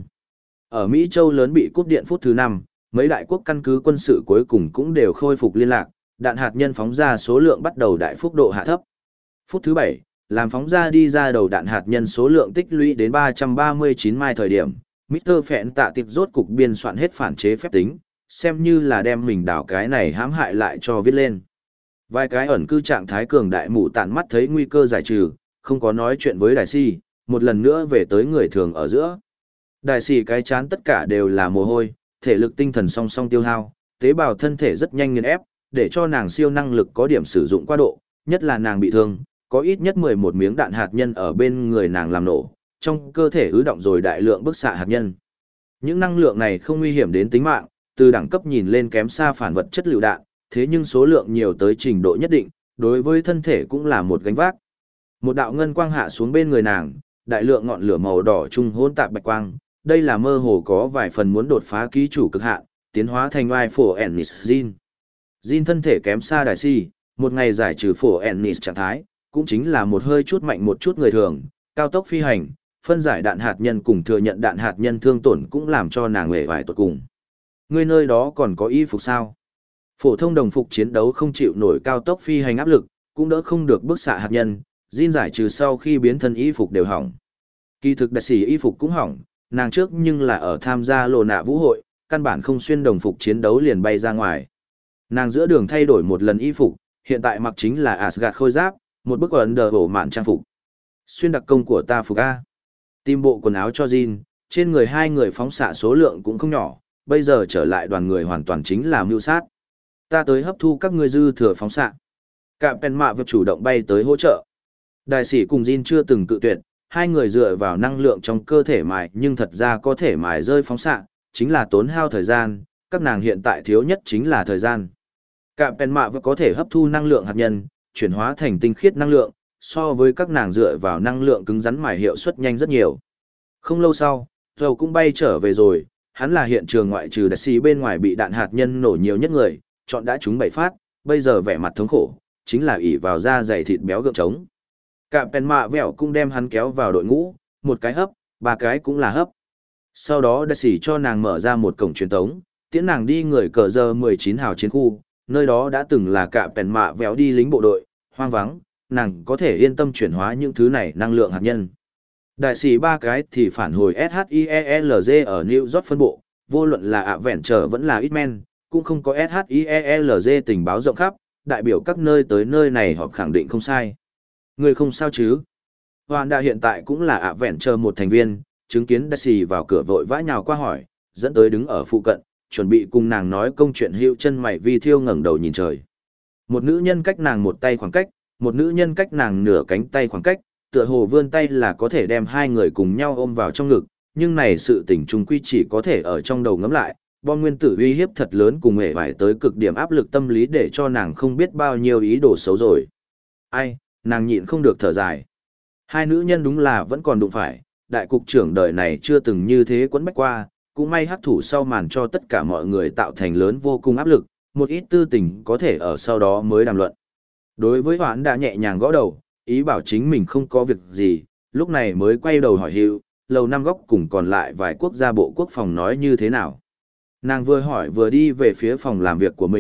Ở Mỹ Châu lớn bị cúp điện phút thứ năm, mấy đại quốc căn cứ quân sự cuối cùng cũng đều khôi phục liên lạc, đạn hạt nhân phóng ra số lượng bắt đầu đại phúc độ hạ thấp. Phút thứ bảy, làm phóng ra đi ra đầu đạn hạt nhân số lượng tích lũy đến ba trăm ba mươi chín mai thời điểm, mít tơ Phẹn tạ tiệp rốt cục biên soạn hết phản chế phép tính, xem như là đem mình đảo cái này hãm hại lại cho viết lên. Vài cái ẩn cư trạng thái cường đại mụ tản mắt thấy nguy cơ giải trừ, không có nói chuyện với đại si, một lần nữa về tới người thường ở giữa. Đại sĩ cái chán tất cả đều là mồ hôi, thể lực tinh thần song song tiêu hao, tế bào thân thể rất nhanh nghiền ép, để cho nàng siêu năng lực có điểm sử dụng quá độ, nhất là nàng bị thương, có ít nhất mười một miếng đạn hạt nhân ở bên người nàng làm nổ, trong cơ thể ứ động rồi đại lượng bức xạ hạt nhân. Những năng lượng này không nguy hiểm đến tính mạng, từ đẳng cấp nhìn lên kém xa phản vật chất lựu đạn, thế nhưng số lượng nhiều tới trình độ nhất định, đối với thân thể cũng là một gánh vác. Một đạo ngân quang hạ xuống bên người nàng, đại lượng ngọn lửa màu đỏ trung hỗn tạp bạch quang, đây là mơ hồ có vài phần muốn đột phá ký chủ cực hạn, tiến hóa thành oai phổ ennis Jin. Jin thân thể kém xa đại si, một ngày giải trừ phổ ennis trạng thái, cũng chính là một hơi chút mạnh một chút người thường, cao tốc phi hành, phân giải đạn hạt nhân cùng thừa nhận đạn hạt nhân thương tổn cũng làm cho nàng uể oải tột cùng. Người nơi đó còn có y phục sao? Phổ thông đồng phục chiến đấu không chịu nổi cao tốc phi hành áp lực, cũng đỡ không được bức xạ hạt nhân, Jin giải trừ sau khi biến thân y phục đều hỏng. Kỳ thực đại sĩ y phục cũng hỏng, nàng trước nhưng là ở tham gia lộ nạ vũ hội, căn bản không xuyên đồng phục chiến đấu liền bay ra ngoài. Nàng giữa đường thay đổi một lần y phục, hiện tại mặc chính là Asgard khôi giáp, một bức ấn đờ hổ mạn trang phục. Xuyên đặc công của ta phục A. Tìm bộ quần áo cho Jin, trên người hai người phóng xạ số lượng cũng không nhỏ, bây giờ trở lại đoàn người hoàn toàn chính là mưu sát. Ta tới hấp thu các ngươi dư thừa phóng xạ. Cạm Pen Mạ việc chủ động bay tới hỗ trợ. Đại sĩ cùng Jin chưa từng cự tuyệt, hai người dựa vào năng lượng trong cơ thể mài nhưng thật ra có thể mài rơi phóng xạ, chính là tốn hao thời gian, các nàng hiện tại thiếu nhất chính là thời gian. Cạm Pen Mạ có thể hấp thu năng lượng hạt nhân, chuyển hóa thành tinh khiết năng lượng, so với các nàng dựa vào năng lượng cứng rắn mài hiệu suất nhanh rất nhiều. Không lâu sau, Dầu cũng bay trở về rồi, hắn là hiện trường ngoại trừ đại sĩ bên ngoài bị đạn hạt nhân nổ nhiều nhất người, chọn đã trúng bảy phát, bây giờ vẻ mặt thống khổ, chính là ỷ vào da dày thịt béo gượng trống. Cạm Pen Mạ Vẹo cũng đem hắn kéo vào đội ngũ, một cái hấp, ba cái cũng là hấp. Sau đó đại sĩ cho nàng mở ra một cổng truyền tống, tiễn nàng đi người cờ giờ mười chín hào chiến khu, nơi đó đã từng là Cạm Pen Mạ Vẹo đi lính bộ đội, hoang vắng, nàng có thể yên tâm chuyển hóa những thứ này năng lượng hạt nhân. Đại sĩ ba cái thì phản hồi ét hát i e lờ giê ở New York phân bộ, vô luận là ạ vẹn trở vẫn là X-Men, cũng không có ét hát i e lờ giê tình báo rộng khắp, đại biểu các nơi tới nơi này họ khẳng định không sai. Người không sao chứ? Hoàn đã hiện tại cũng là ạ vẹn chờ một thành viên, chứng kiến đại sĩ vào cửa vội vã nhào qua hỏi, dẫn tới đứng ở phụ cận, chuẩn bị cùng nàng nói công chuyện hữu chân mày vi thiêu ngẩng đầu nhìn trời. Một nữ nhân cách nàng một tay khoảng cách, một nữ nhân cách nàng nửa cánh tay khoảng cách, tựa hồ vươn tay là có thể đem hai người cùng nhau ôm vào trong ngực, nhưng này sự tình trung quy chỉ có thể ở trong đầu ngẫm lại, bom nguyên tử uy hiếp thật lớn cùng hề vải tới cực điểm áp lực tâm lý để cho nàng không biết bao nhiêu ý đồ xấu rồi. Ai, nàng nhịn không được thở dài. Hai nữ nhân đúng là vẫn còn đụng phải, đại cục trưởng đời này chưa từng như thế quấn bách qua, cũng may hắc thủ sau màn cho tất cả mọi người tạo thành lớn vô cùng áp lực, một ít tư tình có thể ở sau đó mới đàm luận. Đối với Hoãn đã nhẹ nhàng gõ đầu, ý bảo chính mình không có việc gì, lúc này mới quay đầu hỏi Hữu, lầu năm góc cùng còn lại vài quốc gia bộ quốc phòng nói như thế nào. Nàng vừa hỏi vừa đi về phía phòng làm việc của mình,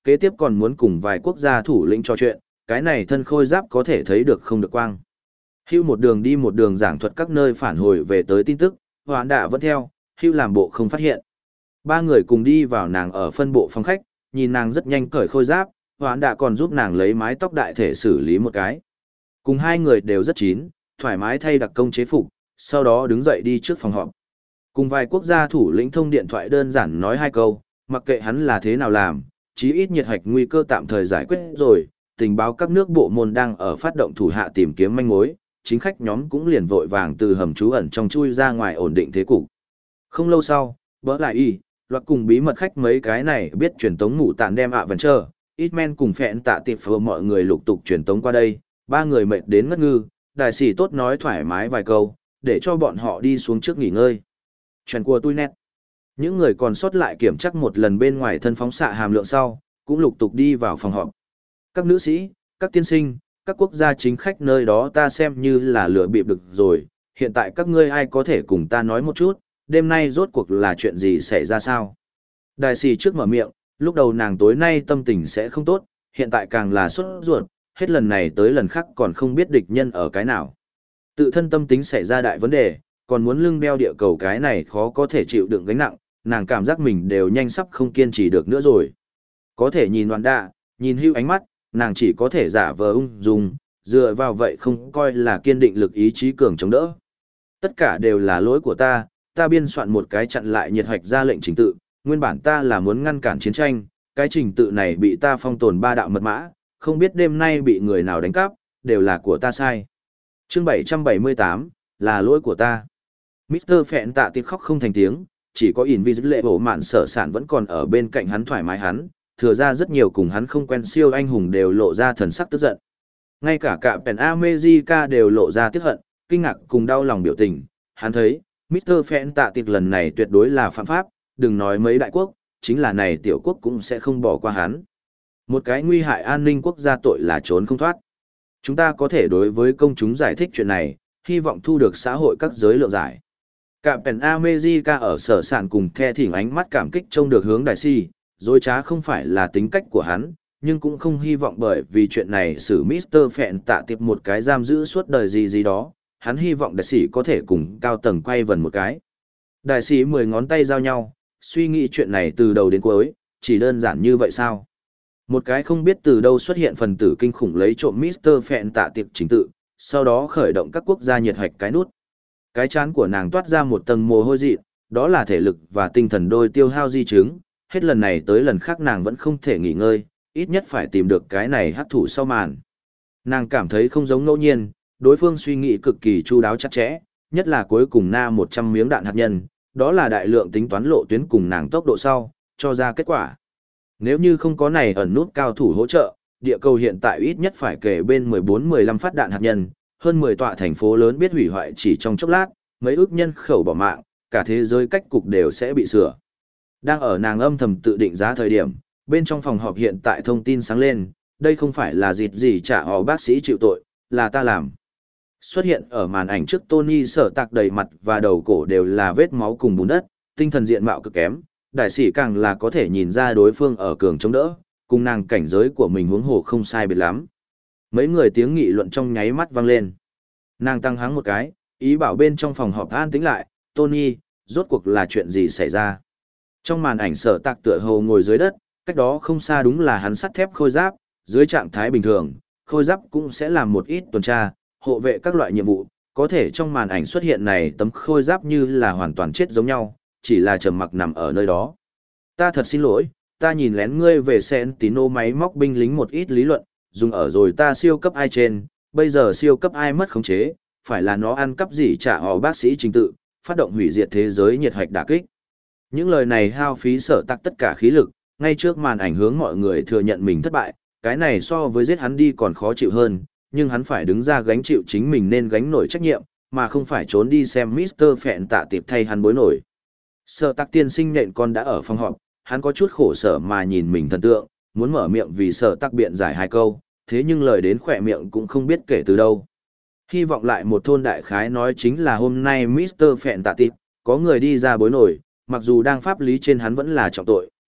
kế tiếp còn muốn cùng vài quốc gia thủ lĩnh trò chuyện, cái này thân khôi giáp có thể thấy được không được quang. Hưu một đường đi một đường giảng thuật các nơi phản hồi về tới tin tức, Hoán Đạ vẫn theo, Hưu làm bộ không phát hiện. Ba người cùng đi vào nàng ở phân bộ phòng khách, nhìn nàng rất nhanh cởi khôi giáp, Hoán Đạ còn giúp nàng lấy mái tóc đại thể xử lý một cái. Cùng hai người đều rất chín, thoải mái thay đặc công chế phục, sau đó đứng dậy đi trước phòng họp. Cùng vài quốc gia thủ lĩnh thông điện thoại đơn giản nói hai câu, mặc kệ hắn là thế nào làm, chí ít nhiệt hạch nguy cơ tạm thời giải quyết rồi, tình báo các nước bộ môn đang ở phát động thủ hạ tìm kiếm manh mối, chính khách nhóm cũng liền vội vàng từ hầm trú ẩn trong chui ra ngoài ổn định thế cục. Không lâu sau, bỡ lại y, loạt cùng bí mật khách mấy cái này biết truyền tống ngủ tạn đem ạ vẫn chờ, ít men cùng phẹn tạ tiệp phơ mọi người lục tục truyền tống qua đây, ba người mệt đến ngất ngư, đại sĩ tốt nói thoải mái vài câu, để cho bọn họ đi xuống trước nghỉ ngơi. Chuyện của tôi nét. Những người còn sót lại kiểm tra một lần bên ngoài thân phóng xạ hàm lượng sau, cũng lục tục đi vào phòng họp. Các nữ sĩ, các tiên sinh, các quốc gia chính khách nơi đó ta xem như là lừa bịp được rồi, hiện tại các ngươi ai có thể cùng ta nói một chút, đêm nay rốt cuộc là chuyện gì xảy ra sao? Đại sĩ trước mở miệng, lúc đầu nàng tối nay tâm tình sẽ không tốt, hiện tại càng là sốt ruột, hết lần này tới lần khác còn không biết địch nhân ở cái nào. Tự thân tâm tính xảy ra đại vấn đề, còn muốn lưng đeo địa cầu cái này khó có thể chịu đựng gánh nặng, nàng cảm giác mình đều nhanh sắp không kiên trì được nữa rồi. Có thể nhìn Đoàn Đạ, nhìn Hưu ánh mắt, nàng chỉ có thể giả vờ ung dung, dựa vào vậy không coi là kiên định lực ý chí cường chống đỡ. Tất cả đều là lỗi của ta, ta biên soạn một cái chặn lại nhiệt hoạch ra lệnh trình tự, nguyên bản ta là muốn ngăn cản chiến tranh, cái trình tự này bị ta phong tồn ba đạo mật mã, không biết đêm nay bị người nào đánh cắp, đều là của ta sai. Chương bảy trăm bảy mươi tám, là lỗi của ta. mít tơ Phẹn tạ tiệp khóc không thành tiếng, chỉ có Invisible bộ mạn sở sản vẫn còn ở bên cạnh hắn thoải mái hắn, thừa ra rất nhiều cùng hắn không quen siêu anh hùng đều lộ ra thần sắc tức giận. Ngay cả cả Pen America đều lộ ra tiếc hận, kinh ngạc cùng đau lòng biểu tình, hắn thấy, mít tơ Phẹn tạ tiệp lần này tuyệt đối là phạm pháp, đừng nói mấy đại quốc, chính là này tiểu quốc cũng sẽ không bỏ qua hắn. Một cái nguy hại an ninh quốc gia tội là trốn không thoát. Chúng ta có thể đối với công chúng giải thích chuyện này, hy vọng thu được xã hội các giới lượng giải. Cả Pen America ở sở sản cùng the thỉnh ánh mắt cảm kích trông được hướng đại si, dối trá không phải là tính cách của hắn, nhưng cũng không hy vọng bởi vì chuyện này xử mít tơ Phẹn tạ tiệp một cái giam giữ suốt đời gì gì đó, hắn hy vọng đại sĩ có thể cùng cao tầng quay vần một cái. Đại sĩ mười ngón tay giao nhau, suy nghĩ chuyện này từ đầu đến cuối, chỉ đơn giản như vậy sao? Một cái không biết từ đâu xuất hiện phần tử kinh khủng lấy trộm mít tơ Phẹn tạ tiệp chính tự, sau đó khởi động các quốc gia nhiệt hoạch cái nút. Cái chán của nàng toát ra một tầng mồ hôi dị, đó là thể lực và tinh thần đôi tiêu hao di chứng, hết lần này tới lần khác nàng vẫn không thể nghỉ ngơi, ít nhất phải tìm được cái này hắc thủ sau màn. Nàng cảm thấy không giống ngẫu nhiên, đối phương suy nghĩ cực kỳ chu đáo chặt chẽ, nhất là cuối cùng na một trăm miếng đạn hạt nhân, đó là đại lượng tính toán lộ tuyến cùng nàng tốc độ sau, cho ra kết quả. Nếu như không có này ẩn nút cao thủ hỗ trợ, địa cầu hiện tại ít nhất phải kể bên mười bốn mười lăm phát đạn hạt nhân, hơn mười tọa thành phố lớn biết hủy hoại chỉ trong chốc lát, mấy ước nhân khẩu bỏ mạng, cả thế giới cách cục đều sẽ bị sửa. Đang ở nàng âm thầm tự định giá thời điểm, bên trong phòng họp hiện tại thông tin sáng lên, đây không phải là dịp gì trả họ bác sĩ chịu tội, là ta làm. Xuất hiện ở màn ảnh trước Tony sở tạc đầy mặt và đầu cổ đều là vết máu cùng bùn đất, tinh thần diện mạo cực kém, đại sĩ càng là có thể nhìn ra đối phương ở cường chống đỡ, cùng nàng cảnh giới của mình huống hồ không sai biệt lắm. Mấy người tiếng nghị luận trong nháy mắt vang lên. Nàng tăng hắng một cái, ý bảo bên trong phòng họp an tĩnh lại, Tony, rốt cuộc là chuyện gì xảy ra. Trong màn ảnh sở tạc tựa hồ ngồi dưới đất, cách đó không xa đúng là hắn sắt thép khôi giáp, dưới trạng thái bình thường, khôi giáp cũng sẽ làm một ít tuần tra, hộ vệ các loại nhiệm vụ, có thể trong màn ảnh xuất hiện này tấm khôi giáp như là hoàn toàn chết giống nhau, chỉ là trầm mặc nằm ở nơi đó. Ta thật xin lỗi, ta nhìn lén ngươi về Sentinel máy móc binh lính một ít lý luận, dùng ở rồi ta siêu cấp ai trên, bây giờ siêu cấp ai mất khống chế, phải là nó ăn cắp gì trả họ bác sĩ trình tự, phát động hủy diệt thế giới nhiệt hoạch đả kích. Những lời này hao phí sở tắc tất cả khí lực, ngay trước màn ảnh hướng mọi người thừa nhận mình thất bại, cái này so với giết hắn đi còn khó chịu hơn, nhưng hắn phải đứng ra gánh chịu chính mình nên gánh nổi trách nhiệm, mà không phải trốn đi xem mít tơ Phẹn tạ tiệp thay hắn bối nổi. Sở tắc tiên sinh nện con đã ở phòng họp, hắn có chút khổ sở mà nhìn mình thần tượng, muốn mở miệng vì sở tắc biện giải hai câu, thế nhưng lời đến khỏe miệng cũng không biết kể từ đâu. Hy vọng lại một thôn đại khái nói chính là hôm nay mít tơ Phẹn tạ tiệp, có người đi ra bối nổi, mặc dù đang pháp lý trên hắn vẫn là trọng tội,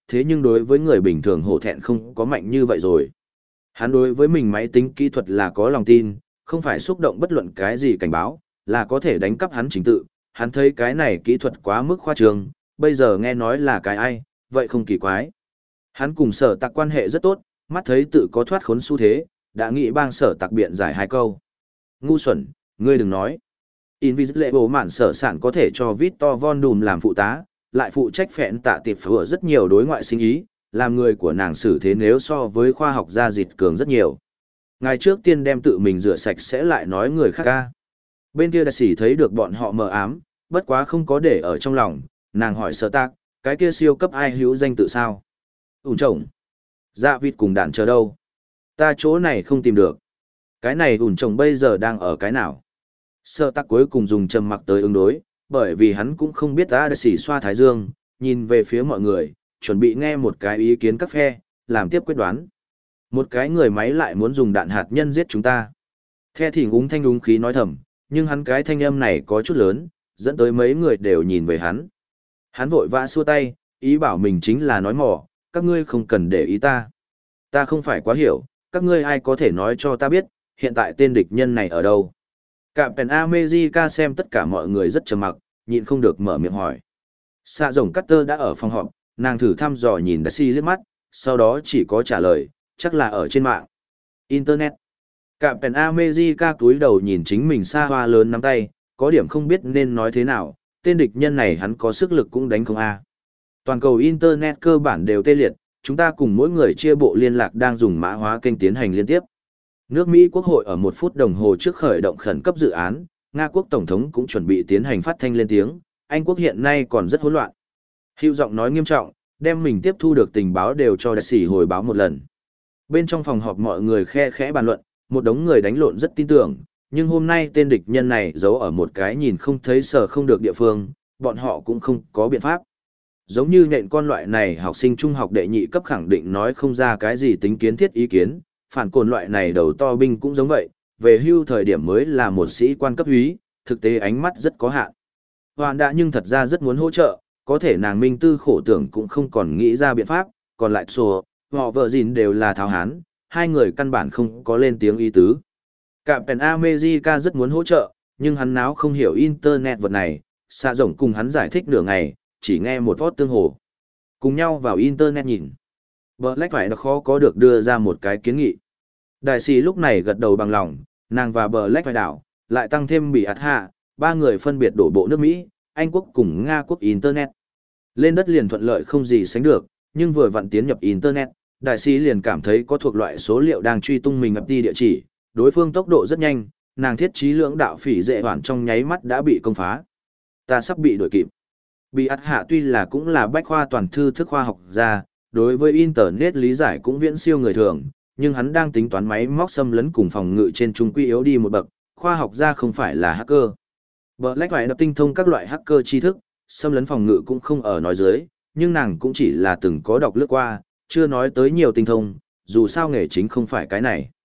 thế nhưng đối với người bình thường hổ thẹn không có mạnh như vậy rồi. Hắn đối với mình máy tính kỹ thuật là có lòng tin, không phải xúc động bất luận cái gì cảnh báo, là có thể đánh cắp hắn chính tự. Hắn thấy cái này kỹ thuật quá mức khoa trương, bây giờ nghe nói là cái ai, vậy không kỳ quái. Hắn cùng sở tạc quan hệ rất tốt, mắt thấy tự có thoát khốn xu thế, đã nghĩ bang sở tạc biện giải hai câu. Ngu xuẩn, ngươi đừng nói. Invisible mạn sở sản có thể cho Victor Von Doom làm phụ tá, lại phụ trách phẹn tạ tiệp phở rất nhiều đối ngoại sinh ý, làm người của nàng xử thế nếu so với khoa học gia dịch cường rất nhiều. Ngày trước tiên đem tự mình rửa sạch sẽ lại nói người khác ca. Bên kia đại sĩ thấy được bọn họ mờ ám, bất quá không có để ở trong lòng, nàng hỏi sở tạc, cái kia siêu cấp ai hữu danh tự sao? Ủn chồng. Dạ vịt cùng đạn chờ đâu? Ta chỗ này không tìm được. Cái này ủn chồng bây giờ đang ở cái nào? Sở tạc cuối cùng dùng trầm mặc tới ứng đối, bởi vì hắn cũng không biết ta đã xỉ xoa thái dương, nhìn về phía mọi người, chuẩn bị nghe một cái ý kiến các phe, làm tiếp quyết đoán. Một cái người máy lại muốn dùng đạn hạt nhân giết chúng ta. The thì úng thanh úng khí nói thầm, nhưng hắn cái thanh âm này có chút lớn, dẫn tới mấy người đều nhìn về hắn. Hắn vội vã xua tay, ý bảo mình chính là nói mỏ, các ngươi không cần để ý ta. Ta không phải quá hiểu, các ngươi ai có thể nói cho ta biết, hiện tại tên địch nhân này ở đâu. Captain America xem tất cả mọi người rất trầm mặc, nhịn không được mở miệng hỏi. Xạ rồng Carter đã ở phòng họp, nàng thử thăm dò nhìn Darcy liếc mắt, sau đó chỉ có trả lời, chắc là ở trên mạng. Internet. Captain America cúi đầu nhìn chính mình xa hoa lớn nắm tay, có điểm không biết nên nói thế nào, tên địch nhân này hắn có sức lực cũng đánh không a. Toàn cầu Internet cơ bản đều tê liệt, chúng ta cùng mỗi người chia bộ liên lạc đang dùng mã hóa kênh tiến hành liên tiếp. Nước Mỹ Quốc hội ở một phút đồng hồ trước khởi động khẩn cấp dự án, Nga Quốc Tổng thống cũng chuẩn bị tiến hành phát thanh lên tiếng, Anh Quốc hiện nay còn rất hỗn loạn. Hữu giọng nói nghiêm trọng, đem mình tiếp thu được tình báo đều cho đại sĩ hồi báo một lần. Bên trong phòng họp mọi người khe khẽ bàn luận, một đống người đánh lộn rất tin tưởng, nhưng hôm nay tên địch nhân này giấu ở một cái nhìn không thấy sờ không được địa phương, bọn họ cũng không có biện pháp. Giống như nhện con loại này học sinh trung học đệ nhị cấp khẳng định nói không ra cái gì tính kiến thiết ý kiến, phản cồn loại này đầu to binh cũng giống vậy, về hưu thời điểm mới là một sĩ quan cấp úy, thực tế ánh mắt rất có hạn. Hoàn đã nhưng thật ra rất muốn hỗ trợ, có thể nàng minh tư khổ tưởng cũng không còn nghĩ ra biện pháp, còn lại sổ, họ vợ gìn đều là tháo hán, hai người căn bản không có lên tiếng ý tứ. Captain America rất muốn hỗ trợ, nhưng hắn náo không hiểu internet vật này, xạ rồng cùng hắn giải thích nửa ngày, chỉ nghe một hót tương hồ. Cùng nhau vào internet nhìn. Black phải đã khó có được đưa ra một cái kiến nghị. Đại sĩ lúc này gật đầu bằng lòng, nàng và Black phải đảo, lại tăng thêm bị ạt hạ, ba người phân biệt đổ bộ nước Mỹ, Anh quốc cùng Nga quốc internet. Lên đất liền thuận lợi không gì sánh được, nhưng vừa vặn tiến nhập internet, đại sĩ liền cảm thấy có thuộc loại số liệu đang truy tung mình ập đi địa chỉ, đối phương tốc độ rất nhanh, nàng thiết trí lưỡng đạo phỉ dệ hoàn trong nháy mắt đã bị công phá. Ta sắp bị đuổi kịp. Bị ắt hạ tuy là cũng là bách khoa toàn thư thức khoa học gia, đối với internet lý giải cũng viễn siêu người thường, nhưng hắn đang tính toán máy móc xâm lấn cùng phòng ngự trên trung quy yếu đi một bậc, khoa học gia không phải là hacker. Black phải đập tinh thông các loại hacker tri thức, xâm lấn phòng ngự cũng không ở nói dưới, nhưng nàng cũng chỉ là từng có đọc lướt qua, chưa nói tới nhiều tinh thông, dù sao nghề chính không phải cái này.